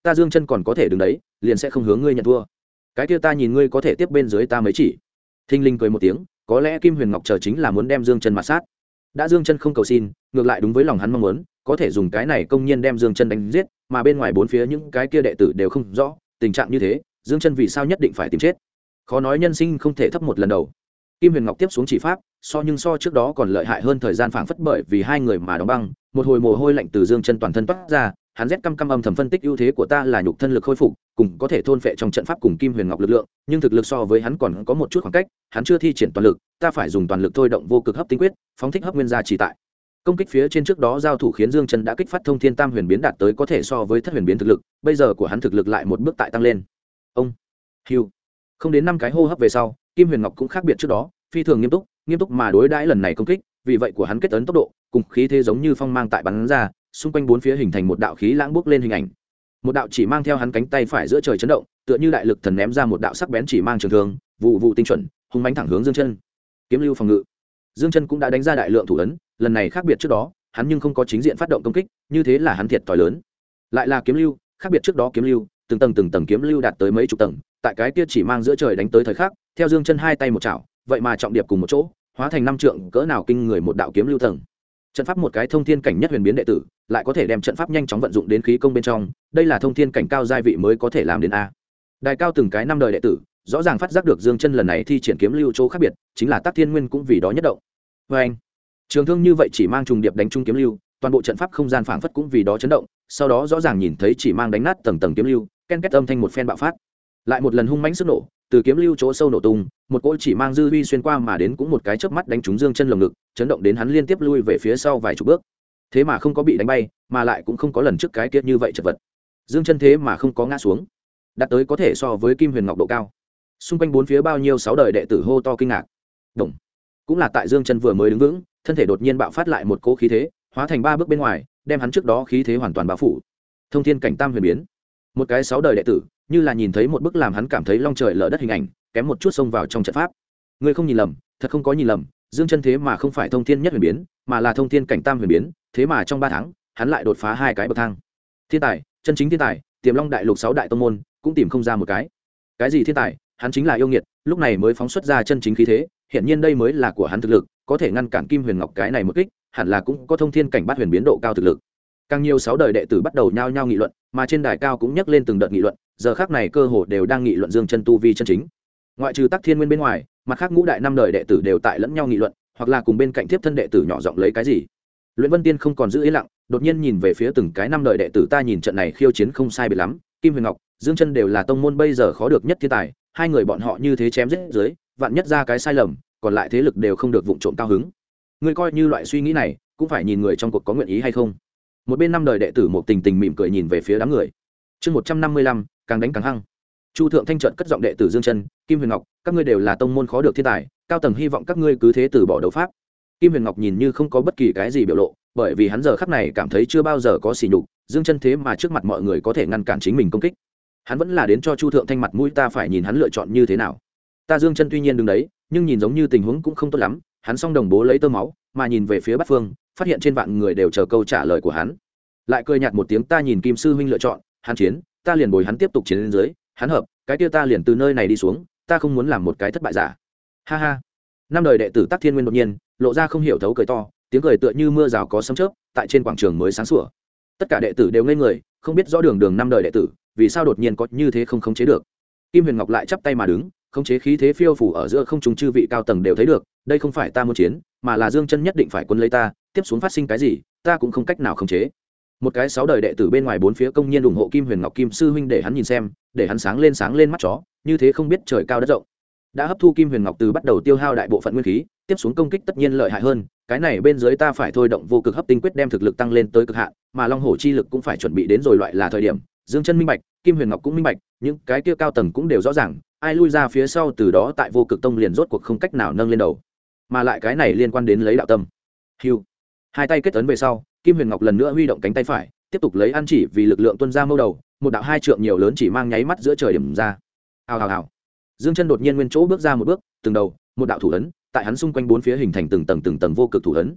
ta Dương Chân còn có thể đứng đấy, liền sẽ không hướng ngươi nhận thua. Cái kia ta nhìn ngươi có thể tiếp bên dưới ta mấy chỉ. Thinh Linh cười một tiếng, có lẽ Kim Huyền Ngọc chờ chính là muốn đem Dương Chân mà sát. Đã Dương Chân không cầu xin, ngược lại đúng với lòng hắn mong muốn, có thể dùng cái này công nhiên đem Dương Chân đánh giết, mà bên ngoài bốn phía những cái kia đệ tử đều không rõ, tình trạng như thế, Dương Chân vì sao nhất định phải tìm chết? Khó nói nhân sinh không thể thấp một lần đầu. Kim Huyền Ngọc tiếp xuống chỉ pháp, so trước đó còn lợi hại hơn, thời gian phảng phất bởi vì hai người mà đóng băng, một hồi mồ hôi lạnh từ Dương Chân toàn thân toát ra, hắn rét căm âm thầm phân tích ưu thế của ta là nhục thân lực khôi phục, cùng có thể thôn phệ trong trận pháp cùng Kim Huyền Ngọc lực lượng, nhưng thực lực so với hắn còn có một chút khoảng cách, hắn chưa thi triển toàn lực, ta phải dùng toàn lực thôi động vô cực hấp tinh quyết, phóng thích hấp nguyên gia chỉ tại. Công kích phía trên trước đó giao thủ khiến Dương Chân đã kích phát thông thiên tam huyền biến đạt tới có thể so với thất huyền biến thực lực, bây giờ của hắn thực lực lại một bước tại tăng lên. Ông Hưu. Không đến 5 cái hô hấp về sau, Kim Huyền Ngọc cũng khác biệt trước đó, phi thường nghiêm túc mà đối đãi lần này công kích, vì vậy của hắn kết ấn tốc độ, cùng khí thế giống như phong mang tại bắn ra, xung quanh bốn phía hình thành một đạo khí lãng bốc lên hình ảnh. Một đạo chỉ mang theo hắn cánh tay phải giữa trời chấn động, tựa như đại lực thần ném ra một đạo sắc bén chỉ mang trường thương, vụ vụ tinh chuẩn, hung mãnh thẳng hướng Dương Chân. Kiếm lưu phòng ngự. Dương Chân cũng đã đánh ra đại lượng thủ ấn, lần này khác biệt trước đó, hắn nhưng không có chính diện phát động công kích, như thế là hắn thiệt thòi lớn. Lại là kiếm lưu, khác biệt trước đó kiếm lưu, từng tầng kiếm lưu đạt tới mấy chục tầng, tại cái kia chỉ mang giữa trời đánh tới thời khắc, theo Dương Chân hai tay một chảo, vậy mà trọng điệp cùng một chỗ, hóa thành 5 trượng cỡ nào kinh người một đạo kiếm lưu tầng. Trận pháp một cái thông thiên cảnh nhất huyền biến đệ tử, lại có thể đem trận pháp nhanh chóng vận dụng đến khí công bên trong, đây là thông thiên cảnh cao giai vị mới có thể làm đến a. Đài cao từng cái 5 đời đệ tử, rõ ràng phát giác được Dương Chân lần này thi triển kiếm lưu chỗ khác biệt, chính là Tắc Thiên Nguyên cũng vì đó nhất động. Và anh, trường thương như vậy chỉ mang trùng điệp đánh trúng kiếm lưu, toàn bộ trận pháp không gian phảng phất cũng vì đó chấn động, sau đó rõ ràng nhìn thấy chỉ mang đánh nát tầng kiếm lưu, ken két âm thanh một phen bạo phát. Lại một lần hung mãnh sức nổ, từ kiếm lưu chỗ sâu nổ tung, một cỗ chỉ mang dư uy xuyên qua mà đến, cũng một cái chớp mắt đánh trúng Dương Chân lồng ngực, chấn động đến hắn liên tiếp lui về phía sau vài chục bước. Thế mà không có bị đánh bay, mà lại cũng không có lần trước cái kia như vậy chật vật. Dương Chân thế mà không có ngã xuống, đạt tới có thể so với Kim Huyền Ngọc độ cao. Xung quanh bốn phía bao nhiêu 6 đời đệ tử hô to kinh ngạc. Đồng. Cũng là tại Dương Chân vừa mới đứng vững, thân thể đột nhiên bạo phát lại một cỗ khí thế, hóa thành 3 bước bên ngoài, đem hắn trước đó khí thế hoàn toàn bao phủ. Thông thiên cảnh tam huyền biến. Một cái 6 đời đệ tử, như là nhìn thấy một bức làm hắn cảm thấy long trời lở đất hình ảnh, kém một chút xông vào trong trận pháp. Ngươi không nhìn lầm, thật không có nhìn lầm, Dương Chân thế mà không phải thông thiên nhất huyền biến, mà là thông thiên cảnh tam huyền biến, thế mà trong 3 tháng, hắn lại đột phá 2 cái bậc thang. Thiên tài, chân chính thiên tài, Tiềm Long đại lục 6 đại tông môn, cũng tìm không ra một cái. Cái gì thiên tài, hắn chính là yêu nghiệt, lúc này mới phóng xuất ra chân chính khí thế, hiện nhiên đây mới là của hắn thực lực, có thể ngăn cản Kim Huyền Ngọc cái này một kích, hẳn là cũng có thông thiên cảnh bát huyền biến độ cao thực lực. Càng nhiều 6 đời đệ tử bắt đầu nhao nhao nghị luận, mà trên đài cao cũng nhắc lên từng đợt nghị luận, giờ khắc này cơ hồ đều đang nghị luận Dương Chân tu vi chân chính. Ngoại trừ Tắc Thiên Nguyên bên ngoài, mặt khác ngũ đại 5 đời đệ tử đều tại lẫn nhau nghị luận, hoặc là cùng bên cạnh tiếp thân đệ tử nhỏ giọng lấy cái gì. Luyện Vân Tiên không còn giữ yên lặng, đột nhiên nhìn về phía từng cái 5 đời đệ tử, ta nhìn trận này khiêu chiến không sai biệt lắm, Kim Huyền Ngọc, Dương Chân đều là tông môn bây giờ khó được nhất thiên tài, hai người bọn họ như thế chém giết dưới, vạn nhất ra cái sai lầm, còn lại thế lực đều không được vụng trộm cao hứng. Ngươi coi như loại suy nghĩ này, cũng phải nhìn người trong cuộc có nguyện ý hay không. Một bên 5 đời đệ tử một tình mỉm cười nhìn về phía đám người. Chương 155, càng đánh càng hăng. Chu Thượng Thanh trợn cất giọng đệ tử Dương Chân, Kim Huyền Ngọc, các ngươi đều là tông môn khó được thiên tài, cao tầng hy vọng các ngươi cứ thế từ bỏ đấu pháp. Kim Huyền Ngọc nhìn như không có bất kỳ cái gì biểu lộ, bởi vì hắn giờ khắc này cảm thấy chưa bao giờ có sỉ nhục, Dương Chân thế mà trước mặt mọi người có thể ngăn cản chính mình công kích. Hắn vẫn là đến cho Chu Thượng Thanh mặt mũi, ta phải nhìn hắn lựa chọn như thế nào. Ta Dương Chân tuy nhiên đứng đấy, nhưng nhìn giống như tình huống cũng không tốt lắm, hắn song đồng bố lấy tơ máu, mà nhìn về phía Bát Phương, phát hiện trên vạn người đều chờ câu trả lời của hắn. Lại cười nhạt một tiếng, ta nhìn Kim sư huynh lựa chọn, hắn chiến, ta liền bồi hắn tiếp tục chiến lên dưới, hắn hợp, cái kia ta liền từ nơi này đi xuống, ta không muốn làm một cái thất bại giả. Ha ha. 5 đời đệ tử Tắc Thiên Nguyên đột nhiên lộ ra không hiểu thấu cười to, tiếng cười tựa như mưa rào có sấm chớp, tại trên quảng trường mới sáng sủa. Tất cả đệ tử đều ngây người, không biết rõ đường 5 đời đệ tử, vì sao đột nhiên có như thế không khống chế được. Kim Huyền Ngọc lại chắp tay mà đứng, khống chế khí thế phiêu phủ ở giữa không trung, chư vị cao tầng đều thấy được, đây không phải ta muốn chiến, mà là Dương Chân nhất định phải quân lấy ta, tiếp xuống phát sinh cái gì, ta cũng không cách nào khống chế. Một cái 6 đời đệ tử bên ngoài bốn phía công nhiên ủng hộ Kim Huyền Ngọc, Kim sư huynh để hắn nhìn xem, để hắn sáng lên mắt chó, như thế không biết trời cao đất rộng. Đã hấp thu Kim Huyền Ngọc từ bắt đầu tiêu hao đại bộ phận nguyên khí, tiếp xuống công kích tất nhiên lợi hại hơn, cái này bên dưới ta phải thôi động vô cực hấp tinh quyết đem thực lực tăng lên tới cực hạn, mà Long Hổ chi lực cũng phải chuẩn bị đến rồi, loại là thời điểm. Dương Chân minh bạch, Kim Huyền Ngọc cũng minh bạch, những cái kia cao tầng cũng đều rõ ràng, ai lui ra phía sau từ đó tại Vô Cực Tông liền rốt cuộc không cách nào nâng lên đầu. Mà lại cái này liên quan đến lấy đạo tâm. Hưu. Hai tay kết ấn về sau, Kim Huyền Ngọc lần nữa huy động cánh tay phải, tiếp tục lấy ăn chỉ vì lực lượng tuôn ra mâu đầu, một đạo 2 trượng nhiều lớn chỉ mang nháy mắt giữa trời điểm ra. Hào hào hào. Dương Chân đột nhiên nguyên chỗ bước ra một bước, từng đầu, một đạo thủ ấn, tại hắn xung quanh bốn phía hình thành từng tầng vô cực thủ ấn.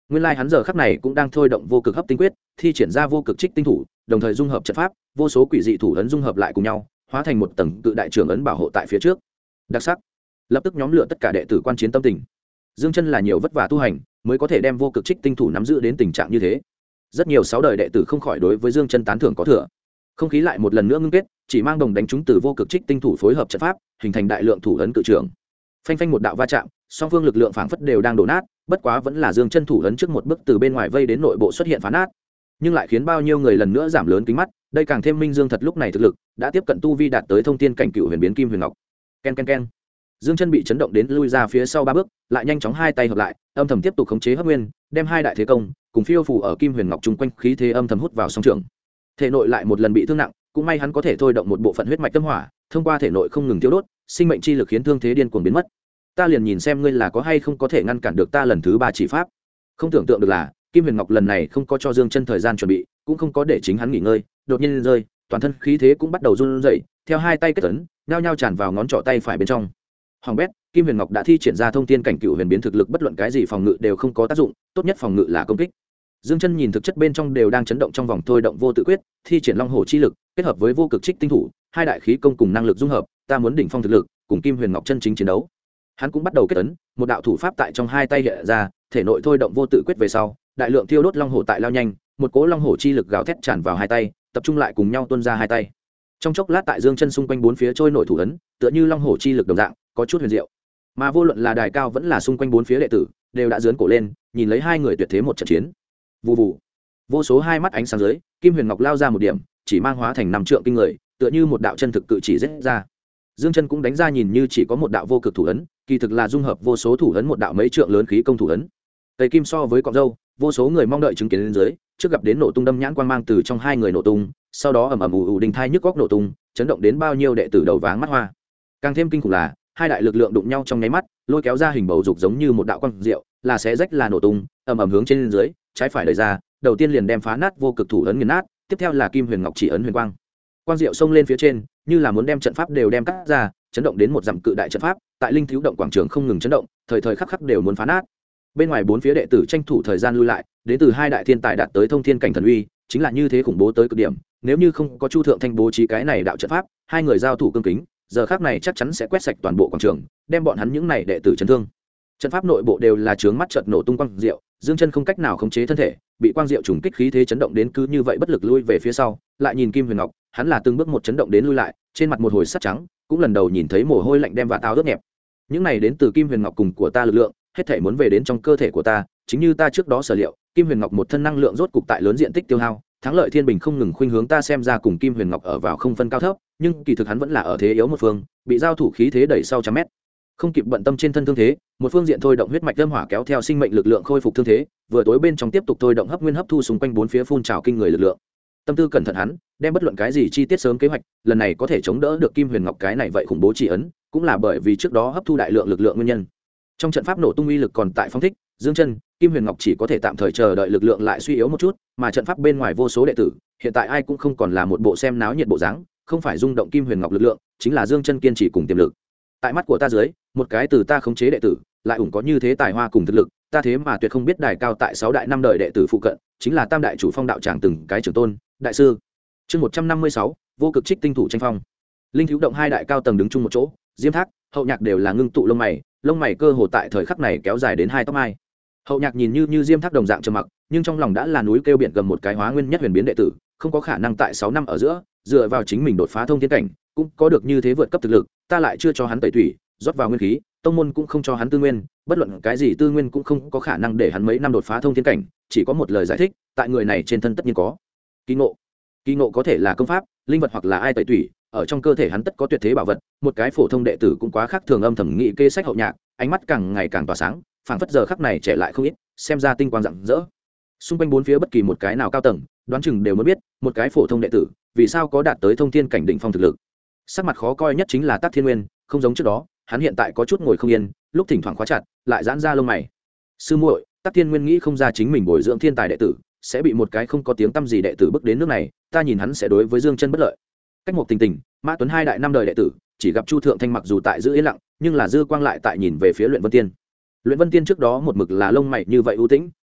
nguyên lai、hắn giờ khắc này cũng đang thôi động vô cực hấp tinh quyết, thi triển ra vô cực trích tinh thủ, đồng thời dung hợp trận pháp, vô số quỷ dị thủ ấn dung hợp lại cùng nhau, hóa thành một tầng cự đại trưởng ấn bảo hộ tại phía trước. Đặc sắc. Lập tức nhóm lửa tất cả đệ tử quan chiến tâm tình. Dương Chân là nhiều vất vả tu hành, mới có thể đem vô cực trích tinh thủ nắm giữ đến tình trạng như thế. Rất nhiều sáu đời đệ tử không khỏi đối với Dương Chân tán thưởng có thừa. Không khí lại một lần nữa ngưng kết, chỉ mang đồng đánh chúng từ vô cực trích tinh thủ phối hợp trận pháp, hình thành đại lượng thủ ấn cự trường. Phanh phanh một đạo va chạm, song phương lực lượng phảng phất đều đang đổ nát, bất quá vẫn là Dương Chân thủ ấn trước một bước từ bên ngoài vây đến nội bộ xuất hiện phá nát, nhưng lại khiến bao nhiêu người lần nữa giảm lớn kính mắt, đây càng thêm minh Dương thật lúc này thực lực đã tiếp cận tu vi đạt tới thông thiên cảnh cựu huyền biến kim huyền ngọc. Ken ken ken. Dương Chân bị chấn động đến lui ra phía sau 3 bước, lại nhanh chóng hai tay hợp lại, âm thầm tiếp tục khống chế hấp nguyên, đem hai đại thế công cùng phiêu phù ở kim huyền ngọc chung quanh khí thế âm thầm hút vào song trường. Thể nội lại một lần bị thương nặng, cũng may hắn có thể thôi động một bộ phận huyết mạch tâm hỏa, thông qua thể nội không ngừng tiêu đốt, sinh mệnh chi lực khiến thương thế điên cuồng biến mất. Ta liền nhìn xem ngươi là có hay không có thể ngăn cản được ta lần thứ 3 chỉ pháp. Không tưởng tượng được là kim huyền ngọc lần này không có cho Dương Chân thời gian chuẩn bị, cũng không có để chính hắn nghỉ ngơi, đột nhiên rơi, toàn thân khí thế cũng bắt đầu run rẩy, theo hai tay kết ấn, nhao nhao tràn vào ngón trỏ tay phải bên trong. Hoàng bét, kim huyền ngọc đã thi triển ra thông thiên cảnh cựu huyền biến thực lực, bất luận cái gì phòng ngự đều không có tác dụng, tốt nhất phòng ngự là công kích. Dương Chân nhìn thực chất bên trong đều đang chấn động trong vòng thôi động vô tự quyết, thi triển long hổ chi lực, kết hợp với vô cực trích tinh thủ, hai đại khí công cùng năng lực dung hợp, ta muốn đỉnh phong thực lực, cùng kim huyền ngọc chân chính chiến đấu. Hắn cũng bắt đầu kết ấn, một đạo thủ pháp tại trong hai tay hiện ra, thể nội thôi động vô tự quyết về sau, đại lượng thiêu đốt long hổ tại lao nhanh, một cỗ long hổ chi lực gào thét tràn vào hai tay, tập trung lại cùng nhau tuôn ra hai tay. Trong chốc lát tại Dương Chân xung quanh bốn phía trôi nổi thủ ấn, tựa như long hổ chi lực đồng dạng, có chút huyền diệu. Mà vô luận là đài cao vẫn là xung quanh bốn phía đệ tử, đều đã giương cổ lên, nhìn lấy hai người tuyệt thế một trận chiến. Vù vù. Vô số hai mắt ánh sáng dưới, kim huyền ngọc lao ra một điểm, chỉ mang hóa thành 5 trượng kinh người, tựa như một đạo chân thực cự chỉ rết ra. Dương Chân cũng đánh ra nhìn như chỉ có một đạo vô cực thủ ấn, kỳ thực là dung hợp vô số thủ ấn một đạo mấy trượng lớn khí công thủ ấn. Tây kim so với cọng râu, vô số người mong đợi chứng kiến lên dưới, trước gặp đến nổ tung đâm nhãn quang mang từ trong hai người nổ tung, sau đó ầm ầm ù ù đình thai nhức góc nổ tung, chấn động đến bao nhiêu đệ tử đầu váng mắt hoa. Càng thêm kinh khủng là, hai đại lực lượng đụng nhau trong nháy mắt, lôi kéo ra hình bầu dục giống như một đạo quang diệu, là xé rách là nổ tung, ầm ầm hướng trên dưới, trái phải đẩy ra, đầu tiên liền đem phá nát vô cực thủ ấn nghiền nát, tiếp theo là kim huyền ngọc chỉ ấn huyền quang. Quang diệu xông lên phía trên, như là muốn đem trận pháp đều đem cắt ra, chấn động đến một dặm cự đại trận pháp, tại linh thiếu động quảng trường không ngừng chấn động, thời thời khắc khắc đều muốn phá nát. Bên ngoài bốn phía đệ tử tranh thủ thời gian lui lại, đến từ hai đại thiên tài đạt tới thông thiên cảnh thần uy, chính là như thế khủng bố tới cực điểm, nếu như không có Chu Thượng Thanh bố trí cái này đạo trận pháp, hai người giao thủ cương kính, giờ khắc này chắc chắn sẽ quét sạch toàn bộ quảng trường, đem bọn hắn những này đệ tử chấn thương. Trận pháp nội bộ đều là chướng mắt chợt nổ tung quang diệu, Dương Chân không cách nào khống chế thân thể, bị quang diệu trùng kích khí thế chấn động đến cứ như vậy bất lực lui về phía sau, lại nhìn Kim Huyền Ngọc, hắn là từng bước một chấn động đến lui lại, trên mặt một hồi sắt trắng, cũng lần đầu nhìn thấy mồ hôi lạnh đem vạt áo ướt nhẹp. Những này đến từ Kim Huyền Ngọc cùng của ta lực lượng, hết thảy muốn về đến trong cơ thể của ta, chính như ta trước đó sở liệu, Kim Huyền Ngọc một thân năng lượng rốt cục tại lớn diện tích tiêu hao, thắng lợi thiên bình không ngừng khuynh hướng ta, xem ra cùng Kim Huyền Ngọc ở vào không phân cao thấp, nhưng kỳ thực hắn vẫn là ở thế yếu một phương, bị giao thủ khí thế đẩy sau trăm mét. Không kịp bận tâm trên thân thương thế, một phương diện thôi động huyết mạch âm hỏa kéo theo sinh mệnh lực lượng khôi phục thương thế, vừa tối bên trong tiếp tục thôi động hấp nguyên hấp thu xung quanh bốn phía phun trào kinh người lực lượng. Tâm tư cẩn thận hắn, đem bất luận cái gì chi tiết sớm kế hoạch, lần này có thể chống đỡ được Kim Huyền Ngọc cái này vậy khủng bố chỉ ấn, cũng là bởi vì trước đó hấp thu đại lượng lực lượng nguyên nhân. Trong trận pháp nổ tung uy lực còn tại phong thích, Dương Chân, Kim Huyền Ngọc chỉ có thể tạm thời chờ đợi lực lượng lại suy yếu một chút, mà trận pháp bên ngoài vô số đệ tử, hiện tại ai cũng không còn là một bộ xem náo nhiệt bộ dáng, không phải rung động Kim Huyền Ngọc lực lượng, chính là Dương Chân kiên trì cùng tiềm lực. Tại mắt của ta dưới, một cái từ ta khống chế đệ tử, lại ủng có như thế tài hoa cùng thực lực, ta thế mà tuyệt không biết đài cao tại 6 đại năm đời đệ tử phụ cận, chính là Tam đại chủ phong đạo tràng từng cái trưởng tôn, đại sư. Chương 156, vô cực trích tinh thủ tranh phong. Linh thiếu động hai đại cao tầng đứng chung một chỗ, Diêm Thác, Hậu Nhạc đều là ngưng tụ lông mày cơ hồ tại thời khắc này kéo dài đến hai tóc mai. Hậu Nhạc nhìn như Diêm Thác đồng dạng trầm mặc, nhưng trong lòng đã là núi kêu biển gầm, một cái hóa nguyên nhất huyền biến đệ tử, không có khả năng tại 6 năm ở giữa, dựa vào chính mình đột phá thông thiên cảnh, cũng có được như thế vượt cấp thực lực, ta lại chưa cho hắn tẩy thủy, rót vào nguyên khí, tông môn cũng không cho hắn tư nguyên, bất luận cái gì tư nguyên cũng không có khả năng để hắn mấy năm đột phá thông thiên cảnh, chỉ có một lời giải thích, tại người này trên thân tất nhiên có kỳ ngộ. Kỳ ngộ có thể là công pháp, linh vật hoặc là ai tẩy thủy, ở trong cơ thể hắn tất có tuyệt thế bảo vật, một cái phổ thông đệ tử cũng quá khác thường. Âm thầm nghĩ kê sách Hậu Nhạc, ánh mắt càng ngày càng tỏa sáng, phảng phất giờ khắc này trẻ lại không ít, xem ra tinh quang rạng rỡ. Xung quanh bốn phía bất kỳ một cái nào cao tầng, đoán chừng đều muốn biết, một cái phổ thông đệ tử, vì sao có đạt tới thông thiên cảnh đỉnh phong thực lực. Sắc mặt khó coi nhất chính là Tắc Thiên Nguyên, không giống trước đó, hắn hiện tại có chút ngồi không yên, lúc thỉnh thoảng khóa chặt, lại giãn ra lông mày. Sư muội, Tắc Thiên Nguyên nghĩ không ra chính mình bồi dưỡng thiên tài đệ tử, sẽ bị một cái không có tiếng tăm gì đệ tử bước đến nước này, ta nhìn hắn sẽ đối với Dương Chân bất lợi. Cách một tình, Mã Tuấn hai đại năm đời đệ tử, chỉ gặp Chu Thượng Thanh mặc dù tại giữ yên lặng, nhưng là dư quang lại tại nhìn về phía Luyện Vân Tiên. Luyện Vân Tiên trước đó một mực là lông mày như vậy ưu tĩnh,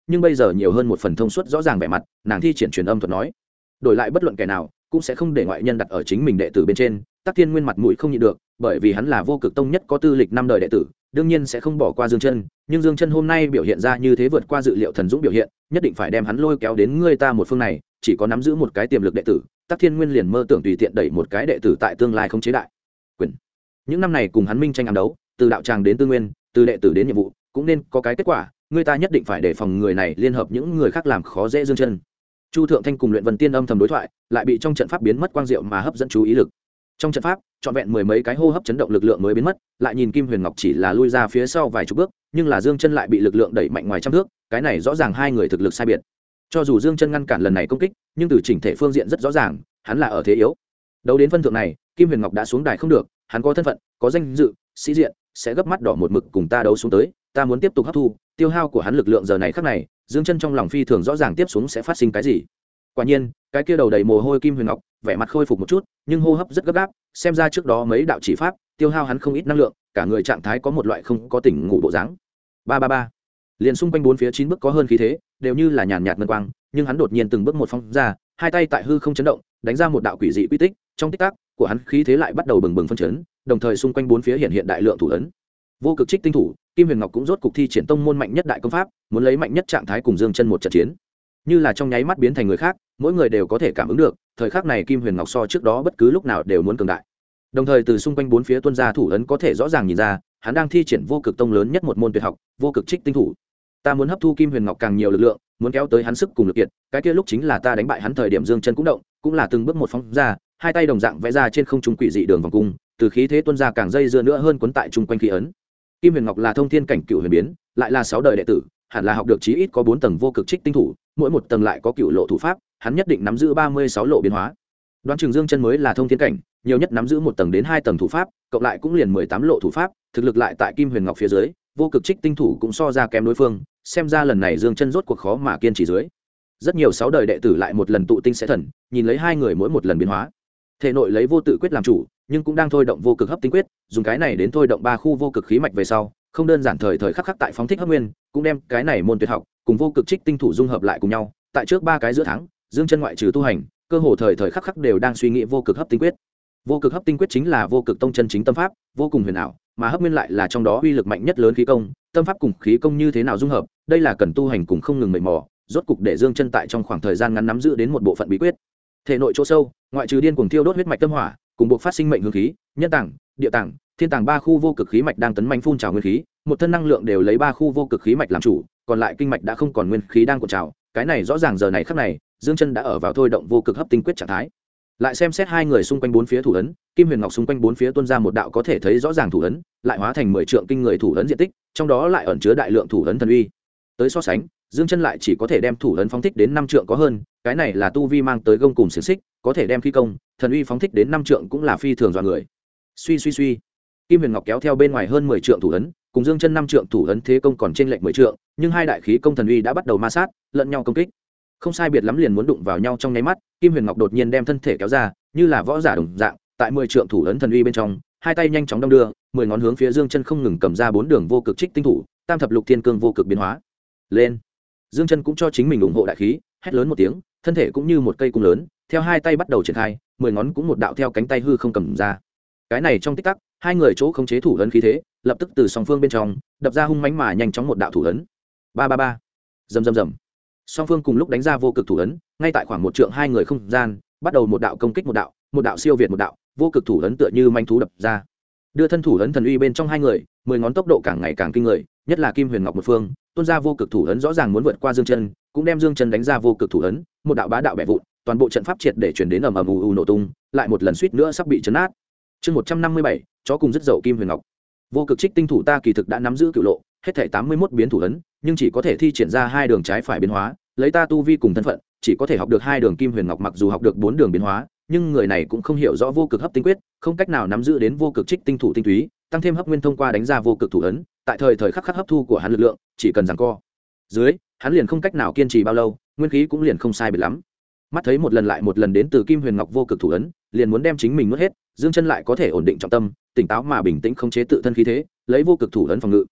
nhưng bây giờ nhiều hơn một phần thông suốt rõ ràng vẻ mặt, nàng thi triển truyền âm thuật nói, đổi lại bất luận kẻ nào cũng sẽ không để ngoại nhân đặt ở chính mình đệ tử bên trên. Tắc Thiên Nguyên mặt mũi không nhịn được, bởi vì hắn là Vô Cực Tông nhất có tư lịch 5 đời đệ tử, đương nhiên sẽ không bỏ qua Dương Chân, nhưng Dương Chân hôm nay biểu hiện ra như thế vượt qua dự liệu thần dũng biểu hiện, nhất định phải đem hắn lôi kéo đến người ta một phương này, chỉ có nắm giữ một cái tiềm lực đệ tử, Tắc Thiên Nguyên liền mơ tưởng tùy tiện đẩy một cái đệ tử tại tương lai không chế đại quyền. Những năm này cùng hắn minh tranh ám đấu, từ đạo tràng đến tư nguyên, từ đệ tử đến nhiệm vụ, cũng nên có cái kết quả, người ta nhất định phải đề phòng người này liên hợp những người khác làm khó dễ Dương Chân. Chu Thượng Thanh cùng Luyện Vân Tiên âm thầm đối thoại, lại bị trong trận pháp biến mất quang diệu mà hấp dẫn chú ý lực. Trong trận pháp, trọn vẹn mười mấy cái hô hấp chấn động lực lượng mới biến mất, lại nhìn Kim Huyền Ngọc chỉ là lui ra phía sau vài chục bước, nhưng là Dương Chân lại bị lực lượng đẩy mạnh ngoài trăm thước, cái này rõ ràng hai người thực lực sai biệt. Cho dù Dương Chân ngăn cản lần này công kích, nhưng từ chỉnh thể phương diện rất rõ ràng, hắn là ở thế yếu. Đấu đến phân thượng này, Kim Huyền Ngọc đã xuống đài không được, hắn có thân phận, có danh dự, sĩ diện, sẽ gấp mắt đỏ một mực cùng ta đấu xuống tới, ta muốn tiếp tục hấp thu, tiêu hao của hắn lực lượng giờ này khắc này, Dương Chân trong lòng phi thường rõ ràng tiếp xuống sẽ phát sinh cái gì. Quả nhiên, cái kia đầu đầy mồ hôi Kim Huyền Ngọc, vẻ mặt khôi phục một chút, nhưng hô hấp rất gấp gáp, xem ra trước đó mấy đạo chỉ pháp, tiêu hao hắn không ít năng lượng, cả người trạng thái có một loại không có tỉnh ngủ bộ dáng. Ba ba ba. Liền xung quanh bốn phía 9 bước có hơn khí thế, đều như là nhàn nhạt ngân quang, nhưng hắn đột nhiên từng bước một phóng ra, hai tay tại hư không chấn động, đánh ra một đạo quỷ dị quy tích, trong tích tắc, của hắn khí thế lại bắt đầu bừng bừng phân chấn, đồng thời xung quanh bốn phía hiện đại lượng thủ ấn. Vô Cực Trích Tinh Thủ, Kim Huyền Ngọc cũng rốt cục thi triển tông môn mạnh nhất đại công pháp, muốn lấy mạnh nhất trạng thái cùng Dương Chân một trận chiến. Như là trong nháy mắt biến thành người khác, mỗi người đều có thể cảm ứng được, thời khắc này Kim Huyền Ngọc so trước đó bất cứ lúc nào đều muốn cường đại. Đồng thời từ xung quanh bốn phía tuôn ra thủ ấn có thể rõ ràng nhìn ra, hắn đang thi triển Vô Cực Tông lớn nhất một môn tuyệt học, Vô Cực Trích Tinh Thủ. Ta muốn hấp thu Kim Huyền Ngọc càng nhiều lực lượng, muốn kéo tới hắn sức cùng lực kiệt, cái kia lúc chính là ta đánh bại hắn thời điểm Dương Chân cũng động, cũng là từng bước một phóng ra, hai tay đồng dạng vẽ ra trên không trung quỷ dị đường vòng cung, từ khí thế tuôn ra càng dây dưa nữa hơn cuốn tại trung quanh khí ấn. Kim Huyền Ngọc là thông thiên cảnh cựu huyền biến, lại là 6 đời đệ tử, hẳn là học được chí ít có 4 tầng Vô Cực Trích Tinh Thủ, mỗi một tầng lại có cựu lộ thủ pháp, hắn nhất định nắm giữ 36 lộ biến hóa. Đoán chừng Dương Chân mới là thông thiên cảnh, nhiều nhất nắm giữ 1 tầng đến 2 tầng thủ pháp, cộng lại cũng liền 18 lộ thủ pháp, thực lực lại tại Kim Huyền Ngọc phía dưới, Vô Cực Trích Tinh Thủ cũng so ra kém đối phương, xem ra lần này Dương Chân rốt cuộc khó mà kiên trì dưới. Rất nhiều 6 đời đệ tử lại một lần tụ tinh sẽ thần, nhìn lấy hai người mỗi một lần biến hóa. Thể nội lấy vô tự quyết làm chủ, nhưng cũng đang thôi động vô cực hấp tinh quyết, dùng cái này đến thôi động 3 khu vô cực khí mạch về sau, không đơn giản thời khắc khắc tại phóng thích hấp nguyên, cũng đem cái này môn tuyệt học cùng Vô Cực Trích Tinh Thủ dung hợp lại cùng nhau. Tại trước 3 cái giữa tháng, Dương Chân ngoại trừ tu hành, cơ hồ thời khắc khắc đều đang suy nghĩ vô cực hấp tinh quyết. Vô cực hấp tinh quyết chính là Vô Cực Tông chân chính tâm pháp, vô cùng huyền ảo, mà hấp nguyên lại là trong đó uy lực mạnh nhất lớn khí công, tâm pháp cùng khí công như thế nào dung hợp, đây là cần tu hành cùng không ngừng mệt mò, rốt cục để Dương Chân tại trong khoảng thời gian ngắn nắm giữ đến một bộ phận bí quyết. Thể nội chỗ sâu, ngoại trừ điên cuồng thiêu đốt huyết mạch tâm hỏa, cùng buộc phát sinh mệnh hương khí, nhân tạng, địa tạng, thiên tạng 3 khu vô cực khí mạch đang tấn manh phun trào nguyên khí, một thân năng lượng đều lấy 3 khu vô cực khí mạch làm chủ, còn lại kinh mạch đã không còn nguyên khí đang cuộn trào, cái này rõ ràng giờ này khắc này, Dương Chân đã ở vào thôi động vô cực hấp tinh quyết trạng thái. Lại xem xét hai người xung quanh bốn phía thủ ấn, Kim Huyền Ngọc xung quanh bốn phía tuôn ra một đạo có thể thấy rõ ràng thủ ấn, lại hóa thành 10 trượng kinh người thủ ấn diện tích, trong đó lại ẩn chứa đại lượng thủ ấn thần uy. Tới so sánh, Dương Chân lại chỉ có thể đem thủ ấn phóng thích đến 5 trượng có hơn, cái này là tu vi mang tới gông cùng xiển xích, có thể đem khí công, thần uy phóng thích đến 5 trượng cũng là phi thường dọa người. Suy suy suy, Kim Huyền Ngọc kéo theo bên ngoài hơn 10 trượng thủ ấn, cùng Dương Chân 5 trượng thủ ấn thế công còn trên lệch 10 trượng, nhưng hai đại khí công thần uy đã bắt đầu ma sát, lẫn nhau công kích. Không sai biệt lắm liền muốn đụng vào nhau trong nháy mắt, Kim Huyền Ngọc đột nhiên đem thân thể kéo ra, như là võ giả đồng dạng, tại 10 trượng thủ ấn thần uy bên trong, hai tay nhanh chóng đong đưa, 10 ngón hướng phía Dương Chân không ngừng cầm ra 4 đường vô cực trích tinh thủ, tam thập lục thiên cương vô cực biến hóa. Lên. Dương Chân cũng cho chính mình ủng hộ đại khí, hét lớn một tiếng, thân thể cũng như một cây cung lớn, theo hai tay bắt đầu triển khai, 10 ngón cũng một đạo theo cánh tay hư không cầm ra. Cái này trong tích tắc, hai người chỗ khống chế thủ ấn khí thế, lập tức từ song phương bên trong, đập ra hung mãnh mà nhanh chóng một đạo thủ ấn. Ba ba ba. Rầm rầm rầm. Song phương cùng lúc đánh ra vô cực thủ ấn, ngay tại khoảng 1 trượng hai người không gian, bắt đầu một đạo công kích một đạo siêu việt một đạo, vô cực thủ ấn tựa như manh thú đập ra. Đưa thân thủ ấn thần uy bên trong hai người, 10 ngón tốc độ càng ngày càng kinh người, nhất là Kim Huyền Ngọc một phương, tuôn ra vô cực thủ ấn rõ ràng muốn vượt qua Dương Chân, cũng đem Dương Chân đánh ra vô cực thủ ấn, một đạo bá đạo bẻ vụn, toàn bộ trận pháp triệt để truyền đến ầm ầm ù nổ tung, lại một lần suýt nữa sắp bị chấn nát. Chương 157, chó cùng rất dậu Kim Huyền Ngọc. Vô cực trích tinh thủ ta kỳ thực đã nắm giữ cửu lộ, hết thảy 81 biến thủ ấn, nhưng chỉ có thể thi triển ra 2 đường trái phải biến hóa, lấy ta tu vi cùng thân phận, chỉ có thể học được 2 đường Kim Huyền Ngọc, mặc dù học được 4 đường biến hóa, nhưng người này cũng không hiểu rõ vô cực hấp tinh quyết, không cách nào nắm giữ đến vô cực trích tinh thủ tinh túy, tăng thêm hấp nguyên thông qua đánh ra vô cực thủ ấn, tại thời khắc hấp thu của hắn lực lượng, chỉ cần giằng co dưới, hắn liền không cách nào kiên trì bao lâu, nguyên khí cũng liền không sai biệt lắm. Mắt thấy một lần lại một lần đến từ Kim Huyền Ngọc vô cực thủ ấn, liền muốn đem chính mình nuốt hết, Dương Chân lại có thể ổn định trọng tâm, tỉnh táo mà bình tĩnh khống chế tự thân khí thế, lấy vô cực thủ ấn phòng ngự.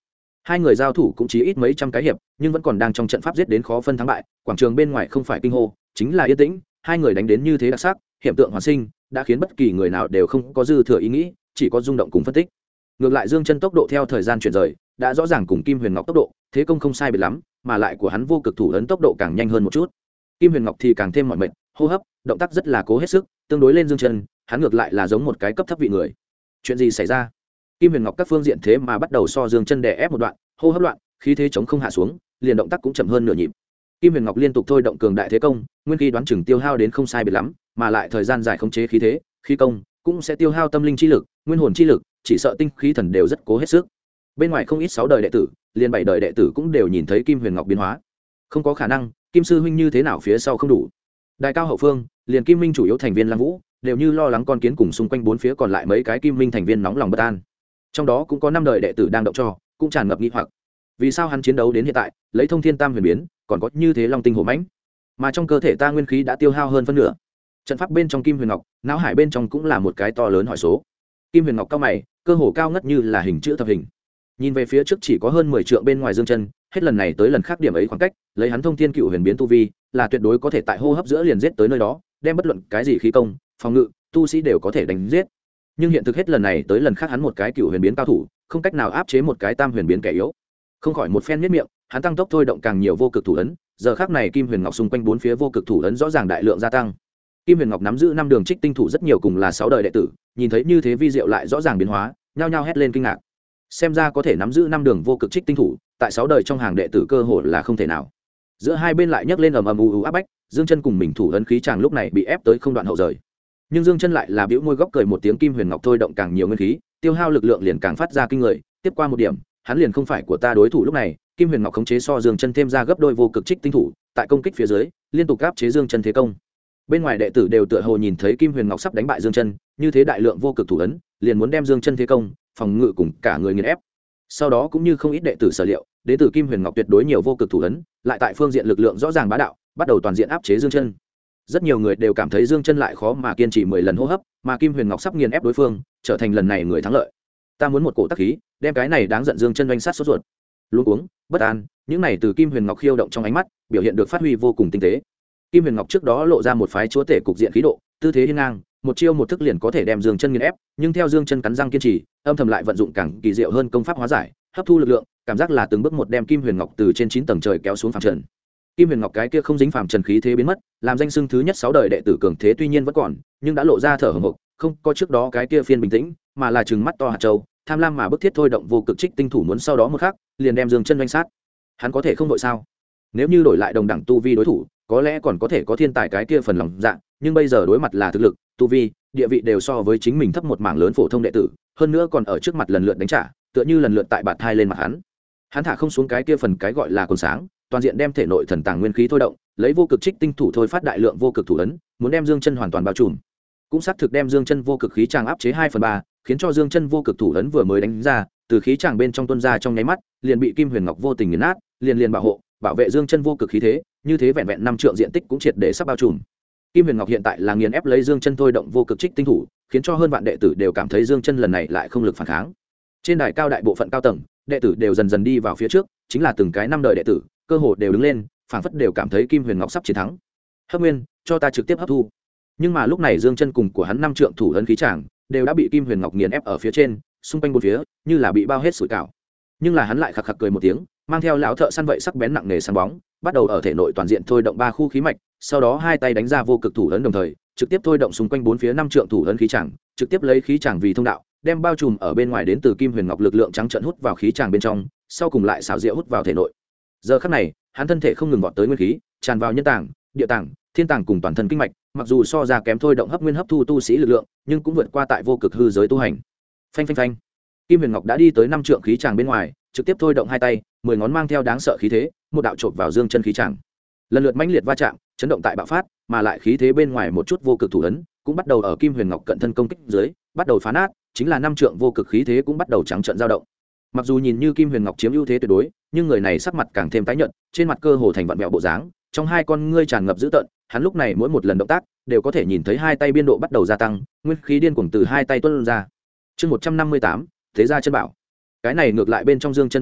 Hai người giao thủ cũng chỉ ít mấy trăm cái hiệp, nhưng vẫn còn đang trong trận pháp giết đến khó phân thắng bại. Quảng trường bên ngoài không phải kinh hô, chính là yên tĩnh. Hai người đánh đến như thế đặc sắc, hiện tượng hoàn sinh, đã khiến bất kỳ người nào đều không có dư thừa ý nghĩ, chỉ có rung động cùng phân tích. Ngược lại Dương Chân tốc độ theo thời gian chuyển rời, đã rõ ràng cùng Kim Huyền Ngọc tốc độ, thế công không sai biệt lắm, mà lại của hắn vô cực thủ ấn tốc độ càng nhanh hơn một chút. Kim Huyền Ngọc thì càng thêm mỏi mệt, hô hấp, động tác rất là cố hết sức, tương đối lên Dương Chân, hắn ngược lại là giống một cái cấp thấp vị người. Chuyện gì xảy ra? Kim Huyền Ngọc các phương diện thế mà bắt đầu so Dương Chân đè ép một đoạn, hô hấp loạn, khí thế chống không hạ xuống, liền động tác cũng chậm hơn nửa nhịp. Kim Huyền Ngọc liên tục thôi động cường đại thế công, nguyên khí đoán chừng tiêu hao đến không sai biệt lắm, mà lại thời gian dài khống chế khí thế, khí công cũng sẽ tiêu hao tâm linh chi lực, nguyên hồn chi lực, chỉ sợ tinh khí thần đều rất cố hết sức. Bên ngoài không ít 6 đời đệ tử, liền 7 đời đệ tử cũng đều nhìn thấy Kim Huyền Ngọc biến hóa. Không có khả năng, Kim sư huynh như thế nào phía sau không đủ. Đại cao hậu phương, liền Kim Minh chủ yếu thành viên Lăng Vũ, đều như lo lắng con kiến cùng xung quanh bốn phía còn lại mấy cái Kim Minh thành viên nóng lòng bất an. Trong đó cũng có 5 đời đệ tử đang động cho, cũng tràn ngập nghi hoặc. Vì sao hắn chiến đấu đến hiện tại, lấy thông thiên tam huyền biến, còn có như thế long tinh hổ mãnh, mà trong cơ thể ta nguyên khí đã tiêu hao hơn phân nửa. Trận pháp bên trong Kim Huyền Ngọc, não hải bên trong cũng là một cái to lớn hỏi số. Kim Huyền Ngọc cao mày, cơ hồ cao ngất như là hình chữ thập hình. Nhìn về phía trước chỉ có hơn 10 trượng bên ngoài Dương Chân, hết lần này tới lần khác điểm ấy khoảng cách, lấy hắn thông thiên cựu huyền biến tu vi, là tuyệt đối có thể tại hô hấp giữa liền giết tới nơi đó, đem bất luận cái gì khí công, phòng ngự, tu sĩ đều có thể đánh giết. Nhưng hiện thực hết lần này tới lần khác hắn một cái cựu huyền biến cao thủ, không cách nào áp chế một cái tam huyền biến kẻ yếu. Không khỏi một phen miết miệng, hắn tăng tốc thôi động càng nhiều vô cực thủ ấn, giờ khắc này Kim Huyền Ngọc xung quanh bốn phía vô cực thủ ấn rõ ràng đại lượng gia tăng. Kim Huyền Ngọc nắm giữ 5 đường trích tinh thủ rất nhiều cùng là 6 đời đệ tử, nhìn thấy như thế vi diệu lại rõ ràng biến hóa, nhao nhao hét lên kinh ngạc. Xem ra có thể nắm giữ 5 đường vô cực trích tinh thủ, tại 6 đời trong hàng đệ tử cơ hội là không thể nào. Giữa hai bên lại nhấc lên ầm ầm áp bách, Dương Chân cùng mình thủ ấn khí chàng lúc này bị ép tới không đoạn hậu rời. Nhưng Dương Chân lại là bĩu môi góc cười một tiếng, Kim Huyền Ngọc thôi động càng nhiều nguyên khí, tiêu hao lực lượng liền càng phát ra kinh người, tiếp qua một điểm, hắn liền không phải của ta đối thủ lúc này. Kim Huyền Ngọc khống chế so Dương Chân thêm ra gấp đôi vô cực trích tinh thủ, tại công kích phía dưới, liên tục áp chế Dương Chân thế công. Bên ngoài đệ tử đều tựa hồ nhìn thấy Kim Huyền Ngọc sắp đánh bại Dương Chân, như thế đại lượng vô cực thủ ấn, liền muốn đem Dương Chân thế công, phòng ngự cùng cả người nghiền ép. Sau đó cũng như không ít đệ tử sở liệu, đệ tử Kim Huyền Ngọc tuyệt đối nhiều vô cực thủ ấn, lại tại phương diện lực lượng rõ ràng bá đạo, bắt đầu toàn diện áp chế Dương Chân. Rất nhiều người đều cảm thấy Dương Chân lại khó mà kiên trì 10 lần hô hấp, mà Kim Huyền Ngọc sắp nghiền ép đối phương, trở thành lần này người thắng lợi. Ta muốn một cổ tắc khí, đem cái này đáng giận Dương Chân oanh sát sốt ruột. Luống cuống, bất an, những này từ Kim Huyền Ngọc khiêu động trong ánh mắt, biểu hiện được phát huy vô cùng tinh tế. Kim Huyền Ngọc trước đó lộ ra một phái chúa tể cục diện khí độ, tư thế hiên ngang, một chiêu một thức liền có thể đem Dương Chân nghiền ép, nhưng theo Dương Chân cắn răng kiên trì, âm thầm lại vận dụng càng kỳ diệu hơn công pháp hóa giải, hấp thu lực lượng, cảm giác là từng bước một đem Kim Huyền Ngọc từ trên 9 tầng trời kéo xuống phàm trần. Kim Huyền Ngọc cái kia không dính phàm trần khí thế biến mất, làm danh xưng thứ nhất 6 đời đệ tử cường thế tuy nhiên vẫn còn, nhưng đã lộ ra thở hổn hộc, không có trước đó cái kia phiên bình tĩnh, mà là trừng mắt to hạt châu, tham lam mà bức thiết thôi động vô cực trích tinh thủ muốn sau đó một khắc, liền đem Dương Chân oanh sát. Hắn có thể không đội sao? Nếu như đổi lại đồng đẳng tu vi đối thủ, có lẽ còn có thể có thiên tài cái kia phần lòng dạ, nhưng bây giờ đối mặt là thực lực, tu vi, địa vị đều so với chính mình thấp một mảng lớn phổ thông đệ tử, hơn nữa còn ở trước mặt lần lượt đánh trả, tựa như lần lượt tại bạt thai lên mặt hắn. Hắn thả không xuống cái kia phần cái gọi là còn sáng, toàn diện đem thể nội thần tàng nguyên khí thôi động, lấy vô cực trích tinh thủ thôi phát đại lượng vô cực thủ ấn, muốn đem Dương Chân hoàn toàn bao trùm. Cũng xác thực đem Dương Chân vô cực khí tràng áp chế 2/3, khiến cho Dương Chân vô cực thủ ấn vừa mới đánh ra, từ khí tràng bên trong tuôn ra trong nháy mắt, liền bị Kim Huyền Ngọc vô tình nghiền nát, liền bảo hộ, bảo vệ Dương Chân vô cực khí thế, như thế vẹn vẹn 5 trượng diện tích cũng triệt để sắp bao trùm. Kim Huyền Ngọc hiện tại là nghiền ép lấy Dương Chân thôi động vô cực trích tinh thủ, khiến cho hơn vạn đệ tử đều cảm thấy Dương Chân lần này lại không lực phản kháng. Trên đài cao đại bộ phận cao tầng, đệ tử đều dần dần đi vào phía trước, chính là từng cái 5 đời đệ tử, cơ hồ đều đứng lên, phảng phất đều cảm thấy Kim Huyền Ngọc sắp chiến thắng. Hấp Nguyên, cho ta trực tiếp hấp thu. Nhưng mà lúc này Dương Chân cùng của hắn 5 trượng thủ ấn khí tràng, đều đã bị Kim Huyền Ngọc nghiền ép ở phía trên, xung quanh bốn phía, như là bị bao hết sủi cảo. Nhưng là hắn lại khặc khặc cười một tiếng, mang theo lão thợ săn vậy sắc bén nặng nề sáng bóng, bắt đầu ở thể nội toàn diện thôi động 3 khu khí mạch, sau đó hai tay đánh ra vô cực thủ ấn đồng thời, trực tiếp thôi động xung quanh bốn phía 5 trượng thủ ấn khí tràng, trực tiếp lấy khí tràng vì thông đạo, đem bao trùm ở bên ngoài đến từ Kim Huyền Ngọc lực lượng trắng trợn hút vào khí tràng bên trong, sau cùng lại xảo diệu hút vào thể nội. Giờ khắc này, hắn thân thể không ngừng vọt tới nguyên khí, tràn vào nhân tàng, địa tàng, thiên tàng cùng toàn thân kinh mạch, mặc dù so ra kém thôi động hấp nguyên hấp thu tu sĩ lực lượng, nhưng cũng vượt qua tại vô cực hư giới tu hành. Phanh phanh phanh. Kim Huyền Ngọc đã đi tới 5 trượng khí tràng bên ngoài, trực tiếp thôi động hai tay, 10 ngón mang theo đáng sợ khí thế, một đạo chộp vào Dương Chân khí tràng. Lần lượt mãnh liệt va chạm, chấn động tại bạo phát, mà lại khí thế bên ngoài một chút vô cực thủ ấn, cũng bắt đầu ở Kim Huyền Ngọc cận thân công kích dưới, bắt đầu phá nát, chính là 5 trượng vô cực khí thế cũng bắt đầu trắng trợn dao động. Mặc dù nhìn như Kim Huyền Ngọc chiếm ưu thế tuyệt đối, nhưng người này sắc mặt càng thêm tái nhợt, trên mặt cơ hồ thành vặn vẹo bộ dáng, trong hai con ngươi tràn ngập dữ tợn, hắn lúc này mỗi một lần động tác đều có thể nhìn thấy hai tay biên độ bắt đầu gia tăng, nguyên khí điên cuồng từ hai tay tuôn ra. Chương 158, thế ra chân bảo. Cái này ngược lại bên trong Dương Chân bấy dập,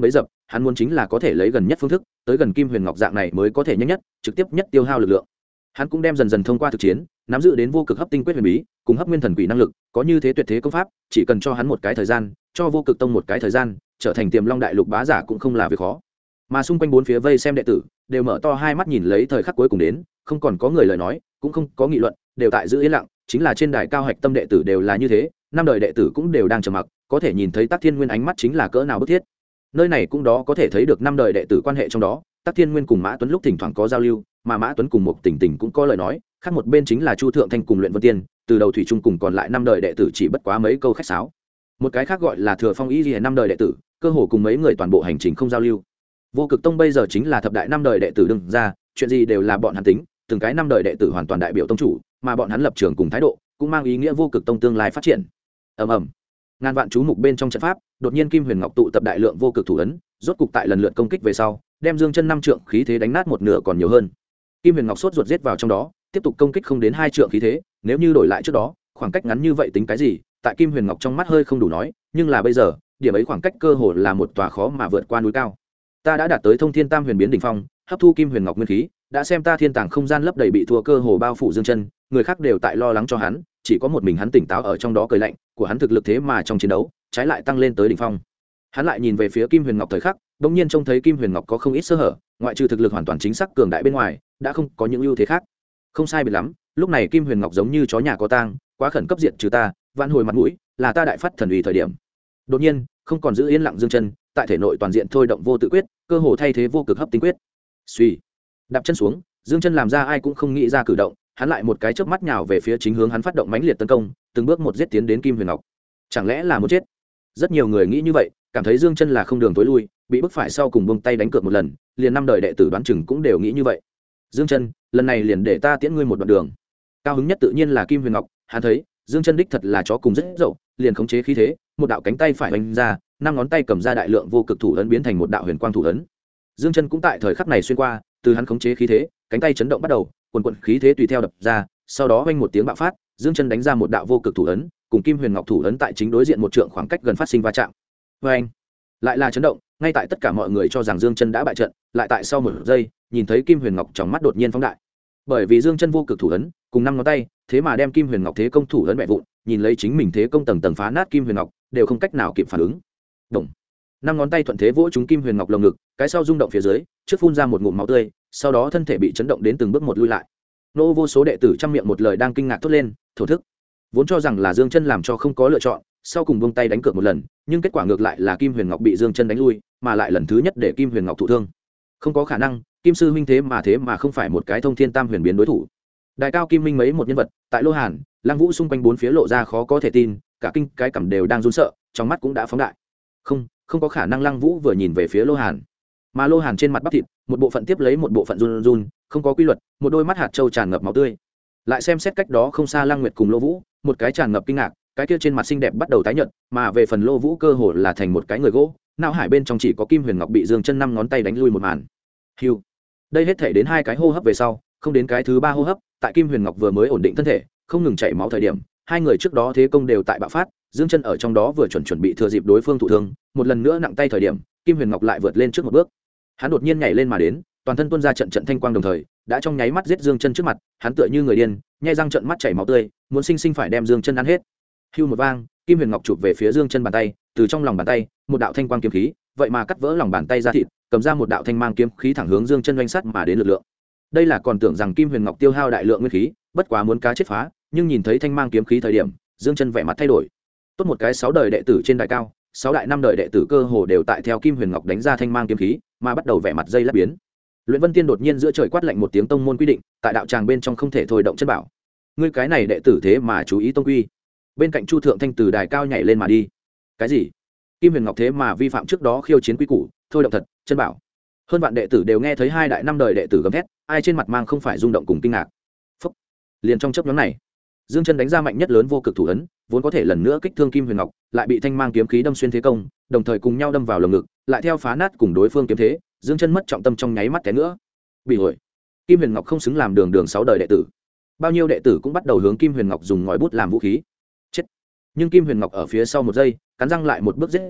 hắn muốn chính là có thể lấy gần nhất phương thức tới gần Kim Huyền Ngọc, dạng này mới có thể nhanh nhất trực tiếp nhất tiêu hao lực lượng. Hắn cũng đem dần dần thông qua thực chiến nắm giữ đến vô cực hấp tinh quyết huyền bí cùng hấp nguyên thần quỷ năng lực, có như thế tuyệt thế công pháp, chỉ cần cho hắn một cái thời gian, cho vô cực tông một cái thời gian, trở thành Tiềm Long đại lục bá giả cũng không là việc khó. Mà xung quanh bốn phía vây xem đệ tử đều mở to hai mắt nhìn lấy thời khắc cuối cùng đến, không còn có người lời nói, cũng không có nghị luận, đều tại giữ yên lặng. Chính là trên đài cao hạch tâm đệ tử đều là như thế, năm đời đệ tử cũng đều đang trầm mặc, có thể nhìn thấy Tắc Thiên Nguyên ánh mắt chính là cỡ nào bức thiết. Nơi này cũng đó có thể thấy được năm đời đệ tử quan hệ trong đó. Tắc Thiên Nguyên cùng Mã Tuấn lúc thỉnh thoảng có giao lưu, mà Mã Tuấn cùng một Tỉnh Tỉnh cũng có lời nói, khác một bên chính là Chu Thượng Thanh cùng Luyện Vân Tiên, từ đầu thủy chung cùng còn lại năm đời đệ tử chỉ bất quá mấy câu khách sáo. Một cái khác gọi là Thừa Phong Y Liễu năm đời đệ tử, cơ hồ cùng mấy người toàn bộ hành trình không giao lưu. Vô Cực Tông bây giờ chính là thập đại năm đời đệ tử đương ra, chuyện gì đều là bọn hắn tính, từng cái năm đời đệ tử hoàn toàn đại biểu tông chủ, mà bọn hắn lập trường cùng thái độ cũng mang ý nghĩa Vô Cực Tông tương lai phát triển. Ầm ầm. Ngàn vạn chú mục bên trong trận pháp, đột nhiên Kim Huyền Ngọc tụ tập đại lượng vô cực thủ ấn, rốt cục tại lần lượt công kích về sau, đem Dương Chân năm trượng khí thế đánh nát một nửa còn nhiều hơn. Kim Huyền Ngọc sốt ruột giết vào trong đó, tiếp tục công kích không đến 2 trượng khí thế, nếu như đổi lại trước đó, khoảng cách ngắn như vậy tính cái gì, tại Kim Huyền Ngọc trong mắt hơi không đủ nói, nhưng là bây giờ, điểm ấy khoảng cách cơ hồ là một tòa khó mà vượt qua núi cao. Ta đã đạt tới Thông Thiên Tam Huyền biến đỉnh phong, hấp thu Kim Huyền Ngọc nguyên khí, đã xem ta thiên tàng không gian lấp đầy bị thua cơ hồ bao phủ Dương Chân, người khác đều tại lo lắng cho hắn, chỉ có một mình hắn tỉnh táo ở trong đó cười lạnh, của hắn thực lực thế mà trong chiến đấu, trái lại tăng lên tới đỉnh phong. Hắn lại nhìn về phía Kim Huyền Ngọc thời khắc, bỗng nhiên trông thấy Kim Huyền Ngọc có không ít sơ hở, ngoại trừ thực lực hoàn toàn chính xác cường đại bên ngoài, đã không có những ưu thế khác. Không sai biệt lắm, lúc này Kim Huyền Ngọc giống như chó nhà có tang, quá khẩn cấp diệt trừ ta, vạn hồi mặt mũi, là ta đại phát thần uy thời điểm. Đột nhiên, không còn giữ yên lặng Dương Chân, tại thể nội toàn diện thôi động vô tự quyết, cơ hồ thay thế vô cực hấp tinh quyết. Suy, đạp chân xuống, Dương Chân làm ra ai cũng không nghĩ ra cử động, hắn lại một cái chớp mắt nhào về phía chính hướng hắn phát động mãnh liệt tấn công, từng bước một giết tiến đến Kim Huyền Ngọc. Chẳng lẽ là muốn chết? Rất nhiều người nghĩ như vậy, cảm thấy Dương Chân là không đường tối lui, bị bức phải sau cùng buông tay đánh cược một lần, liền năm đời đệ tử đoán chừng cũng đều nghĩ như vậy. Dương Chân, lần này liền để ta tiễn ngươi một đoạn đường. Cao hứng nhất tự nhiên là Kim Huyền Ngọc, hắn thấy Dương Chân đích thật là chó cùng rất dậu, liền khống chế khí thế, một đạo cánh tay phải vung ra, năm ngón tay cầm ra đại lượng vô cực thủ ấn biến thành một đạo huyền quang thủ ấn. Dương Chân cũng tại thời khắc này xuyên qua, từ hắn khống chế khí thế, cánh tay chấn động bắt đầu, quần quần khí thế tùy theo đập ra, sau đó vang một tiếng bạo phát, Dương Chân đánh ra một đạo vô cực thủ ấn, cùng Kim Huyền Ngọc thủ ấn tại chính đối diện một trượng khoảng cách gần phát sinh va chạm. Oeng! Lại là chấn động, ngay tại tất cả mọi người cho rằng Dương Chân đã bại trận, lại tại sau một giây, nhìn thấy Kim Huyền Ngọc trong mắt đột nhiên phóng đại. Bởi vì Dương Chân vô cực thủ ấn, cùng năm ngón tay, thế mà đem Kim Huyền Ngọc thế công thủ ấn bẻ vụn, nhìn lấy chính mình thế công tầng tầng phá nát Kim Huyền Ngọc, đều không cách nào kịp phản ứng. Động. Năm ngón tay thuận thế vỗ trúng Kim Huyền Ngọc lồng ngực, cái sau rung động phía dưới, trước phun ra một ngụm máu tươi, sau đó thân thể bị chấn động đến từng bước một lui lại. Nô vô số đệ tử trăm miệng một lời đang kinh ngạc thốt lên, thổ thức. Vốn cho rằng là Dương Chân làm cho không có lựa chọn, sau cùng buông tay đánh cược một lần, nhưng kết quả ngược lại là Kim Huyền Ngọc bị Dương Chân đánh lui, mà lại lần thứ nhất để Kim Huyền Ngọc thụ thương. Không có khả năng, Kim sư huynh thế mà không phải một cái Thông Thiên Tam Huyền biến đối thủ. Đại cao Kim Minh mấy một nhân vật, tại Lô Hàn, Lăng Vũ xung quanh bốn phía lộ ra khó có thể tin, cả kinh cái cằm đều đang run sợ, trong mắt cũng đã phóng đại. Không có khả năng. Lăng Vũ vừa nhìn về phía Lô Hàn, mà Lô Hàn trên mặt bắp thịt, một bộ phận tiếp lấy một bộ phận run run, không có quy luật, một đôi mắt hạt châu tràn ngập máu tươi. Lại xem xét cách đó không xa Lăng Nguyệt cùng Lô Vũ, một cái tràn ngập kinh ngạc, cái kia trên mặt xinh đẹp bắt đầu tái nhợt, mà về phần Lô Vũ cơ hồ là thành một cái người gỗ, não hải bên trong chỉ có Kim Huyền Ngọc bị Dương Chân năm ngón tay đánh lui một màn. Hưu. Đây hết thể đến 2 cái hô hấp về sau, không đến cái thứ 3 hô hấp, tại Kim Huyền Ngọc vừa mới ổn định thân thể, không ngừng chảy máu thời điểm, hai người trước đó thế công đều tại bạo phát, Dương Chân ở trong đó vừa chuẩn bị thừa dịp đối phương thụ thương, một lần nữa nặng tay thời điểm, Kim Huyền Ngọc lại vượt lên trước một bước. Hắn đột nhiên nhảy lên mà đến, toàn thân tuôn ra trận trận thanh quang đồng thời, đã trong nháy mắt giết Dương Chân trước mặt, hắn tựa như người điên, nhếch răng trợn mắt chảy máu tươi, muốn sinh sinh phải đem Dương Chân ăn hết. Hưu một vang, Kim Huyền Ngọc chụp về phía Dương Chân bàn tay, từ trong lòng bàn tay, một đạo thanh quang kiếm khí, vậy mà cắt vỡ lòng bàn tay ra thịt, cầm ra một đạo thanh mang kiếm khí thẳng hướng Dương Chân oanh sát mà đến lực lượng. Đây là còn tưởng rằng Kim Huyền Ngọc tiêu hao đại lượng nguyên khí, bất quá muốn cá chết phá, nhưng nhìn thấy thanh mang kiếm khí thời điểm, Dương Chân vẻ mặt thay đổi. Tốt một cái 6 đời đệ tử trên đại cao, 6 đại 5 đời đệ tử cơ hồ đều tại theo Kim Huyền Ngọc đánh ra thanh mang kiếm khí, mà bắt đầu vẻ mặt dây lát biến. Luyện Vân Tiên đột nhiên giữa trời quát lạnh một tiếng tông môn quy định, tại đạo tràng bên trong không thể thôi động chân bảo. Ngươi cái này đệ tử thế mà chú ý tông quy. Bên cạnh Chu Thượng Thanh từ đài cao nhảy lên mà đi. Cái gì? Kim Huyền Ngọc thế mà vi phạm trước đó khiêu chiến quy củ, thôi động thật, chân bảo. Hơn vạn đệ tử đều nghe thấy 2 đại 5 đời đệ tử gầm thét, ai trên mặt mang không phải rung động cùng kinh ngạc. Phốc. Liền trong chớp nhoáng này, Dương Chân đánh ra mạnh nhất lớn vô cực thủ ấn, vốn có thể lần nữa kích thương Kim Huyền Ngọc, lại bị thanh mang kiếm khí đâm xuyên thế công, đồng thời cùng nhau đâm vào lồng ngực, lại theo phá nát cùng đối phương kiếm thế, Dương Chân mất trọng tâm trong nháy mắt té nữa. Bị hội. Kim Huyền Ngọc không xứng làm đường 6 đời đệ tử. Bao nhiêu đệ tử cũng bắt đầu hướng Kim Huyền Ngọc dùng ngòi bút làm vũ khí. Chết. Nhưng Kim Huyền Ngọc ở phía sau một giây, cắn răng lại một bước giết ra,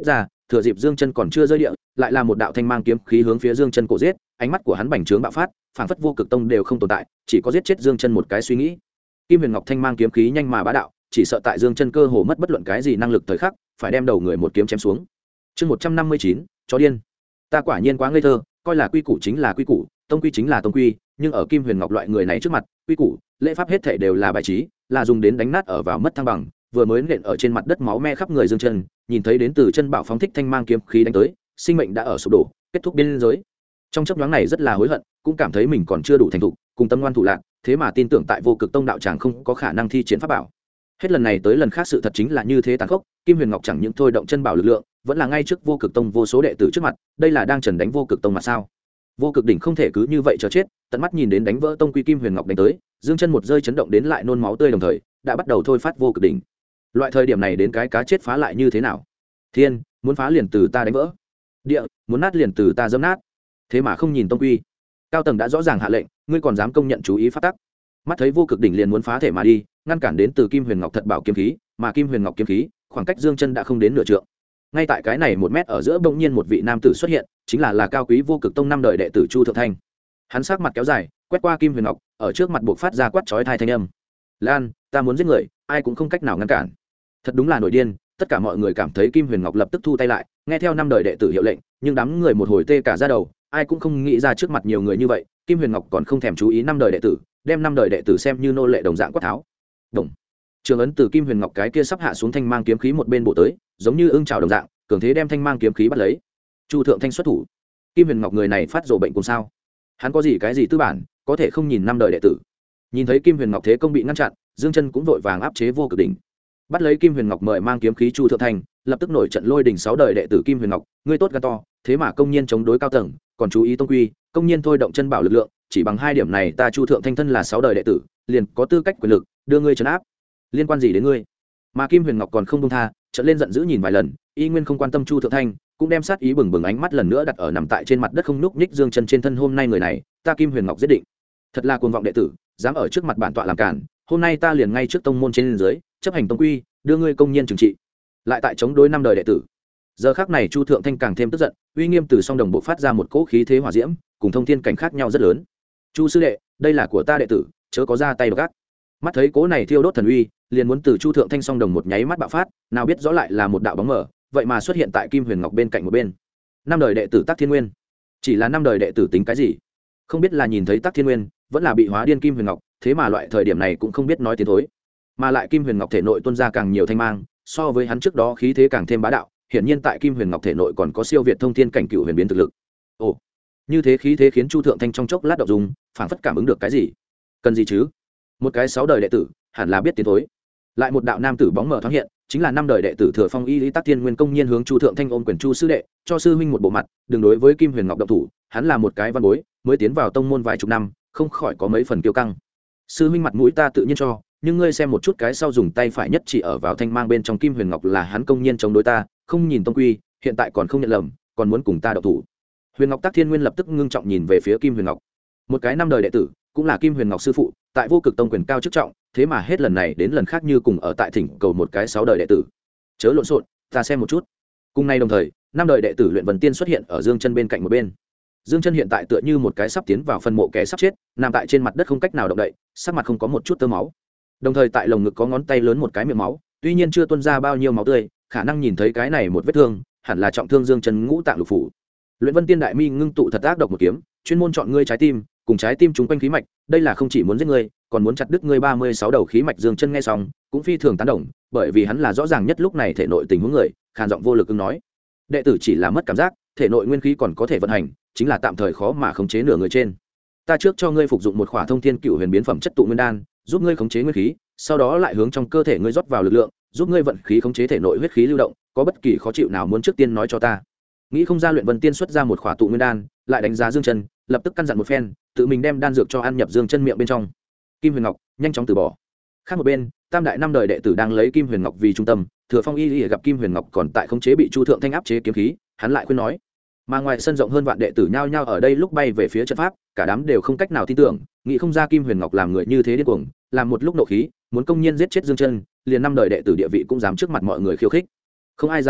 thừa dịp Dương Chân còn chưa rơi địa, lại là một đạo thanh mang kiếm khí hướng phía Dương Chân cổ giết, ánh mắt của hắn bành trướng bạo phát, phảng phất vô cực tông đều không tồn tại, chỉ có giết chết Dương Chân một cái suy nghĩ. Kim Huyền Ngọc thanh mang kiếm khí nhanh mà bá đạo, chỉ sợ tại Dương Chân cơ hồ mất bất luận cái gì năng lực thời khắc, phải đem đầu người một kiếm chém xuống. Chương 159, chó điên. Ta quả nhiên quá ngây thơ, coi là quy củ chính là quy củ, tông quy chính là tông quy, nhưng ở Kim Huyền Ngọc loại người này trước mặt, quy củ, lễ pháp hết thảy đều là bài trí, là dùng đến đánh nát ở vào mất thăng bằng, vừa mới nện ở trên mặt đất máu me khắp người Dương Chân, nhìn thấy đến từ chân bảo phóng thích thanh mang kiếm khí đánh tới, sinh mệnh đã ở sụp đổ, kết thúc biên giới. Trong chốc nhoáng này rất là hối hận, cũng cảm thấy mình còn chưa đủ thành thục, cùng tâm ngoan thủ lạn, thế mà tin tưởng tại Vô Cực Tông đạo tràng không có khả năng thi triển pháp bảo. Hết lần này tới lần khác sự thật chính là như thế tàn khốc, Kim Huyền Ngọc chẳng những thôi động chân bảo lực lượng, vẫn là ngay trước Vô Cực Tông vô số đệ tử trước mặt, đây là đang trần đánh Vô Cực Tông mà sao? Vô Cực đỉnh không thể cứ như vậy chờ chết, tận mắt nhìn đến đánh vỡ tông quy Kim Huyền Ngọc đánh tới, Dương Chân một rơi chấn động đến lại nôn máu tươi đồng thời, đã bắt đầu thôi phát Vô Cực đỉnh. Loại thời điểm này đến cái cá chết phá lại như thế nào? Thiên, muốn phá liền từ ta đánh vỡ. Địa, muốn nát liền từ ta dẫm nát. Thế mà không nhìn tông quy. Cao tầng đã rõ ràng hạ lệnh, ngươi còn dám công nhận chú ý pháp tắc. Mắt thấy Vô Cực đỉnh liền muốn phá thể mà đi, ngăn cản đến từ Kim Huyền Ngọc thật bảo kiếm khí, mà Kim Huyền Ngọc kiếm khí, khoảng cách Dương Chân đã không đến nửa trượng. Ngay tại cái này 1 mét ở giữa bỗng nhiên một vị nam tử xuất hiện, chính là cao quý Vô Cực Tông 5 đời đệ tử Chu Thượng Thanh. Hắn sắc mặt kéo dài, quét qua Kim Huyền Ngọc, ở trước mặt buộc phát ra quát chói tai thanh âm. "Lan, ta muốn giết người, ai cũng không cách nào ngăn cản." Thật đúng là nổi điên, tất cả mọi người cảm thấy Kim Huyền Ngọc lập tức thu tay lại, nghe theo 5 đời đệ tử hiệu lệnh, nhưng đám người một hồi tê cả da đầu, ai cũng không nghĩ ra trước mặt nhiều người như vậy, Kim Huyền Ngọc còn không thèm chú ý 5 đời đệ tử, đem 5 đời đệ tử xem như nô lệ đồng dạng quát tháo. Đồng. Trường ấn từ Kim Huyền Ngọc cái kia sắp hạ xuống thanh mang kiếm khí một bên bổ tới, giống như ưng chảo đồng dạng, cường thế đem thanh mang kiếm khí bắt lấy. Chu Thượng Thanh xuất thủ. Kim Huyền Ngọc người này phát rồ bệnh cùng sao? Hắn có gì cái gì tư bản, có thể không nhìn 5 đời đệ tử. Nhìn thấy Kim Huyền Ngọc thế công bị ngăn chặn, Dương Chân cũng vội vàng áp chế Vô Cực đỉnh. Bắt lấy Kim Huyền Ngọc mời mang kiếm khí Chu Thượng Thanh, lập tức nổi trận lôi đỉnh 6 đời đệ tử Kim Huyền Ngọc, ngươi tốt gan to, thế mà công nhiên chống đối cao tầng, còn chú ý tông quy, công nhiên thôi động chân bảo lực lượng, chỉ bằng 2 điểm này ta Chu Thượng Thanh thân là 6 đời đệ tử, liền có tư cách quyền lực đưa ngươi trấn áp. Liên quan gì đến ngươi? Mà Kim Huyền Ngọc còn không buông tha, trợn lên giận dữ nhìn vài lần, y nguyên không quan tâm Chu Thượng Thanh, cũng đem sát ý bừng bừng ánh mắt lần nữa đặt ở nằm tại trên mặt đất không nhúc nhích Dương Chân trên thân. Hôm nay người này, ta Kim Huyền Ngọc giết định. Thật là cuồng vọng đệ tử, dám ở trước mặt bản tọa làm cản, hôm nay ta liền ngay trước tông môn trên dưới, chấp hành tông quy, đưa ngươi công nhiên trừng trị. Lại tại chống đối 5 đời đệ tử. Giờ khắc này Chu Thượng Thanh càng thêm tức giận, uy nghiêm từ song đồng bộ phát ra một cỗ khí thế hỏa diễm, cùng thông thiên cảnh khác nhau rất lớn. Chu sư đệ, đây là của ta đệ tử, chớ có ra tay gác. Mắt thấy cỗ này thiêu đốt thần uy, liền muốn từ Chu Thượng Thanh song đồng một nháy mắt bạo phát, nào biết rõ lại là một đạo bóng mờ, vậy mà xuất hiện tại Kim Huyền Ngọc bên cạnh một bên. 5 đời đệ tử Tắc Thiên Nguyên. Chỉ là 5 đời đệ tử tính cái gì? Không biết là nhìn thấy Tắc Thiên Nguyên, vẫn là bị hóa điên Kim Huyền Ngọc, thế mà loại thời điểm này cũng không biết nói tiến thối. Mà lại Kim Huyền Ngọc thể nội tuôn ra càng nhiều thanh mang, so với hắn trước đó khí thế càng thêm bá đạo, hiển nhiên tại Kim Huyền Ngọc thể nội còn có siêu việt thông thiên cảnh cựu huyền biến thực lực. Ồ, như thế khí thế khiến Chu Thượng Thanh trong chốc lát động dung, phảng phất cảm ứng được cái gì. Cần gì chứ? Một cái 6 đời đệ tử, hẳn là biết tiến thối. Lại một đạo nam tử bóng mờ thoáng hiện, chính là 5 đời đệ tử Thừa Phong Y Lý Tắc Thiên Nguyên công nhiên hướng Chu Thượng Thanh ôm quyền Chu sư đệ, cho sư huynh một bộ mặt, đừng đối với Kim Huyền Ngọc động thủ, hắn là một cái văn bối, mới tiến vào tông môn vài chục năm, không khỏi có mấy phần kiêu căng. Sư huynh mặt mũi ta tự nhiên cho, nhưng ngươi xem một chút cái sau dùng tay phải nhất chỉ ở vào thanh mang bên trong Kim Huyền Ngọc là hắn công nhiên chống đối ta, không nhìn tông quy, hiện tại còn không nhận lầm, còn muốn cùng ta động thủ. Huyền Ngọc Tắc Thiên Nguyên lập tức ngưng trọng nhìn về phía Kim Huyền Ngọc. Một cái 5 đời đệ tử, cũng là Kim Huyền Ngọc sư phụ, tại Vô Cực Tông quyền cao chức trọng, thế mà hết lần này đến lần khác như cùng ở tại thỉnh cầu một cái 6 đời đệ tử. Chớ lộn xộn, ta xem một chút. Cùng nay đồng thời, 5 đời đệ tử Luyện Vân Tiên xuất hiện ở Dương Chân bên cạnh một bên. Dương Chân hiện tại tựa như một cái sắp tiến vào phần mộ kẻ sắp chết, nằm tại trên mặt đất không cách nào động đậy, sắc mặt không có một chút tơ máu. Đồng thời tại lồng ngực có ngón tay lớn một cái miệng máu, tuy nhiên chưa tuôn ra bao nhiêu máu tươi, khả năng nhìn thấy cái này một vết thương, hẳn là trọng thương Dương Chân ngũ tạng lục phủ. Luyện Vân Tiên đại mi ngưng tụ thật ác độc một kiếm, chuyên môn chọn ngươi trái tim, cùng trái tim chúng quanh khí mạch, đây là không chỉ muốn giết ngươi, còn muốn chặt đứt ngươi 36 đầu khí mạch. Dương Chân nghe xong, cũng phi thường tán đồng, bởi vì hắn là rõ ràng nhất lúc này thể nội tình huống người, khàn giọng vô lực ứng nói: đệ tử chỉ là mất cảm giác, thể nội nguyên khí còn có thể vận hành, chính là tạm thời khó mà khống chế nửa người trên. Ta trước cho ngươi phục dụng một khỏa thông thiên cựu huyền biến phẩm chất tụ nguyên đan, giúp ngươi khống chế nguyên khí, sau đó lại hướng trong cơ thể ngươi rót vào lực lượng, giúp ngươi vận khí khống chế thể nội huyết khí lưu động, có bất kỳ khó chịu nào muốn trước tiên nói cho ta. Nghĩ không ra Luyện Vân Tiên xuất ra một khỏa tụ nguyên đan, lại đánh giá Dương Chân, lập tức căn dặn một phen, tự mình đem đan dược cho ăn nhập Dương Chân miệng bên trong. Kim Huyền Ngọc nhanh chóng từ bỏ. Khác một bên, tam đại 5 đời đệ tử đang lấy Kim Huyền Ngọc vì trung tâm, Thừa Phong Y Lý gặp Kim Huyền Ngọc còn tại khống chế bị Chu Thượng Thanh áp chế kiếm khí, hắn lại khuyên nói. Mà ngoài sân rộng hơn vạn đệ tử nhao nhao ở đây lúc bay về phía trận pháp, cả đám đều không cách nào tin tưởng, nghĩ không ra Kim Huyền Ngọc làm người như thế điên cuồng, làm một lúc nộ khí, muốn công nhiên giết chết Dương Chân, liền 5 đời đệ tử địa vị cũng dám trước mặt mọi người khiêu khích. Không ai dám nghị luận,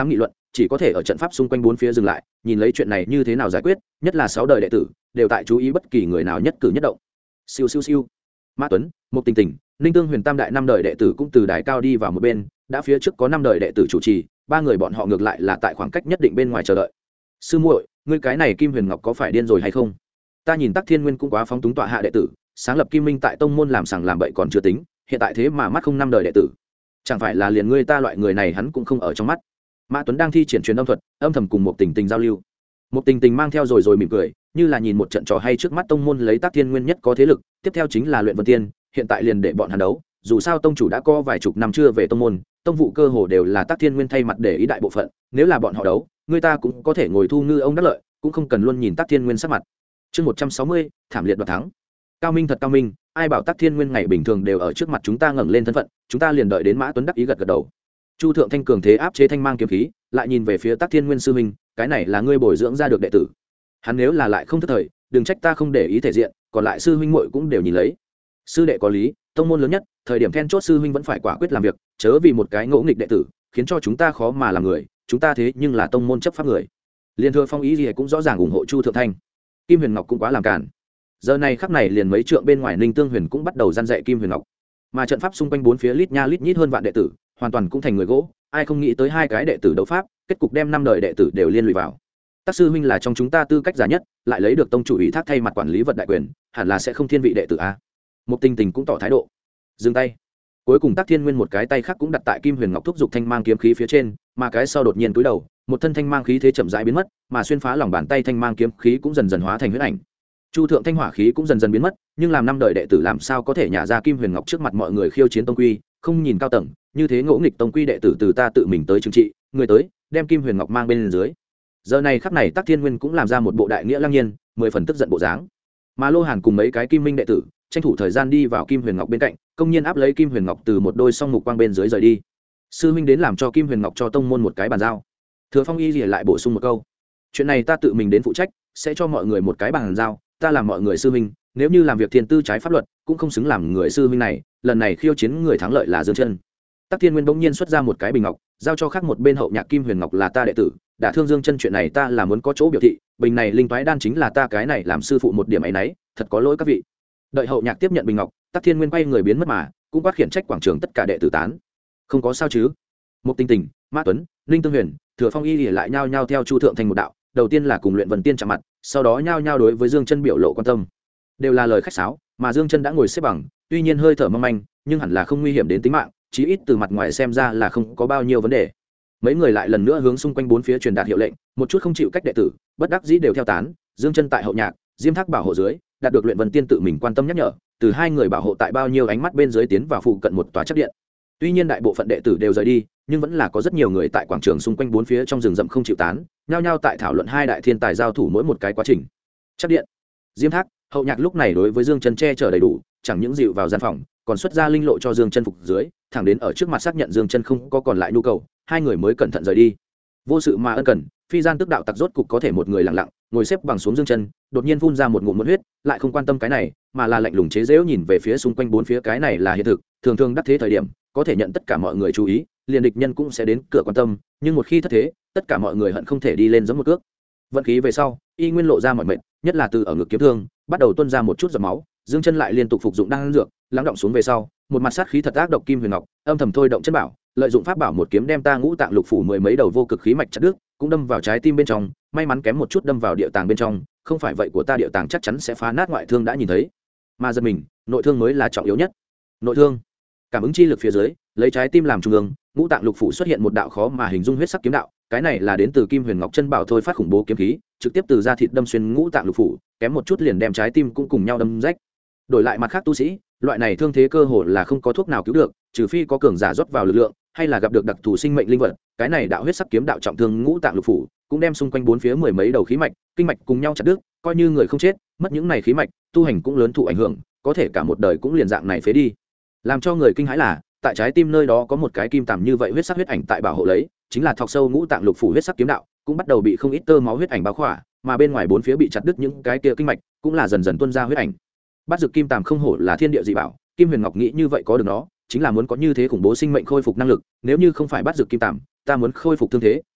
chỉ có thể ở trận pháp xung quanh bốn phía dừng lại nhìn lấy chuyện này như thế nào giải quyết, nhất là 6 đời đệ tử đều tại chú ý bất kỳ người nào nhất cử nhất động. Siêu siêu siêu. Mã Tuấn, Mục Tình Tình, Ninh Tương Huyền tam đại 5 đời đệ tử cũng từ đài cao đi vào một bên, đã phía trước có 5 đời đệ tử chủ trì, 3 người bọn họ ngược lại là tại khoảng cách nhất định bên ngoài chờ đợi. Sư muội, ngươi cái này Kim Huyền Ngọc có phải điên rồi hay không? Ta nhìn Tắc Thiên Nguyên cũng quá phóng túng tọa hạ đệ tử, sáng lập Kim Minh tại tông môn làm sằng làm bậy còn chưa tính, hiện tại thế mà mắt không 5 đời đệ tử. Chẳng phải là liền ngươi ta loại người này hắn cũng không ở trong mắt. Mã Tuấn đang thi triển truyền âm thuật, âm thầm cùng Mục Tình Tình giao lưu. Mục Tình Tình mang theo rồi mỉm cười, như là nhìn một trận trò hay trước mắt tông môn lấy Tắc Thiên Nguyên nhất có thế lực, tiếp theo chính là Luyện Vân Tiên, hiện tại liền để bọn hắn đấu, dù sao tông chủ đã có vài chục năm chưa về tông môn, tông vụ cơ hồ đều là Tắc Thiên Nguyên thay mặt để ý đại bộ phận, nếu là bọn họ đấu, người ta cũng có thể ngồi thu ngư ông đắc lợi, cũng không cần luôn nhìn Tắc Thiên Nguyên sắc mặt. Chương 160, thảm liệt đoạt thắng. Cao minh thật cao minh, ai bảo Tắc Thiên Nguyên ngày bình thường đều ở trước mặt chúng ta ngẩng lên thân phận, chúng ta liền đợi đến Mã Tuấn đắc ý gật gật đầu. Chu Thượng Thanh cường thế áp chế thanh mang kiếm khí, lại nhìn về phía Tắc Thiên Nguyên sư huynh, cái này là ngươi bồi dưỡng ra được đệ tử. Hắn nếu là lại không thức thời, đừng trách ta không để ý thể diện, còn lại sư huynh muội cũng đều nhìn lấy. Sư đệ có lý, tông môn lớn nhất, thời điểm then chốt sư huynh vẫn phải quả quyết làm việc, chớ vì một cái ngỗ nghịch đệ tử, khiến cho chúng ta khó mà làm người, chúng ta thế nhưng là tông môn chấp pháp người. Liên Thừa Phong ý gì cũng rõ ràng ủng hộ Chu Thượng Thanh. Kim Huyền Ngọc cũng quá làm cản. Giờ này khắc này liền mấy trượng bên ngoài Ninh Tương Huyền cũng bắt đầu gian dạy Kim Huyền Ngọc. Mà trận pháp xung quanh bốn phía lít nha lít nhít hơn vạn đệ tử, hoàn toàn cũng thành người gỗ, ai không nghĩ tới hai cái đệ tử đấu pháp, kết cục đem 5 đời đệ tử đều liên lụy vào. Tác sư huynh là trong chúng ta tư cách giá nhất, lại lấy được tông chủ ủy thác thay mặt quản lý vật đại quyền, hẳn là sẽ không thiên vị đệ tử a. Mục Tình Tình cũng tỏ thái độ. Dừng tay. Cuối cùng Tắc Thiên Nguyên một cái tay khác cũng đặt tại Kim Huyền Ngọc thúc dục thanh mang kiếm khí phía trên, mà cái sau đột nhiên cúi đầu, một thân thanh mang khí thế chậm rãi biến mất, mà xuyên phá lòng bàn tay thanh mang kiếm khí cũng dần dần hóa thành huyết ảnh. Chu Thượng Thanh hỏa khí cũng dần dần biến mất, nhưng làm 5 đời đệ tử làm sao có thể nhả ra Kim Huyền Ngọc trước mặt mọi người khiêu chiến tông quy, không nhìn cao tầng, như thế ngỗ nghịch tông quy đệ tử từ ta tự mình tới trừng trị, người tới, đem Kim Huyền Ngọc mang bên dưới. Giờ này khắc này Tắc Thiên Nguyên cũng làm ra một bộ đại nghĩa lăng nhiên, 10 phần tức giận bộ dáng. Mà Lô Hàn cùng mấy cái Kim Minh đệ tử, tranh thủ thời gian đi vào Kim Huyền Ngọc bên cạnh, công nhiên áp lấy Kim Huyền Ngọc từ một đôi song mục quang bên dưới rời đi. Sư huynh đến làm cho Kim Huyền Ngọc cho tông môn một cái bàn giao. Thừa Phong y lại bổ sung một câu, chuyện này ta tự mình đến phụ trách, sẽ cho mọi người một cái bàn giao, ta làm mọi người sư huynh, nếu như làm việc thiên tư trái pháp luật, cũng không xứng làm người sư huynh này, lần này khiêu chiến người thắng lợi là Dương Chân. Tắc Thiên Nguyên bỗng nhiên xuất ra một cái bình ngọc, giao cho khác một bên hậu nhạc Kim Huyền Ngọc là ta đệ tử, đã thương Dương Chân chuyện này ta là muốn có chỗ biểu thị, bình này linh toái đan chính là ta cái này làm sư phụ một điểm ấy nấy, thật có lỗi các vị. Đợi hậu nhạc tiếp nhận bình ngọc, Tắc Thiên Nguyên quay người biến mất mà, cũng quát khiển trách quảng trường tất cả đệ tử tán. Không có sao chứ? Mục Tình Tình, Mã Tuấn, Ninh Tương Huyền, Thừa Phong y lại nhao nhao theo Chu Thượng Thanh một đạo, đầu tiên là cùng Luyện Vân Tiên chạm mặt, sau đó nhao nhao đối với Dương Chân biểu lộ quan tâm. Đều là lời khách sáo, mà Dương Chân đã ngồi xếp bằng, tuy nhiên hơi thở mong manh, nhưng hẳn là không nguy hiểm đến tính mạng, chí ít từ mặt ngoài xem ra là không có bao nhiêu vấn đề. Mấy người lại lần nữa hướng xung quanh bốn phía truyền đạt hiệu lệnh, một chút không chịu cách đệ tử, bất đắc dĩ đều theo tán. Dương Chân tại hậu nhạc, Diêm Thác bảo hộ dưới, đạt được Luyện Vân Tiên tự mình quan tâm nhắc nhở, từ hai người bảo hộ tại bao nhiêu ánh mắt bên dưới tiến vào phụ cận một tòa chấp điện. Tuy nhiên đại bộ phận đệ tử đều rời đi, nhưng vẫn là có rất nhiều người tại quảng trường xung quanh bốn phía trong rừng rậm không chịu tán, nhao nhao tại thảo luận hai đại thiên tài giao thủ mỗi một cái quá trình. Chấp điện. Diêm Thác, hậu nhạc lúc này đối với Dương Chân che chở đầy đủ, chẳng những dịu vào gian phòng, còn xuất ra linh lộ cho Dương Chân phục dưới, thẳng đến ở trước mặt xác nhận Dương Chân không có còn lại nhu cầu, hai người mới cẩn thận rời đi. Vô sự mà ân cần, phi gian tức đạo tặc rốt cục có thể một người lặng lặng ngồi xếp bằng xuống Dương Chân, đột nhiên phun ra một ngụm huyết, lại không quan tâm cái này, mà là lạnh lùng chế giễu nhìn về phía xung quanh bốn phía, cái này là hiện thực, thường thường đắc thế thời điểm, có thể nhận tất cả mọi người chú ý, liền địch nhân cũng sẽ đến cửa quan tâm, nhưng một khi thất thế, tất cả mọi người hận không thể đi lên giẫm một cước. Vận khí về sau, y nguyên lộ ra mọi mệt, nhất là từ ở ngực kiếm thương, bắt đầu tuôn ra một chút giọt máu, Dương Chân lại liên tục phục dụng đan dược, lắng động xuống về sau, một mặt sát khí thật ác độc Kim Huyền Ngọc, âm thầm thôi động chân bảo, lợi dụng pháp bảo một kiếm đem ta ngũ tạng lục phủ mười mấy đầu vô cực khí mạch chặt đứt, cũng đâm vào trái tim bên trong, may mắn kém một chút đâm vào địa tàng bên trong, không phải vậy của ta địa tàng chắc chắn sẽ phá nát, ngoại thương đã nhìn thấy, mà giật mình, nội thương mới là trọng yếu nhất. Nội thương, cảm ứng chi lực phía dưới, lấy trái tim làm trung ương, ngũ tạng lục phủ xuất hiện một đạo khó mà hình dung huyết sắc kiếm đạo, cái này là đến từ Kim Huyền Ngọc chân bảo thôi phát khủng bố kiếm khí, trực tiếp từ da thịt đâm xuyên ngũ tạng lục phủ, kém một chút liền đem trái tim cũng cùng nhau đâm rách. Đổi lại mặt khác tu sĩ, loại này thương thế cơ hồ là không có thuốc nào cứu được, trừ phi có cường giả rót vào lực lượng, hay là gặp được đặc thù sinh mệnh linh vật. Cái này đạo huyết sắc kiếm đạo trọng thương ngũ tạng lục phủ, cũng đem xung quanh bốn phía mười mấy đầu khí mạch, kinh mạch cùng nhau chặt đứt, coi như người không chết, mất những này khí mạch, tu hành cũng lớn thụ ảnh hưởng, có thể cả một đời cũng liền dạng này phế đi. Làm cho người kinh hãi là, tại trái tim nơi đó có một cái kim tằm như vậy huyết sắc huyết ảnh tại bảo hộ lấy, chính là thọc sâu ngũ tạng lục phủ huyết sắc kiếm đạo, cũng bắt đầu bị không ít tơ máu huyết ảnh bao khỏa, mà bên ngoài bốn phía bị chặt đứt những cái kia kinh mạch, cũng là dần dần tuôn ra huyết ảnh. Bắt dược kim tằm không hổ là thiên địa dị bảo, Kim Huyền Ngọc nghĩ như vậy có được nó, chính là muốn có như thế khủng bố sinh mệnh khôi phục năng lực, nếu như không phải bắt dược kim tằm, ta muốn khôi phục thương thế,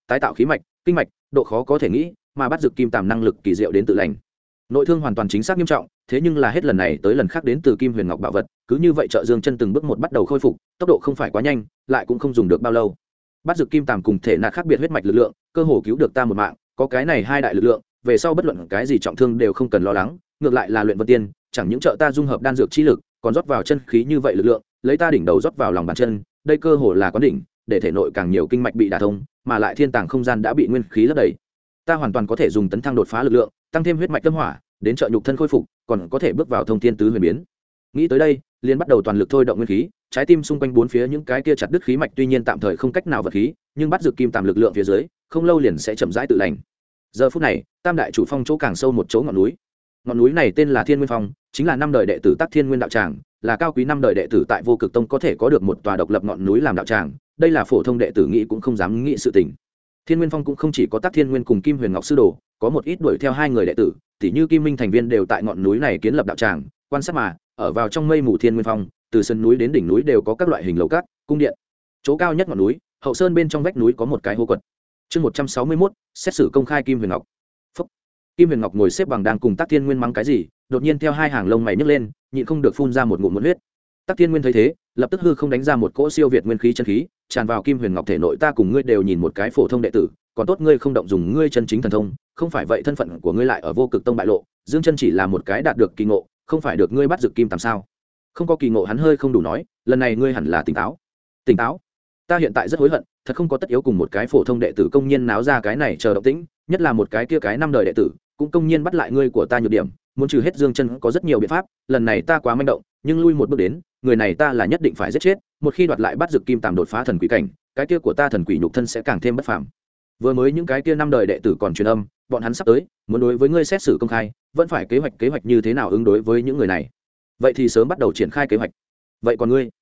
tái tạo khí mạch kinh mạch, độ khó có thể nghĩ, mà bắt dược kim tàm năng lực kỳ diệu đến tự lành. Nội thương hoàn toàn chính xác nghiêm trọng, thế nhưng là hết lần này tới lần khác đến từ kim huyền ngọc bảo vật, cứ như vậy trợ Dương Chân từng bước một bắt đầu khôi phục, tốc độ không phải quá nhanh, lại cũng không dùng được bao lâu. Bắt dược kim tàm cùng thể nạt khác biệt huyết mạch lực lượng, cơ hồ cứu được ta một mạng, có cái này hai đại lực lượng, về sau bất luận cái gì trọng thương đều không cần lo lắng, ngược lại là luyện vân tiên, chẳng những trợ ta dung hợp đan dược chi lực, còn rót vào chân khí như vậy lực lượng, lấy ta đỉnh đầu rót vào lòng bàn chân, đây cơ hồ là quán đỉnh, để thể nội càng nhiều kinh mạch bị đả thông, mà lại thiên tàng không gian đã bị nguyên khí lấp đầy. Ta hoàn toàn có thể dùng tấn thăng đột phá lực lượng, tăng thêm huyết mạch tâm hỏa, đến trợ nhục thân khôi phục, còn có thể bước vào thông thiên tứ huyền biến. Nghĩ tới đây, liền bắt đầu toàn lực thôi động nguyên khí, trái tim xung quanh bốn phía những cái kia chặt đứt khí mạch tuy nhiên tạm thời không cách nào vật khí, nhưng bắt dược kim tàm lực lượng phía dưới, không lâu liền sẽ chậm rãi tự lành. Giờ phút này, Tam đại chủ phong chỗ càng sâu một chỗ ngọn núi. Ngọn núi này tên là Thiên Nguyên Phong, chính là năm đời đệ tử Tắc Thiên Nguyên đạo tràng, là cao quý năm đời đệ tử tại Vô Cực Tông có thể có được một tòa độc lập ngọn núi làm đạo tràng, đây là phổ thông đệ tử nghĩ cũng không dám nghĩ sự tình. Thiên Nguyên Phong cũng không chỉ có Tắc Thiên Nguyên cùng Kim Huyền Ngọc sư đồ, có một ít đuổi theo hai người đệ tử, tỉ như Kim Minh thành viên đều tại ngọn núi này kiến lập đạo tràng, quan sát mà, ở vào trong mây mù Thiên Nguyên Phong, từ sân núi đến đỉnh núi đều có các loại hình lầu cát, cung điện. Chỗ cao nhất ngọn núi, hậu sơn bên trong vách núi có một cái hố quật. Chương 161, xét xử công khai Kim Huyền Ngọc. Phúc. Kim Huyền Ngọc ngồi xếp bằng đang cùng Tắc Thiên Nguyên mắng cái gì, đột nhiên theo hai hàng lông mày nhấc lên, nhịn không được phun ra một ngụm muỗng huyết. Tắc Thiên Nguyên thấy thế, lập tức hư không đánh ra một cỗ siêu việt nguyên khí chân khí, tràn vào Kim Huyền Ngọc thể nội. Ta cùng ngươi đều nhìn một cái phổ thông đệ tử, còn tốt ngươi không động dùng ngươi chân chính thần thông, không phải vậy thân phận của ngươi lại ở Vô Cực Tông bại lộ. Dương Chân chỉ là một cái đạt được kỳ ngộ, không phải được ngươi bắt dược kim tàm sao? Không có kỳ ngộ hắn hơi không đủ nói, lần này ngươi hẳn là tỉnh táo. Tỉnh táo? Ta hiện tại rất hối hận, thật không có tất yếu cùng một cái phổ thông đệ tử công nhiên náo ra cái này chờ động tĩnh, nhất là một cái kia cái năm đời đệ tử, cũng công nhiên bắt lại ngươi của ta nhược điểm, muốn trừ hết Dương Chân có rất nhiều biện pháp, lần này ta quá manh động, nhưng lui một bước đến, người này ta là nhất định phải giết chết, một khi đoạt lại bắt dược kim tàm đột phá thần quỷ cảnh, cái kia của ta thần quỷ nhục thân sẽ càng thêm bất phàm. Vừa mới những cái kia năm đời đệ tử còn truyền âm, bọn hắn sắp tới, muốn đối với ngươi xét xử công khai, vẫn phải kế hoạch như thế nào ứng đối với những người này. Vậy thì sớm bắt đầu triển khai kế hoạch. Vậy còn ngươi?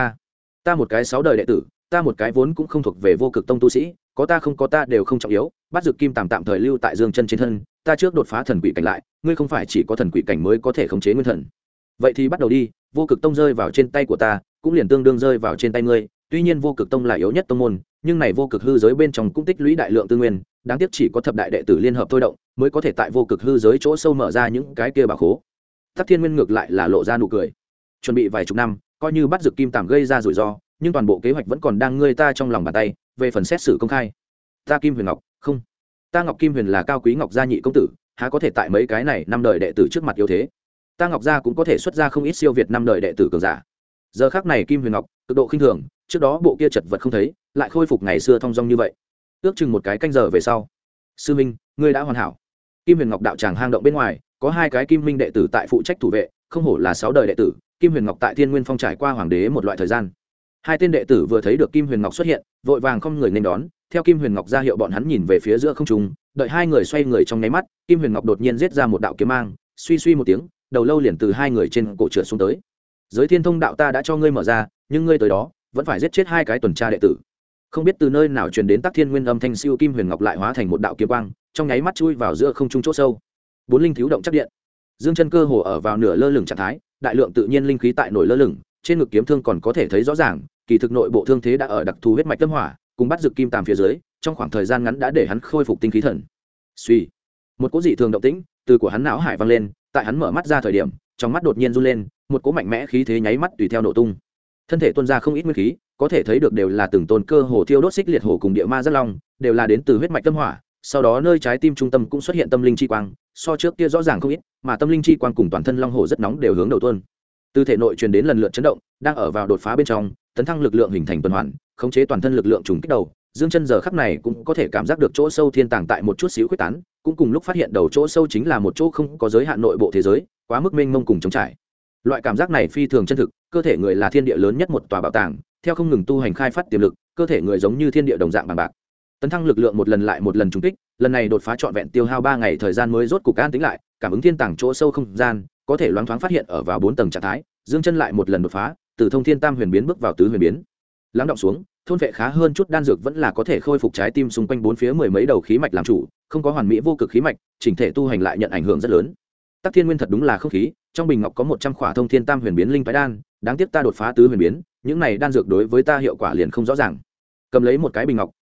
Ta một cái 6 đời đệ tử, ta một cái vốn cũng không thuộc về Vô Cực Tông tu sĩ, có ta không có ta đều không trọng yếu, bắt dược kim tạm thời lưu tại Dương Chân trên thân, ta trước đột phá thần quỷ cảnh lại, ngươi không phải chỉ có thần quỷ cảnh mới có thể khống chế nguyên thần. Vậy thì bắt đầu đi, Vô Cực Tông rơi vào trên tay của ta, cũng liền tương đương rơi vào trên tay ngươi, tuy nhiên Vô Cực Tông là yếu nhất tông môn, nhưng này Vô Cực hư giới bên trong cũng tích lũy đại lượng tư nguyên, đáng tiếc chỉ có thập đại đệ tử liên hợp thôi động, mới có thể tại Vô Cực hư giới chỗ sâu mở ra những cái kia bảo khố. Tắc Thiên Nguyên ngược lại là lộ ra nụ cười. Chuẩn bị vài chục năm, coi như bắt dược kim tạm gây ra rủi ro, nhưng toàn bộ kế hoạch vẫn còn đang ngươi ta trong lòng bàn tay. Về phần xét xử công khai, ta Kim Huyền Ngọc, không, ta Ngọc Kim Huyền là cao quý Ngọc gia nhị công tử, há có thể tại mấy cái này năm đời đệ tử trước mặt yếu thế. Ta Ngọc gia cũng có thể xuất ra không ít siêu việt năm đời đệ tử cường giả. Giờ khắc này Kim Huyền Ngọc cực độ khinh thường, trước đó bộ kia chật vật không thấy, lại khôi phục ngày xưa thong dong như vậy. Ước chừng một cái canh giờ về sau, sư minh, ngươi đã hoàn hảo. Kim Huyền Ngọc đạo tràng hang động bên ngoài, có hai cái Kim Minh đệ tử tại phụ trách thủ vệ, không hổ là 6 đời đệ tử. Kim Huyền Ngọc tại Thiên Nguyên Phong trải qua hoàng đế một loại thời gian. Hai tên đệ tử vừa thấy được Kim Huyền Ngọc xuất hiện, vội vàng không người nên đón, theo Kim Huyền Ngọc ra hiệu bọn hắn nhìn về phía giữa không trung, đợi hai người xoay người trong nháy mắt, Kim Huyền Ngọc đột nhiên giết ra một đạo kiếm mang, suy suy một tiếng, đầu lâu liền từ hai người trên cổ trượt xuống tới. Giới Thiên Thông đạo ta đã cho ngươi mở ra, nhưng ngươi tới đó, vẫn phải giết chết hai cái tuần tra đệ tử. Không biết từ nơi nào truyền đến Tắc Thiên Nguyên âm thanh siêu, Kim Huyền Ngọc lại hóa thành một đạo kiếm quang, trong nháy mắt chui vào giữa không trung chỗ sâu. Bốn linh thiếu động chắc điện. Dương Chân cơ hồ ở vào nửa lơ lửng trạng thái, đại lượng tự nhiên linh khí tại nổi lơ lửng, trên ngực kiếm thương còn có thể thấy rõ ràng, kỳ thực nội bộ thương thế đã ở đặc thù huyết mạch tâm hỏa, cùng bắt dược kim tàm phía dưới, trong khoảng thời gian ngắn đã để hắn khôi phục tinh khí thần. Suy, một cỗ dị thường động tĩnh từ của hắn não hải vang lên, tại hắn mở mắt ra thời điểm, trong mắt đột nhiên run lên, một cỗ mạnh mẽ khí thế nháy mắt tùy theo nổ tung. Thân thể tuôn ra không ít nguyên khí, có thể thấy được đều là từng tôn cơ hồ thiêu đốt xích liệt hổ cùng địa ma rất long, đều là đến từ huyết mạch tâm hỏa. Sau đó nơi trái tim trung tâm cũng xuất hiện tâm linh chi quang, so trước kia rõ ràng không ít, mà tâm linh chi quang cùng toàn thân long hổ rất nóng đều hướng đầu tuôn. Từ thể nội truyền đến lần lượt chấn động, đang ở vào đột phá bên trong, tấn thăng lực lượng hình thành tuần hoàn, khống chế toàn thân lực lượng trùng kích đầu. Dương Chân giờ khắc này cũng có thể cảm giác được chỗ sâu thiên tàng tại một chút xíu quyết tán, cũng cùng lúc phát hiện đầu chỗ sâu chính là một chỗ không có giới hạn nội bộ thế giới, quá mức mênh mông cùng trống trải. Loại cảm giác này phi thường chân thực, cơ thể người là thiên địa lớn nhất một tòa bảo tàng, theo không ngừng tu hành khai phát tiềm lực, cơ thể người giống như thiên địa đồng dạng bằng bạc. Tấn thăng lực lượng một lần lại một lần trùng kích, lần này đột phá trọn vẹn tiêu hao 3 ngày thời gian mới rốt cục an tĩnh lại, cảm ứng thiên tàng chỗ sâu không gian, có thể loáng thoáng phát hiện ở vào 4 tầng trạng thái. Dương Chân lại một lần đột phá, từ thông thiên tam huyền biến bước vào tứ huyền biến. Lắng động xuống, thôn vệ khá hơn chút đan dược vẫn là có thể khôi phục trái tim xung quanh bốn phía mười mấy đầu khí mạch làm chủ, không có hoàn mỹ vô cực khí mạch, chỉnh thể tu hành lại nhận ảnh hưởng rất lớn. Tắc Thiên Nguyên thật đúng là không khí, trong bình ngọc có 100 khỏa thông thiên tam huyền biến linh phái đan, đáng tiếc ta đột phá tứ huyền biến, những này đan dược đối với ta hiệu quả liền không rõ ràng. Cầm lấy một cái bình ngọc,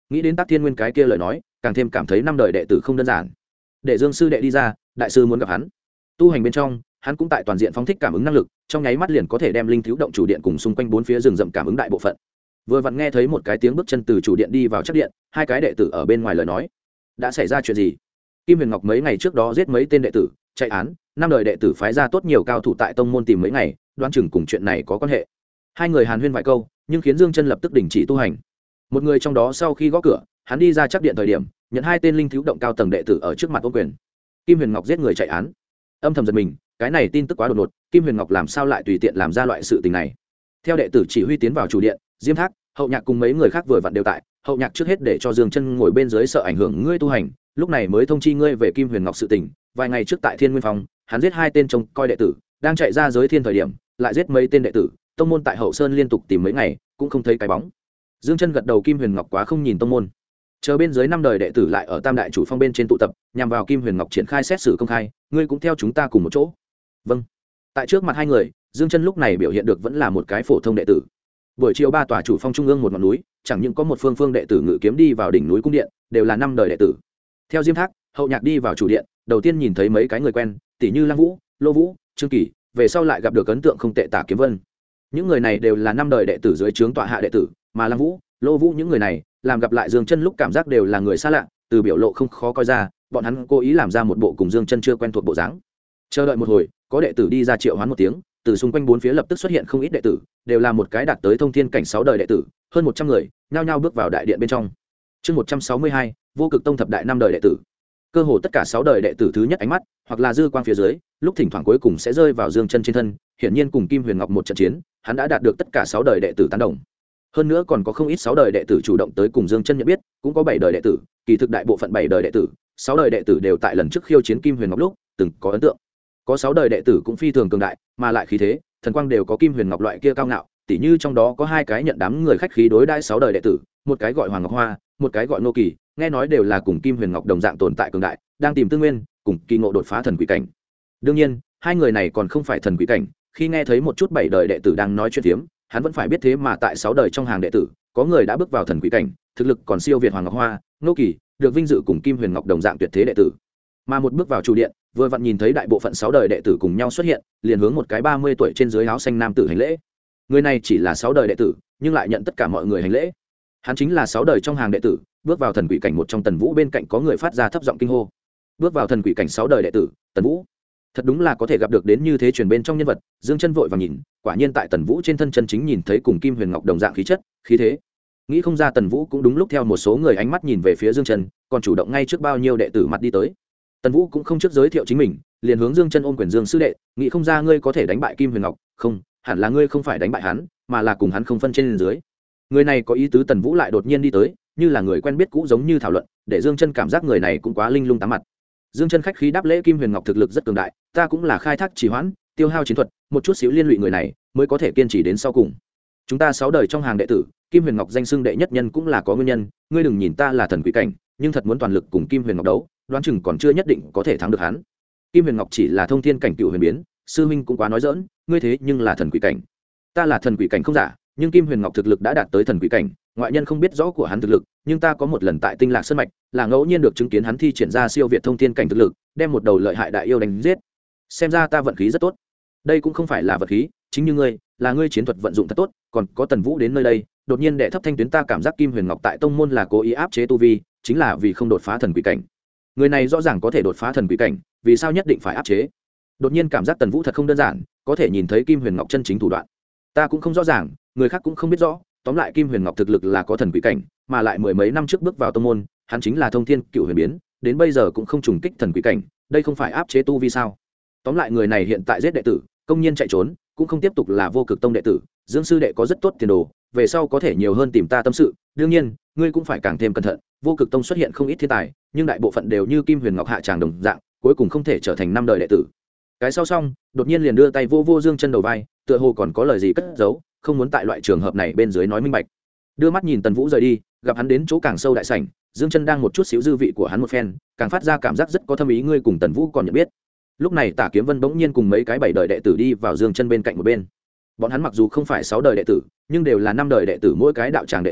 nghĩ đến Tắc Thiên Nguyên cái kia lời nói, càng thêm cảm thấy năm đời đệ tử không đơn giản. Để Dương sư đệ đi ra, đại sư muốn gặp hắn. Tu hành bên trong, hắn cũng tại toàn diện phóng thích cảm ứng năng lực, trong nháy mắt liền có thể đem linh thiếu động chủ điện cùng xung quanh bốn phía rừng rậm cảm ứng đại bộ phận. Vừa vặn nghe thấy một cái tiếng bước chân từ chủ điện đi vào chắc điện, hai cái đệ tử ở bên ngoài lời nói. Đã xảy ra chuyện gì? Kim Huyền Ngọc mấy ngày trước đó giết mấy tên đệ tử, chạy án, năm đời đệ tử phái ra tốt nhiều cao thủ tại tông môn tìm mấy ngày, đoán chừng cùng chuyện này có quan hệ. Hai người hàn huyên vài câu, nhưng khiến Dương Chân lập tức đình chỉ tu hành. Một người trong đó sau khi gõ cửa, hắn đi ra chắc điện thời điểm, nhận hai tên linh thiếu động cao tầng đệ tử ở trước mặt ôm quyền. Kim Huyền Ngọc giết người chạy án. Âm thầm giật mình, cái này tin tức quá đột ngột, Kim Huyền Ngọc làm sao lại tùy tiện làm ra loại sự tình này? Theo đệ tử chỉ huy tiến vào chủ điện, Diêm Thác, Hậu Nhạc cùng mấy người khác vừa vặn đều tại. Hậu Nhạc trước hết để cho Dương Chân ngồi bên dưới sợ ảnh hưởng ngươi tu hành, lúc này mới thông chi ngươi về Kim Huyền Ngọc sự tình. Vài ngày trước tại Thiên Nguyên Phong, hắn giết hai tên trông coi đệ tử, đang chạy ra giới thiên thời điểm, lại giết mấy tên đệ tử, tông môn tại Hậu Sơn liên tục tìm mấy ngày, cũng không thấy cái bóng. Dương Chân gật đầu, Kim Huyền Ngọc quá không nhìn tông môn. Chờ bên dưới năm đời đệ tử lại ở Tam Đại Chủ Phong bên trên tụ tập, nhằm vào Kim Huyền Ngọc triển khai xét xử công khai, ngươi cũng theo chúng ta cùng một chỗ. Vâng. Tại trước mặt hai người, Dương Chân lúc này biểu hiện được vẫn là một cái phổ thông đệ tử. Buổi chiều ba tòa chủ phong trung ương một ngọn núi, chẳng những có một phương đệ tử ngự kiếm đi vào đỉnh núi cung điện, đều là năm đời đệ tử. Theo Diêm Thác, Hậu Nhạc đi vào chủ điện, đầu tiên nhìn thấy mấy cái người quen, tỷ như Lăng Vũ, Lô Vũ, Trương Kỳ, về sau lại gặp được ấn tượng không tệ Tả Kiếm Vân. Những người này đều là năm đời đệ tử dưới trướng tọa hạ đệ tử, mà Lăng Vũ, Lô Vũ những người này, làm gặp lại Dương Chân lúc cảm giác đều là người xa lạ, từ biểu lộ không khó coi ra, bọn hắn cố ý làm ra một bộ cùng Dương Chân chưa quen thuộc bộ dáng. Chờ đợi một hồi, có đệ tử đi ra triệu hoán một tiếng, từ xung quanh bốn phía lập tức xuất hiện không ít đệ tử, đều là một cái đạt tới thông thiên cảnh 6 đời đệ tử, hơn 100 người, nhao nhao bước vào đại điện bên trong. Chương 162, Vô Cực Tông thập đại năm đời đệ tử. Cơ hồ tất cả 6 đời đệ tử thứ nhất ánh mắt, hoặc là dư quang phía dưới, lúc thỉnh thoảng cuối cùng sẽ rơi vào Dương Chân trên thân, hiển nhiên cùng Kim Huyền Ngọc một trận chiến, hắn đã đạt được tất cả 6 đời đệ tử tán đồng. Hơn nữa còn có không ít 6 đời đệ tử chủ động tới cùng Dương Chân nhận biết, cũng có 7 đời đệ tử, kỳ thực đại bộ phận 7 đời đệ tử, 6 đời đệ tử đều tại lần trước khiêu chiến Kim Huyền Ngọc lúc, từng có ấn tượng. Có 6 đời đệ tử cũng phi thường cường đại, mà lại khí thế, thần quang đều có Kim Huyền Ngọc loại kia cao ngạo, tỉ như trong đó có hai cái nhận đám người khách khí đối đãi 6 đời đệ tử, một cái gọi Hoàng Ngọc Hoa, một cái gọi Nô Kỳ, nghe nói đều là cùng Kim Huyền Ngọc đồng dạng tồn tại cường đại, đang tìm tư nguyên, cùng kỳ ngộ đột phá thần quỷ cảnh. Đương nhiên, hai người này còn không phải thần quỷ cảnh, khi nghe thấy một chút 7 đời đệ tử đang nói chuyện phiếm, hắn vẫn phải biết thế mà tại 6 đời trong hàng đệ tử, có người đã bước vào thần quỷ cảnh, thực lực còn siêu việt Hoàng Ngọc Hoa, Nô Kỳ, được vinh dự cùng Kim Huyền Ngọc đồng dạng tuyệt thế đệ tử. Mà một bước vào chủ điện, vừa vặn nhìn thấy đại bộ phận 6 đời đệ tử cùng nhau xuất hiện, liền hướng một cái 30 tuổi trên dưới áo xanh nam tử hành lễ. Người này chỉ là 6 đời đệ tử, nhưng lại nhận tất cả mọi người hành lễ. Hắn chính là 6 đời trong hàng đệ tử, bước vào thần quỷ cảnh một trong Tần Vũ, bên cạnh có người phát ra thấp giọng kinh hô. Bước vào thần quỷ cảnh 6 đời đệ tử, Tần Vũ. Thật đúng là có thể gặp được đến như thế truyền bên trong nhân vật, Dương Chân vội vàng nhìn, quả nhiên tại Tần Vũ trên thân chân chính nhìn thấy cùng Kim Huyền Ngọc đồng dạng khí chất, khí thế. Nghĩ không ra Tần Vũ cũng đúng lúc theo một số người ánh mắt nhìn về phía Dương Chân, còn chủ động ngay trước bao nhiêu đệ tử mặt đi tới. Tần Vũ cũng không trước giới thiệu chính mình, liền hướng Dương Chân ôm quyền, Dương sư đệ, nghĩ không ra ngươi có thể đánh bại Kim Huyền Ngọc, không, hẳn là ngươi không phải đánh bại hắn, mà là cùng hắn không phân trên dưới. Người này có ý tứ. Tần Vũ lại đột nhiên đi tới, như là người quen biết cũ giống như thảo luận, để Dương Chân cảm giác người này cũng quá linh lung tám mặt. Dương Chân khách khí đáp lễ, Kim Huyền Ngọc thực lực rất cường đại, ta cũng là khai thác trì hoãn, tiêu hao chiến thuật, một chút xíu liên lụy người này, mới có thể kiên trì đến sau cùng. Chúng ta 6 đời trong hàng đệ tử, Kim Huyền Ngọc danh xưng đệ nhất nhân cũng là có nguyên nhân, ngươi đừng nhìn ta là thần quỷ cảnh, nhưng thật muốn toàn lực cùng Kim Huyền Ngọc đấu, đoán chừng còn chưa nhất định có thể thắng được hắn. Kim Huyền Ngọc chỉ là thông thiên cảnh cựu huyền biến, sư huynh cũng quá nói dỡn, ngươi thế nhưng là thần quỷ cảnh. Ta là thần quỷ cảnh không giả, nhưng Kim Huyền Ngọc thực lực đã đạt tới thần quỷ cảnh, ngoại nhân không biết rõ của hắn thực lực, nhưng ta có một lần tại Tinh Lạc Sơn mạch, là ngẫu nhiên được chứng kiến hắn thi triển ra siêu việt thông thiên cảnh thực lực, đem một đầu lợi hại đại yêu đánh giết. Xem ra ta vận khí rất tốt. Đây cũng không phải là vận khí, chính như ngươi, là ngươi chiến thuật vận dụng thật tốt, còn có Tần Vũ đến nơi đây, đột nhiên đệ thấp thanh tuyến, ta cảm giác Kim Huyền Ngọc tại tông môn là cố ý áp chế tu vi, chính là vì không đột phá thần quỷ cảnh. Người này rõ ràng có thể đột phá thần quỷ cảnh, vì sao nhất định phải áp chế? Đột nhiên cảm giác Tần Vũ thật không đơn giản, có thể nhìn thấy Kim Huyền Ngọc chân chính thủ đoạn. Ta cũng không rõ ràng, người khác cũng không biết rõ, tóm lại Kim Huyền Ngọc thực lực là có thần quỷ cảnh, mà lại mười mấy năm trước bước vào tông môn, hắn chính là thông thiên cựu huyền biến, đến bây giờ cũng không trùng kích thần quỷ cảnh, đây không phải áp chế tu vi sao? Tóm lại người này hiện tại giết đệ tử, công nhiên chạy trốn, cũng không tiếp tục là Vô Cực Tông đệ tử, Dương sư đệ có rất tốt tiền đồ, về sau có thể nhiều hơn tìm ta tâm sự, đương nhiên, ngươi cũng phải càng thêm cẩn thận, Vô Cực Tông xuất hiện không ít thiên tài, nhưng đại bộ phận đều như Kim Huyền Ngọc hạ tràng đồng dạng, cuối cùng không thể trở thành năm đời đệ tử. Cái sau xong, đột nhiên liền đưa tay vô Dương Chân đầu vai, tựa hồ còn có lời gì cất giấu, không muốn tại loại trường hợp này bên dưới nói minh bạch. Đưa mắt nhìn Tần Vũ rời đi, gặp hắn đến chỗ càng sâu đại sảnh, Dương Chân đang một chút xíu dư vị của hắn một phen, càng phát ra cảm giác rất có thâm ý, ngươi cùng Tần Vũ còn nhận biết. Lúc này Tả Kiếm Vân bỗng nhiên cùng mấy cái 7 đời đệ tử đi vào Dương Chân bên cạnh một bên. Bọn hắn mặc dù không phải 6 đời đệ tử, nhưng đều là 5 đời đệ tử, mỗi cái đạo tràng đệ tử,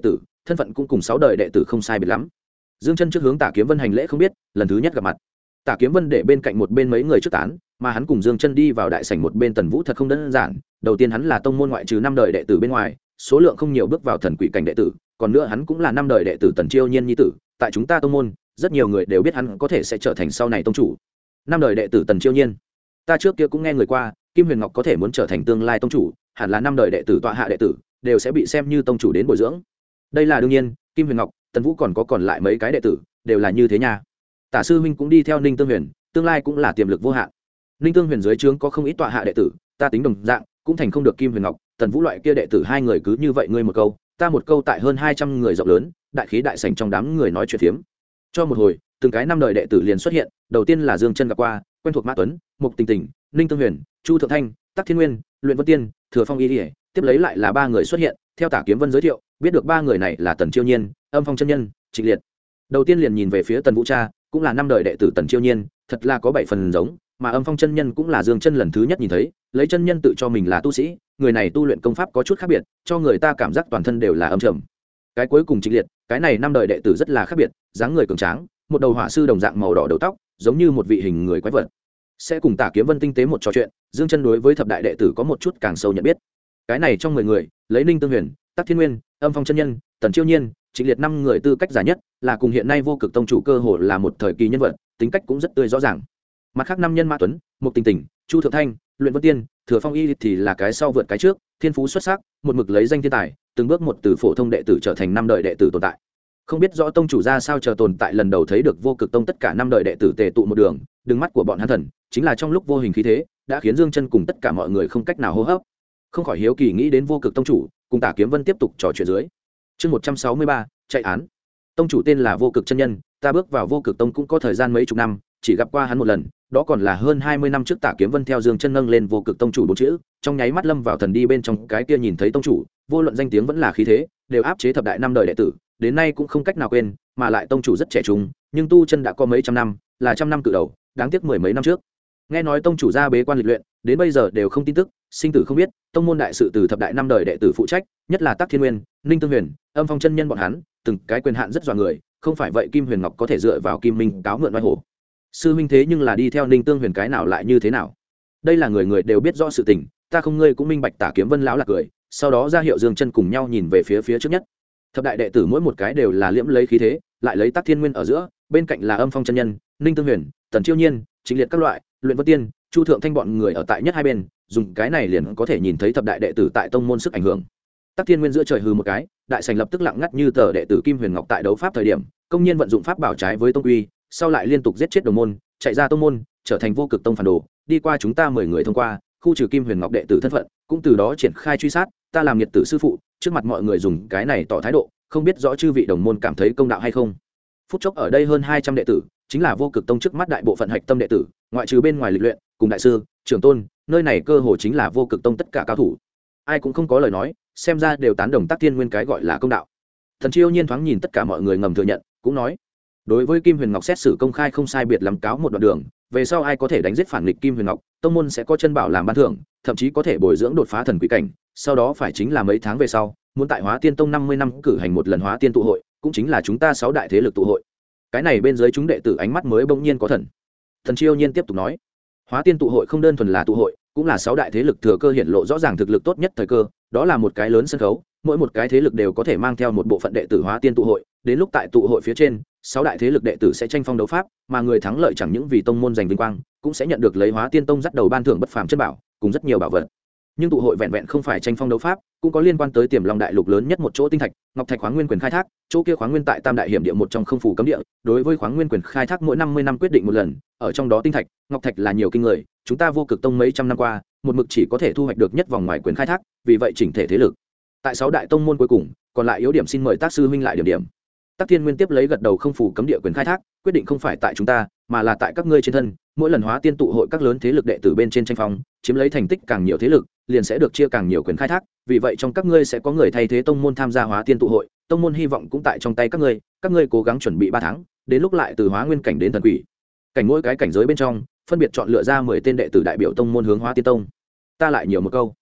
thân phận cũng cùng 6 đời đệ tử không sai biệt lắm. Dương Chân trước hướng Tả Kiếm Vân hành lễ không biết, lần thứ nhất gặp mặt. Tả Kiếm Vân để bên cạnh một bên mấy người trước tán, mà hắn cùng Dương Chân đi vào đại sảnh một bên Tần Vũ thật không đơn giản, đầu tiên hắn là tông môn ngoại trừ 5 đời đệ tử bên ngoài, số lượng không nhiều bước vào thần quỷ cảnh đệ tử, còn nữa hắn cũng là 5 đời đệ tử Tần Chiêu Nhiên nhi tử, tại chúng ta tông môn, rất nhiều người đều biết hắn có thể sẽ trở thành sau này tông chủ. 5 đời đệ tử Tần Chiêu Nhiên, ta trước kia cũng nghe người qua, Kim Huyền Ngọc có thể muốn trở thành tương lai tông chủ, hẳn là 5 đời đệ tử tọa hạ đệ tử đều sẽ bị xem như tông chủ đến bồi dưỡng. Đây là đương nhiên, Kim Huyền Ngọc, Tần Vũ còn lại mấy cái đệ tử, đều là như thế nha. Tả sư huynh cũng đi theo Ninh Tương Huyền, tương lai cũng là tiềm lực vô hạn. Ninh Tương Huyền dưới trướng có không ít tọa hạ đệ tử, ta tính đồng dạng, cũng thành không được Kim Huyền Ngọc, Tần Vũ loại kia đệ tử hai người cứ như vậy ngươi một câu, ta một câu tại hơn 200 người rộng lớn, đại khí đại sảnh trong đám người nói chuyện phiếm. Cho một hồi, từng cái 5 đời đệ tử liền xuất hiện, đầu tiên là Dương Chân gặp qua, quen thuộc Mã Tuấn, Mục Tình Tình, Ninh Tương Huyền, Chu Thượng Thanh, Tắc Thiên Nguyên, Luyện Vân Tiên, Thừa Phong Y Điệp, tiếp lấy lại là 3 người xuất hiện, theo Tả Kiếm Vân giới thiệu, biết được 3 người này là Tần Chiêu Nhiên, Âm Phong chân nhân, Trịnh Liệt. Đầu tiên liền nhìn về phía Tần Vũ cha, cũng là 5 đời đệ tử Tần Chiêu Nhiên, thật là có 7 phần giống, mà Âm Phong chân nhân cũng là Dương Chân lần thứ nhất nhìn thấy, lấy chân nhân tự cho mình là tu sĩ, người này tu luyện công pháp có chút khác biệt, cho người ta cảm giác toàn thân đều là âm trầm. Cái cuối cùng Trịnh Liệt, cái này 5 đời đệ tử rất là khác biệt, dáng người cường tráng, một đầu hỏa sư đồng dạng màu đỏ đầu tóc, giống như một vị hình người quái vật. Sẽ cùng Tả Kiếm Vân tinh tế một trò chuyện, Dương Chân đối với thập đại đệ tử có một chút càng sâu nhận biết. Cái này trong 10 người, lấy Ninh Tương Huyền, Tắc Thiên Nguyên, Âm Phong chân nhân, Tần Chiêu Nhiên, Trịnh Liệt 5 người tư cách giả nhất, là cùng hiện nay vô cực tông chủ cơ hồ là một thời kỳ nhân vật, tính cách cũng rất tươi rõ ràng. Mặt khác 5 nhân Mã Tuấn, Mục Tình Tình, Chu Thượng Thanh, Luyện Vân Tiên, Thừa Phong Y thì là cái sau vượt cái trước, thiên phú xuất sắc, một mực lấy danh thiên tài, từng bước một từ phổ thông đệ tử trở thành 5 đời đệ tử tồn tại. Không biết rõ tông chủ ra sao chờ tồn tại lần đầu thấy được vô cực tông tất cả 5 đời đệ tử tề tụ một đường, đứng mắt của bọn hắn thần, chính là trong lúc vô hình khí thế, đã khiến Dương Chân cùng tất cả mọi người không cách nào hô hấp. Không khỏi hiếu kỳ nghĩ đến vô cực tông chủ, cùng Tả Kiếm Vân tiếp tục trò chuyện dưới. Chương 163, chạy án. Tông chủ tên là Vô Cực chân nhân, ta bước vào vô cực tông cũng có thời gian mấy chục năm, chỉ gặp qua hắn một lần, đó còn là hơn 20 năm trước Tả Kiếm Vân theo Dương Chân nâng lên vô cực tông chủ bốn chữ, trong nháy mắt lâm vào thần đi bên trong, cái kia nhìn thấy tông chủ, vô luận danh tiếng vẫn là khí thế, đều áp chế thập đại 5 đời đệ tử, đến nay cũng không cách nào quên, mà lại tông chủ rất trẻ trung, nhưng tu chân đã có mấy trăm năm, là trăm năm cự đầu, đáng tiếc mười mấy năm trước. Nghe nói tông chủ ra bế quan lịch luyện, đến bây giờ đều không tin tức, sinh tử không biết, tông môn đại sự từ thập đại 5 đời đệ tử phụ trách, nhất là Tắc Thiên Nguyên, Ninh Tương Huyền, Âm Phong chân nhân bọn hắn, từng cái quyền hạn rất dọa người, không phải vậy Kim Huyền Ngọc có thể dựa vào Kim Minh cáo mượn oai hổ. Sư huynh thế nhưng là đi theo Ninh Tương Huyền cái nào lại như thế nào? Đây là người người đều biết rõ sự tình, ta không ngươi cũng minh bạch. Tả Kiếm Vân lão là cười, sau đó ra hiệu Dương Chân cùng nhau nhìn về phía trước nhất. Thập đại đệ tử mỗi một cái đều là liễm lấy khí thế, lại lấy Tắc Thiên Nguyên ở giữa, bên cạnh là Âm Phong chân nhân, Ninh Tương Huyền, Tần Chiêu Nhiên, Trịnh Liệt các loại, Luyện Vân Tiên, Chu Thượng Thanh bọn người ở tại nhất hai bên, dùng cái này liền có thể nhìn thấy thập đại đệ tử tại tông môn sức ảnh hưởng. Tắc Thiên Nguyên giữa trời hừ một cái, đại sảnh lập tức lặng ngắt như tờ. Đệ tử Kim Huyền Ngọc tại đấu pháp thời điểm, công nhiên vận dụng pháp bảo trái với tông quy, sau lại liên tục giết chết đồng môn, chạy ra tông môn, trở thành vô cực tông phản đồ, đi qua chúng ta 10 người thông qua, khu trừ Kim Huyền Ngọc đệ tử thân phận, cũng từ đó triển khai truy sát, ta làm nhiệt tử sư phụ, trước mặt mọi người dùng cái này tỏ thái độ, không biết rõ chư vị đồng môn cảm thấy công đạo hay không. Phút chốc ở đây hơn 200 đệ tử, chính là vô cực tông trước mắt đại bộ phận hạch tâm đệ tử, ngoại trừ bên ngoài lịch luyện, cùng đại sư, trưởng tôn, nơi này cơ hồ chính là vô cực tông tất cả cao thủ. Ai cũng không có lời nói, xem ra đều tán đồng Tắc Thiên Nguyên cái gọi là công đạo. Thần Chiêu Nhiên thoáng nhìn tất cả mọi người ngầm thừa nhận, cũng nói: đối với Kim Huyền Ngọc xét xử công khai không sai biệt lắm cáo một đoạn đường, về sau ai có thể đánh giết phản nghịch Kim Huyền Ngọc, tông môn sẽ có chân bảo làm ban thưởng, thậm chí có thể bồi dưỡng đột phá thần quỷ cảnh, sau đó phải chính là mấy tháng về sau, muốn tại Hóa Tiên Tông 50 năm cử hành một lần Hóa Tiên tụ hội, cũng chính là chúng ta 6 đại thế lực tụ hội. Cái này bên dưới chúng đệ tử ánh mắt mới bỗng nhiên có thần. Thần Chiêu Nhiên tiếp tục nói: Hóa Tiên tụ hội không đơn thuần là tụ hội, cũng là 6 đại thế lực thừa cơ hiện lộ rõ ràng thực lực tốt nhất thời cơ, đó là một cái lớn sân khấu, mỗi một cái thế lực đều có thể mang theo một bộ phận đệ tử Hóa Tiên tụ hội, đến lúc tại tụ hội phía trên, 6 đại thế lực đệ tử sẽ tranh phong đấu pháp, mà người thắng lợi chẳng những vì tông môn giành vinh quang, cũng sẽ nhận được lấy Hóa Tiên Tông dắt đầu ban thưởng bất phàm chân bảo, cùng rất nhiều bảo vật. Nhưng tụ hội vẹn vẹn không phải tranh phong đấu pháp, cũng có liên quan tới Tiềm Long đại lục lớn nhất một chỗ tinh thạch, ngọc thạch khoáng nguyên quyền khai thác, chỗ kia khoáng nguyên tại Tam đại hiểm địa một trong không phủ cấm địa, đối với khoáng nguyên quyền khai thác mỗi 50 năm quyết định một lần, ở trong đó tinh thạch, ngọc thạch là nhiều kinh người, chúng ta vô cực tông mấy trăm năm qua, một mực chỉ có thể thu hoạch được nhất vòng ngoài quyền khai thác, vì vậy chỉnh thể thế lực tại 6 đại tông môn cuối cùng, còn lại yếu điểm xin mời Tác sư huynh lại điểm điểm. Tắc Thiên Nguyên tiếp lấy gật đầu, không phủ cấm địa quyền khai thác, quyết định không phải tại chúng ta, mà là tại các ngươi trên thân, mỗi lần Hóa Tiên tụ hội các lớn thế lực đệ tử bên trên tranh phong, chiếm lấy thành tích càng nhiều thế lực, liền sẽ được chia càng nhiều quyền khai thác, vì vậy trong các ngươi sẽ có người thay thế tông môn tham gia Hóa Tiên tụ hội, tông môn hy vọng cũng tại trong tay các ngươi cố gắng chuẩn bị 3 tháng, đến lúc lại từ Hóa Nguyên cảnh đến thần quỷ cảnh, mỗi cái cảnh giới bên trong, phân biệt chọn lựa ra 10 tên đệ tử đại biểu tông môn hướng Hóa Tiên Tông. Ta lại nhiều một câu.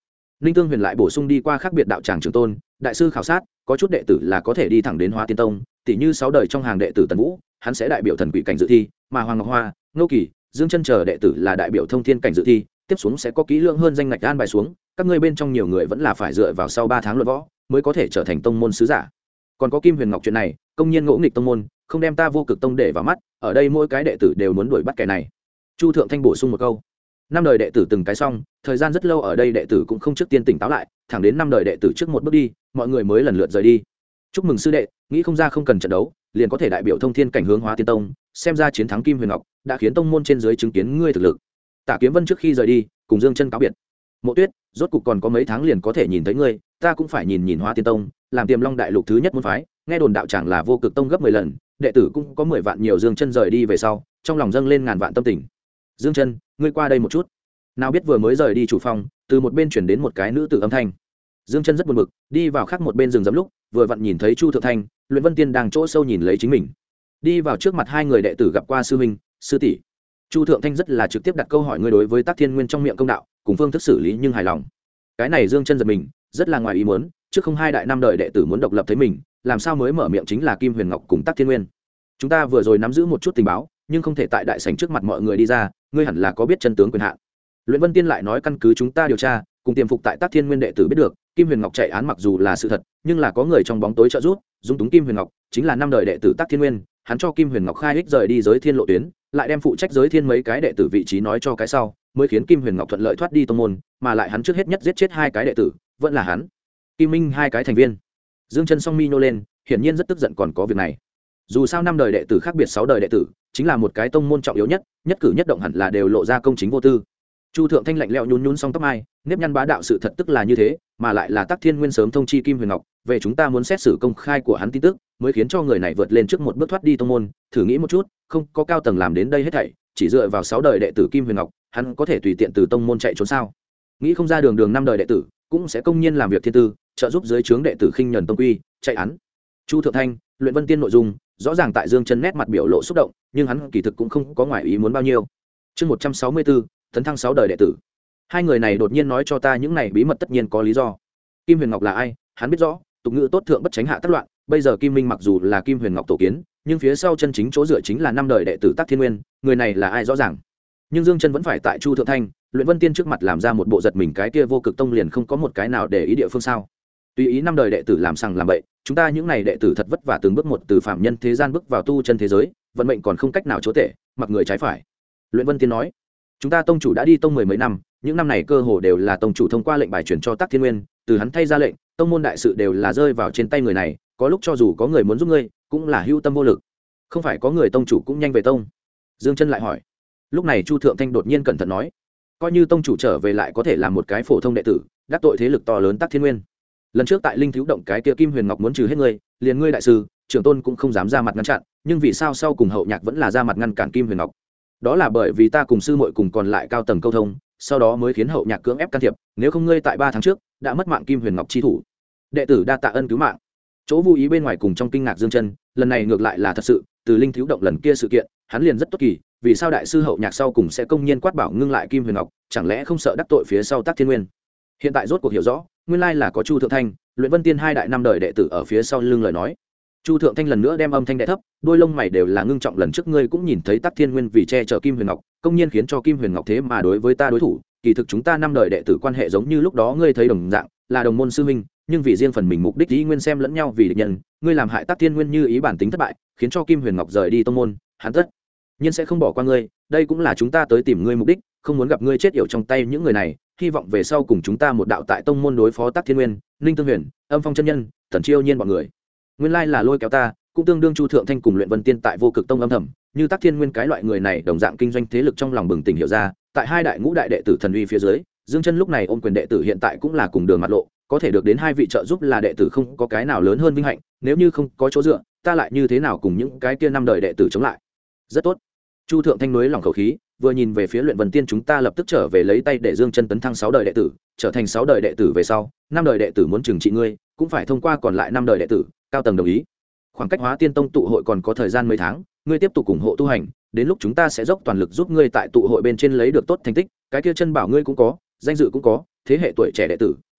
Ninh Tương Huyền lại bổ sung đi qua khác biệt đạo tràng trường tôn đại sư khảo sát, có chút đệ tử là có thể đi thẳng đến Hóa Tiên Tông, tỷ như 6 đời trong hàng đệ tử Tần Vũ, hắn sẽ đại biểu thần quỷ cảnh dự thi, mà Hoàng Ngọc Hoa, Ngô Kỳ, Dương Chân chờ đệ tử là đại biểu thông thiên cảnh dự thi, tiếp xuống sẽ có kỹ lượng hơn danh ngạch an bài xuống, các ngươi bên trong nhiều người vẫn là phải dựa vào sau 3 tháng luận võ mới có thể trở thành tông môn sứ giả. Còn có Kim Huyền Ngọc chuyện này, công nhiên ngỗ nghịch tông môn, không đem ta Vô Cực Tông để vào mắt, ở đây mỗi cái đệ tử đều muốn đuổi bắt kẻ này. Chu Thượng Thanh bổ sung một câu. 5 đời đệ tử từng cái xong, thời gian rất lâu ở đây đệ tử cũng không trước tiên tỉnh táo lại, thẳng đến 5 đời đệ tử trước một bước đi, mọi người mới lần lượt rời đi. Chúc mừng sư đệ, nghĩ không ra không cần trận đấu, liền có thể đại biểu thông thiên cảnh hướng Hóa Tiên Tông, xem ra chiến thắng Kim Huyền Ngọc đã khiến tông môn trên dưới chứng kiến ngươi thực lực. Tả Kiếm Vân trước khi rời đi, cùng Dương Chân cáo biệt. Mộ Tuyết, rốt cục còn có mấy tháng liền có thể nhìn thấy ngươi, ta cũng phải nhìn nhìn Hóa Tiên Tông, làm Tiềm Long đại lục thứ nhất môn phái, nghe đồn đạo tràng là Vô Cực Tông gấp 10 lần, đệ tử cũng có 10 vạn nhiều. Dương Chân rời đi về sau, trong lòng dâng lên ngàn vạn tâm tình. Dương Chân, ngươi qua đây một chút. Nào biết vừa mới rời đi chủ phòng, từ một bên chuyển đến một cái nữ tử âm thanh. Dương Chân rất buồn bực, đi vào khác một bên rừng rậm lúc, vừa vặn nhìn thấy Chu Thượng Thanh, Luyện Vân Tiên đang chỗ sâu nhìn lấy chính mình. Đi vào trước mặt hai người đệ tử gặp qua sư huynh, sư tỷ. Chu Thượng Thanh rất là trực tiếp đặt câu hỏi ngươi đối với Tắc Thiên Nguyên trong miệng công đạo, cùng phương thức xử lý nhưng hài lòng. Cái này Dương Chân giật mình, rất là ngoài ý muốn, trước không hai đại năm đời đệ tử muốn độc lập thấy mình, làm sao mới mở miệng chính là Kim Huyền Ngọc cùng Tắc Thiên Nguyên. Chúng ta vừa rồi nắm giữ một chút tình báo, nhưng không thể tại đại sảnh trước mặt mọi người đi ra, ngươi hẳn là có biết chân tướng quyền hạn. Luyện Vân Tiên lại nói căn cứ chúng ta điều tra, cùng tiềm phục tại Tắc Thiên Nguyên đệ tử biết được, Kim Huyền Ngọc chạy án mặc dù là sự thật, nhưng là có người trong bóng tối trợ giúp, dung túng Kim Huyền Ngọc, chính là năm đời đệ tử Tắc Thiên Nguyên, hắn cho Kim Huyền Ngọc khai ích rời đi giới thiên lộ tuyến, lại đem phụ trách giới thiên mấy cái đệ tử vị trí nói cho cái sau, mới khiến Kim Huyền Ngọc thuận lợi thoát đi tông môn, mà lại hắn trước hết nhất giết chết hai cái đệ tử, vẫn là hắn, Kim Minh hai cái thành viên. Dương Chân song mi nô lên, hiển nhiên rất tức giận còn có việc này. Dù sao năm đời đệ tử khác biệt 6 đời đệ tử, chính là một cái tông môn trọng yếu nhất, nhất cử nhất động hẳn là đều lộ ra công chính vô tư. Chu Thượng Thanh lạnh lẽo nhún nhún song tóc mai, nếp nhăn bá đạo sự thật tức là như thế, mà lại là Tắc Thiên Nguyên sớm thông chi Kim Huyền Ngọc, về chúng ta muốn xét xử công khai của hắn tin tức, mới khiến cho người này vượt lên trước một bước thoát đi tông môn, thử nghĩ một chút, không có cao tầng làm đến đây hết thảy, chỉ dựa vào 6 đời đệ tử Kim Huyền Ngọc, hắn có thể tùy tiện từ tông môn chạy trốn sao? Nghĩ không ra đường 5 đời đệ tử, cũng sẽ công nhiên làm việc thiên tư, trợ giúp dưới trướng đệ tử khinh nhẫn tông quy, chạy án. Chu Thượng Thanh, Luyện Vân Tiên nội dung, rõ ràng tại Dương Chân nét mặt biểu lộ xúc động, nhưng hắn kỳ thực cũng không có ngoại ý muốn bao nhiêu. Chương 164, tấn thăng 6 đời đệ tử. Hai người này đột nhiên nói cho ta những này bí mật tất nhiên có lý do. Kim Huyền Ngọc là ai, hắn biết rõ, tục ngữ tốt thượng bất tránh hạ tất loạn, bây giờ Kim Minh mặc dù là Kim Huyền Ngọc tổ kiến, nhưng phía sau chân chính chỗ dựa chính là năm đời đệ tử Tắc Thiên Nguyên, người này là ai rõ ràng. Nhưng Dương Chân vẫn phải tại Chu Thượng Thanh, Luyện Vân Tiên trước mặt làm ra một bộ giật mình, cái kia Vô Cực Tông liền không có một cái nào để ý địa phương sao? Tùy ý năm đời đệ tử làm sằng làm bậy, chúng ta những này đệ tử thật vất vả từng bước một từ phạm nhân thế gian bước vào tu chân thế giới, vận mệnh còn không cách nào chúa tể, mặc người trái phải. Luyện Vân Tiên nói, chúng ta tông chủ đã đi tông 10 mấy năm, những năm này cơ hồ đều là tông chủ thông qua lệnh bài chuyển cho Tắc Thiên Nguyên, từ hắn thay ra lệnh, tông môn đại sự đều là rơi vào trên tay người này, có lúc cho dù có người muốn giúp ngươi, cũng là hữu tâm vô lực. Không phải có người tông chủ cũng nhanh về tông. Dương Chân lại hỏi. Lúc này Chu Thượng Thanh đột nhiên cẩn thận nói, coi như tông chủ trở về lại có thể làm một cái phổ thông đệ tử, đắc tội thế lực to lớn Tắc Thiên Nguyên. Lần trước tại Linh Thiếu động cái kia Kim Huyền Ngọc muốn trừ hết ngươi, liền ngươi đại sư, trưởng tôn cũng không dám ra mặt ngăn chặn, nhưng vì sao sau cùng hậu nhạc vẫn là ra mặt ngăn cản Kim Huyền Ngọc? Đó là bởi vì ta cùng sư muội cùng còn lại cao tầng câu thông, sau đó mới khiến hậu nhạc cưỡng ép can thiệp, nếu không ngươi tại 3 tháng trước đã mất mạng Kim Huyền Ngọc chi thủ. Đệ tử đa tạ ân cứu mạng. Chỗ vui ý bên ngoài cùng trong kinh ngạc Dương Chân, lần này ngược lại là thật sự, từ Linh Thiếu động lần kia sự kiện, hắn liền rất tốt kỳ, vì sao đại sư hậu nhạc sau cùng sẽ công nhiên quát bảo ngưng lại Kim Huyền Ngọc, chẳng lẽ không sợ đắc tội phía sau Tắc Thiên Nguyên? Hiện tại rốt cuộc hiểu rõ, nguyên lai là có Chu Thượng Thanh, Luyện Vân Tiên hai đại năm đời đệ tử ở phía sau lưng lời nói. Chu Thượng Thanh lần nữa đem âm thanh đè thấp, đôi lông mày đều là ngưng trọng, lần trước ngươi cũng nhìn thấy Tắc Thiên Nguyên vì che chở Kim Huyền Ngọc, công nhiên khiến cho Kim Huyền Ngọc thế mà đối với ta đối thủ, kỳ thực chúng ta năm đời đệ tử quan hệ giống như lúc đó ngươi thấy đồng dạng, là đồng môn sư huynh, nhưng vì riêng phần mình mục đích ý nguyên xem lẫn nhau vì địch nhân, ngươi làm hại Tắc Thiên Nguyên như ý bản tính thất bại, khiến cho Kim Huyền Ngọc rời đi tông môn, hắn tất nhiên sẽ không bỏ qua ngươi, đây cũng là chúng ta tới tìm ngươi mục đích, không muốn gặp ngươi chết yểu trong tay những người này, hy vọng về sau cùng chúng ta một đạo tại tông môn đối phó Tắc Thiên Nguyên, Ninh Tương Huyền, Âm Phong chân nhân, Tần Chiêu Nhiên bọn người. Nguyên lai là lôi kéo ta, cũng tương đương Chu Thượng Thanh cùng Luyện Vân Tiên tại Vô Cực Tông âm thầm, như Tắc Thiên Nguyên cái loại người này đồng dạng kinh doanh thế lực trong lòng bừng tỉnh hiểu ra, tại hai đại ngũ đại đệ tử thần uy phía dưới, Dương Chân lúc này ôm quyền đệ tử hiện tại cũng là cùng đường mặt lộ, có thể được đến hai vị trợ giúp là đệ tử không có cái nào lớn hơn vinh hạnh, nếu như không có chỗ dựa, ta lại như thế nào cùng những cái kia năm đời đệ tử chống lại. Rất tốt. Chu Thượng Thanh núi lòng khẩu khí, vừa nhìn về phía Luyện Vân Tiên, chúng ta lập tức trở về lấy tay để Dương Chân tấn thăng 6 đời đệ tử, trở thành 6 đời đệ tử về sau, 5 đời đệ tử muốn trừng trị ngươi, cũng phải thông qua còn lại 5 đời đệ tử, cao tầng đồng ý. Khoảng cách Hóa Tiên Tông tụ hội còn có thời gian mấy tháng, ngươi tiếp tục ủng hộ tu hành, đến lúc chúng ta sẽ dốc toàn lực giúp ngươi tại tụ hội bên trên lấy được tốt thành tích, cái kia chân bảo ngươi cũng có, danh dự cũng có, thế hệ tuổi trẻ đệ tử,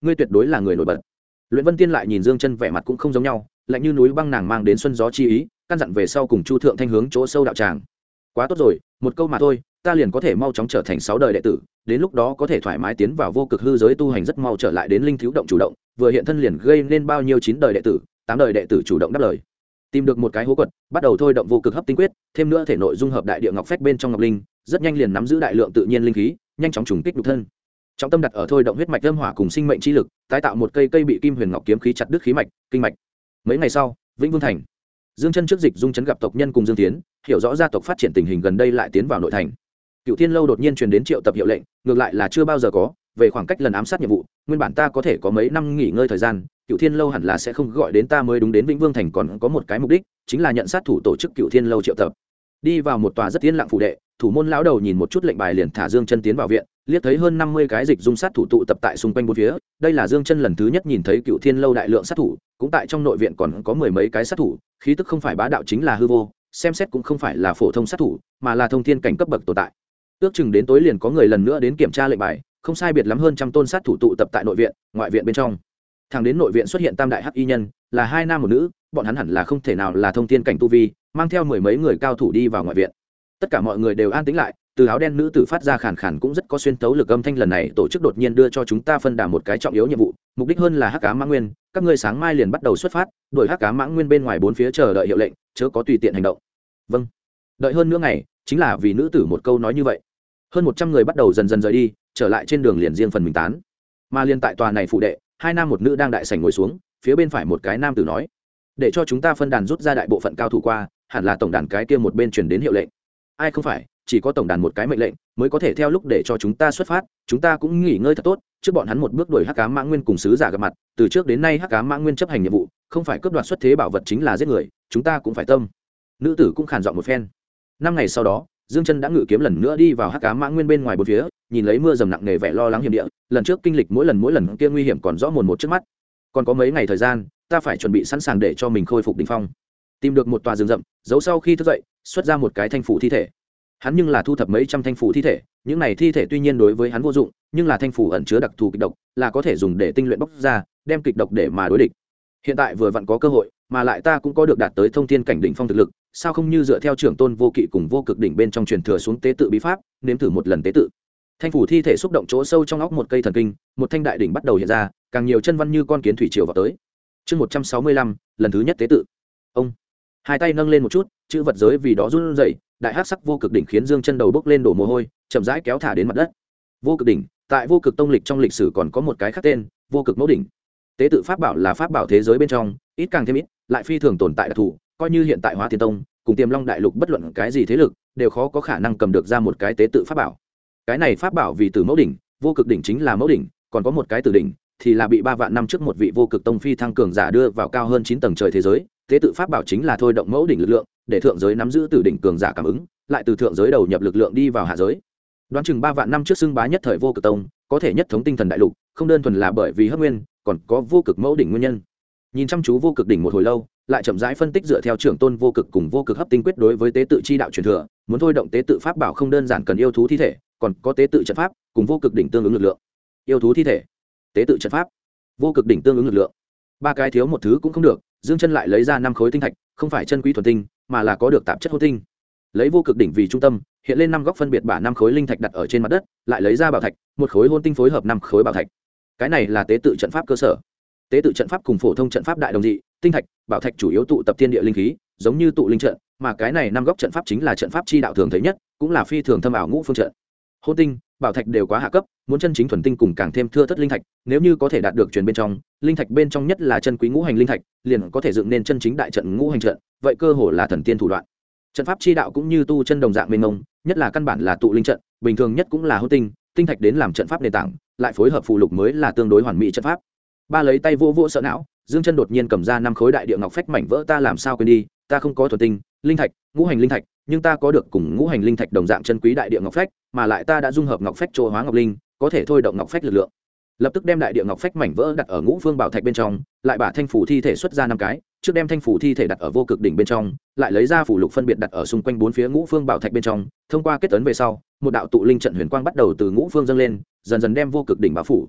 ngươi tuyệt đối là người nổi bật. Luyện Vân Tiên lại nhìn Dương Chân vẻ mặt cũng không giống nhau, lạnh như núi băng nàng mang đến xuân gió chi ý, căn dặn về sau cùng Chu Thượng Thanh hướng chỗ sâu đạo tràng. Quá tốt rồi, một câu mà thôi, ta liền có thể mau chóng trở thành 6 đời đệ tử, đến lúc đó có thể thoải mái tiến vào vô cực hư giới tu hành, rất mau trở lại đến linh thiếu động chủ động, vừa hiện thân liền gây nên bao nhiêu 9 đời đệ tử, 8 đời đệ tử chủ động đáp lời. Tìm được một cái hố quật, bắt đầu thôi động vô cực hấp tinh quyết, thêm nữa thể nội dung hợp đại địa ngọc phách bên trong ngọc linh, rất nhanh liền nắm giữ đại lượng tự nhiên linh khí, nhanh chóng trùng kích nhục thân. Trọng tâm đặt ở thôi động huyết mạch âm hỏa cùng sinh mệnh chi lực, tái tạo một cây cây bị kim huyền ngọc kiếm khí chặt đứt khí mạch, kinh mạch. Mấy ngày sau, Vĩnh Vương thành, Dương Chân trước dịch dung chấn gặp tộc nhân cùng Dương Tiến, hiểu rõ gia tộc phát triển tình hình gần đây lại tiến vào nội thành. Cựu Thiên lâu đột nhiên truyền đến triệu tập hiệu lệnh, ngược lại là chưa bao giờ có, về khoảng cách lần ám sát nhiệm vụ, nguyên bản ta có thể có mấy năm nghỉ ngơi thời gian, Cựu Thiên lâu hẳn là sẽ không gọi đến ta mới đúng, đến Vĩnh Vương thành còn có một cái mục đích, chính là nhận sát thủ tổ chức Cựu Thiên lâu triệu tập. Đi vào một tòa rất yên lặng phủ đệ, thủ môn lão đầu nhìn một chút lệnh bài liền thả Dương Chân tiến vào viện, liếc thấy hơn 50 cái dịch dung sát thủ tụ tập tại xung quanh bốn phía, đây là Dương Chân lần thứ nhất nhìn thấy Cựu Thiên lâu đại lượng sát thủ, cũng tại trong nội viện còn có mười mấy cái sát thủ, khí tức không phải bá đạo chính là hư vô, xem xét cũng không phải là phổ thông sát thủ, mà là thông thiên cảnh cấp bậc tồn tại. Ước chừng đến tối liền có người lần nữa đến kiểm tra lệnh bài, không sai biệt lắm hơn trăm tôn sát thủ tụ tập tại nội viện, ngoại viện bên trong. Thẳng đến nội viện xuất hiện tam đại hắc y nhân, là hai nam một nữ, bọn hắn hẳn là không thể nào là thông thiên cảnh tu vi, mang theo mười mấy người cao thủ đi vào ngoại viện. Tất cả mọi người đều an tĩnh lại, từ áo đen nữ tử phát ra khàn khàn cũng rất có xuyên tấu lực âm thanh, lần này tổ chức đột nhiên đưa cho chúng ta phân đảm một cái trọng yếu nhiệm vụ, mục đích hơn là hắc ám mãng nguyên, các ngươi sáng mai liền bắt đầu xuất phát, đuổi hắc ám mãng nguyên bên ngoài bốn phía chờ đợi hiệu lệnh, chớ có tùy tiện hành động. Vâng. Đợi hơn nửa ngày, chính là vì nữ tử một câu nói như vậy. Hơn 100 người bắt đầu dần dần rời đi, trở lại trên đường liền riêng phần mình tán. Mà liên tại tòa này phụ đệ, hai nam một nữ đang đại sảnh ngồi xuống, phía bên phải một cái nam tử nói: "Để cho chúng ta phân đàn rút ra đại bộ phận cao thủ qua, hẳn là tổng đàn cái kia một bên truyền đến hiệu lệnh." "Ai không phải, chỉ có tổng đàn một cái mệnh lệnh mới có thể theo lúc để cho chúng ta xuất phát, chúng ta cũng nghỉ ngơi thật tốt." Trước bọn hắn một bước đuổi hắc ám mãng nguyên cùng sứ giả gặp mặt, từ trước đến nay hắc ám mãng nguyên chấp hành nhiệm vụ, không phải cướp đoạt xuất thế bảo vật chính là giết người, chúng ta cũng phải tâm. Nữ tử cũng khàn giọng một phen. 5 ngày sau đó, Dương Chân đã ngự kiếm lần nữa đi vào hắc ám mãng nguyên bên ngoài bốn phía, nhìn lấy mưa dầm nặng nề vẻ lo lắng hiểm địa, lần trước kinh lịch mỗi lần kia nguy hiểm còn rõ mồn một trước mắt. Còn có mấy ngày thời gian, ta phải chuẩn bị sẵn sàng để cho mình khôi phục đỉnh phong. Tìm được một tòa rừng rậm, giấu sau khi thức dậy, xuất ra một cái thanh phủ thi thể. Hắn nhưng là thu thập mấy trăm thanh phủ thi thể, những này thi thể tuy nhiên đối với hắn vô dụng, nhưng là thanh phủ ẩn chứa đặc thù kịch độc, là có thể dùng để tinh luyện bóc ra, đem kịch độc để mà đối địch. Hiện tại vừa vặn có cơ hội, mà lại ta cũng có được đạt tới thông thiên cảnh đỉnh phong thực lực, sao không như dựa theo trưởng tôn vô kỵ cùng vô cực đỉnh bên trong truyền thừa xuống tế tự bí pháp, nếm thử một lần tế tự. Thanh phủ thi thể xúc động chỗ sâu trong óc một cây thần kinh, một thanh đại đỉnh bắt đầu hiện ra, càng nhiều chân văn như con kiến thủy triều vào tới. Chương 165, lần thứ nhất tế tự. Ông hai tay nâng lên một chút, chữ vật giới vì đó run rẩy, đại hắc sắc vô cực đỉnh khiến Dương Chân đầu bốc lên đổ mồ hôi, chậm rãi kéo thả đến mặt đất. Vô cực đỉnh, tại vô cực tông lịch trong lịch sử còn có một cái khác tên, vô cực mẫu đỉnh. Tế tự pháp bảo là pháp bảo thế giới bên trong, ít càng thêm ít, lại phi thường tồn tại đặc thù, coi như hiện tại Hóa Thiên Tông cùng Tiềm Long đại lục bất luận cái gì thế lực, đều khó có khả năng cầm được ra một cái tế tự pháp bảo. Cái này pháp bảo vì Tử Mẫu đỉnh, vô cực đỉnh chính là mẫu đỉnh, còn có một cái Tử đỉnh, thì là bị 3 vạn năm trước một vị vô cực tông phi thăng cường giả đưa vào cao hơn 9 tầng trời thế giới. Tế tự pháp bảo chính là thôi động mẫu đỉnh lực lượng, để thượng giới nắm giữ Tử đỉnh cường giả cảm ứng, lại từ thượng giới đầu nhập lực lượng đi vào hạ giới. Đoán chừng 3 vạn năm trước xưng bá nhất thời vô cực tông, có thể nhất thống tinh thần đại lục, không đơn thuần là bởi vì hấp nguyên, còn có vô cực mẫu đỉnh nguyên nhân. Nhìn chăm chú vô cực đỉnh một hồi lâu, lại chậm rãi phân tích dựa theo trưởng tôn vô cực cùng vô cực hấp tinh quyết đối với tế tự chi đạo truyền thừa, muốn thôi động tế tự pháp bảo không đơn giản cần yêu thú thi thể, còn có tế tự trận pháp cùng vô cực đỉnh tương ứng lực lượng. Yêu thú thi thể, tế tự trận pháp, vô cực đỉnh tương ứng lực lượng, 3 cái thiếu một thứ cũng không được. Dương Chân lại lấy ra 5 khối tinh thạch, không phải chân quý thuần tinh, mà là có được tạp chất hôn tinh. Lấy vô cực đỉnh vì trung tâm, hiện lên 5 góc phân biệt bả 5 khối linh thạch đặt ở trên mặt đất, lại lấy ra bảo thạch, một khối hôn tinh phối hợp 5 khối bảo thạch. Cái này là tế tự trận pháp cơ sở. Tế tự trận pháp cùng phổ thông trận pháp đại đồng dị, tinh thạch, bảo thạch chủ yếu tụ tập thiên địa linh khí, giống như tụ linh trận, mà cái này 5 góc trận pháp chính là trận pháp chi đạo thường thấy nhất, cũng là phi thường thâm ảo ngũ phương trận. Hôn tinh, bảo thạch đều quá hạ cấp, muốn chân chính thuần tinh cùng càng thêm thưa thớt linh thạch, nếu như có thể đạt được truyền bên trong, linh thạch bên trong nhất là chân quý ngũ hành linh thạch, liền có thể dựng nên chân chính đại trận ngũ hành trận, vậy cơ hồ là thần tiên thủ đoạn. Trận pháp chi đạo cũng như tu chân đồng dạng mênh mông, nhất là căn bản là tụ linh trận, bình thường nhất cũng là hôn tinh, tinh thạch đến làm trận pháp nền tảng, lại phối hợp phụ lục mới là tương đối hoàn mỹ trận pháp. Ba lấy tay vô vô sợ não, Dương Chân đột nhiên cầm ra 5 khối đại địa ngọc phách mảnh vỡ, ta làm sao quên đi, ta không có thuần tinh, linh thạch, ngũ hành linh thạch, nhưng ta có được cùng ngũ hành linh thạch đồng dạng chân quý đại địa ngọc phách, mà lại ta đã dung hợp ngọc phách trô hóa ngọc linh, có thể thôi động ngọc phách lực lượng. Lập tức đem đại địa ngọc phách mảnh vỡ đặt ở ngũ phương bảo thạch bên trong, lại bả thanh phủ thi thể xuất ra 5 cái, trước đem thanh phủ thi thể đặt ở vô cực đỉnh bên trong, lại lấy ra phủ lục phân biệt đặt ở xung quanh 4 phía ngũ phương bảo thạch bên trong, thông qua kết ấn về sau, một đạo tụ linh trận huyền quang bắt đầu từ ngũ phương dâng lên, dần dần đem vô cực đỉnh bao phủ.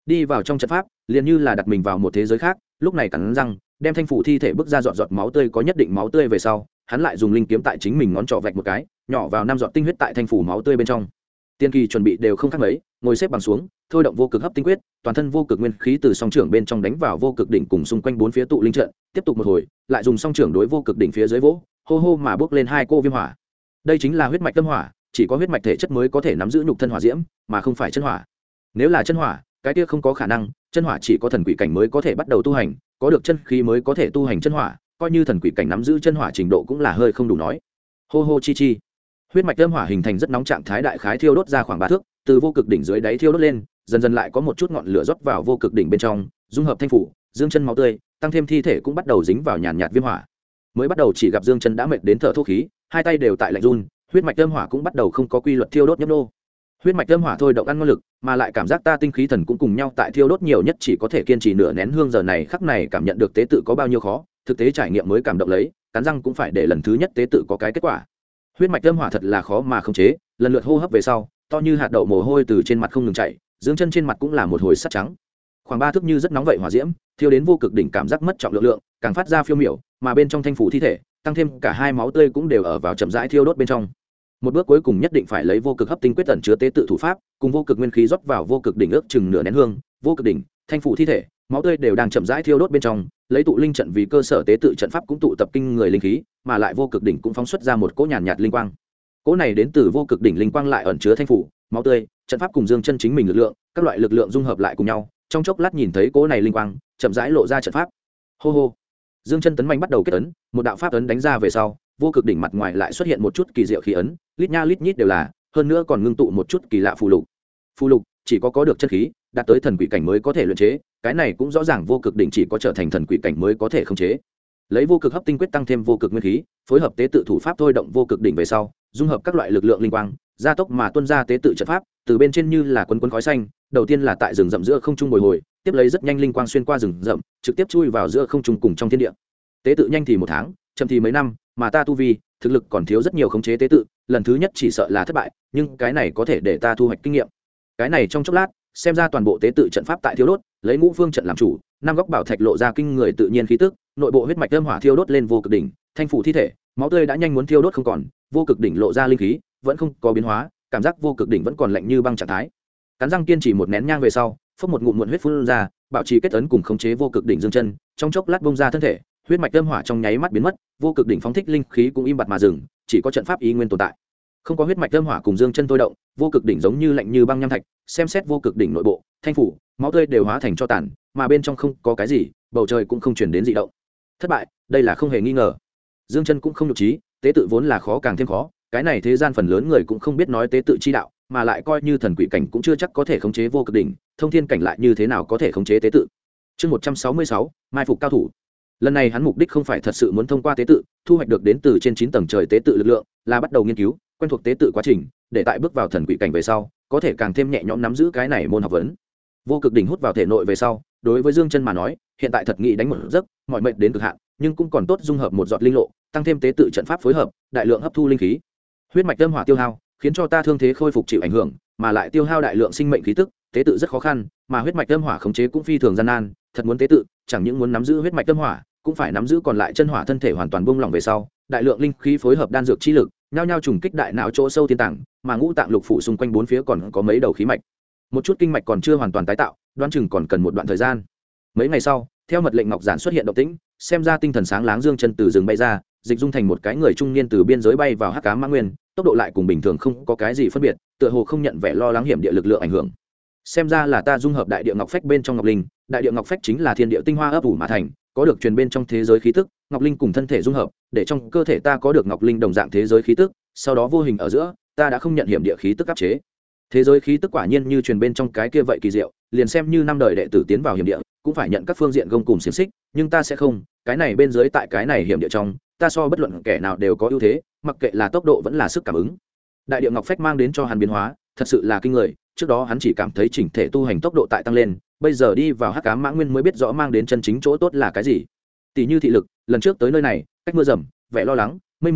đi vào trong trận pháp liền như là đặt mình vào một thế giới khác. Lúc này cắn răng đem thanh phủ thi thể bước ra, giọt máu tươi có nhất định máu tươi về sau, hắn lại dùng linh kiếm tại chính mình ngón trỏ vạch một cái, nhỏ vào 5 giọt tinh huyết tại thanh phủ máu tươi bên trong. Tiên kỳ chuẩn bị đều không khác mấy, ngồi xếp bằng xuống, thôi động vô cực hấp tinh quyết, toàn thân vô cực nguyên khí từ song trưởng bên trong đánh vào vô cực đỉnh cùng xung quanh 4 phía tụ linh trận, tiếp tục một hồi, lại dùng song trưởng đối vô cực đỉnh phía dưới vỗ, hô hô mà bước lên 2 cô viêm hỏa. Đây chính là huyết mạch tâm hỏa, chỉ có huyết mạch thể chất mới có thể nắm giữ nhục thân hỏa diễm, mà không phải chân hỏa. Nếu là chân hỏa, cái kia không có khả năng, chân hỏa chỉ có thần quỷ cảnh mới có thể bắt đầu tu hành, có được chân khí mới có thể tu hành chân hỏa, coi như thần quỷ cảnh nắm giữ chân hỏa trình độ cũng là hơi không đủ nói. Hô hô chi chi, huyết mạch âm hỏa hình thành rất nóng trạng thái, đại khái thiêu đốt ra khoảng 3 thước, từ vô cực đỉnh dưới đáy thiêu đốt lên, dần dần lại có một chút ngọn lửa rót vào vô cực đỉnh bên trong, dung hợp thanh phủ, dương chân máu tươi, tăng thêm thi thể cũng bắt đầu dính vào nhàn nhạt viêm hỏa. Mới bắt đầu chỉ gặp dương chân đã mệt đến thở thốc khí, hai tay đều tại lạnh run, huyết mạch âm hỏa cũng bắt đầu không có quy luật thiêu đốt nhấp nô. Huyết mạch âm hỏa thôi động ăn ngon lực, mà lại cảm giác ta tinh khí thần cũng cùng nhau tại thiêu đốt, nhiều nhất chỉ có thể kiên trì nửa nén hương. Giờ này khắc này cảm nhận được tế tự có bao nhiêu khó, thực tế trải nghiệm mới cảm động lấy, cắn răng cũng phải để lần thứ nhất tế tự có cái kết quả. Huyết mạch âm hỏa thật là khó mà khống chế, lần lượt hô hấp về sau, to như hạt đậu mồ hôi từ trên mặt không ngừng chảy, dương chân trên mặt cũng là một hồi sắt trắng. Khoảng 3 thước như rất nóng vậy hỏa diễm, thiêu đến vô cực đỉnh cảm giác mất trọng lượng, càng phát ra phiêu miểu, mà bên trong thanh phủ thi thể, tăng thêm cả hai máu tươi cũng đều ở vào chậm rãi thiêu đốt bên trong. Một bước cuối cùng nhất định phải lấy vô cực hấp tinh quyết tẩn chứa tế tự thủ pháp, cùng vô cực nguyên khí rót vào vô cực đỉnh ước chừng nửa nén hương, vô cực đỉnh, thanh phủ thi thể, máu tươi đều đang chậm rãi thiêu đốt bên trong, lấy tụ linh trận vì cơ sở tế tự trận pháp cũng tụ tập kinh người linh khí, mà lại vô cực đỉnh cũng phóng xuất ra một cỗ nhàn nhạt linh quang. Cỗ này đến từ vô cực đỉnh linh quang lại ẩn chứa thanh phủ, máu tươi, trận pháp cùng dương chân chính mình lực lượng, các loại lực lượng dung hợp lại cùng nhau, trong chốc lát nhìn thấy cỗ này linh quang, chậm rãi lộ ra trận pháp. Hô hô. Dương chân tấn mạnh bắt đầu kết ấn, một đạo pháp ấn đánh ra về sau, vô cực đỉnh mặt ngoài lại xuất hiện một chút kỳ diệu khí ấn, lít nha lít nhít đều là, hơn nữa còn ngưng tụ một chút kỳ lạ phù lục. Phù lục chỉ có được chân khí, đạt tới thần quỷ cảnh mới có thể luyện chế, cái này cũng rõ ràng vô cực đỉnh chỉ có trở thành thần quỷ cảnh mới có thể khống chế. Lấy vô cực hấp tinh quyết tăng thêm vô cực nguyên khí, phối hợp tế tự thủ pháp thôi động vô cực đỉnh về sau, dung hợp các loại lực lượng linh quang, gia tốc mà tuôn ra tế tự trận pháp, từ bên trên như là quấn quấn khói xanh, đầu tiên là tại rừng rậm giữa không trung bồi hồi, tiếp lấy rất nhanh linh quang xuyên qua rừng rậm, trực tiếp chui vào giữa không trung cùng trong thiên địa. Tế tự nhanh thì 1 tháng, chậm thì mấy năm, mà ta tu vi, thực lực còn thiếu rất nhiều khống chế tế tự, lần thứ nhất chỉ sợ là thất bại, nhưng cái này có thể để ta thu hoạch kinh nghiệm. Cái này trong chốc lát, xem ra toàn bộ tế tự trận pháp tại thiêu đốt, lấy ngũ phương trận làm chủ, 5 góc bảo thạch lộ ra kinh người tự nhiên khí tức, nội bộ huyết mạch âm hỏa thiêu đốt lên vô cực đỉnh, thanh phủ thi thể, máu tươi đã nhanh muốn thiêu đốt không còn, vô cực đỉnh lộ ra linh khí, vẫn không có biến hóa, cảm giác vô cực đỉnh vẫn còn lạnh như băng trạng thái. Cắn răng kiên trì một nén nhang về sau, phốc một ngụm muộn huyết phun ra, bảo trì kết ấn cùng khống chế vô cực đỉnh dương chân, trong chốc lát bung ra thân thể, huyết mạch âm hỏa trong nháy mắt biến mất, vô cực đỉnh phóng thích linh khí cũng im bặt mà dừng, chỉ có trận pháp ý nguyên tồn tại. Không có huyết mạch âm hỏa cùng dương chân thôi động, vô cực đỉnh giống như lạnh như băng nham thạch, xem xét vô cực đỉnh nội bộ, thanh phủ, máu tươi đều hóa thành tro tàn, mà bên trong không có cái gì, bầu trời cũng không truyền đến dị động. Thất bại, đây là không hề nghi ngờ. Dương chân cũng không nhục trí, tế tự vốn là khó càng thêm khó, cái này thế gian phần lớn người cũng không biết nói tế tự chi đạo, mà lại coi như thần quỷ cảnh cũng chưa chắc có thể khống chế vô cực đỉnh, thông thiên cảnh lại như thế nào có thể khống chế tế tự. Chương 166, mai phục cao thủ. Lần này hắn mục đích không phải thật sự muốn thông qua tế tự thu hoạch được đến từ trên 9 tầng trời tế tự lực lượng, là bắt đầu nghiên cứu quen thuộc tế tự quá trình, để tại bước vào thần quỷ cảnh về sau có thể càng thêm nhẹ nhõm nắm giữ cái này môn học vấn. Vô cực đỉnh hút vào thể nội về sau, đối với Dương Chân mà nói, hiện tại thật nghĩ đánh một giấc, mọi mệnh đến cực hạn, nhưng cũng còn tốt dung hợp một giọt linh lộ, tăng thêm tế tự trận pháp phối hợp, đại lượng hấp thu linh khí. Huyết mạch âm hỏa tiêu hao, khiến cho ta thương thế khôi phục chịu ảnh hưởng, mà lại tiêu hao đại lượng sinh mệnh khí tức, tế tự rất khó khăn, mà huyết mạch âm hỏa khống chế cũng phi thường gian nan, thật muốn tế tự, chẳng những muốn nắm giữ huyết mạch âm hỏa, cũng phải nắm giữ còn lại chân hỏa thân thể hoàn toàn buông lỏng về sau, đại lượng linh khí phối hợp đan dược chi lực, nhao nhao trùng kích đại não chỗ sâu thiên tạng, mà ngũ tạng lục phủ xung quanh 4 phía còn có mấy đầu khí mạch. Một chút kinh mạch còn chưa hoàn toàn tái tạo, đoán chừng còn cần một đoạn thời gian. Mấy ngày sau, theo mật lệnh ngọc giản xuất hiện động tĩnh, xem ra tinh thần sáng láng Dương Chân từ rừng bay ra, dịch dung thành một cái người trung niên từ biên giới bay vào Hắc Ám Mã Nguyên, tốc độ lại cùng bình thường không có cái gì phân biệt, tựa hồ không nhận vẻ lo lắng hiểm địa lực lượng ảnh hưởng. Xem ra là ta dung hợp đại địa ngọc phách bên trong ngọc linh, đại địa ngọc phách chính là thiên địa tinh hoa ấp ủ mà thành, có được truyền bên trong thế giới khí tức, ngọc linh cùng thân thể dung hợp, để trong cơ thể ta có được ngọc linh đồng dạng thế giới khí tức, sau đó vô hình ở giữa, ta đã không nhận hiểm địa khí tức áp chế. Thế giới khí tức quả nhiên như truyền bên trong cái kia vậy kỳ diệu, liền xem như 5 đời đệ tử tiến vào hiểm địa, cũng phải nhận các phương diện gông cùng xiển xích, nhưng ta sẽ không, cái này bên dưới tại cái này hiểm địa trong, ta so bất luận kẻ nào đều có ưu thế, mặc kệ là tốc độ vẫn là sức cảm ứng. Đại địa ngọc phách mang đến cho hắn biến hóa, thật sự là kinh người, trước đó hắn chỉ cảm thấy chỉnh thể tu hành tốc độ tại tăng lên, bây giờ đi vào Hắc Ám Mã Nguyên mới biết rõ mang đến chân chính chỗ tốt là cái gì. Tỷ như thị lực, lần trước tới nơi này, cách mưa rầm, vẻ lo lắng, mây mù,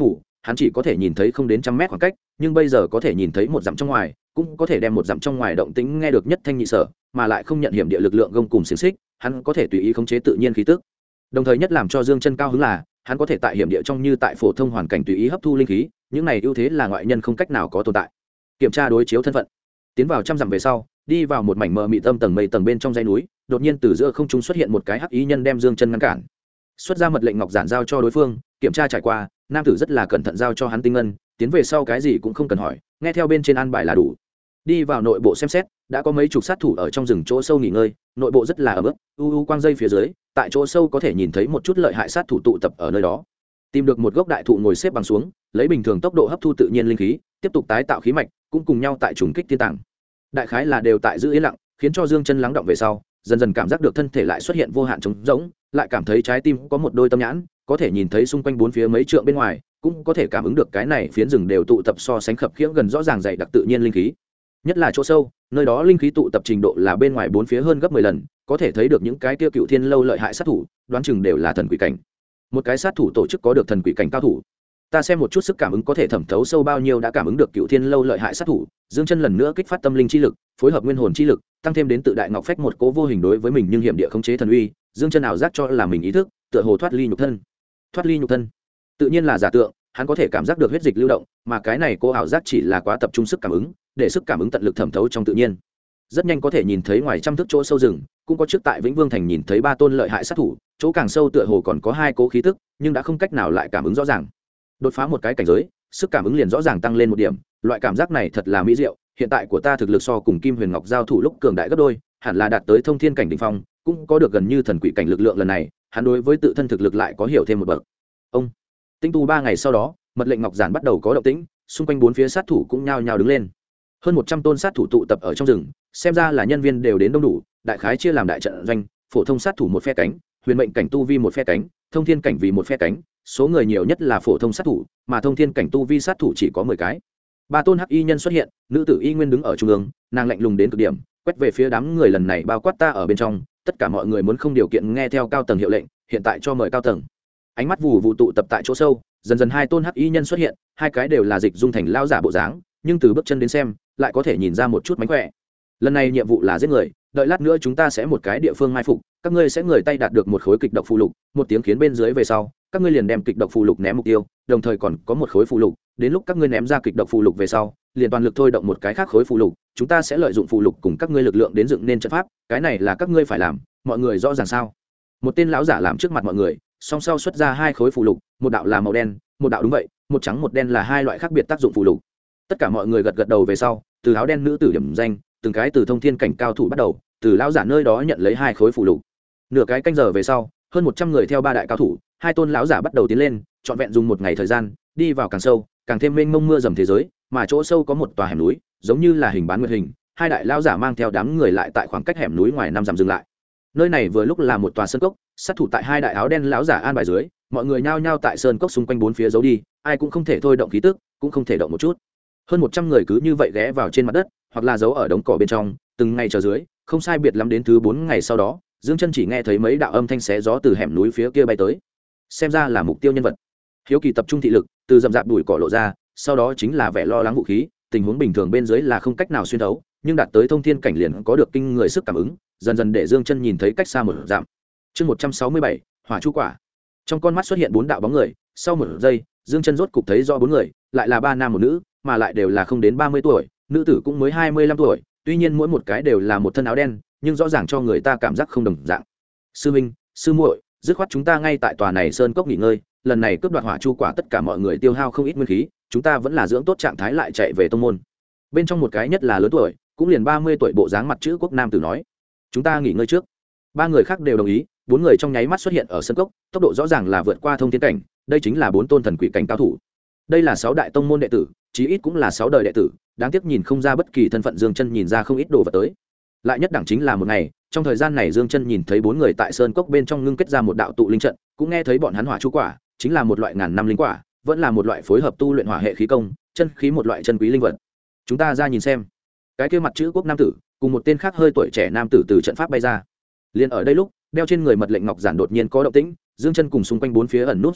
hắn chỉ có thể nhìn thấy không đến 100 mét khoảng cách, nhưng bây giờ có thể nhìn thấy một dặm trong ngoài, cũng có thể đem một dặm trong ngoài động tĩnh nghe được nhất thanh nhị sở, mà lại không nhận hiểm địa lực lượng gông cùng xiềng xích, hắn có thể tùy ý khống chế tự nhiên khí tức. Đồng thời nhất làm cho Dương Chân cao hứng là, hắn có thể tại hiểm địa trong như tại phổ thông hoàn cảnh tùy ý hấp thu linh khí, những này ưu thế là ngoại nhân không cách nào có tồn tại. Kiểm tra đối chiếu thân phận, tiến vào 100 dặm về sau, đi vào một mảnh mờ mịt âm tầng mây tầng bên trong dãy núi, đột nhiên từ giữa không trung xuất hiện một cái hắc ý nhân đem Dương Chân ngăn cản. Xuất ra mật lệnh ngọc giản giao cho đối phương, kiểm tra trải qua, nam tử rất là cẩn thận giao cho hắn tinh ngân, tiến về sau cái gì cũng không cần hỏi, nghe theo bên trên an bài là đủ. Đi vào nội bộ xem xét, đã có mấy chục sát thủ ở trong rừng chỗ sâu nghỉ ngơi, nội bộ rất là ẩm ướt, quang dây phía dưới, tại chỗ sâu có thể nhìn thấy một chút lợi hại sát thủ tụ tập ở nơi đó. Tìm được một gốc đại thụ ngồi xếp bằng xuống, lấy bình thường tốc độ hấp thu tự nhiên linh khí, tiếp tục tái tạo khí mạch, cũng cùng nhau tại trùng kích thiên tàng. Đại khái là đều tại giữ yên lặng, khiến cho Dương Chân lắng động về sau, dần dần cảm giác được thân thể lại xuất hiện vô hạn trống rỗng, lại cảm thấy trái tim có một đôi tâm nhãn, có thể nhìn thấy xung quanh bốn phía mấy trượng bên ngoài, cũng có thể cảm ứng được cái này phiến rừng đều tụ tập so sánh khập khiễng gần rõ ràng dày đặc tự nhiên linh khí. Nhất là chỗ sâu, nơi đó linh khí tụ tập trình độ là bên ngoài bốn phía hơn gấp 10 lần, có thể thấy được những cái tiêu cựu thiên lâu lợi hại sát thủ, đoán chừng đều là thần quỷ cảnh. Một cái sát thủ tổ chức có được thần quỷ cảnh cao thủ. Ta xem một chút sức cảm ứng có thể thẩm thấu sâu bao nhiêu đã cảm ứng được cựu thiên lâu lợi hại sát thủ. Dương Chân lần nữa kích phát tâm linh chi lực, phối hợp nguyên hồn chi lực, tăng thêm đến tự đại ngọc phách một cố vô hình đối với mình nhưng hiểm địa khống chế thần uy. Dương Chân ảo giác cho là mình ý thức tựa hồ thoát ly nhục thân. Thoát ly nhục thân, tự nhiên là giả tượng, hắn có thể cảm giác được huyết dịch lưu động, mà cái này cô ảo giác chỉ là quá tập trung sức cảm ứng, để sức cảm ứng tận lực thẩm thấu trong tự nhiên. Rất nhanh có thể nhìn thấy ngoài trăm thước chỗ sâu rừng, cũng có trước tại Vĩnh Vương thành nhìn thấy 3 tôn lợi hại sát thủ, chỗ càng sâu tựa hồ còn có 2 cố khí tức, nhưng đã không cách nào lại cảm ứng rõ ràng. Đột phá một cái cảnh giới, sức cảm ứng liền rõ ràng tăng lên một điểm, loại cảm giác này thật là mỹ diệu. Hiện tại của ta thực lực so cùng Kim Huyền Ngọc giao thủ lúc cường đại gấp đôi, hẳn là đạt tới thông thiên cảnh đỉnh phong, cũng có được gần như thần quỷ cảnh lực lượng lần này, hắn đối với tự thân thực lực lại có hiểu thêm một bậc. Ông tinh tu 3 ngày sau đó, mật lệnh ngọc giản bắt đầu có động tĩnh, xung quanh bốn phía sát thủ cũng nhao nhao đứng lên. Hơn 100 tôn sát thủ tụ tập ở trong rừng, xem ra là nhân viên đều đến đông đủ, đại khái chia làm đại trận doanh, phổ thông sát thủ một phe cánh, huyền mệnh cảnh tu vi một phe cánh, thông thiên cảnh vì một phe cánh, số người nhiều nhất là phổ thông sát thủ, mà thông thiên cảnh tu vi sát thủ chỉ có 10 cái. 3 tôn hắc y nhân xuất hiện, nữ tử y nguyên đứng ở trung ương, nàng lạnh lùng đến cực điểm, quét về phía đám người lần này bao quát ta ở bên trong, tất cả mọi người muốn không điều kiện nghe theo cao tầng hiệu lệnh, hiện tại cho mời cao tầng. Ánh mắt vụ tụ tập tại chỗ sâu, dần dần 2 tôn hắc y nhân xuất hiện, 2 cái đều là dịch dung thành lao giả bộ dáng, nhưng từ bước chân đến xem, lại có thể nhìn ra một chút mánh khỏe. Lần này nhiệm vụ là giết người, đợi lát nữa chúng ta sẽ một cái địa phương mai phục, các ngươi sẽ người tay đạt được một khối kịch độc phù lục, một tiếng khiến bên dưới về sau, các ngươi liền đem kịch độc phù lục ném mục tiêu, đồng thời còn có một khối phù lục, đến lúc các ngươi ném ra kịch độc phù lục về sau, liền toàn lực thôi động một cái khác khối phù lục, chúng ta sẽ lợi dụng phù lục cùng các ngươi lực lượng đến dựng nên trận pháp, cái này là các ngươi phải làm, mọi người rõ ràng sao? Một tên lão giả làm trước mặt mọi người, song sau xuất ra 2 khối phù lục, một đạo là màu đen, một đạo đúng vậy, một trắng một đen là 2 loại khác biệt tác dụng phù lục. Tất cả mọi người gật gật đầu về sau, từ áo đen nữ tử điểm danh, từng cái từ thông thiên cảnh cao thủ bắt đầu, từ lão giả nơi đó nhận lấy 2 khối phù lục. Nửa cái canh giờ về sau, hơn 100 người theo 3 đại cao thủ, 2 tôn lão giả bắt đầu tiến lên, trọn vẹn dùng một ngày thời gian, đi vào càng sâu, càng thêm mênh mông mưa dầm thế giới, mà chỗ sâu có một tòa hẻm núi, giống như là hình bán nguyệt hình, 2 đại lão giả mang theo đám người lại tại khoảng cách hẻm núi ngoài 5 dặm dừng lại. Nơi này vừa lúc là một tòa sơn cốc, sát thủ tại 2 đại áo đen lão giả an bài dưới, mọi người nhao nhao tại sơn cốc xung quanh bốn phía giấu đi, ai cũng không thể thôi động khí tức, cũng không thể động một chút. Hơn 100 người cứ như vậy ghé vào trên mặt đất, hoặc là giấu ở đống cỏ bên trong, từng ngày chờ dưới, không sai biệt lắm đến thứ 4 ngày sau đó, Dương Chân chỉ nghe thấy mấy đạo âm thanh xé gió từ hẻm núi phía kia bay tới. Xem ra là mục tiêu nhân vật. Hiếu Kỳ tập trung thị lực, từ rậm rạp bụi cỏ lộ ra, sau đó chính là vẻ lo lắng vũ khí, tình huống bình thường bên dưới là không cách nào xuyên thấu, nhưng đạt tới thông thiên cảnh liền có được kinh người sức cảm ứng, dần dần để Dương Chân nhìn thấy cách xa một dặm. Chương 167, Hỏa chu quả. Trong con mắt xuất hiện 4 đạo bóng người, sau một giây, Dương Chân rốt cục thấy rõ 4 người, lại là 3 nam một nữ, mà lại đều là không đến 30 tuổi, nữ tử cũng mới 25 tuổi, tuy nhiên mỗi một cái đều là một thân áo đen, nhưng rõ ràng cho người ta cảm giác không đồng dạng. Sư minh, sư muội, dứt khoát chúng ta ngay tại tòa này sơn cốc nghỉ ngơi, lần này cướp đoạt hỏa chu quả tất cả mọi người tiêu hao không ít nguyên khí, chúng ta vẫn là dưỡng tốt trạng thái lại chạy về tông môn. Bên trong một cái nhất là lớn tuổi, cũng liền 30 tuổi bộ dáng mặt chữ quốc nam tử nói, chúng ta nghỉ ngơi trước. 3 người khác đều đồng ý, 4 người trong nháy mắt xuất hiện ở sơn cốc, tốc độ rõ ràng là vượt qua thông thiên cảnh, đây chính là 4 tôn thần quỷ cảnh cao thủ. Đây là 6 đại tông môn đệ tử, chí ít cũng là 6 đời đệ tử, đáng tiếc nhìn không ra bất kỳ thân phận. Dương Chân nhìn ra không ít đồ vật tới. Lại nhất đẳng chính là một ngày, trong thời gian này Dương Chân nhìn thấy 4 người tại sơn cốc bên trong ngưng kết ra một đạo tụ linh trận, cũng nghe thấy bọn hắn hỏa chu quả, chính là một loại ngàn năm linh quả, vẫn là một loại phối hợp tu luyện hỏa hệ khí công, chân khí một loại chân quý linh vật. Chúng ta ra nhìn xem. Cái kia mặt chữ quốc nam tử, cùng một tên khác hơi tuổi trẻ nam tử từ trận pháp bay ra. Liên ở đây lúc, đeo trên người mật lệnh ngọc giản đột nhiên có động tĩnh, Dương Chân cùng xung quanh 4 phía ẩn nút sát thủ,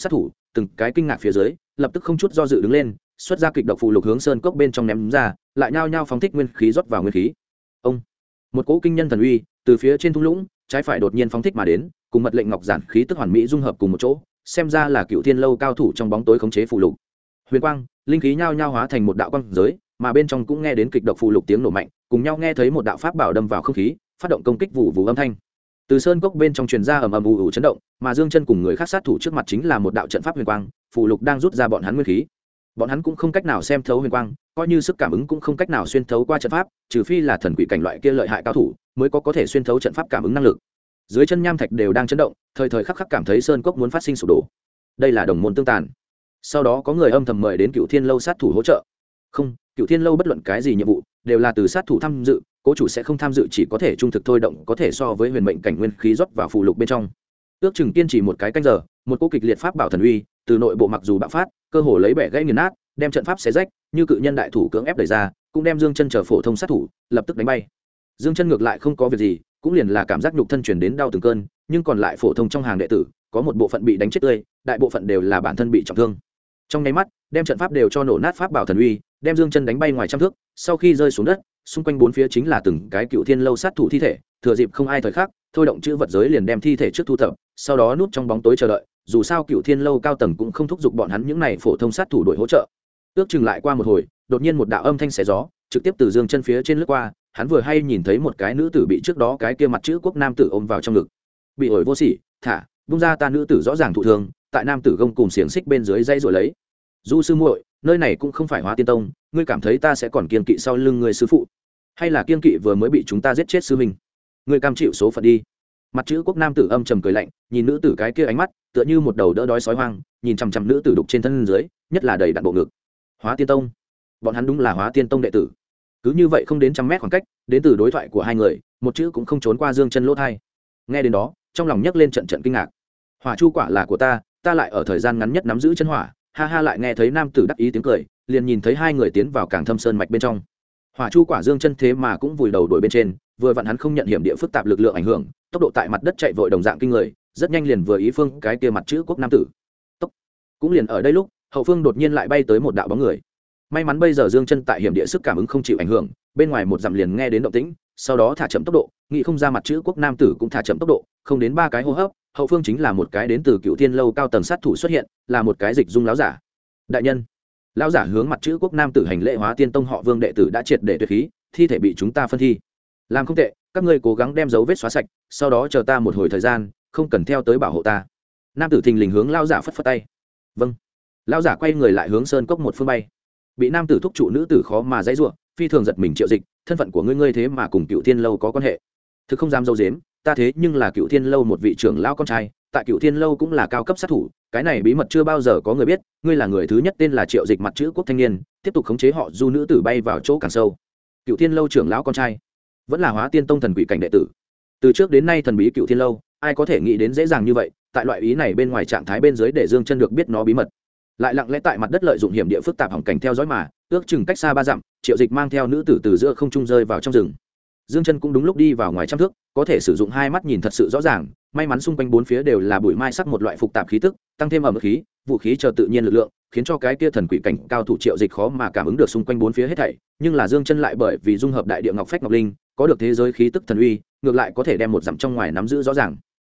từng cái kinh ngạc phía dưới lập tức không chút do dự đứng lên, xuất ra kịch độc phù lục hướng sơn cốc bên trong ném ra, lại nhao nhao phóng thích nguyên khí rót vào nguyên khí. Ông, một cỗ kinh nhân thần uy từ phía trên thung lũng trái phải đột nhiên phóng thích mà đến, cùng mật lệnh ngọc giản khí tức hoàn mỹ dung hợp cùng một chỗ, xem ra là Cựu Thiên lâu cao thủ trong bóng tối khống chế phù lục. Huyền quang, linh khí nhao nhao hóa thành một đạo quang giới, mà bên trong cũng nghe đến kịch độc phù lục tiếng nổ mạnh, cùng nhau nghe thấy một đạo pháp bảo đâm vào không khí, phát động công kích vụ vụ âm thanh. Từ sơn cốc bên trong truyền ra ầm ầm ù ù chấn động, mà Dương Chân cùng người khác sát thủ trước mặt chính là một đạo trận pháp huyền quang, phù lục đang rút ra bọn hắn nguyên khí. Bọn hắn cũng không cách nào xem thấu huyền quang, coi như sức cảm ứng cũng không cách nào xuyên thấu qua trận pháp, trừ phi là thần quỷ cảnh loại kia lợi hại cao thủ mới có thể xuyên thấu trận pháp cảm ứng năng lực. Dưới chân nham thạch đều đang chấn động, thời thời khắc khắc cảm thấy sơn cốc muốn phát sinh sụp đổ. Đây là đồng môn tương tàn. Sau đó có người âm thầm mời đến Cựu Thiên lâu sát thủ hỗ trợ. Không, Cựu Thiên lâu bất luận cái gì nhiệm vụ đều là từ sát thủ tham dự, cố chủ sẽ không tham dự, chỉ có thể trung thực thôi động, có thể so với huyền mệnh cảnh nguyên khí rót vào phù lục bên trong. Ước chừng kiên trì một cái canh giờ, một cỗ kịch liệt pháp bảo thần uy từ nội bộ mặc dù bạo phát, cơ hồ lấy bẻ gãy nghiền nát, đem trận pháp xé rách, như cự nhân đại thủ cưỡng ép đẩy ra, cũng đem Dương Chân chờ phổ thông sát thủ lập tức đánh bay. Dương Chân ngược lại không có việc gì, cũng liền là cảm giác nhục thân truyền đến đau từng cơn, nhưng còn lại phổ thông trong hàng đệ tử, có một bộ phận bị đánh chết tươi, đại bộ phận đều là bản thân bị trọng thương. Trong nháy mắt, đem trận pháp đều cho nổ nát pháp bảo thần uy, đem Dương Chân đánh bay ngoài trăm thước, sau khi rơi xuống đất, xung quanh bốn phía chính là từng cái Cựu Thiên lâu sát thủ thi thể, thừa dịp không ai thời khắc, thôi động chữ vật giới liền đem thi thể trước thu thập, sau đó núp trong bóng tối chờ đợi, dù sao Cựu Thiên lâu cao tầng cũng không thúc giục bọn hắn những này phổ thông sát thủ đội hỗ trợ. Ước chừng lại qua một hồi, đột nhiên một đạo âm thanh xé gió trực tiếp từ Dương Chân phía trên lướt qua, hắn vừa hay nhìn thấy một cái nữ tử bị trước đó cái kia mặt chữ quốc nam tử ôm vào trong ngực. Bị ổi vô sỉ, thả, bung ra ta, nữ tử rõ ràng thụ thương, tại nam tử gông cùng xiềng xích bên dưới dây rồi lấy. Du sư muội, nơi này cũng không phải Hóa Tiên tông, ngươi cảm thấy ta sẽ còn kiên kỵ sau lưng ngươi sư phụ, hay là kiên kỵ vừa mới bị chúng ta giết chết sư huynh? Ngươi cam chịu số phận đi. Mặt chữ quốc nam tử âm trầm cười lạnh, nhìn nữ tử cái kia ánh mắt tựa như một đầu đỡ đói sói hoang, nhìn chằm chằm nữ tử đục trên thân dưới, nhất là đầy đặn bộ ngực. Hóa Tiên tông, bọn hắn đúng là Hóa Tiên tông đệ tử. Cứ như vậy không đến trăm mét khoảng cách, đến từ đối thoại của hai người, một chữ cũng không trốn qua Dương Chân lỗ tai. Nghe đến đó, trong lòng nhấc lên trận trận kinh ngạc. Hỏa chu quả là của ta, ta lại ở thời gian ngắn nhất nắm giữ chân hỏa. Ha ha, lại nghe thấy nam tử đắc ý tiếng cười, liền nhìn thấy hai người tiến vào càng thâm sơn mạch bên trong. Hỏa chu quả Dương Chân thế mà cũng vùi đầu đuổi bên trên, vừa vặn hắn không nhận hiểm địa phức tạp lực lượng ảnh hưởng, tốc độ tại mặt đất chạy vội đồng dạng kinh người, rất nhanh liền vừa ý phương cái kia mặt chữ quốc nam tử. Tốc. Cũng liền ở đây lúc, hậu phương đột nhiên lại bay tới một đạo bóng người. May mắn bây giờ Dương Chân tại hiểm địa sức cảm ứng không chịu ảnh hưởng, bên ngoài một dặm liền nghe đến động tĩnh, sau đó thả chậm tốc độ, nghĩ không ra mặt chữ quốc nam tử cũng thả chậm tốc độ, không đến 3 cái hô hấp, hậu phương chính là một cái đến từ Cựu Thiên lâu cao tầng sát thủ xuất hiện, là một cái dịch dung láo giả. Đại nhân. Lão giả hướng mặt chữ quốc nam tử hành lễ. Hóa Tiên tông họ Vương đệ tử đã triệt để tuyệt khí, thi thể bị chúng ta phân thi. Làm không tệ, các ngươi cố gắng đem dấu vết xóa sạch, sau đó chờ ta một hồi thời gian, không cần theo tới bảo hộ ta. Nam tử thình lình hướng lão giả phất phất tay. Vâng. Lão giả quay người lại hướng sơn cốc một phương bay. Bị nam tử thúc trụ nữ tử khó mà dãy rủa, phi thường giật mình. Triệu Dịch, thân phận của ngươi thế mà cùng Cựu Thiên lâu có quan hệ. Thực không dám dâu dếm, ta thế nhưng là Cựu Thiên lâu một vị trưởng lão con trai, tại Cựu Thiên lâu cũng là cao cấp sát thủ, cái này bí mật chưa bao giờ có người biết, ngươi là người thứ nhất tên là Triệu Dịch mặt chữ quốc thanh niên, tiếp tục khống chế họ Du nữ tử bay vào chỗ càng sâu. Cựu Thiên lâu trưởng lão con trai, vẫn là Hóa Tiên tông thần quỷ cảnh đệ tử. Từ trước đến nay thần bí Cựu Thiên lâu, ai có thể nghĩ đến dễ dàng như vậy, tại loại ý này bên ngoài trạng thái bên dưới để Dương Chân được biết nó bí mật. Lại lặng lẽ tại mặt đất lợi dụng hiểm địa phức tạp hỏng cảnh theo dõi mà, ước chừng cách xa 3 dặm, Triệu Dịch mang theo nữ tử từ giữa không trung rơi vào trong rừng. Dương Chân cũng đúng lúc đi vào ngoài trăm thước, có thể sử dụng hai mắt nhìn thật sự rõ ràng, may mắn xung quanh bốn phía đều là bụi mai sắc một loại phục tạp khí tức, tăng thêm ẩm khí, vũ khí chờ tự nhiên lực lượng, khiến cho cái kia thần quỷ cảnh cao thủ Triệu Dịch khó mà cảm ứng được xung quanh bốn phía hết thảy, nhưng là Dương Chân lại bởi vì dung hợp đại địa ngọc phách ngọc linh, có được thế giới khí tức thần uy, ngược lại có thể đem một dặm trong ngoài nắm giữ rõ ràng.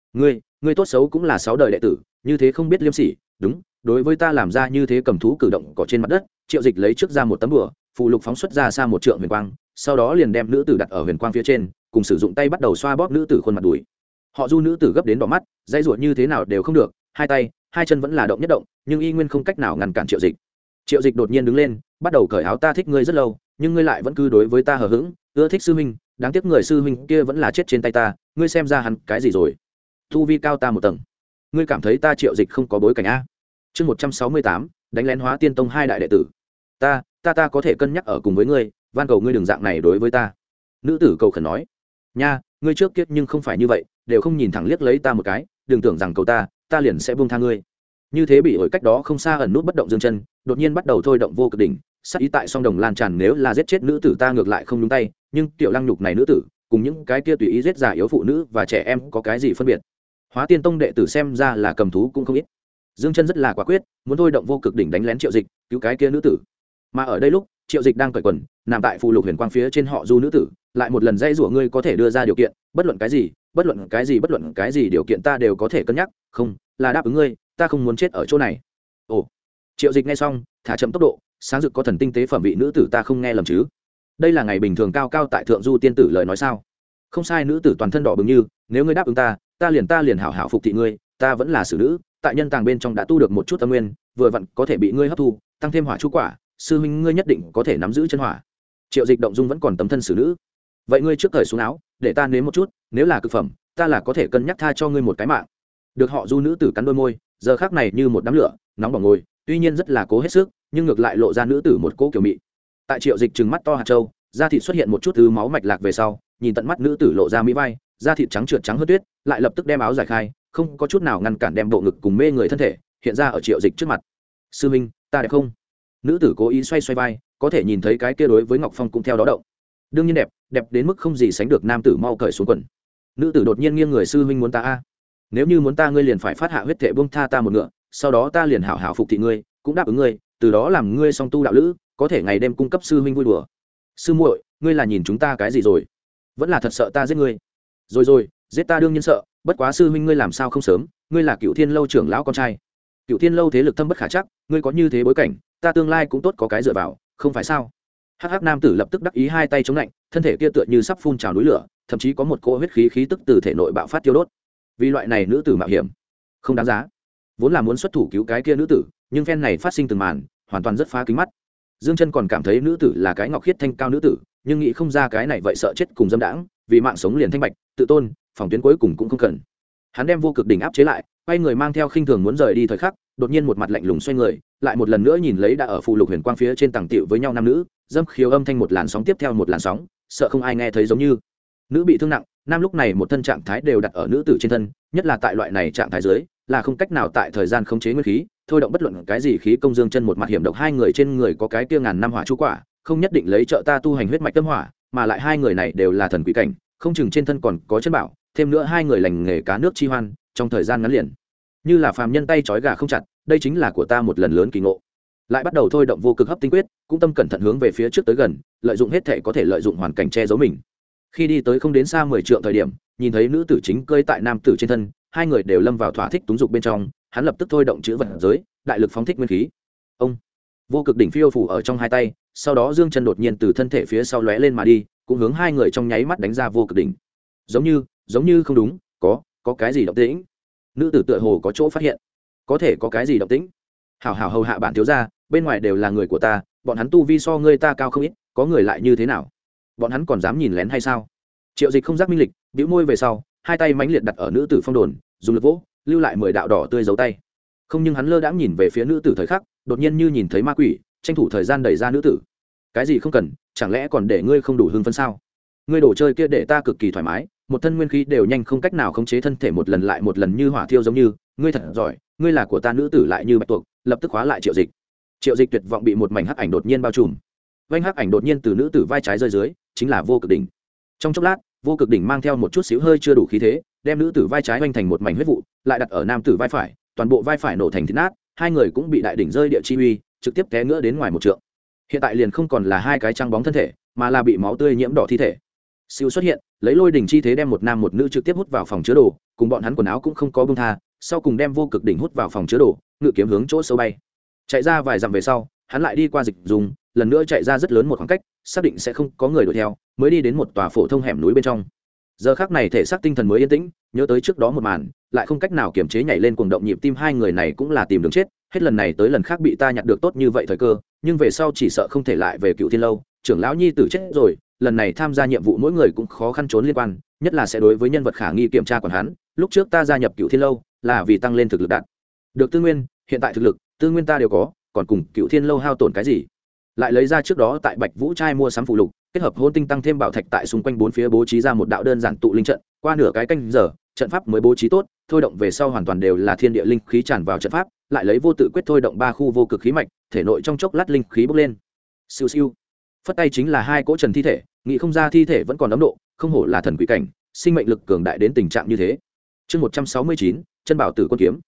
Ngươi tốt xấu cũng là 6 đời đệ tử, như thế không biết liêm sỉ, đúng, đối với ta làm ra như thế cầm thú cử động cỏ trên mặt đất. Triệu Dịch lấy trước ra một tấm bùa, phù lục phóng xuất ra xa một trượng huyền quang, sau đó liền đem nữ tử đặt ở huyền quang phía trên, cùng sử dụng tay bắt đầu xoa bóp nữ tử khuôn mặt đùi. Họ Du nữ tử gấp đến đỏ mắt, dây ruột như thế nào đều không được, hai tay hai chân vẫn là động nhất động, nhưng y nguyên không cách nào ngăn cản Triệu Dịch. Triệu Dịch đột nhiên đứng lên, bắt đầu cởi áo. Ta thích ngươi rất lâu, nhưng ngươi lại vẫn cứ đối với ta hờ hững, ưa thích sư huynh, đáng tiếc người sư huynh kia vẫn là chết trên tay ta, ngươi xem ra hắn cái gì rồi? Tu vi cao ta một tầng. Ngươi cảm thấy ta Triệu Dịch không có bối cảnh a? Chương 168, đánh lén Hóa Tiên tông 2 đại đệ tử. Ta có thể cân nhắc ở cùng với ngươi, van cầu ngươi đừng dạng này đối với ta. Nữ tử cầu khẩn nói. Nha, ngươi trước kiếp nhưng không phải như vậy, đều không nhìn thẳng liếc lấy ta một cái, đừng tưởng rằng cầu ta liền sẽ buông tha ngươi. Như thế bị ổi cách đó không xa ẩn nút bất động Dương Chân, đột nhiên bắt đầu thôi động vô cực đỉnh, sát ý tại song đồng lan tràn. Nếu là giết chết nữ tử ta ngược lại không nhúng tay, nhưng tiểu lăng nhục này nữ tử, cùng những cái kia tùy ý giết già yếu phụ nữ và trẻ em có cái gì phân biệt? Hóa Tiên tông đệ tử xem ra là cầm thú cũng không ít. Dương Chân rất là quả quyết, muốn thôi động vô cực đỉnh đánh lén Triệu Dịch, cứu cái kia nữ tử. Mà ở đây lúc, Triệu Dịch đang cởi quần, nằm tại phù lục huyền quang phía trên họ Du nữ tử, lại một lần dây rủa ngươi có thể đưa ra điều kiện, bất luận cái gì, bất luận cái gì, bất luận cái gì điều kiện ta đều có thể cân nhắc, không, là đáp ứng ngươi, ta không muốn chết ở chỗ này. Ồ. Triệu Dịch nghe xong, thả chậm tốc độ, sáng rực có thần tinh tế phẩm vị nữ tử ta không nghe lầm chứ? Đây là ngày bình thường cao cao tại thượng du tiên tử lời nói sao? Không sai, nữ tử toàn thân đỏ bừng như, nếu ngươi đáp ứng ta liền hảo hảo phục thị ngươi, ta vẫn là xử nữ, tại nhân tàng bên trong đã tu được một chút tâm nguyên, vừa vặn có thể bị ngươi hấp thu, tăng thêm hỏa chú quả, sư huynh ngươi nhất định có thể nắm giữ chân hỏa. Triệu Dịch động dung vẫn còn tấm thân xử nữ. Vậy ngươi trước cởi xuống áo, để ta nếm một chút, nếu là cực phẩm, ta là có thể cân nhắc tha cho ngươi một cái mạng. Được họ Du nữ tử cắn đôi môi, giờ khắc này như một đám lửa, nóng bỏng ngồi, tuy nhiên rất là cố hết sức, nhưng ngược lại lộ ra nữ tử một cỗ kiểu mị. Tại Triệu Dịch trừng mắt to hạt châu, da thịt xuất hiện một chút thứ máu mạch lạc về sau, nhìn tận mắt nữ tử lộ ra mỹ vai, da thịt trắng trượt trắng hơn tuyết, lại lập tức đem áo giải khai, không có chút nào ngăn cản đem bộ ngực cùng mê người thân thể hiện ra ở Triệu Dịch trước mặt. Sư minh, ta đẹp không? Nữ tử cố ý xoay xoay vai, có thể nhìn thấy cái kia đối với Ngọc Phong cũng theo đó động. Đương nhiên đẹp, đẹp đến mức không gì sánh được. Nam tử mau cởi xuống quần. Nữ tử đột nhiên nghiêng người sư huynh muốn ta a? Nếu như muốn ta ngươi liền phải phát hạ huyết thể buông tha ta một ngựa, sau đó ta liền hảo hảo phục thị ngươi, cũng đáp ứng ngươi, từ đó làm ngươi song tu đạo lữ, có thể ngày đêm cung cấp sư huynh vui đùa. Sư muội, ngươi là nhìn chúng ta cái gì rồi? Vẫn là thật sợ ta giết ngươi? Rồi, giết ta đương nhiên sợ, bất quá sư huynh ngươi làm sao không sớm, ngươi là Cựu Thiên lâu trưởng lão con trai. Cựu Thiên lâu thế lực thâm bất khả chắc, ngươi có như thế bối cảnh, ta tương lai cũng tốt có cái dựa vào, không phải sao? Hắc hắc nam tử lập tức đắc ý hai tay chống lạnh, thân thể kia tựa như sắp phun trào núi lửa, thậm chí có một cỗ huyết khí tức từ thể nội bạo phát tiêu đốt. Vì loại này nữ tử mạo hiểm, không đáng giá. Vốn là muốn xuất thủ cứu cái kia nữ tử, nhưng phen này phát sinh từng màn, hoàn toàn rất phá kính mắt. Dương Chân còn cảm thấy nữ tử là cái ngọc khiết thanh cao nữ tử, nhưng nghĩ không ra cái này vậy sợ chết cùng dâm đãng, vì mạng sống liền thanh bạch, tự tôn, phòng tuyến cuối cùng cũng không cần. Hắn đem vô cực đỉnh áp chế lại, quay người mang theo khinh thường muốn rời đi thời khắc, đột nhiên một mặt lạnh lùng xoay người, lại một lần nữa nhìn lấy đã ở phù lục huyền quang phía trên tầng tiệu với nhau nam nữ, dâm khiếu âm thanh một làn sóng tiếp theo một làn sóng, sợ không ai nghe thấy giống như. Nữ bị thương nặng, nam lúc này một thân trạng thái đều đặt ở nữ tử trên thân, nhất là tại loại này trạng thái dưới, là không cách nào tại thời gian khống chế nguyên khí, thôi động bất luận cái gì khí công. Dương Chân một mặt hiểm độc, hai người trên người có cái kia ngàn năm hỏa chú quả, không nhất định lấy trợ ta tu hành huyết mạch tâm hỏa, mà lại hai người này đều là thần quỷ cảnh, không chừng trên thân còn có chân bảo, thêm nữa hai người lành nghề cá nước chi hoan, trong thời gian ngắn liền như là phàm nhân tay trói gà không chặt, đây chính là của ta một lần lớn kỳ ngộ. Lại bắt đầu thôi động vô cực hấp tinh quyết, cũng tâm cẩn thận hướng về phía trước tới gần, lợi dụng hết thể có thể lợi dụng hoàn cảnh che giấu mình. Khi đi tới không đến xa 10 trượng thời điểm, nhìn thấy nữ tử chính cơi tại nam tử trên thân, hai người đều lâm vào thỏa thích túng dục bên trong, hắn lập tức thôi động chữ vật giới, đại lực phóng thích nguyên khí. Ông vô cực đỉnh phiêu phủ ở trong hai tay, sau đó Dương Chân đột nhiên từ thân thể phía sau lóe lên mà đi, cũng hướng hai người trong nháy mắt đánh ra vô cực đỉnh. Giống như không đúng, có cái gì động tĩnh. Nữ tử tựa hồ có chỗ phát hiện, có thể có cái gì động tĩnh. Hảo hảo hầu hạ bạn thiếu gia, bên ngoài đều là người của ta, bọn hắn tu vi so ngươi ta cao không ít, có người lại như thế nào? Bọn hắn còn dám nhìn lén hay sao? Triệu Dịch không giác minh lịch, bĩu môi về sau, hai tay mãnh liệt đặt ở nữ tử phong đồn, dùng lực vỗ, lưu lại 10 đạo đỏ tươi dấu tay. Không, nhưng hắn lơ đãng nhìn về phía nữ tử thời khắc, đột nhiên như nhìn thấy ma quỷ, tranh thủ thời gian đẩy ra nữ tử. Cái gì không cần, chẳng lẽ còn để ngươi không đủ hưng phấn sao? Ngươi đồ chơi kia để ta cực kỳ thoải mái, một thân nguyên khí đều nhanh không cách nào khống chế thân thể, một lần lại một lần như hỏa thiêu giống như, ngươi thật giỏi, ngươi là của ta. Nữ tử lại như bạch tuộc, lập tức khóa lại Triệu Dịch. Triệu Dịch tuyệt vọng bị một mảnh hắc ảnh đột nhiên bao trùm. Vành hắc ảnh đột nhiên từ nữ tử vai trái rơi dưới, chính là vô cực đỉnh. Trong chốc lát, vô cực đỉnh mang theo một chút xíu hơi chưa đủ khí thế, đem nữ tử vai trái vành thành một mảnh huyết vụ, lại đặt ở nam tử vai phải, toàn bộ vai phải nổ thành thít nát, hai người cũng bị đại đỉnh rơi địa chi uy, trực tiếp té ngã đến ngoài một trượng. Hiện tại liền không còn là hai cái trắng bóng thân thể, mà là bị máu tươi nhiễm đỏ thi thể. Siêu xuất hiện, lấy lôi đỉnh chi thế đem một nam một nữ trực tiếp hút vào phòng chứa đồ, cùng bọn hắn quần áo cũng không có buông tha, sau cùng đem vô cực đỉnh hút vào phòng chứa đồ, ngự kiếm hướng chỗ sâu bay. Chạy ra vài dặm về sau, hắn lại đi qua dịch dùng, lần nữa chạy ra rất lớn một khoảng cách, xác định sẽ không có người đuổi theo, mới đi đến một tòa phổ thông hẻm núi bên trong. Giờ khắc này thể xác tinh thần mới yên tĩnh, nhớ tới trước đó một màn, lại không cách nào kiềm chế nhảy lên cuồng động nhịp tim. Hai người này cũng là tìm đường chết, hết lần này tới lần khác bị ta nhặt được tốt như vậy thời cơ, nhưng về sau chỉ sợ không thể lại về Cựu Thiên lâu, trưởng lão nhi tử chết rồi, lần này tham gia nhiệm vụ mỗi người cũng khó khăn trốn liên quan, nhất là sẽ đối với nhân vật khả nghi kiểm tra quản hắn. Lúc trước ta gia nhập Cựu Thiên lâu là vì tăng lên thực lực đạt được tư nguyên, hiện tại thực lực tư nguyên ta đều có, còn cùng Cựu Thiên lâu hao tổn cái gì? Lại lấy ra trước đó tại Bạch Vũ trai mua sắm phụ lục, kết hợp hôn tinh tăng thêm bảo thạch, tại xung quanh bốn phía bố trí ra một đạo đơn giản tụ linh trận. Qua nửa cái canh giờ, trận pháp mới bố trí tốt, thôi động về sau hoàn toàn đều là thiên địa linh khí tràn vào trận pháp, lại lấy vô tự quyết thôi động 3 khu vô cực khí mạch, thể nội trong chốc lát linh khí bốc lên. Siêu siêu, phất tay chính là hai cỗ trần thi thể, nghĩ không ra thi thể vẫn còn ấm độ, không hổ là thần quỷ cảnh, sinh mệnh lực cường đại đến tình trạng như thế. Chương 169, chân bảo tử quân kiếm.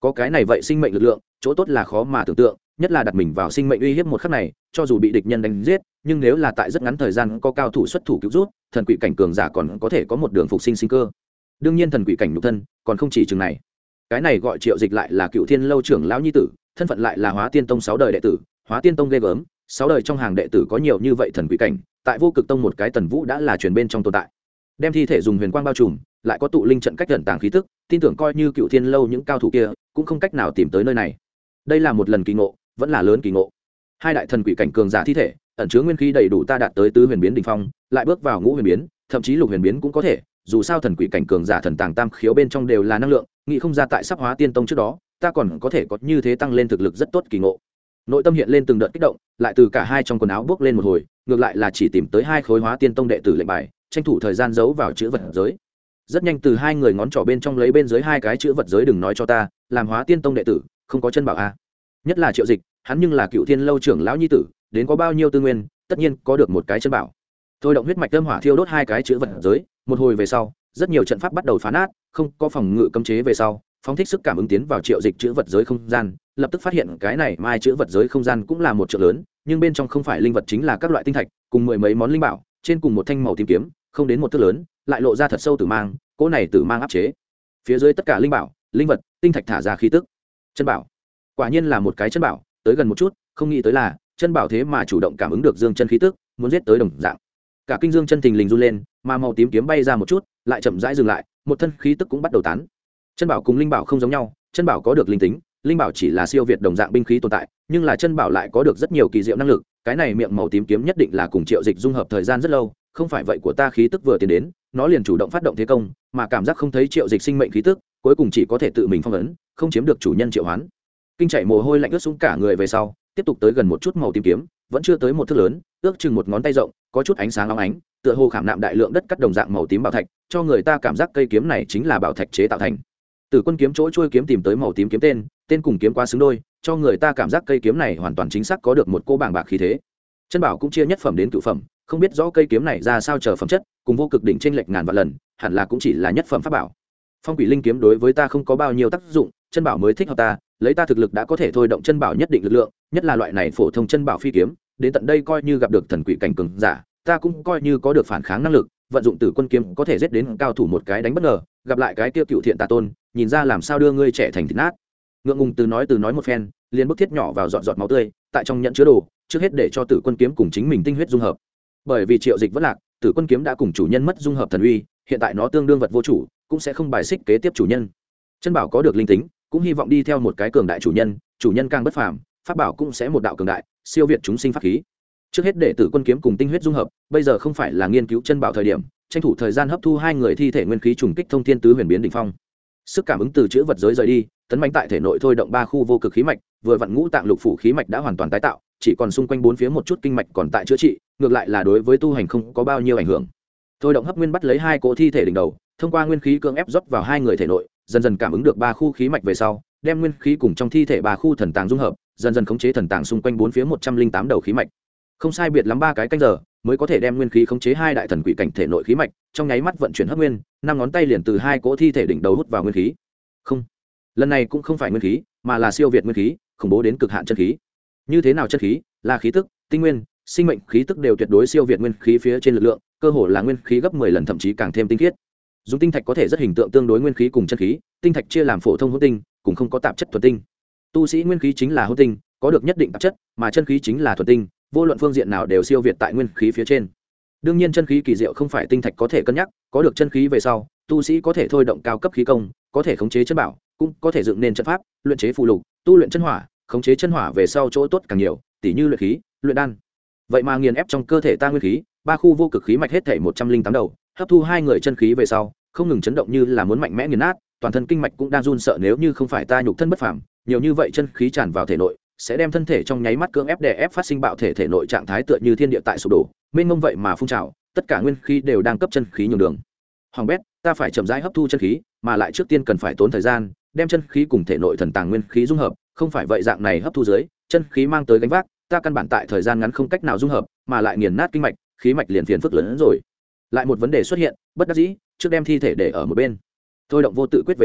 có cái này vậy sinh mệnh lực lượng, chỗ tốt là khó mà tưởng tượng, nhất là đặt mình vào sinh mệnh uy hiếp một khắc này, cho dù bị địch nhân đánh giết, nhưng nếu là tại rất ngắn thời gian có cao thủ xuất thủ cứu rút, thần quỷ cảnh cường giả còn có thể có một đường phục sinh sinh cơ. Đương nhiên thần quỷ cảnh nhục thân còn không chỉ chừng này. Cái này gọi Triệu Dịch lại là Cựu Thiên Lâu trưởng lão nhi tử, thân phận lại là Hóa Tiên Tông 6 đời đệ tử, Hóa Tiên Tông ghê gớm, 6 đời trong hàng đệ tử có nhiều như vậy thần quỷ cảnh, tại Vô Cực Tông một cái Tần Vũ đã là truyền bên trong tồn tại. Đem thi thể dùng huyền quang bao trùm, lại có tụ linh trận cách gần tàng khí tức, tin tưởng coi như Cựu Thiên Lâu những cao thủ kia cũng không cách nào tìm tới nơi này. Đây là một lần kỳ ngộ, vẫn là lớn kỳ ngộ. Hai đại thần quỷ cảnh cường giả thi thể, ẩn chứa nguyên khí đầy đủ ta đạt tới tứ huyền biến đỉnh phong, lại bước vào ngũ huyền biến, thậm chí lục huyền biến cũng có thể, dù sao thần quỷ cảnh cường giả thần tàng tam khiếu bên trong đều là năng lượng, nghĩ không ra tại sắp Hóa Tiên Tông trước đó, ta còn có thể có như thế tăng lên thực lực rất tốt kỳ ngộ. Nội tâm hiện lên từng đợt kích động, lại từ cả hai trong quần áo bước lên một hồi, ngược lại là chỉ tìm tới hai khối Hóa Tiên Tông đệ tử lệnh bài, tranh thủ thời gian giấu vào chữ vật giới. Rất nhanh từ hai người ngón trỏ bên trong lấy bên dưới hai cái chữ vật giới, đừng nói cho ta, làm Hóa Tiên Tông đệ tử, không có chân bảo a. Nhất là Triệu Dịch, hắn nhưng là Cựu Thiên Lâu trưởng lão nhi tử, đến có bao nhiêu tư nguyên, tất nhiên có được một cái chân bảo. Thôi động huyết mạch âm hỏa thiêu đốt hai cái chữ vật giới, một hồi về sau, rất nhiều trận pháp bắt đầu phá nát, không có phòng ngự cấm chế về sau, phóng thích sức cảm ứng tiến vào Triệu Dịch chữ vật giới không gian, lập tức phát hiện cái này mai chữ vật giới không gian cũng là một chữ lớn, nhưng bên trong không phải linh vật chính là các loại tinh thạch, cùng mười mấy món linh bảo, trên cùng một thanh màu tím kiếm, không đến một thước lớn, lại lộ ra thật sâu tử mang, cỗ này tử mang áp chế. Phía dưới tất cả linh bảo, linh vật, tinh thạch thả ra khí tức. Chân bảo. Quả nhiên là một cái chân bảo, tới gần một chút, không nghĩ tới là chân bảo thế mà chủ động cảm ứng được dương chân khí tức, muốn giết tới đồng dạng. Cả kinh dương chân thình lình run lên, mà màu tím kiếm bay ra một chút, lại chậm rãi dừng lại, một thân khí tức cũng bắt đầu tán. Chân bảo cùng linh bảo không giống nhau, chân bảo có được linh tính, linh bảo chỉ là siêu việt đồng dạng binh khí tồn tại, nhưng là chân bảo lại có được rất nhiều kỳ diệu năng lực. Cái này miệng màu tím kiếm nhất định là cùng Triệu Dịch dung hợp thời gian rất lâu, không phải vậy của ta khí tức vừa tiến đến, nó liền chủ động phát động thế công, mà cảm giác không thấy Triệu Dịch sinh mệnh khí tức, cuối cùng chỉ có thể tự mình phong ấn, không chiếm được chủ nhân triệu hoán. Kinh chảy mồ hôi lạnh ướt xuống cả người về sau, tiếp tục tới gần một chút màu tím kiếm, vẫn chưa tới một thước lớn, ước chừng một ngón tay rộng, có chút ánh sáng óng ánh, tựa hồ khảm nạm đại lượng đất cắt đồng dạng màu tím bảo thạch, cho người ta cảm giác cây kiếm này chính là bảo thạch chế tạo thành. Tử Quân kiếm chỗ trôi kiếm tìm tới màu tím kiếm tên cùng kiếm quá xứng đôi, cho người ta cảm giác cây kiếm này hoàn toàn chính xác có được một cô bảng bạc khí thế. Chân bảo cũng chia nhất phẩm đến cửu phẩm, không biết rõ cây kiếm này ra sao chờ phẩm chất, cùng vô cực đỉnh chênh lệch ngàn vạn lần, hẳn là cũng chỉ là nhất phẩm pháp bảo. Phong Quỷ Linh kiếm đối với ta không có bao nhiêu tác dụng, chân bảo mới thích hợp ta, lấy ta thực lực đã có thể thôi động chân bảo nhất định lực lượng, nhất là loại này phổ thông chân bảo phi kiếm, đến tận đây coi như gặp được thần quỷ cảnh cường giả, ta cũng coi như có được phản kháng năng lực, vận dụng Tử Quân kiếm có thể giết đến cao thủ một cái đánh bất ngờ, gặp lại cái kia Cựu Thiện Tà Tôn, nhìn ra làm sao đưa ngươi trẻ thành thịt nát. Ngượng ngùng từ nói một phen, liền bức thiết nhỏ vào giọt máu tươi, tại trong nhận chứa đồ, trước hết để cho Tử Quân kiếm cùng chính mình tinh huyết dung hợp. Bởi vì Triệu Dịch vẫn lạc, Tử Quân kiếm đã cùng chủ nhân mất dung hợp thần uy, hiện tại nó tương đương vật vô chủ, cũng sẽ không bài xích kế tiếp chủ nhân. Chân bảo có được linh tính, cũng hy vọng đi theo một cái cường đại chủ nhân càng bất phàm, pháp bảo cũng sẽ một đạo cường đại, siêu việt chúng sinh pháp khí. Trước hết để Tử Quân kiếm cùng tinh huyết dung hợp, bây giờ không phải là nghiên cứu chân bảo thời điểm, tranh thủ thời gian hấp thu hai người thi thể nguyên khí trùng kích thông thiên tứ huyền biến đỉnh phong. Sức cảm ứng từ chữ vật giới rời đi, tấn mãnh tại thể nội thôi động ba khu vô cực khí mạch, vừa vặn ngũ tạng lục phủ khí mạch đã hoàn toàn tái tạo, chỉ còn xung quanh bốn phía một chút kinh mạch còn tại chữa trị, ngược lại là đối với tu hành không có bao nhiêu ảnh hưởng. Thôi động hấp nguyên bắt lấy hai cỗ thi thể đỉnh đầu, thông qua nguyên khí cưỡng ép rót vào hai người thể nội, dần dần cảm ứng được ba khu khí mạch về sau, đem nguyên khí cùng trong thi thể ba khu thần tàng dung hợp, dần dần khống chế thần tàng xung quanh bốn phía 108 đầu khí mạch. Không sai biệt lắm 3 cái canh giờ mới có thể đem nguyên khí khống chế hai đại thần quỷ cảnh thể nội khí mạch, trong nháy mắt vận chuyển hấp nguyên, 5 ngón tay liền từ hai cỗ thi thể đỉnh đầu hút vào nguyên khí. Không, lần này cũng không phải nguyên khí, mà là siêu việt nguyên khí, khủng bố đến cực hạn chân khí. Như thế nào chân khí? Là khí tức, tinh nguyên, sinh mệnh khí tức đều tuyệt đối siêu việt nguyên khí phía trên lực lượng, cơ hồ là nguyên khí gấp 10 lần thậm chí càng thêm tinh khiết. Dùng tinh thạch có thể rất hình tượng tương đối nguyên khí cùng chân khí, tinh thạch chia làm phổ thông hỗn tinh, cùng không có tạp chất thuần tinh. Tu sĩ nguyên khí chính là hỗn tinh, có được nhất định tạp chất, mà chân khí chính là thuần tinh, vô luận phương diện nào đều siêu việt tại nguyên khí phía trên. Đương nhiên chân khí kỳ diệu không phải tinh thạch có thể cân nhắc, có được chân khí về sau, tu sĩ có thể thôi động cao cấp khí công, có thể khống chế chân bảo, cũng có thể dựng nên trận pháp, luyện chế phù lục, tu luyện chân hỏa, khống chế chân hỏa về sau chỗ tốt càng nhiều, tỉ như luyện khí, luyện đan. Vậy mà nghiền ép trong cơ thể ta nguyên khí, ba khu vô cực khí mạch hết thảy 108 đầu, hấp thu hai người chân khí về sau, không ngừng chấn động như là muốn mạnh mẽ nghiền nát, toàn thân kinh mạch cũng đang run sợ, nếu như không phải ta nhục thân bất phàm, nhiều như vậy chân khí tràn vào thể nội, sẽ đem thân thể trong nháy mắt cưỡng ép đè ép phát sinh bạo thể thể nội trạng thái tựa như thiên địa tại sụp đổ, mênh mông vậy mà phun trào, tất cả nguyên khí đều đang cấp chân khí nhường đường. Hoàng bét, ta phải chậm rãi hấp thu chân khí, mà lại trước tiên cần phải tốn thời gian, đem chân khí cùng thể nội thần tàng nguyên khí dung hợp, không phải vậy dạng này hấp thu dưới, chân khí mang tới gánh vác, ta căn bản tại thời gian ngắn không cách nào dung hợp, mà lại nghiền nát kinh mạch, khí mạch liền phiền phức lớn hơn rồi. Lại một vấn đề xuất hiện, bất đắc dĩ, trước đem thi thể để ở một bên. Thôi động vô tự quyết về sau,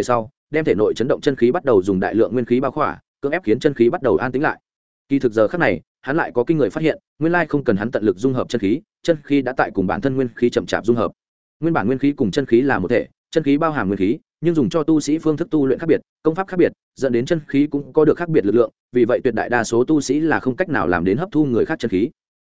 đem thể nội chấn động chân khí bắt đầu dùng đại lượng nguyên khí bao khỏa, cưỡng ép khiến chân khí bắt đầu an tĩnh lại. Kỳ thực giờ khắc này hắn lại có kinh người phát hiện, nguyên lai không cần hắn tận lực dung hợp chân khí đã tại cùng bản thân nguyên khí chậm chạp dung hợp. Nguyên bản nguyên khí cùng chân khí là một thể, chân khí bao hàm nguyên khí, nhưng dùng cho tu sĩ phương thức tu luyện khác biệt, công pháp khác biệt, dẫn đến chân khí cũng có được khác biệt lực lượng, vì vậy tuyệt đại đa số tu sĩ là không cách nào làm đến hấp thu người khác chân khí.